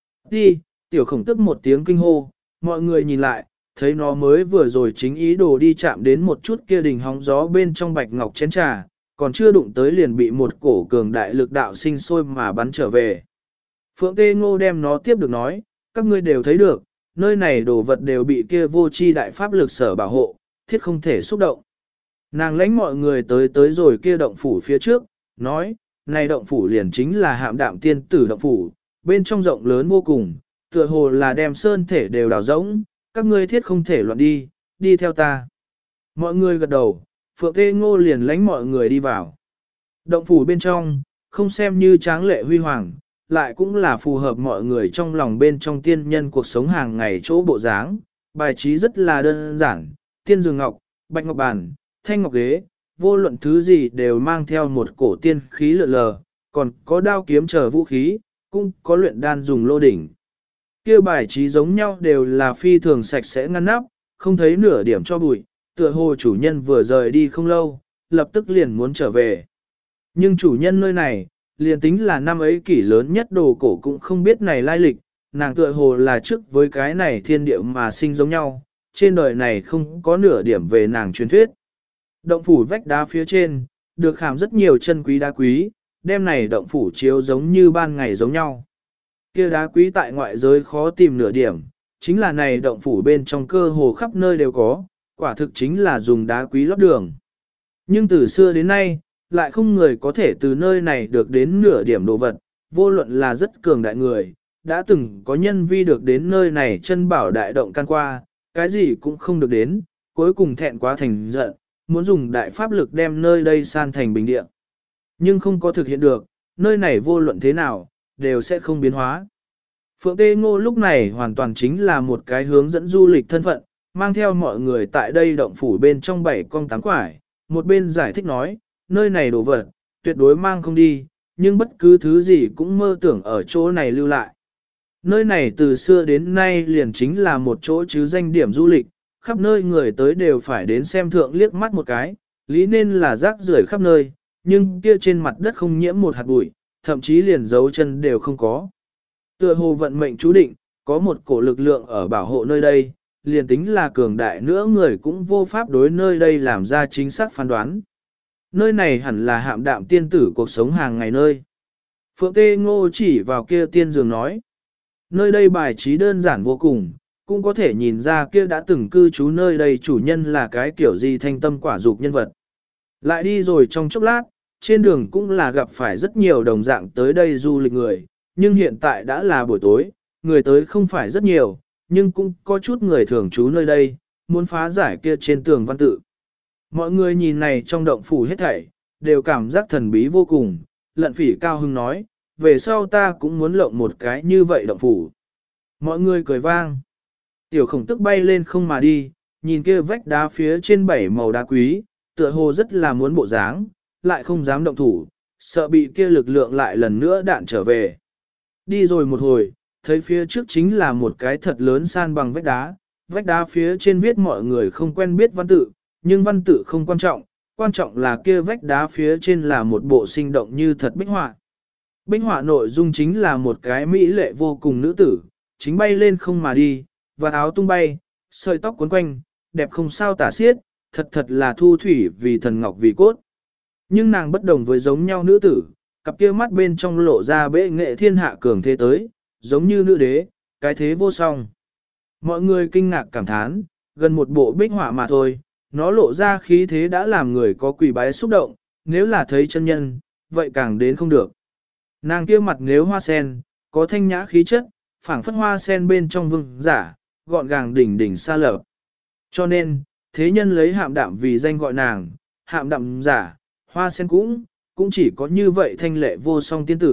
Đi, tiểu khổng tức một tiếng kinh hô, mọi người nhìn lại, thấy nó mới vừa rồi chính ý đồ đi chạm đến một chút kia đình hóng gió bên trong bạch ngọc chén trà, còn chưa đụng tới liền bị một cổ cường đại lực đạo sinh sôi mà bắn trở về. Phượng Tê Ngô đem nó tiếp được nói, các ngươi đều thấy được, nơi này đồ vật đều bị kia vô chi đại pháp lực sở bảo hộ, thiết không thể xúc động. Nàng lãnh mọi người tới rồi kia động phủ phía trước, nói, này động phủ liền chính là Hạm Đạm tiên tử động phủ, bên trong rộng lớn vô cùng, tựa hồ là đem sơn thể đều đào rỗng, các ngươi thiết không thể loạn đi, đi theo ta. Mọi người gật đầu, Phượng Tê Ngô liền lãnh mọi người đi vào. Động phủ bên trong, không xem như tráng lệ huy hoàng, lại cũng là phù hợp mọi người trong lòng bên trong tiên nhân cuộc sống hàng ngày chỗ bộ dáng, bài trí rất là đơn giản, tiên giường ngọc, bạch ngọc bàn, thanh ngọc ghế, vô luận thứ gì đều mang theo một cổ tiên khí lượn lờ, còn có đao kiếm chờ vũ khí, cũng có luyện đan dùng lô đỉnh. Kia bài trí giống nhau đều là phi thường sạch sẽ ngăn nắp, không thấy nửa điểm cho bụi, tựa hồ chủ nhân vừa rời đi không lâu, lập tức liền muốn trở về. Nhưng chủ nhân nơi này, liền tính là năm ấy kỷ lớn nhất đồ cổ cũng không biết này lai lịch, nàng tựa hồ là trước với cái này thiên địa mà sinh giống nhau, trên đời này không có nửa điểm về nàng truyền thuyết. Động phủ vách đá phía trên, được khảm rất nhiều chân quý đá quý, đem này động phủ chiếu giống như ban ngày giống nhau. Kia đá quý tại ngoại giới khó tìm nửa điểm, chính là này động phủ bên trong cơ hồ khắp nơi đều có, quả thực chính là dùng đá quý lót đường. Nhưng từ xưa đến nay, lại không người có thể từ nơi này được đến nửa điểm đồ vật, vô luận là rất cường đại người, đã từng có nhân vi được đến nơi này chân bảo đại động can qua, cái gì cũng không được đến, cuối cùng thẹn quá thành giận, muốn dùng đại pháp lực đem nơi đây san thành bình địa. Nhưng không có thực hiện được, nơi này vô luận thế nào, đều sẽ không biến hóa. Phượng Tê Ngô lúc này hoàn toàn chính là một cái hướng dẫn du lịch thân phận, mang theo mọi người tại đây động phủ bên trong 7 con 8 quải, một bên giải thích nói, nơi này đồ vật, tuyệt đối mang không đi, nhưng bất cứ thứ gì cũng mơ tưởng ở chỗ này lưu lại. Nơi này từ xưa đến nay liền chính là một chỗ chứ danh điểm du lịch, khắp nơi người tới đều phải đến xem thượng liếc mắt một cái, lý nên là rác rưởi khắp nơi, nhưng kia trên mặt đất không nhiễm một hạt bụi, thậm chí liền dấu chân đều không có. Tựa hồ vận mệnh chú định, có một cổ lực lượng ở bảo hộ nơi đây, liền tính là cường đại nữa người cũng vô pháp đối nơi đây làm ra chính xác phán đoán. Nơi này hẳn là Hạm Đạm tiên tử cuộc sống hàng ngày nơi. Phượng Tê Ngô chỉ vào kia tiên giường nói. Nơi đây bài trí đơn giản vô cùng, cũng có thể nhìn ra kia đã từng cư trú nơi đây chủ nhân là cái kiểu gì thanh tâm quả dục nhân vật. Lại đi rồi trong chốc lát, trên đường cũng là gặp phải rất nhiều đồng dạng tới đây du lịch người, nhưng hiện tại đã là buổi tối, người tới không phải rất nhiều, nhưng cũng có chút người thường trú nơi đây, muốn phá giải kia trên tường văn tự. Mọi người nhìn này trong động phủ hết thảy, đều cảm giác thần bí vô cùng, Lận Phỉ cao hứng nói, về sau ta cũng muốn lộng một cái như vậy động phủ. Mọi người cười vang. Tiểu khổng tức bay lên không mà đi, nhìn kia vách đá phía trên 7 màu đá quý, tựa hồ rất là muốn bộ dáng, lại không dám động thủ, sợ bị kia lực lượng lại lần nữa đạn trở về. Đi rồi một hồi, thấy phía trước chính là một cái thật lớn san bằng vách đá phía trên viết mọi người không quen biết văn tự, nhưng văn tự không quan trọng là kia vách đá phía trên là một bộ sinh động như thật bích họa. Bích họa nội dung chính là một cái mỹ lệ vô cùng nữ tử, chính bay lên không mà đi, và áo tung bay, sợi tóc cuốn quanh, đẹp không sao tả xiết, thật là thu thủy vì thần ngọc vì cốt. Nhưng nàng bất đồng với giống nhau nữ tử, cặp kia mắt bên trong lộ ra bệ nghệ thiên hạ cường thế tới, giống như nữ đế, cái thế vô song. Mọi người kinh ngạc cảm thán, gần một bộ bích họa mà thôi, nó lộ ra khí thế đã làm người có quỳ bái xúc động, nếu là thấy chân nhân, vậy càng đến không được. Nàng kia mặt nếu hoa sen, có thanh nhã khí chất, phảng phất hoa sen bên trong vương giả, gọn gàng đỉnh đỉnh xa lở. Cho nên, thế nhân lấy Hạm Đạm vì danh gọi nàng, Hạm Đạm giả, hoa sen cũng chỉ có như vậy thanh lệ vô song tiên tử,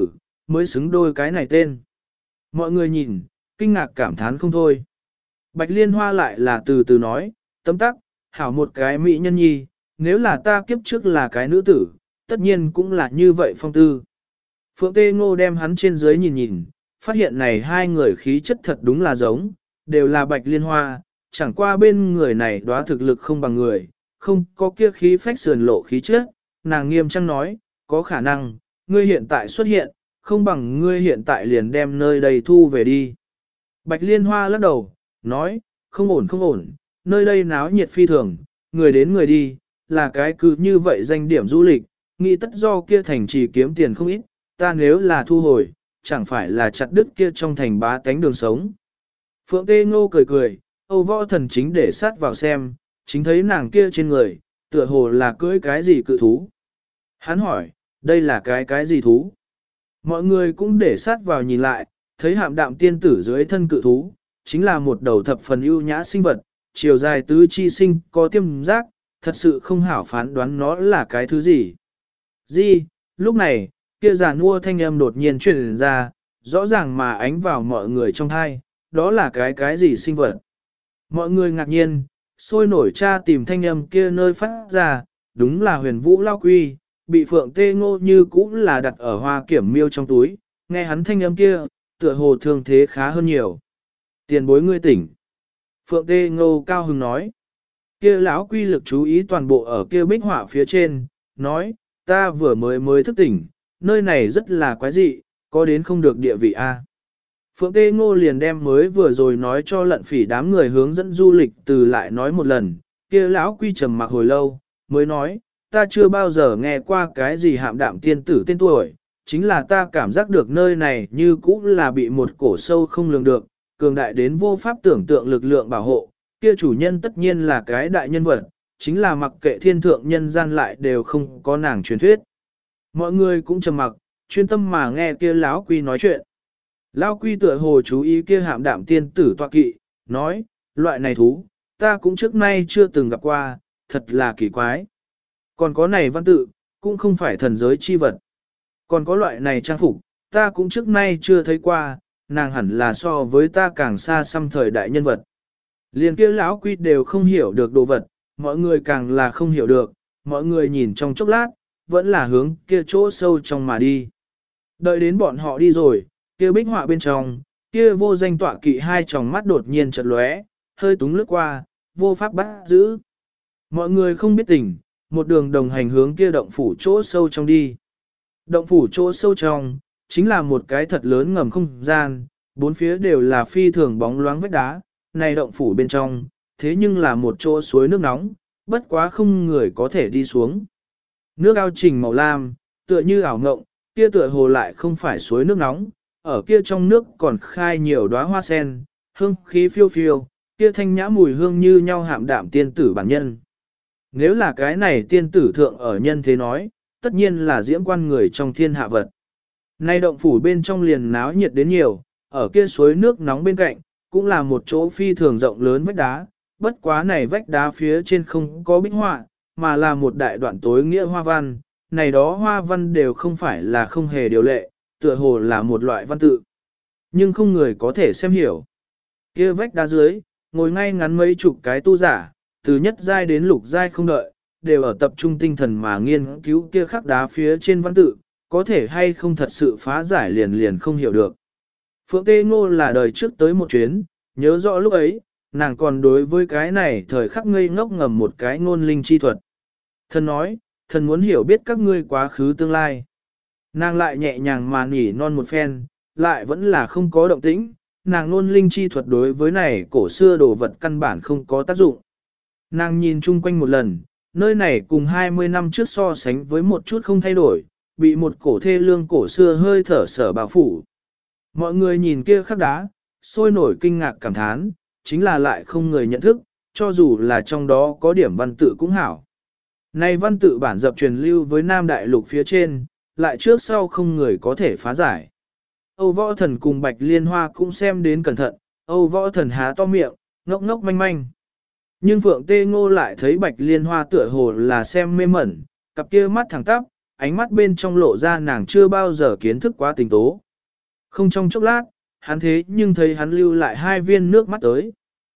mới xứng đôi cái này tên. Mọi người nhìn, kinh ngạc cảm thán không thôi. Bạch Liên Hoa lại là từ từ nói, tấm tắc, hảo một cái mỹ nhân nhi, nếu là ta kiếp trước là cái nữ tử, tất nhiên cũng là như vậy phong tư. Phượng Tê Ngô đem hắn trên dưới nhìn nhìn, phát hiện này hai người khí chất thật đúng là giống, đều là Bạch Liên Hoa, chẳng qua bên người này đóa thực lực không bằng người, không có kia khí phách sườn lộ khí chất, nàng nghiêm trang nói, có khả năng, ngươi hiện tại xuất hiện, không bằng ngươi hiện tại liền đem nơi đây thu về đi. Bạch Liên Hoa lắc đầu, nói, không ổn không ổn, nơi đây náo nhiệt phi thường, người đến người đi, là cái cứ như vậy danh điểm du lịch, nghĩ tất do kia thành trì kiếm tiền không ít, ta nếu là thu hồi, chẳng phải là chặt đứt kia trong thành bá tánh đường sống. Phượng Tê Ngô cười cười, Âu Võ Thần chính để sát vào xem, chính thấy nàng kia trên người, tựa hồ là cưỡi cái gì cự thú. Hắn hỏi, đây là cái gì thú? Mọi người cũng để sát vào nhìn lại, thấy hạm đạm tiên tử dưới thân cự thú, chính là một đầu thập phần ưu nhã sinh vật, chiều dài tứ chi sinh có tiêm giác, thật sự không hảo phán đoán nó là cái thứ gì. Lúc này, kia già nua thanh âm đột nhiên truyền ra, rõ ràng mà ánh vào mọi người trong thai, đó là cái gì sinh vật. Mọi người ngạc nhiên, sôi nổi tra tìm thanh âm kia nơi phát ra, đúng là huyền vũ lao quy, bị Phượng Tê Ngô như cũng là đặt ở hoa kiểm miêu trong túi, nghe hắn thanh âm kia, tựa hồ thương thế khá hơn nhiều. Tiền bối ngươi tỉnh. Phượng Tê Ngô cao hứng nói. Kia lão quy lực chú ý toàn bộ ở kia bích họa phía trên, nói, ta vừa mới thức tỉnh, nơi này rất là quái dị, có đến không được địa vị a. Phượng Tê Ngô liền đem mới vừa rồi nói cho lận phỉ đám người hướng dẫn du lịch từ lại nói một lần, kia lão quy trầm mặc hồi lâu, mới nói, ta chưa bao giờ nghe qua cái gì hạm đạm tiên tử tên tuổi, chính là ta cảm giác được nơi này như cũng là bị một cổ sâu không lường được, cường đại đến vô pháp tưởng tượng lực lượng bảo hộ, kia chủ nhân tất nhiên là cái đại nhân vật, chính là mặc kệ thiên thượng nhân gian lại đều không có nàng truyền thuyết. Mọi người cũng trầm mặc, chuyên tâm mà nghe kia lão quy nói chuyện. Lão quy tựa hồ chú ý kia hạm đạm tiên tử tọa kỵ, nói, loại này thú, ta cũng trước nay chưa từng gặp qua, thật là kỳ quái. Còn có này văn tự, cũng không phải thần giới chi vật. Còn có loại này trang phục, ta cũng trước nay chưa thấy qua, nàng hẳn là so với ta càng xa xăm thời đại nhân vật. Liền kia lão quy đều không hiểu được đồ vật, mọi người càng là không hiểu được, mọi người nhìn trong chốc lát, vẫn là hướng kia chỗ sâu trong mà đi. Đợi đến bọn họ đi rồi, kia bích họa bên trong, kia vô danh tọa kỵ hai tròng mắt đột nhiên chợt lóe, hơi túng lướt qua, vô pháp bắt giữ. Mọi người không biết tình, một đường đồng hành hướng kia động phủ chỗ sâu trong đi. Động phủ chỗ sâu trong, chính là một cái thật lớn ngầm không gian, bốn phía đều là phi thường bóng loáng vách đá, này động phủ bên trong, thế nhưng là một chỗ suối nước nóng, bất quá không người có thể đi xuống. Nước ao trình màu lam, tựa như ảo ngộng, kia tựa hồ lại không phải suối nước nóng, ở kia trong nước còn khai nhiều đóa hoa sen, hương khí phiêu phiêu, kia thanh nhã mùi hương như nhau hạm đạm tiên tử bản nhân. Nếu là cái này tiên tử thượng ở nhân thế nói, tất nhiên là diễm quan người trong thiên hạ vật. Nay động phủ bên trong liền náo nhiệt đến nhiều, ở kia suối nước nóng bên cạnh, cũng là một chỗ phi thường rộng lớn vách đá, bất quá này vách đá phía trên không có bích họa, mà là một đại đoạn tối nghĩa hoa văn, này đó hoa văn đều không phải là không hề điều lệ, tựa hồ là một loại văn tự. Nhưng không người có thể xem hiểu. Kia vách đá dưới, ngồi ngay ngắn mấy chục cái tu giả, từ nhất giai đến lục giai không đợi, đều ở tập trung tinh thần mà nghiên cứu kia khắc đá phía trên văn tự, có thể hay không thật sự phá giải liền liền không hiểu được. Phượng Tê Ngô là đời trước tới một chuyến, nhớ rõ lúc ấy, nàng còn đối với cái này thời khắc ngây ngốc ngầm một cái ngôn linh chi thuật. Thần nói, thần muốn hiểu biết các ngươi quá khứ tương lai. Nàng lại nhẹ nhàng mà nỉ non một phen, lại vẫn là không có động tĩnh, nàng ngôn linh chi thuật đối với này cổ xưa đồ vật căn bản không có tác dụng. Nàng nhìn chung quanh một lần, nơi này cùng 20 năm trước so sánh với một chút không thay đổi, bị một cổ thê lương cổ xưa hơi thở sở bao phủ. Mọi người nhìn kia khắc đá, sôi nổi kinh ngạc cảm thán, chính là lại không người nhận thức, cho dù là trong đó có điểm văn tự cũng hảo. Này văn tự bản dập truyền lưu với Nam Đại Lục phía trên, lại trước sau không người có thể phá giải. Âu Võ Thần cùng Bạch Liên Hoa cũng xem đến cẩn thận, Âu Võ Thần há to miệng, ngốc ngốc manh manh. Nhưng Phượng Tê Ngô lại thấy Bạch Liên Hoa tựa hồ là xem mê mẩn, cặp kia mắt thẳng tắp, ánh mắt bên trong lộ ra nàng chưa bao giờ kiến thức quá tình tố. Không trong chốc lát, hắn thế nhưng thấy hắn lưu lại 2 viên nước mắt tới.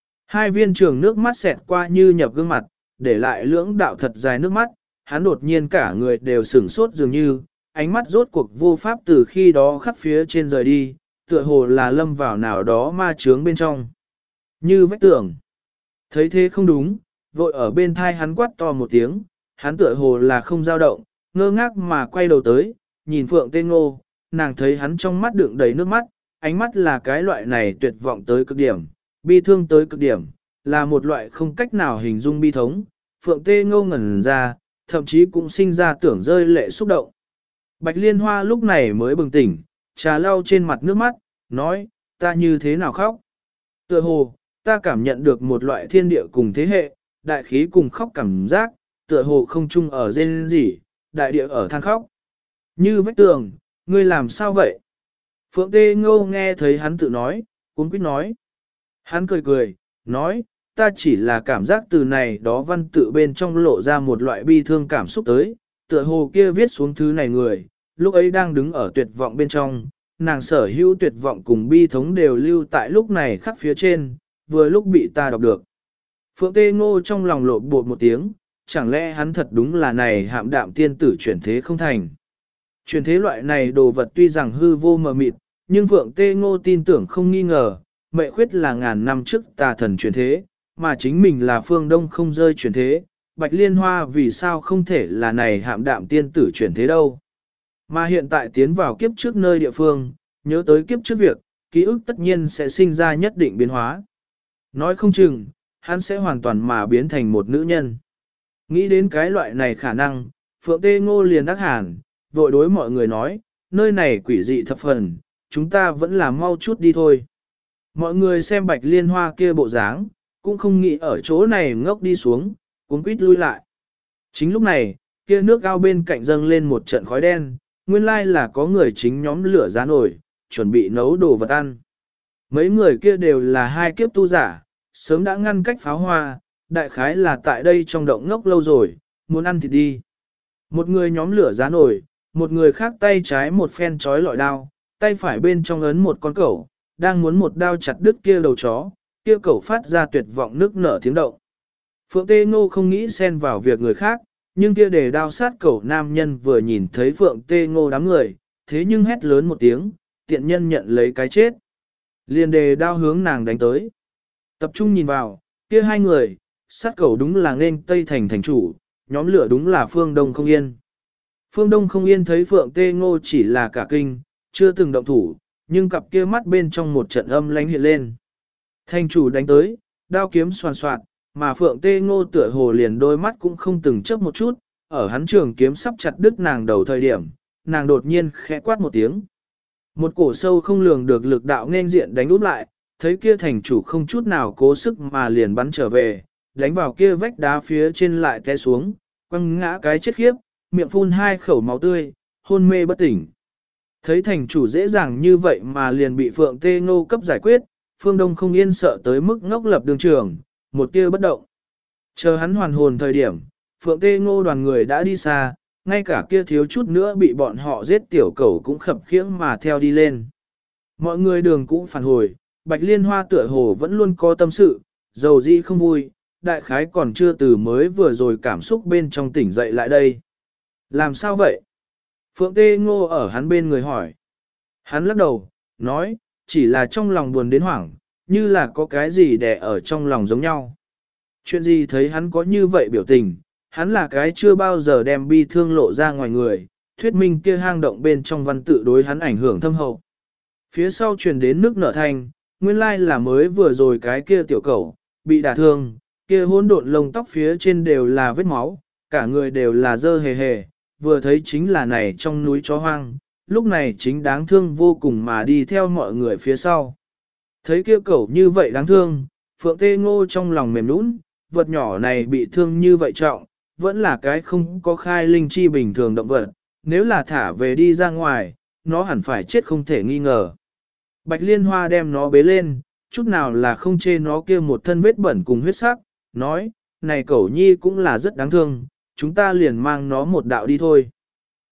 2 viên trường nước mắt xẹt qua như nhập gương mặt, để lại lưỡng đạo thật dài nước mắt, hắn đột nhiên cả người đều sửng sốt dường như, ánh mắt rốt cuộc vô pháp từ khi đó khắc phía trên rời đi, tựa hồ là lâm vào nào đó ma chướng bên trong. Như vách tường. Thấy thế không đúng, vội ở bên thai hắn quát to một tiếng, hắn tựa hồ là không dao động, ngơ ngác mà quay đầu tới, nhìn Phượng Tê Ngô, nàng thấy hắn trong mắt đựng đầy nước mắt, ánh mắt là cái loại này tuyệt vọng tới cực điểm, bi thương tới cực điểm, là một loại không cách nào hình dung bi thống. Phượng Tê Ngô ngẩn ra, thậm chí cũng sinh ra tưởng rơi lệ xúc động. Bạch Liên Hoa lúc này mới bừng tỉnh, trà lau trên mặt nước mắt, nói, ta như thế nào khóc? Tựa hồ, ta cảm nhận được một loại thiên địa cùng thế hệ, đại khí cùng khóc cảm giác, tựa hồ không chung ở rên rỉ, đại địa ở than khóc. Như vách tường, ngươi làm sao vậy? Phượng Tê Ngô nghe thấy hắn tự nói, cuống quýt nói. Hắn cười cười, nói, ta chỉ là cảm giác từ này đó văn tự bên trong lộ ra một loại bi thương cảm xúc tới, tựa hồ kia viết xuống thứ này người, lúc ấy đang đứng ở tuyệt vọng bên trong, nàng sở hữu tuyệt vọng cùng bi thống đều lưu tại lúc này khắc phía trên, vừa lúc bị ta đọc được. Phượng Tê Ngô trong lòng lộ bột một tiếng, chẳng lẽ hắn thật đúng là này hạm đạm tiên tử chuyển thế không thành. Chuyển thế loại này đồ vật tuy rằng hư vô mờ mịt, nhưng Phượng Tê Ngô tin tưởng không nghi ngờ, Mệ Khuyết là ngàn năm trước tà thần chuyển thế, mà chính mình là phương đông không rơi chuyển thế, Bạch Liên Hoa vì sao không thể là này hạm đạm tiên tử chuyển thế đâu. Mà hiện tại tiến vào kiếp trước nơi địa phương, nhớ tới kiếp trước việc, ký ức tất nhiên sẽ sinh ra nhất định biến hóa. Nói không chừng, hắn sẽ hoàn toàn mà biến thành một nữ nhân. Nghĩ đến cái loại này khả năng, Phượng Tê Ngô liền đắc hàn, vội đối mọi người nói, nơi này quỷ dị thập phần, chúng ta vẫn là mau chút đi thôi. Mọi người xem Bạch Liên Hoa kia bộ dáng, cũng không nghĩ ở chỗ này ngốc đi xuống, cuốn quýt lui lại. Chính lúc này, kia nước ao bên cạnh dâng lên một trận khói đen, nguyên lai là có người chính nhóm lửa giá nổi, chuẩn bị nấu đồ vật ăn. Mấy người kia đều là 2 kiếp tu giả, sớm đã ngăn cách pháo hoa, đại khái là tại đây trong động ngốc lâu rồi, muốn ăn thì đi. Một người nhóm lửa giá nổi, một người khác tay trái một phen chói lọi đao, tay phải bên trong ấn một con cẩu, đang muốn một đao chặt đứt kia đầu chó, kia cẩu phát ra tuyệt vọng nước nở tiếng động. Phượng Tê Ngô không nghĩ xen vào việc người khác, nhưng kia để đao sát cẩu nam nhân vừa nhìn thấy Phượng Tê Ngô đám người, thế nhưng hét lớn một tiếng, tiện nhân nhận lấy cái chết. Liền đề đao hướng nàng đánh tới. Tập trung nhìn vào, kia 2 người, sát cẩu đúng là nên Tây Thành thành chủ, nhóm lửa đúng là Phương Đông Không Yên. Phương Đông Không Yên thấy Phượng Tê Ngô chỉ là cả kinh, chưa từng động thủ, nhưng cặp kia mắt bên trong một trận âm lánh hiện lên. Thành chủ đánh tới, đao kiếm xoàn xoạt, mà Phượng Tê Ngô tựa hồ liền đôi mắt cũng không từng chớp một chút, ở hắn trường kiếm sắp chặt đứt nàng đầu thời điểm, nàng đột nhiên khẽ quát một tiếng. Một cổ sâu không lường được lực đạo nên diện đánh úp lại, thấy kia thành chủ không chút nào cố sức mà liền bắn trở về, đánh vào kia vách đá phía trên lại té xuống, quăng ngã cái chết khiếp, miệng phun 2 khẩu máu tươi, hôn mê bất tỉnh. Thấy thành chủ dễ dàng như vậy mà liền bị Phượng Tê Ngô cấp giải quyết, Phương Đông Không Yên sợ tới mức ngốc lập đường trường, một tia bất động. Chờ hắn hoàn hồn thời điểm, Phượng Tê Ngô đoàn người đã đi xa, ngay cả kia thiếu chút nữa bị bọn họ giết tiểu cẩu cũng khập khiễng mà theo đi lên. Mọi người đường cũng phản hồi, Bạch Liên Hoa tựa hồ vẫn luôn có tâm sự, dầu dĩ không vui, đại khái còn chưa từ mới vừa rồi cảm xúc bên trong tỉnh dậy lại đây. Làm sao vậy? Phượng Tê Ngô ở hắn bên người hỏi. Hắn lắc đầu, nói, chỉ là trong lòng buồn đến hoảng, như là có cái gì đè ở trong lòng giống nhau. Chuyện gì thấy hắn có như vậy biểu tình, hắn là cái chưa bao giờ đem bi thương lộ ra ngoài người, thuyết minh kia hang động bên trong văn tự đối hắn ảnh hưởng thâm hậu. Phía sau truyền đến nước nở thanh, nguyên lai là mới vừa rồi cái kia tiểu cẩu, bị đả thương, kia hỗn độn lông tóc phía trên đều là vết máu, cả người đều là dơ hề hề, vừa thấy chính là này trong núi chó hoang, lúc này chính đáng thương vô cùng mà đi theo mọi người phía sau. Thấy kia cẩu như vậy đáng thương, Phượng Tê Ngô trong lòng mềm nũng, vật nhỏ này bị thương như vậy trọng, vẫn là cái không có khai linh chi bình thường động vật, nếu là thả về đi ra ngoài, nó hẳn phải chết không thể nghi ngờ. Bạch Liên Hoa đem nó bế lên, chút nào là không chê nó kia một thân vết bẩn cùng huyết sắc, nói, này cẩu nhi cũng là rất đáng thương, chúng ta liền mang nó một đạo đi thôi.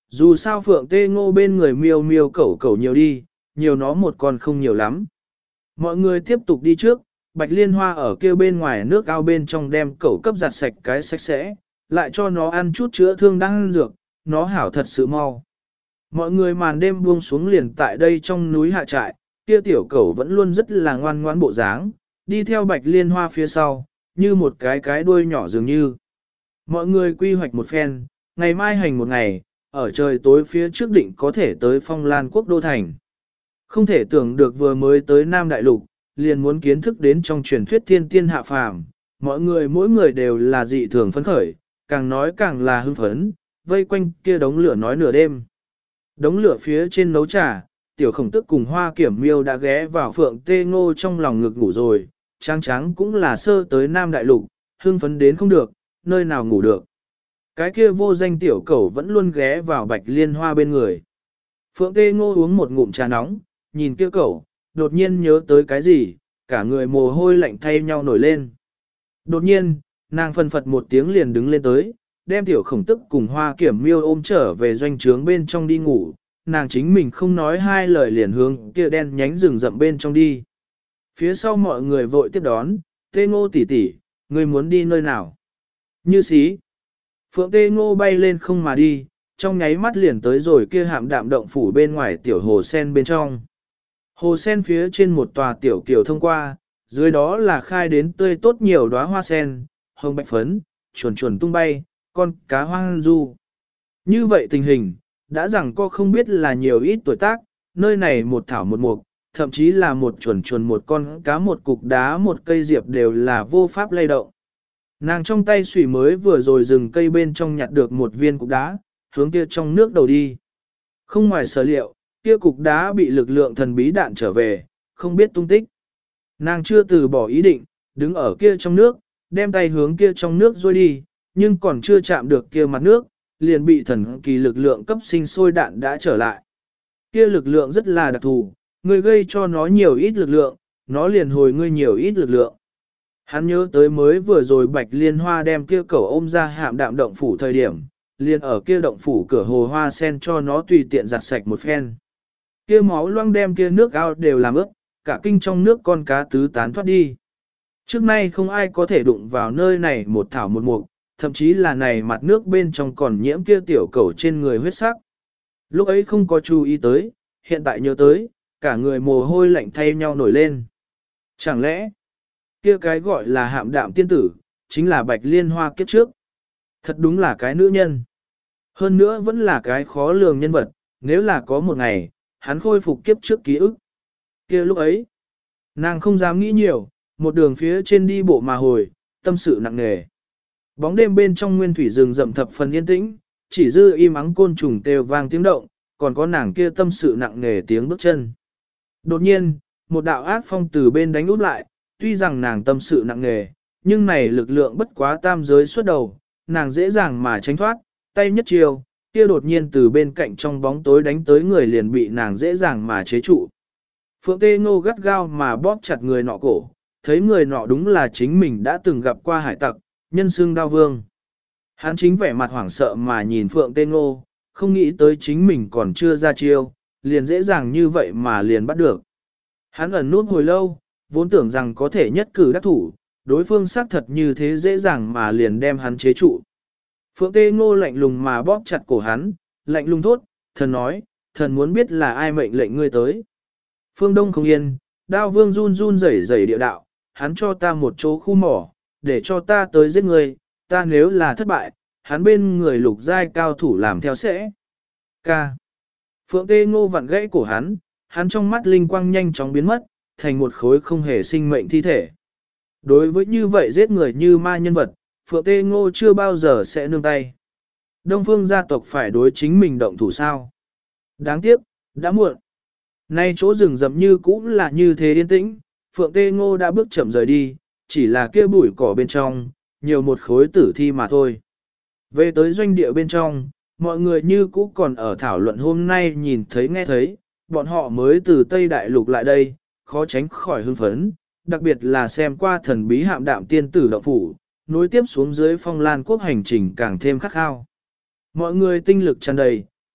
Dù sao Phượng Tê Ngô bên người miêu miêu cẩu cẩu nhiều đi, nhiều nó một con không nhiều lắm. Mọi người tiếp tục đi trước, Bạch Liên Hoa ở kia bên ngoài nước ao bên trong đem cẩu cấp giặt sạch cái sạch sẽ, lại cho nó ăn chút chữa thương đang ăn dược, nó hảo thật sự mau. Mọi người màn đêm buông xuống liền tại đây trong núi hạ trại, kia tiểu cẩu vẫn luôn rất là ngoan ngoãn bộ dáng, đi theo Bạch Liên Hoa phía sau, như một cái đuôi nhỏ dường như. Mọi người quy hoạch một phen, ngày mai hành một ngày, ở trời tối phía trước định có thể tới Phong Lan quốc đô thành. Không thể tưởng được vừa mới tới Nam Đại Lục, liền muốn kiến thức đến trong truyền thuyết thiên tiên hạ phàm, mọi người mỗi người đều là dị thường phấn khởi, càng nói càng là hưng phấn, vây quanh kia đống lửa nói nửa đêm. Đống lửa phía trên nấu trà, tiểu khổng tức cùng hoa kiểm miêu đã ghé vào Phượng Tê Ngô trong lòng ngực ngủ rồi, tráng tráng cũng là sơ tới Nam Đại Lục, hưng phấn đến không được, nơi nào ngủ được. Cái kia vô danh tiểu cẩu vẫn luôn ghé vào Bạch Liên Hoa bên người. Phượng Tê Ngô uống một ngụm trà nóng, nhìn kia cẩu, đột nhiên nhớ tới cái gì, cả người mồ hôi lạnh thay nhau nổi lên. Đột nhiên, nàng phân phật một tiếng liền đứng lên tới, đem tiểu khổng tức cùng hoa kiểm miêu ôm trở về doanh trướng bên trong đi ngủ, nàng chính mình không nói hai lời liền hướng kia đen nhánh rừng rậm bên trong đi. Phía sau mọi người vội tiếp đón, Tê Ngô tỷ tỷ, ngươi muốn đi nơi nào? Như xí. Phượng Tê Ngô bay lên không mà đi, trong nháy mắt liền tới rồi kia hạm đạm động phủ bên ngoài tiểu hồ sen bên trong. Hồ sen phía trên một tòa tiểu kiều thông qua, dưới đó là khai đến tươi tốt nhiều đóa hoa sen, hồng bạch phấn, chuồn chuồn tung bay, con cá hoang du. Như vậy tình hình, đã rằng cô không biết là nhiều ít tuổi tác, nơi này một thảo một mục, thậm chí là một chuồn chuồn một con cá một cục đá một cây diệp đều là vô pháp lay động. Nàng trong tay xùy mới vừa rồi rừng cây bên trong nhặt được một viên cục đá, hướng kia trong nước đầu đi. Không ngoài sở liệu, kia cục đá bị lực lượng thần bí đạn trở về, không biết tung tích. Nàng chưa từ bỏ ý định, đứng ở kia trong nước, đem tay hướng kia trong nước rôi đi, nhưng còn chưa chạm được kia mặt nước, liền bị thần kỳ lực lượng cấp sinh sôi đạn đã trở lại. Kia lực lượng rất là đặc thù, người gây cho nó nhiều ít lực lượng, nó liền hồi ngươi nhiều ít lực lượng. Hắn nhớ tới mới vừa rồi Bạch Liên Hoa đem kia cẩu ôm ra hạm đạm động phủ thời điểm, liền ở kia động phủ cửa hồ hoa sen cho nó tùy tiện giặt sạch một phen. Kia máu loang đem kia nước ao đều làm ướt, cả kinh trong nước con cá tứ tán thoát đi. Trước nay không ai có thể đụng vào nơi này một thảo một mục, thậm chí là này mặt nước bên trong còn nhiễm kia tiểu cẩu trên người huyết sắc. Lúc ấy không có chú ý tới, hiện tại nhớ tới, cả người mồ hôi lạnh thay nhau nổi lên. Chẳng lẽ, kia cái gọi là hạm đạm tiên tử, chính là Bạch Liên Hoa kiếp trước. Thật đúng là cái nữ nhân. Hơn nữa vẫn là cái khó lường nhân vật, nếu là có một ngày, hắn khôi phục kiếp trước ký ức. Kia lúc ấy, nàng không dám nghĩ nhiều, một đường phía trên đi bộ mà hồi, tâm sự nặng nề. Bóng đêm bên trong nguyên thủy rừng rậm thập phần yên tĩnh, chỉ dư im ắng côn trùng kêu vang tiếng động, còn có nàng kia tâm sự nặng nề tiếng bước chân. Đột nhiên, một đạo ác phong từ bên đánh úp lại, tuy rằng nàng tâm sự nặng nề, nhưng này lực lượng bất quá tam giới xuất đầu, nàng dễ dàng mà tránh thoát, tay nhất chiều, kia đột nhiên từ bên cạnh trong bóng tối đánh tới người liền bị nàng dễ dàng mà chế trụ. Phượng Tê Ngô gắt gao mà bóp chặt người nọ cổ, thấy người nọ đúng là chính mình đã từng gặp qua hải tặc, nhân xương Đao Vương. Hắn chính vẻ mặt hoảng sợ mà nhìn Phượng Tê Ngô, không nghĩ tới chính mình còn chưa ra chiêu, liền dễ dàng như vậy mà liền bắt được. Hắn ẩn nút hồi lâu, vốn tưởng rằng có thể nhất cử đắc thủ, đối phương xác thật như thế dễ dàng mà liền đem hắn chế trụ. Phượng Tê Ngô lạnh lùng mà bóp chặt cổ hắn, lạnh lùng thốt, thần nói, thần muốn biết là ai mệnh lệnh ngươi tới. Phương Đông không yên, Đao Vương run run rẩy rẩy địa đạo, hắn cho ta một chỗ khu mỏ, để cho ta tới giết ngươi, ta nếu là thất bại, hắn bên người lục giai cao thủ làm theo sẽ. Ca. Phượng Tê Ngô vặn gãy cổ hắn trong mắt linh quang nhanh chóng biến mất, thành một khối không hề sinh mệnh thi thể. Đối với như vậy giết người như ma nhân vật, Phượng Tê Ngô chưa bao giờ sẽ nương tay. Đông Phương gia tộc phải đối chính mình động thủ sao. Đáng tiếc, đã muộn. Nay chỗ rừng rậm như cũ là như thế yên tĩnh, Phượng Tê Ngô đã bước chậm rời đi, chỉ là kia bụi cỏ bên trong, nhiều một khối tử thi mà thôi. Về tới doanh địa bên trong, mọi người như cũ còn ở thảo luận hôm nay nhìn thấy nghe thấy, bọn họ mới từ Tây Đại Lục lại đây, khó tránh khỏi hưng phấn, đặc biệt là xem qua thần bí hạm đạm tiên tử động phủ, nối tiếp xuống dưới Phong Lan quốc hành trình càng thêm khắc khao. Mọi người tinh lực tràn đầy,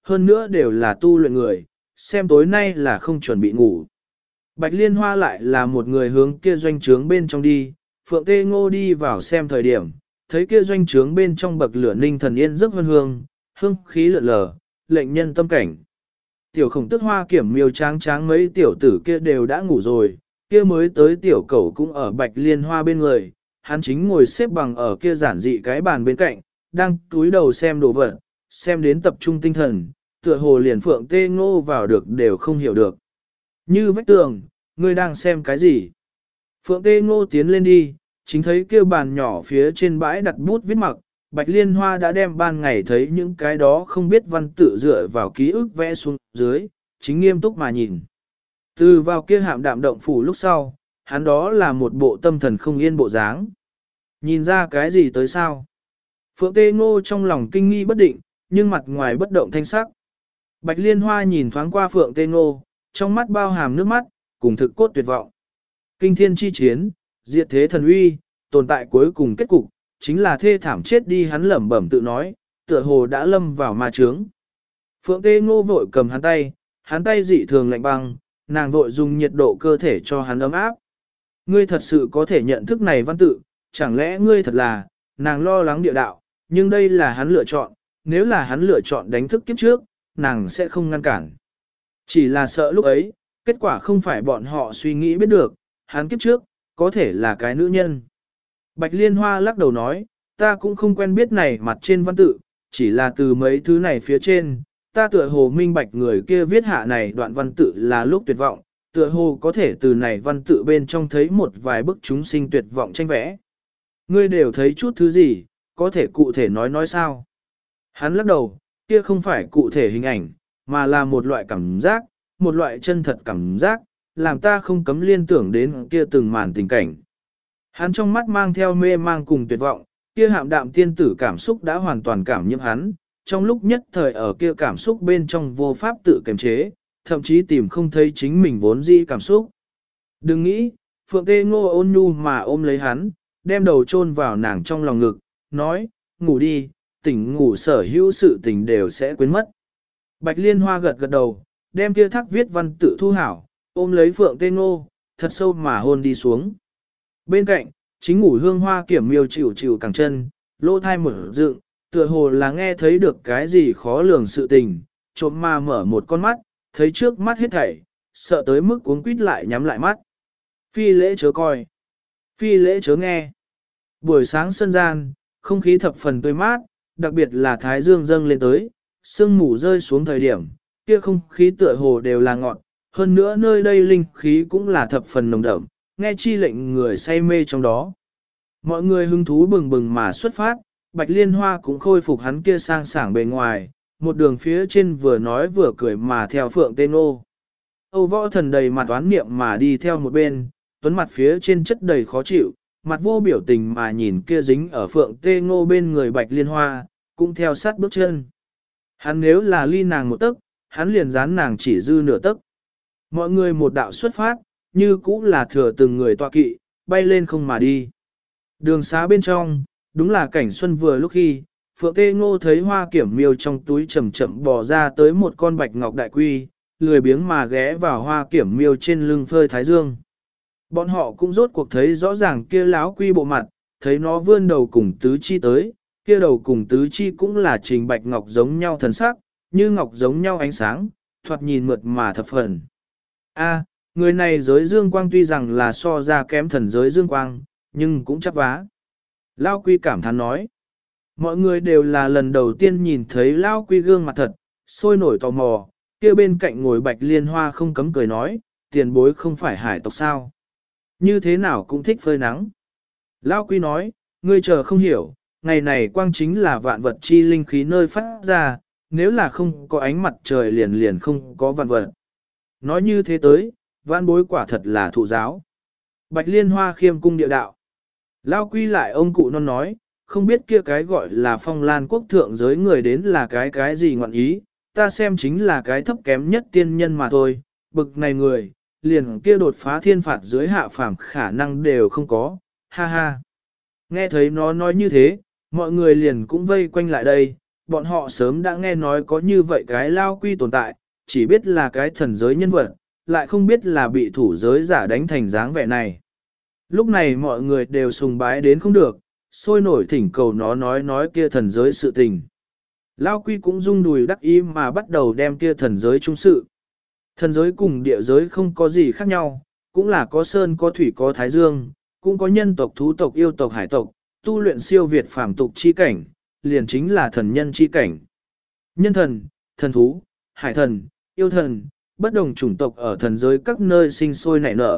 hơn nữa đều là tu luyện người, xem tối nay là không chuẩn bị ngủ. Bạch Liên Hoa lại là một người hướng kia doanh trướng bên trong đi, Phượng Tê Ngô đi vào xem thời điểm, thấy kia doanh trướng bên trong bậc lửa ninh thần yên rất vân hương, hương khí lượn lờ, lệnh nhân tâm cảnh. Tiểu Khổng Tước Hoa Kiểm Miêu tráng tráng mấy tiểu tử kia đều đã ngủ rồi, kia mới tới tiểu cẩu cũng ở Bạch Liên Hoa bên người, hắn chính ngồi xếp bằng ở kia giản dị cái bàn bên cạnh, đang cúi đầu xem đồ vật, xem đến tập trung tinh thần, tựa hồ liền Phượng Tê Ngô vào được đều không hiểu được. Như vách tường, ngươi đang xem cái gì? Phượng Tê Ngô tiến lên đi, chính thấy kia bàn nhỏ phía trên bãi đặt bút viết mặc, Bạch Liên Hoa đã đem ban ngày thấy những cái đó không biết văn tự dựa vào ký ức vẽ xuống dưới, chính nghiêm túc mà nhìn. Từ vào kia hạm đạm động phủ lúc sau, hắn đó là một bộ tâm thần không yên bộ dáng. Nhìn ra cái gì tới sao? Phượng Tê Ngô trong lòng kinh nghi bất định, nhưng mặt ngoài bất động thanh sắc. Bạch Liên Hoa nhìn thoáng qua Phượng Tê Ngô, trong mắt bao hàm nước mắt, cùng thực cốt tuyệt vọng. Kinh thiên chi chiến, diệt thế thần uy, tồn tại cuối cùng kết cục, chính là thê thảm chết đi hắn lẩm bẩm tự nói, tựa hồ đã lâm vào ma chướng. Phượng Tê Ngô vội cầm hắn tay dị thường lạnh băng, nàng vội dùng nhiệt độ cơ thể cho hắn ấm áp. Ngươi thật sự có thể nhận thức này văn tự, chẳng lẽ ngươi thật là, nàng lo lắng địa đạo, nhưng đây là hắn lựa chọn, nếu là hắn lựa chọn đánh thức kiếp trước, nàng sẽ không ngăn cản. Chỉ là sợ lúc ấy, kết quả không phải bọn họ suy nghĩ biết được, hắn kiếp trước, có thể là cái nữ nhân. Bạch Liên Hoa lắc đầu nói, ta cũng không quen biết này mặt trên văn tự, chỉ là từ mấy thứ này phía trên, ta tựa hồ minh bạch người kia viết hạ này đoạn văn tự là lúc tuyệt vọng, tựa hồ có thể từ này văn tự bên trong thấy một vài bức chúng sinh tuyệt vọng tranh vẽ. Ngươi đều thấy chút thứ gì, có thể cụ thể nói sao? Hắn lắc đầu, kia không phải cụ thể hình ảnh, mà là một loại cảm giác, một loại chân thật cảm giác, làm ta không cấm liên tưởng đến kia từng màn tình cảnh. Hắn trong mắt mang theo mê mang cùng tuyệt vọng, kia hạm đạm tiên tử cảm xúc đã hoàn toàn cảm nhiễm hắn, trong lúc nhất thời ở kia cảm xúc bên trong vô pháp tự kiềm chế, thậm chí tìm không thấy chính mình vốn dĩ cảm xúc. Đừng nghĩ, Phượng Tê Ngô ôn nhu mà ôm lấy hắn, đem đầu chôn vào nàng trong lòng ngực, nói, ngủ đi, tỉnh ngủ sở hữu sự tình đều sẽ quên mất. Bạch Liên Hoa gật gật đầu, đem kia thác viết văn tự thu hảo, ôm lấy Phượng Tê Ngô, thật sâu mà hôn đi xuống. Bên cạnh, chính ngủ Hương Hoa Kiểm Miêu chịu chịu cẳng chân, lỗ thai mở dựng, tựa hồ là nghe thấy được cái gì khó lường sự tình, trộm mà mở một con mắt, thấy trước mắt hết thảy, sợ tới mức cuống quýt lại nhắm lại mắt. Phi lễ chớ coi, phi lễ chớ nghe. Buổi sáng sân gian, không khí thập phần tươi mát, đặc biệt là thái dương dâng lên tới, sương mù rơi xuống thời điểm, kia không khí tựa hồ đều là ngọt, hơn nữa nơi đây linh khí cũng là thập phần nồng đậm, nghe chi lệnh người say mê trong đó. Mọi người hứng thú bừng bừng mà xuất phát, Bạch Liên Hoa cũng khôi phục hắn kia sang sảng bề ngoài, một đường phía trên vừa nói vừa cười mà theo Phượng Tê Ngô. Âu Võ Thần đầy mặt oán niệm mà đi theo một bên, tuấn mặt phía trên chất đầy khó chịu, mặt vô biểu tình mà nhìn kia dính ở Phượng Tê Ngô bên người Bạch Liên Hoa, cũng theo sát bước chân. Hắn nếu là ly nàng một tấc, hắn liền dán nàng chỉ dư nửa tấc. Mọi người một đạo xuất phát, như cũng là thừa từng người tọa kỵ, bay lên không mà đi. Đường xá bên trong, đúng là cảnh xuân vừa lúc khi, Phượng Tê Ngô thấy Hoa Kiểm Miêu trong túi chậm chậm bò ra tới một con bạch ngọc đại quy, lười biếng mà ghé vào Hoa Kiểm Miêu trên lưng phơi thái dương. Bọn họ cũng rốt cuộc thấy rõ ràng kia láo quy bộ mặt, thấy nó vươn đầu cùng tứ chi tới, kia đầu cùng tứ chi cũng là trình bạch ngọc giống nhau thần sắc, như ngọc giống nhau ánh sáng, thoạt nhìn mượt mà thập phần. A, người này giới dương quang tuy rằng là so ra kém thần giới dương quang, nhưng cũng chắc vá. Lao Quy cảm thán nói. Mọi người đều là lần đầu tiên nhìn thấy Lao Quy gương mặt thật, sôi nổi tò mò, kia bên cạnh ngồi Bạch Liên Hoa không cấm cười nói, tiền bối không phải hải tộc sao. Như thế nào cũng thích phơi nắng. Lao Quy nói, ngươi chờ không hiểu, ngày này quang chính là vạn vật chi linh khí nơi phát ra, nếu là không có ánh mặt trời liền liền không có vạn vật. Nói như thế tới, vạn bối quả thật là thụ giáo. Bạch Liên Hoa khiêm cung địa đạo. Lao Quy lại ông cụ non nói, không biết kia cái gọi là Phong Lan quốc thượng giới người đến là cái gì ngọn ý, ta xem chính là cái thấp kém nhất tiên nhân mà thôi, bực này người, liền kia đột phá thiên phạt dưới hạ phàm khả năng đều không có, ha ha. Nghe thấy nó nói như thế, mọi người liền cũng vây quanh lại đây, bọn họ sớm đã nghe nói có như vậy cái Lao Quy tồn tại, chỉ biết là cái thần giới nhân vật, lại không biết là bị thủ giới giả đánh thành dáng vẻ này. Lúc này mọi người đều sùng bái đến không được, sôi nổi thỉnh cầu nó nói kia thần giới sự tình. Lao Quy cũng rung đùi đắc ý mà bắt đầu đem kia thần giới trung sự. Thần giới cùng địa giới không có gì khác nhau, cũng là có sơn có thủy có thái dương, cũng có nhân tộc thú tộc yêu tộc hải tộc, tu luyện siêu việt phàm tục chi cảnh, liền chính là thần nhân chi cảnh. Nhân thần, thần thú, hải thần, yêu thần, bất đồng chủng tộc ở thần giới các nơi sinh sôi nảy nở.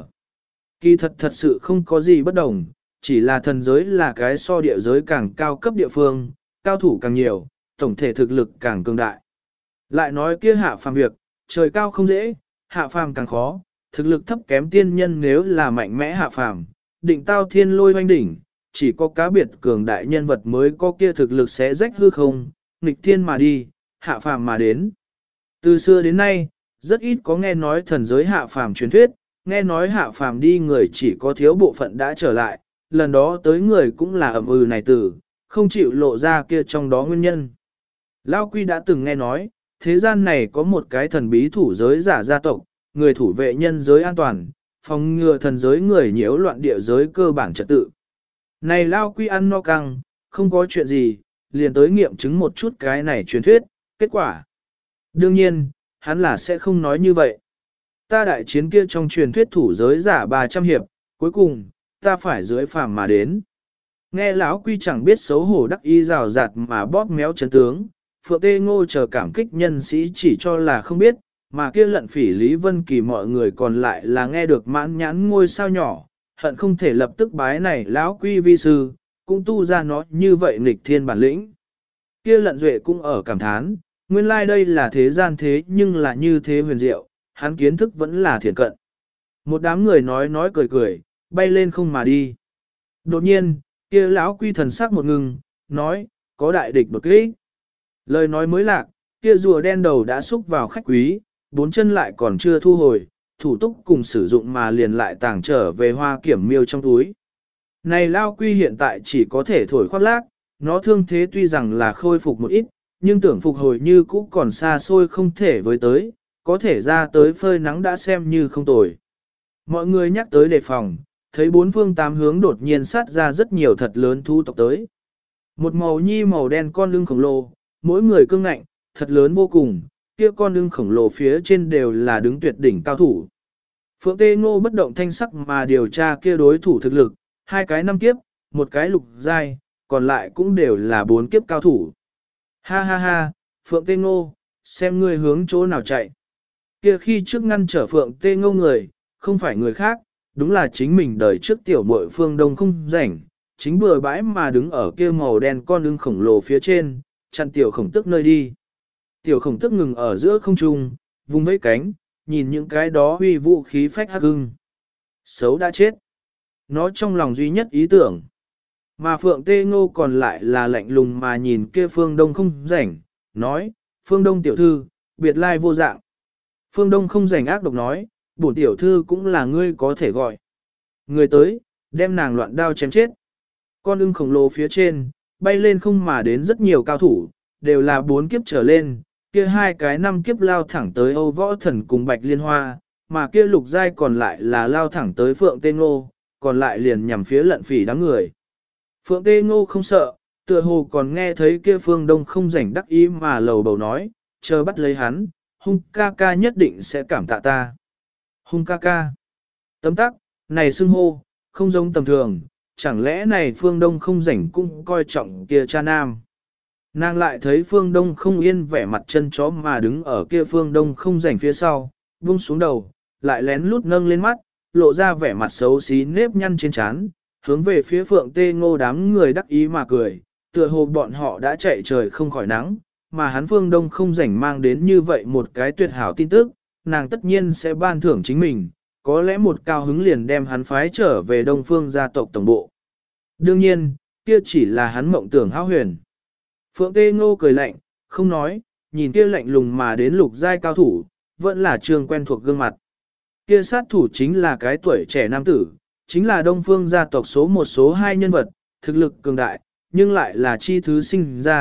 Kỳ thật sự không có gì bất đồng, chỉ là thần giới là cái so địa giới càng cao cấp địa phương, cao thủ càng nhiều, tổng thể thực lực càng cường đại. Lại nói kia hạ phàm việc, trời cao không dễ, hạ phàm càng khó, thực lực thấp kém tiên nhân nếu là mạnh mẽ hạ phàm, định tao thiên lôi hoanh đỉnh, chỉ có cá biệt cường đại nhân vật mới có kia thực lực sẽ rách hư không, nghịch thiên mà đi, hạ phàm mà đến. Từ xưa đến nay, rất ít có nghe nói thần giới hạ phàm truyền thuyết, nghe nói hạ phàm đi người chỉ có thiếu bộ phận đã trở lại, lần đó tới người cũng là ẩm này tử, không chịu lộ ra kia trong đó nguyên nhân. Lao Quy đã từng nghe nói, thế gian này có một cái thần bí thủ giới giả gia tộc, người thủ vệ nhân giới an toàn, phòng ngừa thần giới người nhiễu loạn địa giới cơ bản trật tự. Này Lao Quy ăn no căng, không có chuyện gì, liền tới nghiệm chứng một chút cái này truyền thuyết, kết quả. Đương nhiên, hắn là sẽ không nói như vậy. Ta đại chiến kia trong truyền thuyết thủ giới giả 300 hiệp, cuối cùng, ta phải dưới phàm mà đến. Nghe lão Quy chẳng biết xấu hổ đắc ý rào rạt mà bóp méo chấn tướng, Phượng Tê Ngô chờ cảm kích nhân sĩ chỉ cho là không biết, mà kia lận phỉ Lý Vân Kỳ mọi người còn lại là nghe được mãn nhãn ngôi sao nhỏ, hận không thể lập tức bái này lão Quy vi sư, cũng tu ra nó như vậy nghịch thiên bản lĩnh. Kia lận duệ cũng ở cảm thán, nguyên lai đây là thế gian thế nhưng là như thế huyền diệu, hắn kiến thức vẫn là thiền cận. Một đám người nói cười cười, bay lên không mà đi. Đột nhiên, kia lão Quy thần sắc một ngừng, nói, có đại địch đột kích. Lời nói mới lạc, kia rùa đen đầu đã xúc vào khách quý, bốn chân lại còn chưa thu hồi, thủ túc cùng sử dụng mà liền lại tàng trở về hoa kiểm miêu trong túi. Này Lao Quy hiện tại chỉ có thể thổi khoác lác, nó thương thế tuy rằng là khôi phục một ít, nhưng tưởng phục hồi như cũ còn xa xôi không thể với tới, có thể ra tới phơi nắng đã xem như không tồi. Mọi người nhắc tới đề phòng, thấy bốn phương tám hướng đột nhiên sát ra rất nhiều thật lớn thú tộc tới. Một màu nhi màu đen con lưng khổng lồ, mỗi người cương ngạnh, thật lớn vô cùng, kia con lưng khổng lồ phía trên đều là đứng tuyệt đỉnh cao thủ. Phượng Tê Ngô bất động thanh sắc mà điều tra kia đối thủ thực lực, hai cái 5 kiếp, một cái lục giai, còn lại cũng đều là 4 kiếp cao thủ. Ha ha ha, Phượng Tê Ngô, xem ngươi hướng chỗ nào chạy. Kia khi trước ngăn trở Phượng Tê Ngô người, không phải người khác, đúng là chính mình đời trước tiểu muội Phương Đông không rảnh, chính bừa bãi mà đứng ở kia màu đen con lưng khổng lồ phía trên, chặn tiểu khổng tức nơi đi. Tiểu khổng tức ngừng ở giữa không trung, vùng vẫy cánh, nhìn những cái đó huy vũ khí phách hắc hưng. Xấu đã chết. Nó trong lòng duy nhất ý tưởng. Mà Phượng Tê Ngô còn lại là lạnh lùng mà nhìn kia Phương Đông không rảnh, nói, Phương Đông tiểu thư, biệt lai vô dạng. Phương Đông không rảnh ác độc nói, bổn tiểu thư cũng là ngươi có thể gọi. Người tới, đem nàng loạn đao chém chết. Con ưng khổng lồ phía trên, bay lên không mà đến rất nhiều cao thủ, đều là 4 kiếp trở lên, kia hai cái 5 kiếp lao thẳng tới Âu Võ Thần cùng Bạch Liên Hoa, mà kia lục giai còn lại là lao thẳng tới Phượng Tê Ngô, còn lại liền nhằm phía lận phỉ đám người. Phượng Tê Ngô không sợ, tựa hồ còn nghe thấy kia Phương Đông không rảnh đắc ý mà lầu bầu nói, chờ bắt lấy hắn, hung ca ca nhất định sẽ cảm tạ ta. Hung ca ca. Tấm tắc, này xưng hô, không giống tầm thường, chẳng lẽ này Phương Đông không rảnh cũng coi trọng kia cha nam. Nàng lại thấy Phương Đông không yên vẻ mặt chân chó mà đứng ở kia Phương Đông không rảnh phía sau, buông xuống đầu, lại lén lút nâng lên mắt, lộ ra vẻ mặt xấu xí nếp nhăn trên trán, hướng về phía Phượng Tê Ngô đám người đắc ý mà cười, tựa hồ bọn họ đã chạy trời không khỏi nắng, mà hắn Phương Đông không rảnh mang đến như vậy một cái tuyệt hảo tin tức, nàng tất nhiên sẽ ban thưởng chính mình, có lẽ một cao hứng liền đem hắn phái trở về Đông Phương gia tộc tổng bộ. Đương nhiên, kia chỉ là hắn mộng tưởng hão huyền. Phượng Tê Ngô cười lạnh, không nói, nhìn kia lạnh lùng mà đến lục giai cao thủ, vẫn là trường quen thuộc gương mặt. Kia sát thủ chính là cái tuổi trẻ nam tử, chính là Đông Phương gia tộc số 1 số 2 nhân vật, thực lực cường đại, nhưng lại là chi thứ sinh ra,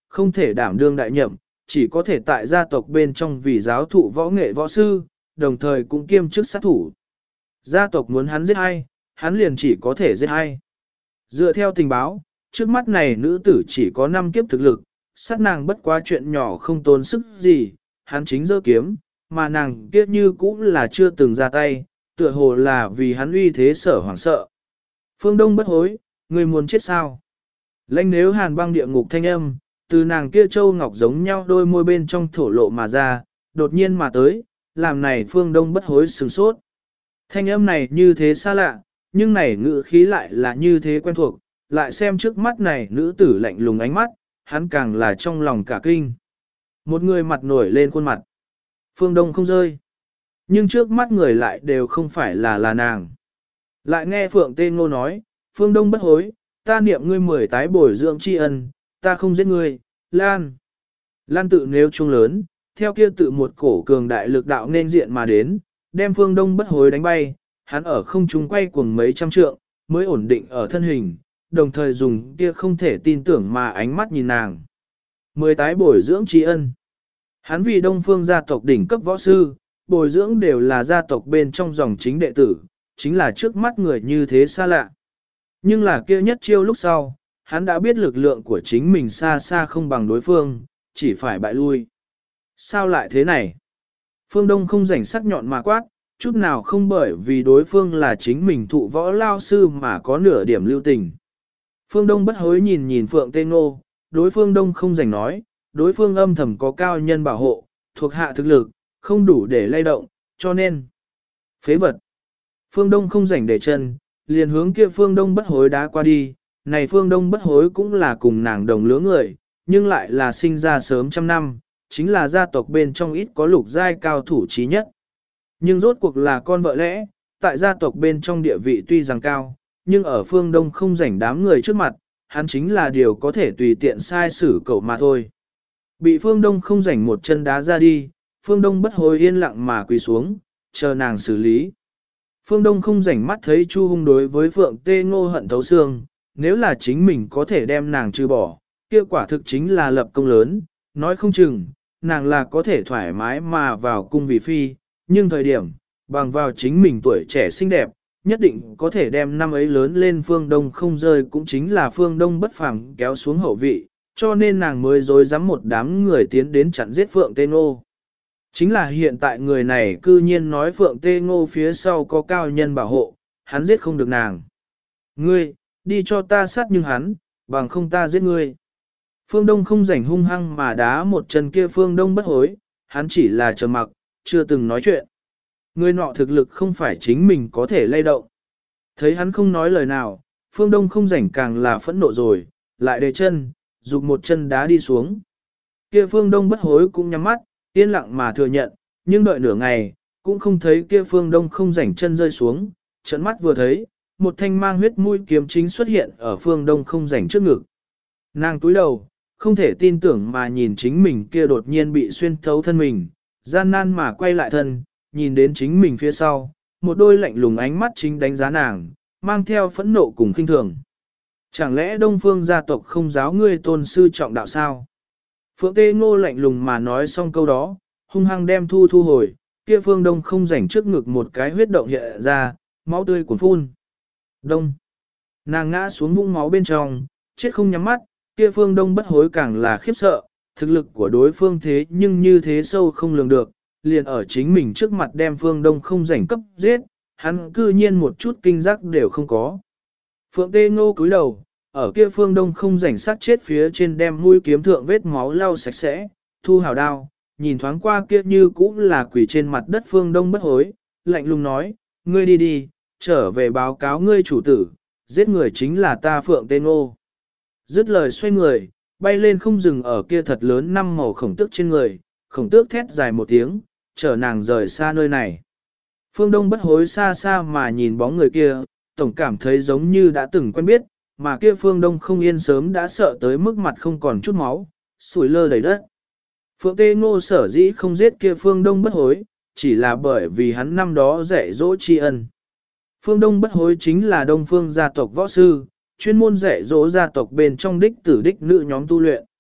không thể đảm đương đại nhậm, chỉ có thể tại gia tộc bên trong vì giáo thụ võ nghệ võ sư, đồng thời cũng kiêm chức sát thủ. Gia tộc muốn hắn giết ai, hắn liền chỉ có thể giết ai. Dựa theo tình báo, trước mắt này nữ tử chỉ có 5 kiếp thực lực, sát nàng bất quá chuyện nhỏ không tốn sức gì, hắn chính giơ kiếm, mà nàng kia như cũng là chưa từng ra tay, tựa hồ là vì hắn uy thế sở hoảng sợ. Phương Đông bất hối, người muốn chết sao? Lãnh nếu hàn băng địa ngục thanh âm, từ nàng kia châu ngọc giống nhau đôi môi bên trong thổ lộ mà ra, đột nhiên mà tới, làm này Phương Đông bất hối sửng sốt. Thanh âm này như thế xa lạ, nhưng này ngữ khí lại là như thế quen thuộc, lại xem trước mắt này nữ tử lạnh lùng ánh mắt, hắn càng là trong lòng cả kinh. Một người mặt nổi lên khuôn mặt. Phương Đông không rơi. Nhưng trước mắt người lại đều không phải là nàng. Lại nghe Phượng Tê Ngô nói, Phương Đông bất hối, ta niệm ngươi 10 tái bồi dưỡng tri ân, ta không giết ngươi, Lan. Lan tự nếu trung lớn, theo kia tự một cổ cường đại lực đạo nên diện mà đến, đem Phương Đông bất hối đánh bay, hắn ở không trung quay cuồng mấy trăm trượng, mới ổn định ở thân hình, đồng thời dùng kia không thể tin tưởng mà ánh mắt nhìn nàng. 10 tái bồi dưỡng tri ân. Hắn vì Đông Phương gia tộc đỉnh cấp võ sư, bồi dưỡng đều là gia tộc bên trong dòng chính đệ tử, chính là trước mắt người như thế xa lạ. Nhưng là kia nhất chiêu lúc sau, hắn đã biết lực lượng của chính mình xa xa không bằng đối phương, chỉ phải bại lui. Sao lại thế này? Phương Đông không rảnh sắc nhọn mà quát, chút nào không bởi vì đối phương là chính mình thụ võ lao sư mà có nửa điểm lưu tình. Phương Đông bất hối nhìn nhìn Phượng Tê Ngô, đối phương Đông không rảnh nói, đối phương âm thầm có cao nhân bảo hộ, thuộc hạ thực lực, không đủ để lay động, cho nên phế vật. Phương Đông không rảnh để chân, liền hướng kia Phương Đông bất hối đá qua đi, này Phương Đông bất hối cũng là cùng nàng đồng lứa người, nhưng lại là sinh ra sớm trăm năm, chính là gia tộc bên trong ít có lục giai cao thủ trí nhất. Nhưng rốt cuộc là con vợ lẽ, tại gia tộc bên trong địa vị tuy rằng cao, nhưng ở Phương Đông không rảnh đám người trước mặt, hắn chính là điều có thể tùy tiện sai xử cậu mà thôi. Bị Phương Đông không rảnh một chân đá ra đi, Phương Đông bất hối yên lặng mà quỳ xuống, chờ nàng xử lý. Phương Đông không rảnh mắt thấy Chu Hung đối với Phượng Tê Ngô hận thấu xương, nếu là chính mình có thể đem nàng trừ bỏ, kia quả thực chính là lập công lớn, nói không chừng, nàng là có thể thoải mái mà vào cung vì phi, nhưng thời điểm, bằng vào chính mình tuổi trẻ xinh đẹp, nhất định có thể đem năm ấy lớn lên Phương Đông không rơi cũng chính là Phương Đông bất phàm kéo xuống hậu vị, cho nên nàng mới dối dám một đám người tiến đến chặn giết Phượng Tê Ngô. Chính là hiện tại người này cư nhiên nói Phượng Tê Ngô phía sau có cao nhân bảo hộ, hắn giết không được nàng. Ngươi, đi cho ta sát nhưng hắn, bằng không ta giết ngươi. Phương Đông không rảnh hung hăng mà đá một chân kia Phương Đông bất hối, hắn chỉ là trầm mặc, chưa từng nói chuyện. Người nọ thực lực không phải chính mình có thể lay động. Thấy hắn không nói lời nào, Phương Đông không rảnh càng là phẫn nộ rồi, lại đề chân, dục một chân đá đi xuống. Kia Phương Đông bất hối cũng nhắm mắt, yên lặng mà thừa nhận, nhưng đợi nửa ngày, cũng không thấy kia Phương Đông không rảnh chân rơi xuống, trận mắt vừa thấy, một thanh mang huyết mũi kiếm chính xuất hiện ở Phương Đông không rảnh trước ngực. Nàng túi đầu, không thể tin tưởng mà nhìn chính mình kia đột nhiên bị xuyên thấu thân mình, gian nan mà quay lại thân, nhìn đến chính mình phía sau, một đôi lạnh lùng ánh mắt chính đánh giá nàng, mang theo phẫn nộ cùng khinh thường. Chẳng lẽ Đông Phương gia tộc không giáo ngươi tôn sư trọng đạo sao? Phượng Tê Ngô lạnh lùng mà nói xong câu đó, hung hăng đem thu hồi, kia Phương Đông không rảnh trước ngực một cái huyết động hiện ra, máu tươi cuồn phun. Đông. Nàng ngã xuống vũng máu bên trong, chết không nhắm mắt, kia Phương Đông bất hối càng là khiếp sợ, thực lực của đối phương thế nhưng như thế sâu không lường được, liền ở chính mình trước mặt đem Phương Đông không rảnh cấp giết, hắn cư nhiên một chút kinh giác đều không có. Phượng Tê Ngô cúi đầu, ở kia Phương Đông không rảnh sát chết phía trên đem mũi kiếm thượng vết máu lau sạch sẽ, thu hào đao, nhìn thoáng qua kia như cũng là quỷ trên mặt đất Phương Đông bất hối, lạnh lùng nói, ngươi đi đi, trở về báo cáo ngươi chủ tử, giết người chính là ta Phượng Tê Ngô. Dứt lời xoay người, bay lên không dừng ở kia thật lớn 5 màu khổng tước trên người, khổng tước thét dài một tiếng, chở nàng rời xa nơi này. Phương Đông bất hối xa xa mà nhìn bóng người kia, tổng cảm thấy giống như đã từng quen biết, mà kia Phương Đông không yên sớm đã sợ tới mức mặt không còn chút máu, sủi lơ đầy đất. Phượng Tê Ngô sở dĩ không giết kia Phương Đông bất hối, chỉ là bởi vì hắn năm đó dạy dỗ tri ân. Phương Đông bất hối chính là Đông Phương gia tộc võ sư, chuyên môn dạy dỗ gia tộc bên trong đích tử đích nữ nhóm tu luyện.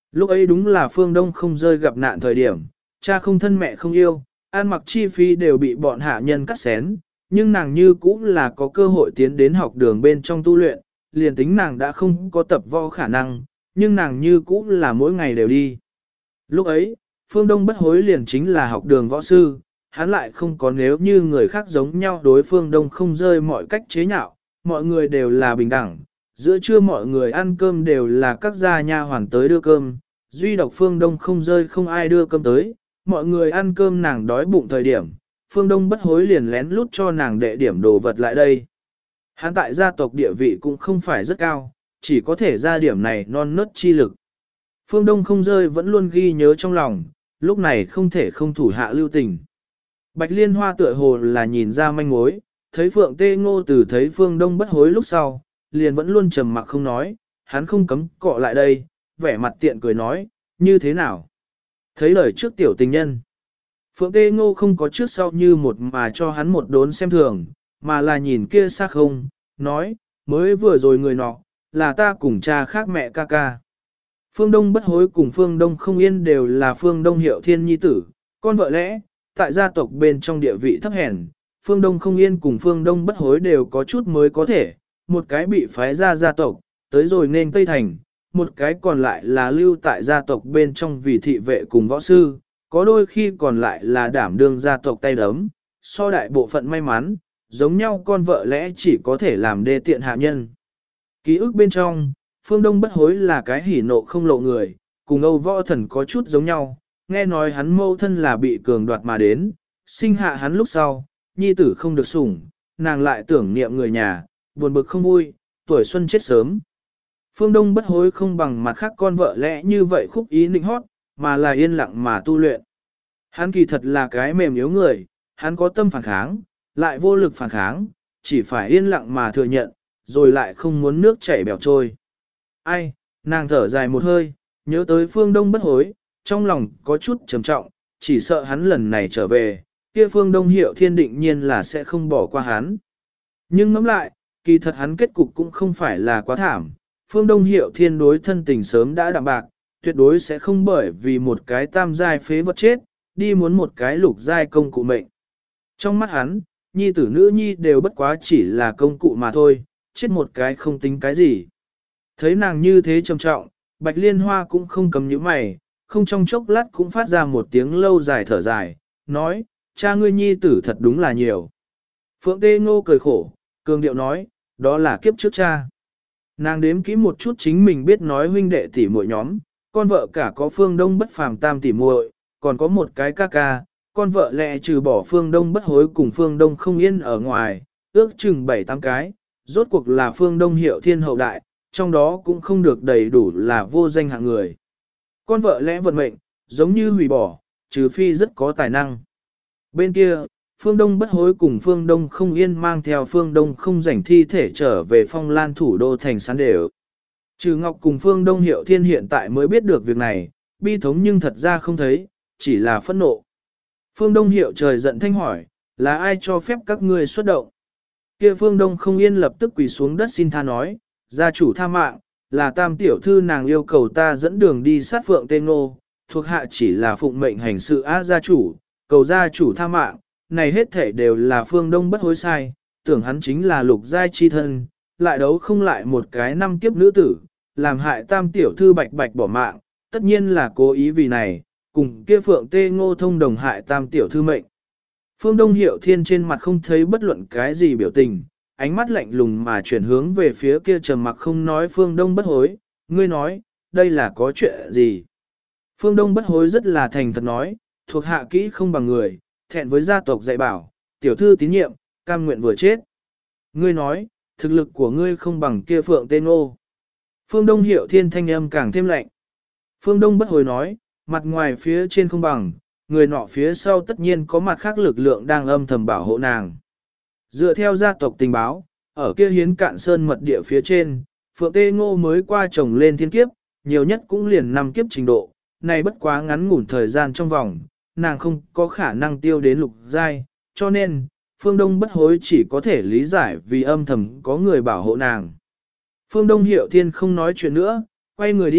Lúc ấy đúng là Phương Đông không rơi gặp nạn thời điểm, cha không thân mẹ không yêu, ăn mặc chi phí đều bị bọn hạ nhân cắt xén, nhưng nàng như cũng là có cơ hội tiến đến học đường bên trong tu luyện, liền tính nàng đã không có tập võ khả năng, nhưng nàng như cũng là mỗi ngày đều đi. Lúc ấy, Phương Đông bất hối liền chính là học đường võ sư, hắn lại không có nếu như người khác giống nhau đối Phương Đông không rơi mọi cách chế nhạo, mọi người đều là bình đẳng, giữa trưa mọi người ăn cơm đều là các gia nha hoàn tới đưa cơm, duy độc Phương Đông không rơi không ai đưa cơm tới, mọi người ăn cơm nàng đói bụng thời điểm, Phương Đông bất hối liền lén lút cho nàng đệ điểm đồ vật lại đây. Hắn tại gia tộc địa vị cũng không phải rất cao, chỉ có thể ra điểm này non nớt chi lực. Phương Đông không rơi vẫn luôn ghi nhớ trong lòng, lúc này không thể không thủ hạ lưu tình. Bạch Liên Hoa tựa hồ là nhìn ra manh mối, thấy Phượng Tê Ngô từ thấy Phương Đông bất hối lúc sau, liền vẫn luôn trầm mặc không nói, hắn không cấm cọ lại đây, vẻ mặt tiện cười nói, như thế nào? Thấy lời trước tiểu tình nhân. Phượng Tê Ngô không có trước sau như một mà cho hắn một đốn xem thường, mà là nhìn kia xa không, nói, mới vừa rồi người nọ, là ta cùng cha khác mẹ ca ca. Phương Đông bất hối cùng Phương Đông không yên đều là Phương Đông hiệu thiên nhi tử, con vợ lẽ, tại gia tộc bên trong địa vị thấp hèn, Phương Đông không yên cùng Phương Đông bất hối đều có chút mới có thể, một cái bị phái ra gia tộc, tới rồi nên Tây Thành, một cái còn lại là lưu tại gia tộc bên trong vì thị vệ cùng võ sư, có đôi khi còn lại là đảm đương gia tộc tay đấm, so đại bộ phận may mắn, giống nhau con vợ lẽ chỉ có thể làm đê tiện hạ nhân. Ký ức bên trong, Phương Đông bất hối là cái hỉ nộ không lộ người, cùng Âu Võ Thần có chút giống nhau, nghe nói hắn mâu thân là bị cường đoạt mà đến, sinh hạ hắn lúc sau, nhi tử không được sủng, nàng lại tưởng niệm người nhà, buồn bực không vui, tuổi xuân chết sớm. Phương Đông bất hối không bằng mặt khác con vợ lẽ như vậy khúc ý nịnh hót, mà là yên lặng mà tu luyện. Hắn kỳ thật là cái mềm yếu người, hắn có tâm phản kháng, lại vô lực phản kháng, chỉ phải yên lặng mà thừa nhận, rồi lại không muốn nước chảy bèo trôi. Ai, nàng thở dài một hơi, nhớ tới Phương Đông bất hối, trong lòng có chút trầm trọng, chỉ sợ hắn lần này trở về, kia Phương Đông Hiệu Thiên định nhiên là sẽ không bỏ qua hắn. Nhưng ngẫm lại, kỳ thật hắn kết cục cũng không phải là quá thảm, Phương Đông Hiệu Thiên đối thân tình sớm đã đạm bạc, tuyệt đối sẽ không bởi vì một cái tam giai phế vật chết, đi muốn một cái lục giai công cụ mệnh. Trong mắt hắn, nhi tử nữ nhi đều bất quá chỉ là công cụ mà thôi, chết một cái không tính cái gì. Thấy nàng như thế trầm trọng, Bạch Liên Hoa cũng không cấm nhíu mày, không trong chốc lát cũng phát ra một tiếng lâu dài thở dài, nói, cha ngươi nhi tử thật đúng là nhiều. Phượng Tê Ngô cười khổ, cường điệu nói, đó là kiếp trước cha. Nàng đếm kỹ một chút chính mình biết nói huynh đệ tỷ muội nhóm, con vợ cả có Phương Đông bất phàm tam tỷ muội, còn có một cái ca ca, con vợ lẽ trừ bỏ Phương Đông bất hối cùng Phương Đông không yên ở ngoài, ước chừng 7-8 cái, rốt cuộc là Phương Đông Hiệu Thiên hậu đại, trong đó cũng không được đầy đủ là vô danh hạng người. Con vợ lẽ vận mệnh, giống như hủy bỏ, trừ phi rất có tài năng. Bên kia, Phương Đông bất hối cùng Phương Đông không yên mang theo Phương Đông không rảnh thi thể trở về Phong Lan thủ đô thành sán đều. Trừ Ngọc cùng Phương Đông Hiệu Thiên hiện tại mới biết được việc này, bi thống nhưng thật ra không thấy, chỉ là phẫn nộ. Phương Đông Hiệu trời giận thanh hỏi, là ai cho phép các ngươi xuất động? Kia Phương Đông không yên lập tức quỳ xuống đất xin tha nói, gia chủ tha mạng, là tam tiểu thư nàng yêu cầu ta dẫn đường đi sát Phượng Tê Ngô, thuộc hạ chỉ là phụng mệnh hành sự gia chủ, cầu gia chủ tha mạng, này hết thể đều là Phương Đông bất hối sai, tưởng hắn chính là lục giai chi thân, lại đấu không lại một cái năm kiếp nữ tử, làm hại tam tiểu thư bạch bạch bỏ mạng, tất nhiên là cố ý vì này, cùng kia Phượng Tê Ngô thông đồng hại tam tiểu thư mệnh. Phương Đông Hiệu Thiên trên mặt không thấy bất luận cái gì biểu tình, ánh mắt lạnh lùng mà chuyển hướng về phía kia trầm mặc không nói Phương Đông bất hối, ngươi nói, đây là có chuyện gì? Phương Đông bất hối rất là thành thật nói, thuộc hạ kỹ không bằng người, thẹn với gia tộc dạy bảo, tiểu thư tín nhiệm, cam nguyện vừa chết. Ngươi nói, thực lực của ngươi không bằng kia Phượng Tê Ngô. Phương Đông Hiệu Thiên thanh âm càng thêm lạnh. Phương Đông bất hối nói, mặt ngoài phía trên không bằng, người nọ phía sau tất nhiên có mặt khác lực lượng đang âm thầm bảo hộ nàng. Dựa theo gia tộc tình báo, ở kia hiến cạn sơn mật địa phía trên, Phượng Tê Ngô mới qua chồng lên thiên kiếp, nhiều nhất cũng liền 5 kiếp trình độ, này bất quá ngắn ngủn thời gian trong vòng, nàng không có khả năng tiêu đến lục giai, cho nên, Phương Đông bất hối chỉ có thể lý giải vì âm thầm có người bảo hộ nàng. Phương Đông Hiệu Thiên không nói chuyện nữa, quay người đi,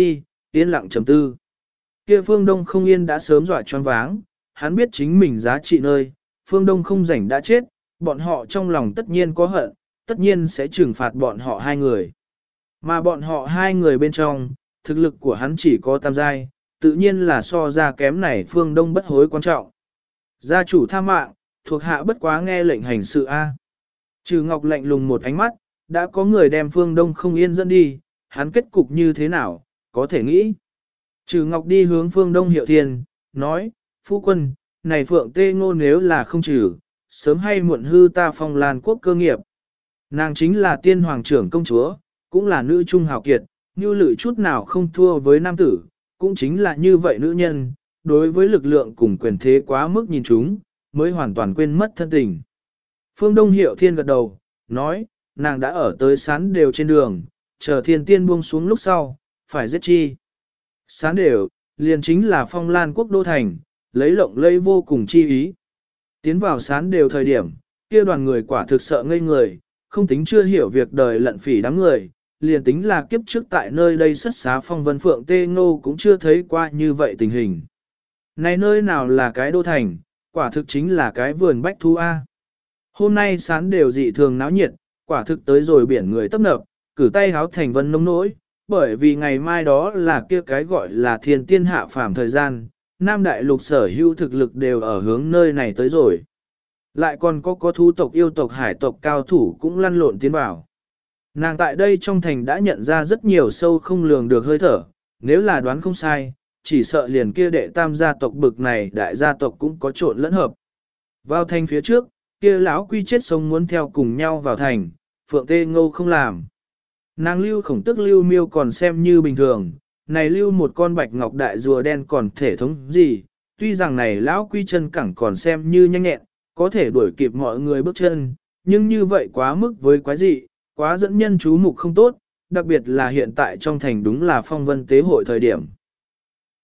yên lặng trầm tư. Kia Phương Đông không yên đã sớm dọa choáng váng, hắn biết chính mình giá trị nơi, Phương Đông không rảnh đã chết, bọn họ trong lòng tất nhiên có hận, tất nhiên sẽ trừng phạt bọn họ hai người. Mà bọn họ hai người bên trong, thực lực của hắn chỉ có tam giai, tự nhiên là so ra kém này Phương Đông bất hối quan trọng. Gia chủ tha mạng, thuộc hạ bất quá nghe lệnh hành sự A. Trừ Ngọc lạnh lùng một ánh mắt, đã có người đem Phương Đông không yên dẫn đi, hắn kết cục như thế nào, có thể nghĩ. Trừ Ngọc đi hướng Phương Đông Hiệu Thiên, nói, phu quân, này Phượng Tê Ngô nếu là không trừ, sớm hay muộn hư ta Phong Lan quốc cơ nghiệp. Nàng chính là tiên hoàng trưởng công chúa, cũng là nữ trung hào kiệt, như lự chút nào không thua với nam tử, cũng chính là như vậy nữ nhân, đối với lực lượng cùng quyền thế quá mức nhìn chúng, mới hoàn toàn quên mất thân tình. Phương Đông Hiệu Thiên gật đầu, nói, nàng đã ở tới sán đều trên đường, chờ thiên tiên buông xuống lúc sau, phải giết chi. Sán đều, liền chính là Phong Lan quốc đô thành, lấy lộng lẫy vô cùng chi ý. Tiến vào sán đều thời điểm, kia đoàn người quả thực sợ ngây người, không tính chưa hiểu việc đời lận phỉ đám người, liền tính là kiếp trước tại nơi đây sất xá Phong Vân Phượng Tê Ngô cũng chưa thấy qua như vậy tình hình. Này nơi nào là cái đô thành, quả thực chính là cái vườn bách thú A. Hôm nay sán đều dị thường náo nhiệt, quả thực tới rồi biển người tấp nập, cử tay háo thành vân nông nỗi, bởi vì ngày mai đó là kia cái gọi là thiên tiên hạ phàm thời gian, Nam Đại Lục sở hữu thực lực đều ở hướng nơi này tới rồi. Lại còn có thú tộc yêu tộc hải tộc cao thủ cũng lăn lộn tiến vào. Nàng tại đây trong thành đã nhận ra rất nhiều sâu không lường được hơi thở, nếu là đoán không sai, chỉ sợ liền kia đệ tam gia tộc bực này đại gia tộc cũng có trộn lẫn hợp. Vào thành phía trước, kia lão quy chết sống muốn theo cùng nhau vào thành, Phượng Tê Ngô không làm. Nàng lưu khổng tức lưu miêu còn xem như bình thường, này lưu một con bạch ngọc đại rùa đen còn thể thống gì, tuy rằng này lão quy chân cẳng còn xem như nhanh nhẹn, có thể đuổi kịp mọi người bước chân, nhưng như vậy quá mức với quái dị, quá dẫn nhân chú mục không tốt, đặc biệt là hiện tại trong thành đúng là phong vân tế hội thời điểm.